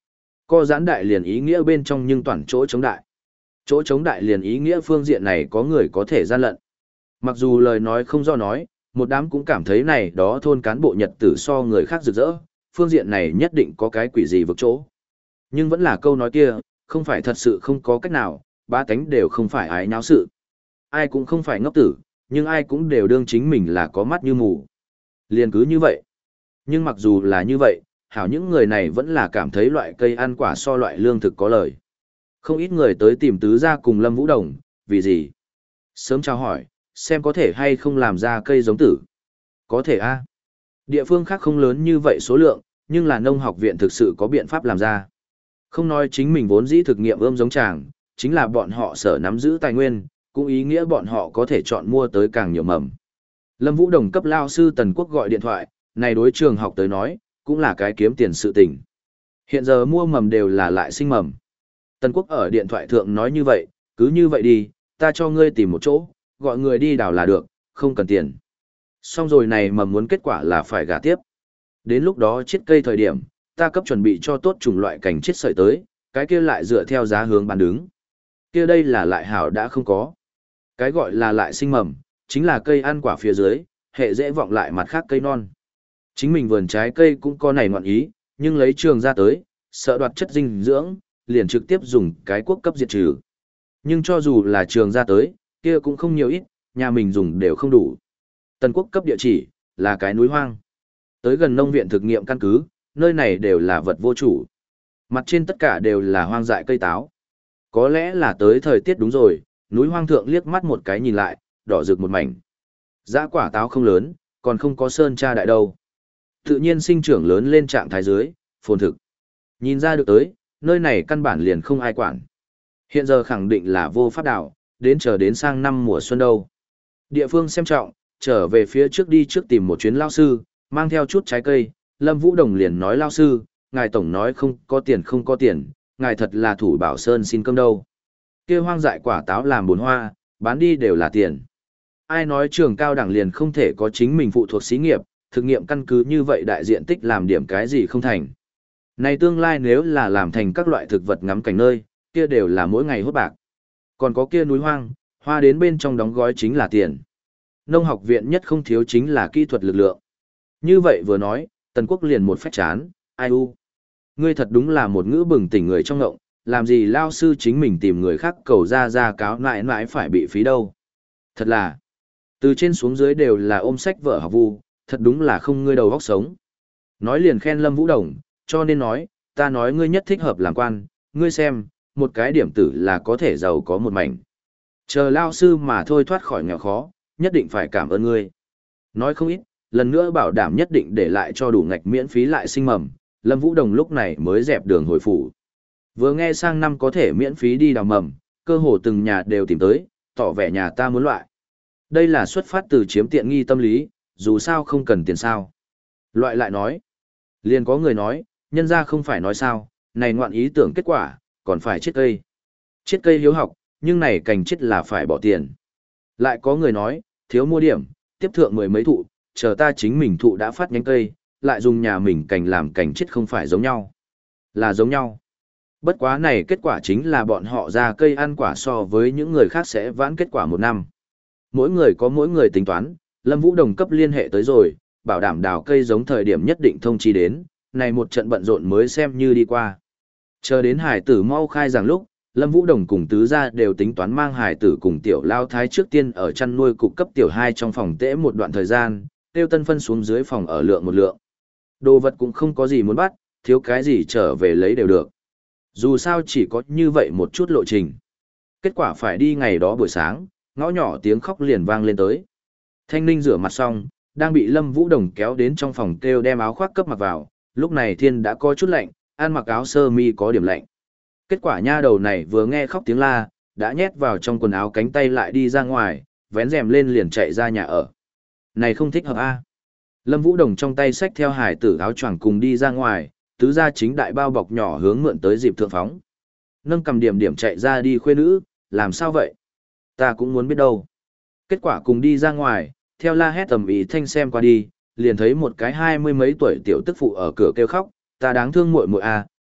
Co giãn đại liền ý nghĩa bên trong nhưng toàn chỗ chống đại. Chỗ chống đại liền ý nghĩa phương diện này có người có thể gian lận. Mặc dù lời nói không do nói, một đám cũng cảm thấy này đó thôn cán bộ Nhật tử so người khác rực rỡ, phương diện này nhất định có cái quỷ gì vực chỗ. Nhưng vẫn là câu nói kia, không phải thật sự không có cách nào, ba tánh đều không phải ái nháo sự. Ai cũng không phải ngốc tử, nhưng ai cũng đều đương chính mình là có mắt như mù. Liền cứ như vậy. Nhưng mặc dù là như vậy, hảo những người này vẫn là cảm thấy loại cây ăn quả so loại lương thực có lời. Không ít người tới tìm tứ gia cùng Lâm Vũ Đồng, vì gì? Sớm chào hỏi, xem có thể hay không làm ra cây giống tử. Có thể a. Địa phương khác không lớn như vậy số lượng, nhưng là nông học viện thực sự có biện pháp làm ra. Không nói chính mình vốn dĩ thực nghiệm ươm giống tràng, chính là bọn họ sở nắm giữ tài nguyên, cũng ý nghĩa bọn họ có thể chọn mua tới càng nhiều mầm. Lâm Vũ Đồng cấp lao sư Tần Quốc gọi điện thoại, này đối trường học tới nói, cũng là cái kiếm tiền sự tình. Hiện giờ mua mầm đều là lại sinh mầm. Tần Quốc ở điện thoại thượng nói như vậy, cứ như vậy đi, ta cho ngươi tìm một chỗ, gọi người đi đào là được, không cần tiền. Xong rồi này mầm muốn kết quả là phải gả tiếp. Đến lúc đó chiết cây thời điểm, ta cấp chuẩn bị cho tốt chủng loại cảnh chiết sợi tới, cái kia lại dựa theo giá hướng bán đứng. Kia đây là lại hảo đã không có. Cái gọi là lại sinh mầm, chính là cây ăn quả phía dưới, hệ dễ vọng lại mặt khác cây non. Chính mình vườn trái cây cũng có này ngoạn ý, nhưng lấy trường ra tới, sợ đoạt chất dinh dưỡng, liền trực tiếp dùng cái quốc cấp diệt trừ. Nhưng cho dù là trường ra tới, kia cũng không nhiều ít, nhà mình dùng đều không đủ. Tần Quốc cấp địa chỉ, là cái núi hoang. Tới gần nông viện thực nghiệm căn cứ, nơi này đều là vật vô chủ. Mặt trên tất cả đều là hoang dại cây táo. Có lẽ là tới thời tiết đúng rồi, núi hoang thượng liếc mắt một cái nhìn lại, đỏ rực một mảnh. Dã quả táo không lớn, còn không có sơn tra đại đâu. Tự nhiên sinh trưởng lớn lên trạng thái dưới, phồn thực. Nhìn ra được tới, nơi này căn bản liền không ai quản. Hiện giờ khẳng định là vô pháp đảo, đến chờ đến sang năm mùa xuân đâu. Địa phương xem trọng, trở về phía trước đi trước tìm một chuyến lao sư, mang theo chút trái cây. Lâm Vũ Đồng liền nói lao sư, ngài tổng nói không có tiền không có tiền, ngài thật là thủ bảo sơn xin cơm đâu. Kia hoang dại quả táo làm bồn hoa, bán đi đều là tiền. Ai nói trường cao đẳng liền không thể có chính mình phụ thuộc xí nghiệp, thực nghiệm căn cứ như vậy đại diện tích làm điểm cái gì không thành. Này tương lai nếu là làm thành các loại thực vật ngắm cảnh nơi, kia đều là mỗi ngày hốt bạc. Còn có kia núi hoang, hoa đến bên trong đóng gói chính là tiền. Nông học viện nhất không thiếu chính là kỹ thuật lực lượng. Như vậy vừa nói, Tần Quốc liền một phách chán, ai u. Ngươi thật đúng là một ngữ bừng tỉnh người trong ngộng, làm gì lao sư chính mình tìm người khác cầu ra ra cáo nại nại phải bị phí đâu. Thật là, từ trên xuống dưới đều là ôm sách vở học vu, thật đúng là không ngươi đầu góc sống. Nói liền khen Lâm Vũ Đồng, cho nên nói, ta nói ngươi nhất thích hợp làm quan, ngươi xem, một cái điểm tử là có thể giàu có một mảnh. Chờ lao sư mà thôi thoát khỏi nghèo khó, nhất định phải cảm ơn ngươi. Nói không ít, lần nữa bảo đảm nhất định để lại cho đủ ngạch miễn phí lại sinh mầm, Lâm Vũ Đồng lúc này mới dẹp đường hồi phủ. Vừa nghe sang năm có thể miễn phí đi đào mầm, cơ hồ từng nhà đều tìm tới, tỏ vẻ nhà ta muốn loại. Đây là xuất phát từ chiếm tiện nghi tâm lý, dù sao không cần tiền sao. Loại lại nói. Liền có người nói, nhân ra không phải nói sao, này ngoạn ý tưởng kết quả, còn phải chết cây. Chết cây hiếu học, nhưng này cành chết là phải bỏ tiền. Lại có người nói, thiếu mua điểm, tiếp thượng mười mấy thụ, chờ ta chính mình thụ đã phát nhánh cây, lại dùng nhà mình cành làm cành chết không phải giống nhau. Là giống nhau. Bất quá này kết quả chính là bọn họ ra cây ăn quả so với những người khác sẽ vãn kết quả một năm. Mỗi người có mỗi người tính toán, Lâm Vũ Đồng cấp liên hệ tới rồi, bảo đảm đào cây giống thời điểm nhất định thông chi đến, này một trận bận rộn mới xem như đi qua. Chờ đến hải tử mau khai giảng lúc, Lâm Vũ Đồng cùng tứ gia đều tính toán mang hải tử cùng tiểu lao thái trước tiên ở chăn nuôi cục cấp tiểu hai trong phòng tễ một đoạn thời gian, tiêu tân phân xuống dưới phòng ở lượng một lượng. Đồ vật cũng không có gì muốn bắt, thiếu cái gì trở về lấy đều được. Dù sao chỉ có như vậy một chút lộ trình. Kết quả phải đi ngày đó buổi sáng, ngõ nhỏ tiếng khóc liền vang lên tới. Thanh Ninh rửa mặt xong, đang bị Lâm Vũ Đồng kéo đến trong phòng kêu đem áo khoác cấp mặc vào, lúc này thiên đã có chút lạnh, ăn mặc áo sơ mi có điểm lạnh. Kết quả nha đầu này vừa nghe khóc tiếng la, đã nhét vào trong quần áo cánh tay lại đi ra ngoài, vén rèm lên liền chạy ra nhà ở. Này không thích hợp a. Lâm Vũ Đồng trong tay xách theo hải tử áo choàng cùng đi ra ngoài, tứ gia chính đại bao bọc nhỏ hướng mượn tới dịp thượng phóng. Nâng cầm điểm điểm chạy ra đi khuê nữ, làm sao vậy? Ta cũng muốn biết đâu. Kết quả cùng đi ra ngoài, theo la hét tầm ý thanh xem qua đi, liền thấy một cái hai mươi mấy tuổi tiểu tức phụ ở cửa kêu khóc, ta đáng thương muội muội a,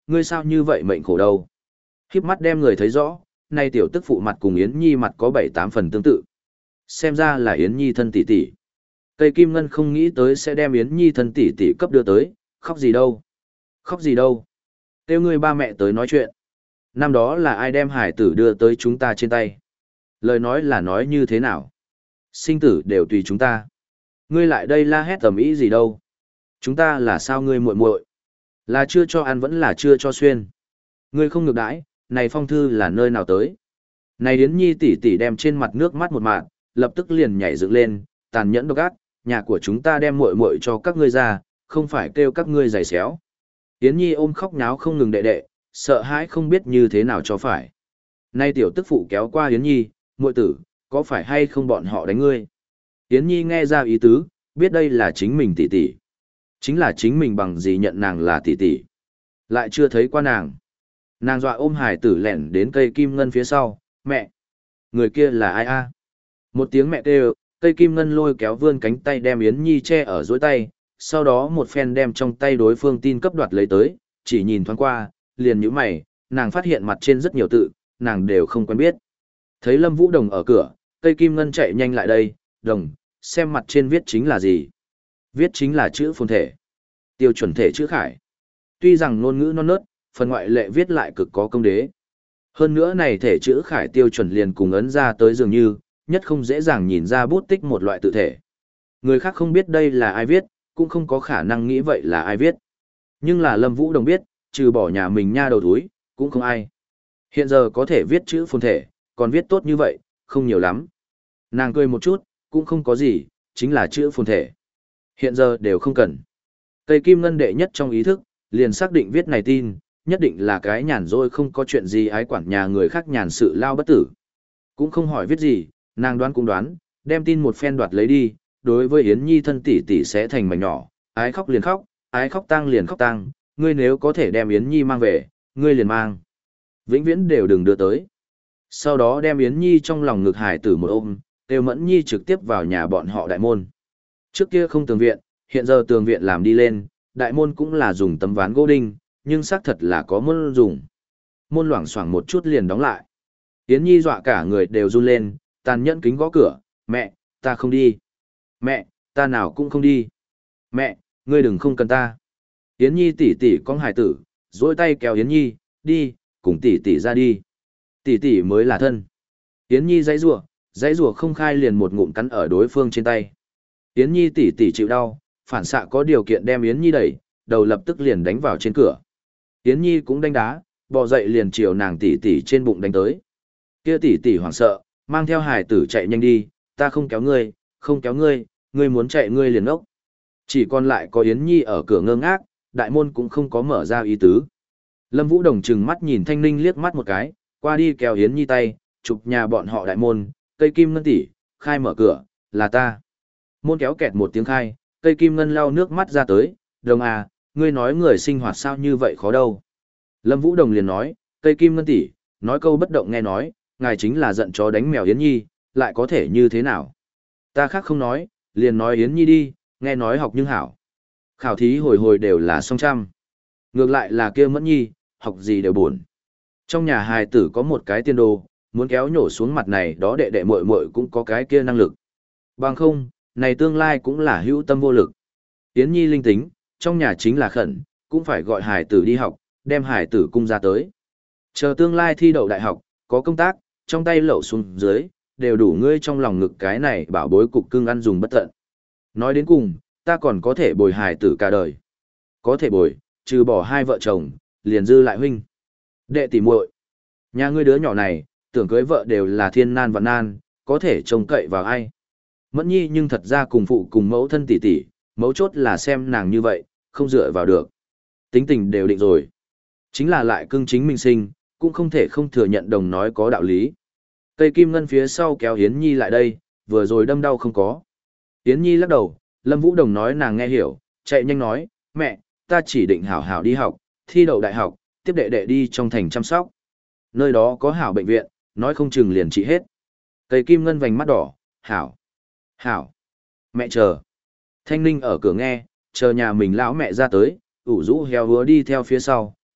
ngươi sao như vậy mệnh khổ đâu. Khiếp mắt đem người thấy rõ, nay tiểu tức phụ mặt cùng Yến Nhi mặt có bảy tám phần tương tự. Xem ra là Yến Nhi thân tỷ tỷ. Cây Kim Ngân không nghĩ tới sẽ đem Yến Nhi thân tỷ tỷ cấp đưa tới, khóc gì đâu. Khóc gì đâu. Kêu ngươi ba mẹ tới nói chuyện. Năm đó là ai đem hải tử đưa tới chúng ta trên tay. Lời nói là nói như thế nào. Sinh tử đều tùy chúng ta. Ngươi lại đây la hét tầm ý gì đâu. Chúng ta là sao ngươi muội muội? Là chưa cho ăn vẫn là chưa cho xuyên. Ngươi không ngược đãi, này phong thư là nơi nào tới? Này Yến Nhi tỷ tỷ đem trên mặt nước mắt một mạt, lập tức liền nhảy dựng lên, tàn nhẫn độc ác, nhà của chúng ta đem muội muội cho các ngươi ra, không phải kêu các ngươi giày xéo. Yến Nhi ôm khóc nháo không ngừng đệ đệ, sợ hãi không biết như thế nào cho phải. Nay tiểu tức phụ kéo qua Yến Nhi, muội tử, có phải hay không bọn họ đánh ngươi? Yến Nhi nghe ra ý tứ, biết đây là chính mình tỷ tỷ. Chính là chính mình bằng gì nhận nàng là tỷ tỷ. Lại chưa thấy qua nàng. Nàng dọa ôm hải tử lẻn đến cây kim ngân phía sau, mẹ. Người kia là ai a? Một tiếng mẹ kêu, cây kim ngân lôi kéo vươn cánh tay đem Yến Nhi che ở dối tay, sau đó một phen đem trong tay đối phương tin cấp đoạt lấy tới, chỉ nhìn thoáng qua, liền nhíu mày, nàng phát hiện mặt trên rất nhiều tự, nàng đều không quen biết. Thấy Lâm Vũ Đồng ở cửa, cây kim ngân chạy nhanh lại đây, đồng, xem mặt trên viết chính là gì. Viết chính là chữ phồn thể. Tiêu chuẩn thể chữ khải. Tuy rằng ngôn ngữ non nớt, phần ngoại lệ viết lại cực có công đế. Hơn nữa này thể chữ khải tiêu chuẩn liền cùng ấn ra tới dường như, nhất không dễ dàng nhìn ra bút tích một loại tự thể. Người khác không biết đây là ai viết, cũng không có khả năng nghĩ vậy là ai viết. Nhưng là Lâm Vũ Đồng biết, trừ bỏ nhà mình nha đầu túi, cũng không ai. Hiện giờ có thể viết chữ phồn thể, còn viết tốt như vậy, không nhiều lắm. Nàng cười một chút, cũng không có gì, chính là chữ phồn thể. Hiện giờ đều không cần. Cây kim ngân đệ nhất trong ý thức, liền xác định viết này tin, nhất định là cái nhàn rỗi không có chuyện gì ái quản nhà người khác nhàn sự lao bất tử. Cũng không hỏi viết gì, nàng đoán cũng đoán, đem tin một phen đoạt lấy đi, đối với Yến Nhi thân tỷ tỷ sẽ thành mảnh nhỏ, ái khóc liền khóc, ái khóc tang liền khóc tang, ngươi nếu có thể đem Yến Nhi mang về, ngươi liền mang. Vĩnh viễn đều đừng đưa tới. Sau đó đem Yến Nhi trong lòng ngực hải tử một ôm, Tiêu Mẫn Nhi trực tiếp vào nhà bọn họ đại môn. Trước kia không tường viện, hiện giờ tường viện làm đi lên, đại môn cũng là dùng tấm ván gỗ đinh, nhưng xác thật là có môn dùng. Môn loảng xoảng một chút liền đóng lại. Yến Nhi dọa cả người đều run lên, tàn nhẫn kính gõ cửa, mẹ, ta không đi. Mẹ, ta nào cũng không đi. Mẹ, ngươi đừng không cần ta. Yến Nhi tỷ tỷ con hải tử, dỗi tay kéo Yến Nhi, đi, cùng tỷ tỷ ra đi. Tỷ tỷ mới là thân. Yến Nhi dãy rủa, dãy rủa không khai liền một ngụm cắn ở đối phương trên tay. Yến Nhi tỷ tỷ chịu đau, phản xạ có điều kiện đem Yến Nhi đẩy, đầu lập tức liền đánh vào trên cửa. Yến Nhi cũng đánh đá, bò dậy liền chiều nàng tỷ tỷ trên bụng đánh tới. Kia tỷ tỷ hoảng sợ, mang theo hải tử chạy nhanh đi, ta không kéo ngươi, không kéo ngươi, ngươi muốn chạy ngươi liền ốc. Chỉ còn lại có Yến Nhi ở cửa ngơ ngác, đại môn cũng không có mở ra ý tứ. Lâm Vũ Đồng trừng mắt nhìn Thanh Ninh liếc mắt một cái, qua đi kéo Yến Nhi tay, chụp nhà bọn họ đại môn, cây kim ngân tỷ, khai mở cửa, là ta. Môn kéo kẹt một tiếng khai, cây kim ngân lau nước mắt ra tới, đồng à, ngươi nói người sinh hoạt sao như vậy khó đâu. Lâm Vũ Đồng liền nói, cây kim ngân tỷ, nói câu bất động nghe nói, ngài chính là giận chó đánh mèo Yến Nhi, lại có thể như thế nào. Ta khác không nói, liền nói Yến Nhi đi, nghe nói học nhưng hảo. Khảo thí hồi hồi đều là song trăm. Ngược lại là kia Mẫn Nhi, học gì đều buồn. Trong nhà hài tử có một cái tiên đồ, muốn kéo nhổ xuống mặt này đó đệ đệ muội muội cũng có cái kia năng lực. Bằng không, này tương lai cũng là hữu tâm vô lực. Yến Nhi linh tính, trong nhà chính là khẩn, cũng phải gọi hài tử đi học, đem hài tử cung ra tới. Chờ tương lai thi đậu đại học, có công tác, trong tay lậu xuống dưới, đều đủ ngươi trong lòng ngực cái này bảo bối cục cưng ăn dùng bất tận. Nói đến cùng, ta còn có thể bồi hài tử cả đời. Có thể bồi, trừ bỏ hai vợ chồng, liền dư lại huynh. Đệ tỷ muội, nhà ngươi đứa nhỏ này, tưởng cưới vợ đều là thiên nan vạn nan, có thể trông cậy vào ai. Mẫn Nhi nhưng thật ra cùng phụ cùng mẫu thân tỷ tỷ, mấu chốt là xem nàng như vậy, không dựa vào được. Tính tình đều định rồi. Chính là lại cưng chính mình sinh, cũng không thể không thừa nhận đồng nói có đạo lý. Cây kim ngân phía sau kéo Yến Nhi lại đây, vừa rồi đâm đau không có. Yến Nhi lắc đầu, Lâm Vũ Đồng nói nàng nghe hiểu, chạy nhanh nói, mẹ, ta chỉ định hảo hảo đi học, thi đậu đại học, tiếp đệ đệ đi trong thành chăm sóc. Nơi đó có hảo bệnh viện, nói không chừng liền trị hết. Cây kim ngân vành mắt đỏ, hảo, hảo, mẹ chờ. Thanh Ninh ở cửa nghe, chờ nhà mình lão mẹ ra tới, ủ rũ heo hứa đi theo phía sau,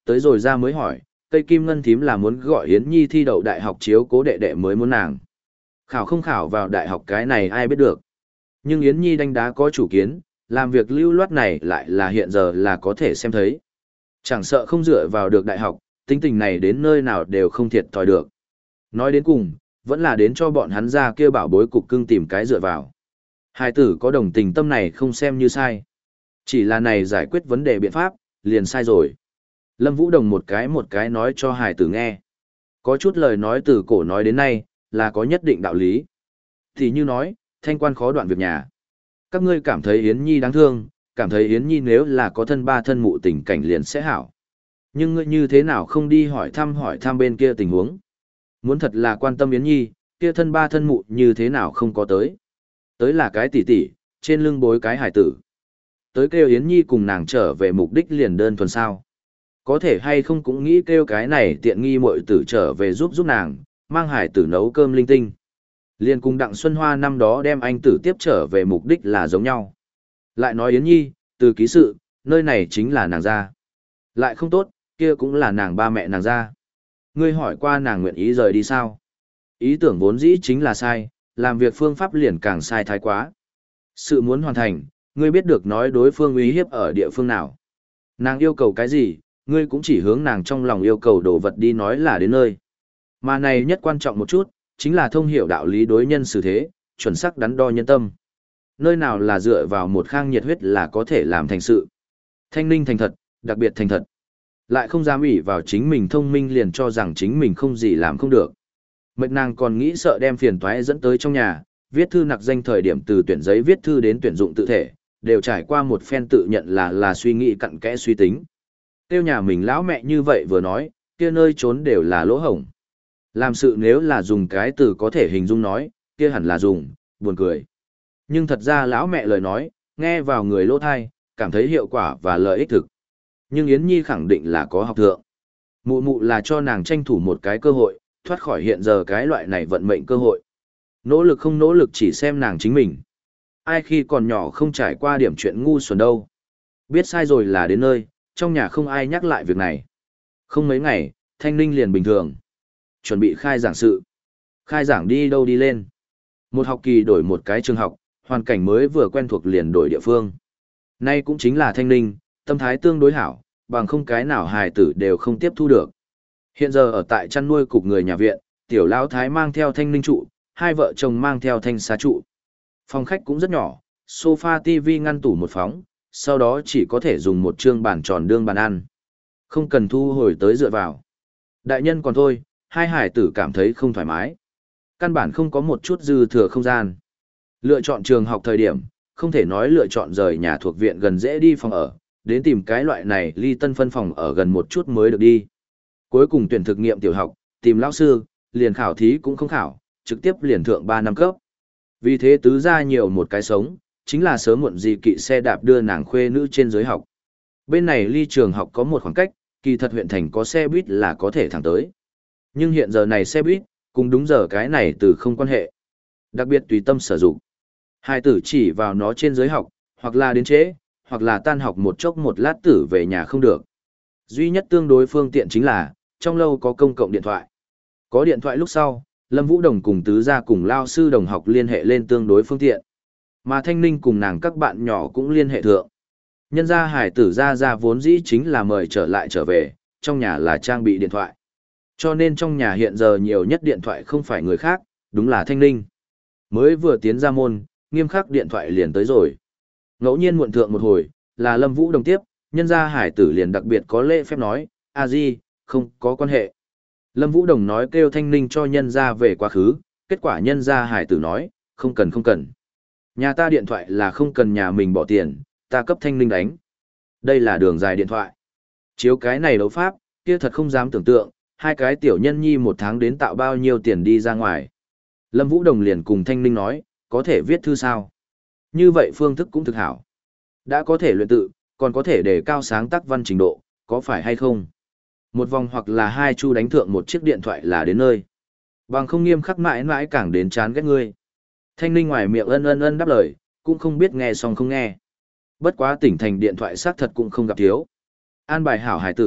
tới rồi ra mới hỏi, cây kim ngân thím là muốn gọi Yến Nhi thi đậu đại học chiếu cố đệ đệ mới muốn nàng. Khảo không khảo vào đại học cái này ai biết được. Nhưng Yến Nhi đánh đá có chủ kiến, làm việc lưu loát này lại là hiện giờ là có thể xem thấy. Chẳng sợ không dựa vào được đại học, tính tình này đến nơi nào đều không thiệt thòi được. Nói đến cùng, vẫn là đến cho bọn hắn ra kia bảo bối cục cưng tìm cái dựa vào. Hai tử có đồng tình tâm này không xem như sai. Chỉ là này giải quyết vấn đề biện pháp, liền sai rồi. Lâm Vũ Đồng một cái một cái nói cho hài tử nghe. Có chút lời nói từ cổ nói đến nay, là có nhất định đạo lý. Thì như nói, thanh quan khó đoạn việc nhà. Các ngươi cảm thấy Yến Nhi đáng thương, cảm thấy Yến Nhi nếu là có thân ba thân mụ tình cảnh liền sẽ hảo. Nhưng ngươi như thế nào không đi hỏi thăm hỏi thăm bên kia tình huống. Muốn thật là quan tâm Yến Nhi, kia thân ba thân mụ như thế nào không có tới. Tới là cái tỷ tỷ, trên lưng bối cái hải tử. Tới kêu Yến Nhi cùng nàng trở về mục đích liền đơn thuần sao. Có thể hay không cũng nghĩ kêu cái này tiện nghi muội tử trở về giúp giúp nàng, mang hải tử nấu cơm linh tinh. Liên cùng Đặng Xuân Hoa năm đó đem anh tử tiếp trở về mục đích là giống nhau. Lại nói Yến Nhi, từ ký sự, nơi này chính là nàng ra. Lại không tốt, kia cũng là nàng ba mẹ nàng ra. Ngươi hỏi qua nàng nguyện ý rời đi sao? Ý tưởng vốn dĩ chính là sai, làm việc phương pháp liền càng sai thái quá. Sự muốn hoàn thành, ngươi biết được nói đối phương uy hiếp ở địa phương nào. Nàng yêu cầu cái gì, ngươi cũng chỉ hướng nàng trong lòng yêu cầu đồ vật đi nói là đến nơi. Mà này nhất quan trọng một chút, chính là thông hiểu đạo lý đối nhân xử thế, chuẩn xác đắn đo nhân tâm. Nơi nào là dựa vào một khang nhiệt huyết là có thể làm thành sự. Thanh ninh thành thật, đặc biệt thành thật. Lại không dám ủy vào chính mình thông minh liền cho rằng chính mình không gì làm không được. Mệt nàng còn nghĩ sợ đem phiền toái dẫn tới trong nhà, viết thư nặc danh thời điểm từ tuyển giấy viết thư đến tuyển dụng tự thể, đều trải qua một phen tự nhận là là suy nghĩ cặn kẽ suy tính. Tiêu nhà mình lão mẹ như vậy vừa nói, kia nơi trốn đều là lỗ hổng. Làm sự nếu là dùng cái từ có thể hình dung nói, kia hẳn là dùng, buồn cười. Nhưng thật ra lão mẹ lời nói, nghe vào người lỗ thai, cảm thấy hiệu quả và lợi ích thực. Nhưng Yến Nhi khẳng định là có học thượng. Mụ mụ là cho nàng tranh thủ một cái cơ hội, thoát khỏi hiện giờ cái loại này vận mệnh cơ hội. Nỗ lực không nỗ lực chỉ xem nàng chính mình. Ai khi còn nhỏ không trải qua điểm chuyện ngu xuẩn đâu. Biết sai rồi là đến nơi, trong nhà không ai nhắc lại việc này. Không mấy ngày, Thanh Ninh liền bình thường. Chuẩn bị khai giảng sự. Khai giảng đi đâu đi lên. Một học kỳ đổi một cái trường học, hoàn cảnh mới vừa quen thuộc liền đổi địa phương. Nay cũng chính là Thanh Ninh, tâm thái tương đối hảo, bằng không cái nào hài tử đều không tiếp thu được. Hiện giờ ở tại chăn nuôi cục người nhà viện, tiểu lão thái mang theo Thanh Ninh trụ, hai vợ chồng mang theo Thanh xá trụ. Phòng khách cũng rất nhỏ, sofa tivi ngăn tủ một phóng, sau đó chỉ có thể dùng một trương bàn tròn đương bàn ăn. Không cần thu hồi tới dựa vào. Đại nhân còn thôi, hai hải tử cảm thấy không thoải mái. Căn bản không có một chút dư thừa không gian. Lựa chọn trường học thời điểm, không thể nói lựa chọn rời nhà thuộc viện gần dễ đi phòng ở, đến tìm cái loại này ly tân phân phòng ở gần một chút mới được đi. Cuối cùng tuyển thực nghiệm tiểu học, tìm lão sư, liền khảo thí cũng không khảo, trực tiếp liền thượng ba năm cấp. Vì thế tứ ra nhiều một cái sống, chính là sớm muộn gì kỵ xe đạp đưa nàng khuê nữ trên giới học. Bên này ly trường học có một khoảng cách, kỳ thật huyện thành có xe buýt là có thể thẳng tới. Nhưng hiện giờ này xe buýt, cùng đúng giờ cái này từ không quan hệ. Đặc biệt tùy tâm sử dụng. Hai tử chỉ vào nó trên giới học, hoặc là đến trễ, hoặc là tan học một chốc một lát tử về nhà không được. Duy nhất tương đối phương tiện chính là, trong lâu có công cộng điện thoại. Có điện thoại lúc sau, Lâm Vũ Đồng cùng tứ gia cùng lao sư đồng học liên hệ lên tương đối phương tiện. Mà Thanh Ninh cùng nàng các bạn nhỏ cũng liên hệ thượng. Nhân gia hải tử ra ra vốn dĩ chính là mời trở lại trở về, trong nhà là trang bị điện thoại. Cho nên trong nhà hiện giờ nhiều nhất điện thoại không phải người khác, đúng là Thanh Ninh. Mới vừa tiến ra môn, nghiêm khắc điện thoại liền tới rồi. Ngẫu nhiên muộn thượng một hồi, là Lâm Vũ Đồng tiếp, nhân gia hải tử liền đặc biệt có lễ phép nói, a di, không có quan hệ. Lâm Vũ Đồng nói kêu Thanh Ninh cho nhân gia về quá khứ, kết quả nhân gia hải tử nói, không cần không cần. Nhà ta điện thoại là không cần nhà mình bỏ tiền, ta cấp Thanh Ninh đánh. Đây là đường dài điện thoại. Chiếu cái này đấu pháp, kia thật không dám tưởng tượng, hai cái tiểu nhân nhi một tháng đến tạo bao nhiêu tiền đi ra ngoài. Lâm Vũ Đồng liền cùng Thanh Ninh nói, có thể viết thư sao? Như vậy phương thức cũng thực hảo. Đã có thể luyện tự, còn có thể đề cao sáng tác văn trình độ, có phải hay không? Một vòng hoặc là hai chu đánh thượng một chiếc điện thoại là đến nơi. Bằng không nghiêm khắc mãi mãi càng đến chán ghét ngươi. Thanh Ninh ngoài miệng ân ân ân đáp lời, cũng không biết nghe xong không nghe. Bất quá tỉnh thành điện thoại xác thật cũng không gặp thiếu. An bài hảo hải tử,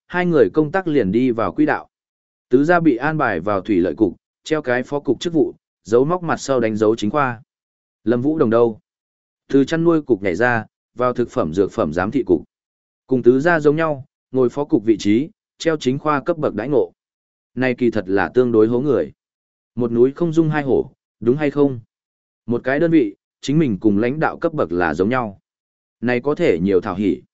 hai người công tác liền đi vào quỹ đạo. Tứ gia bị an bài vào thủy lợi cục, treo cái phó cục chức vụ, dấu móc mặt sau đánh dấu chính khoa. Lâm Vũ Đồng đâu? Từ chăn nuôi cục nhảy ra, vào thực phẩm dược phẩm giám thị cục. Cùng tứ gia giống nhau, ngồi phó cục vị trí, treo chính khoa cấp bậc đãi ngộ. Này kỳ thật là tương đối hố người. Một núi không dung hai hổ, đúng hay không? Một cái đơn vị, chính mình cùng lãnh đạo cấp bậc là giống nhau. Này có thể nhiều thảo hỉ.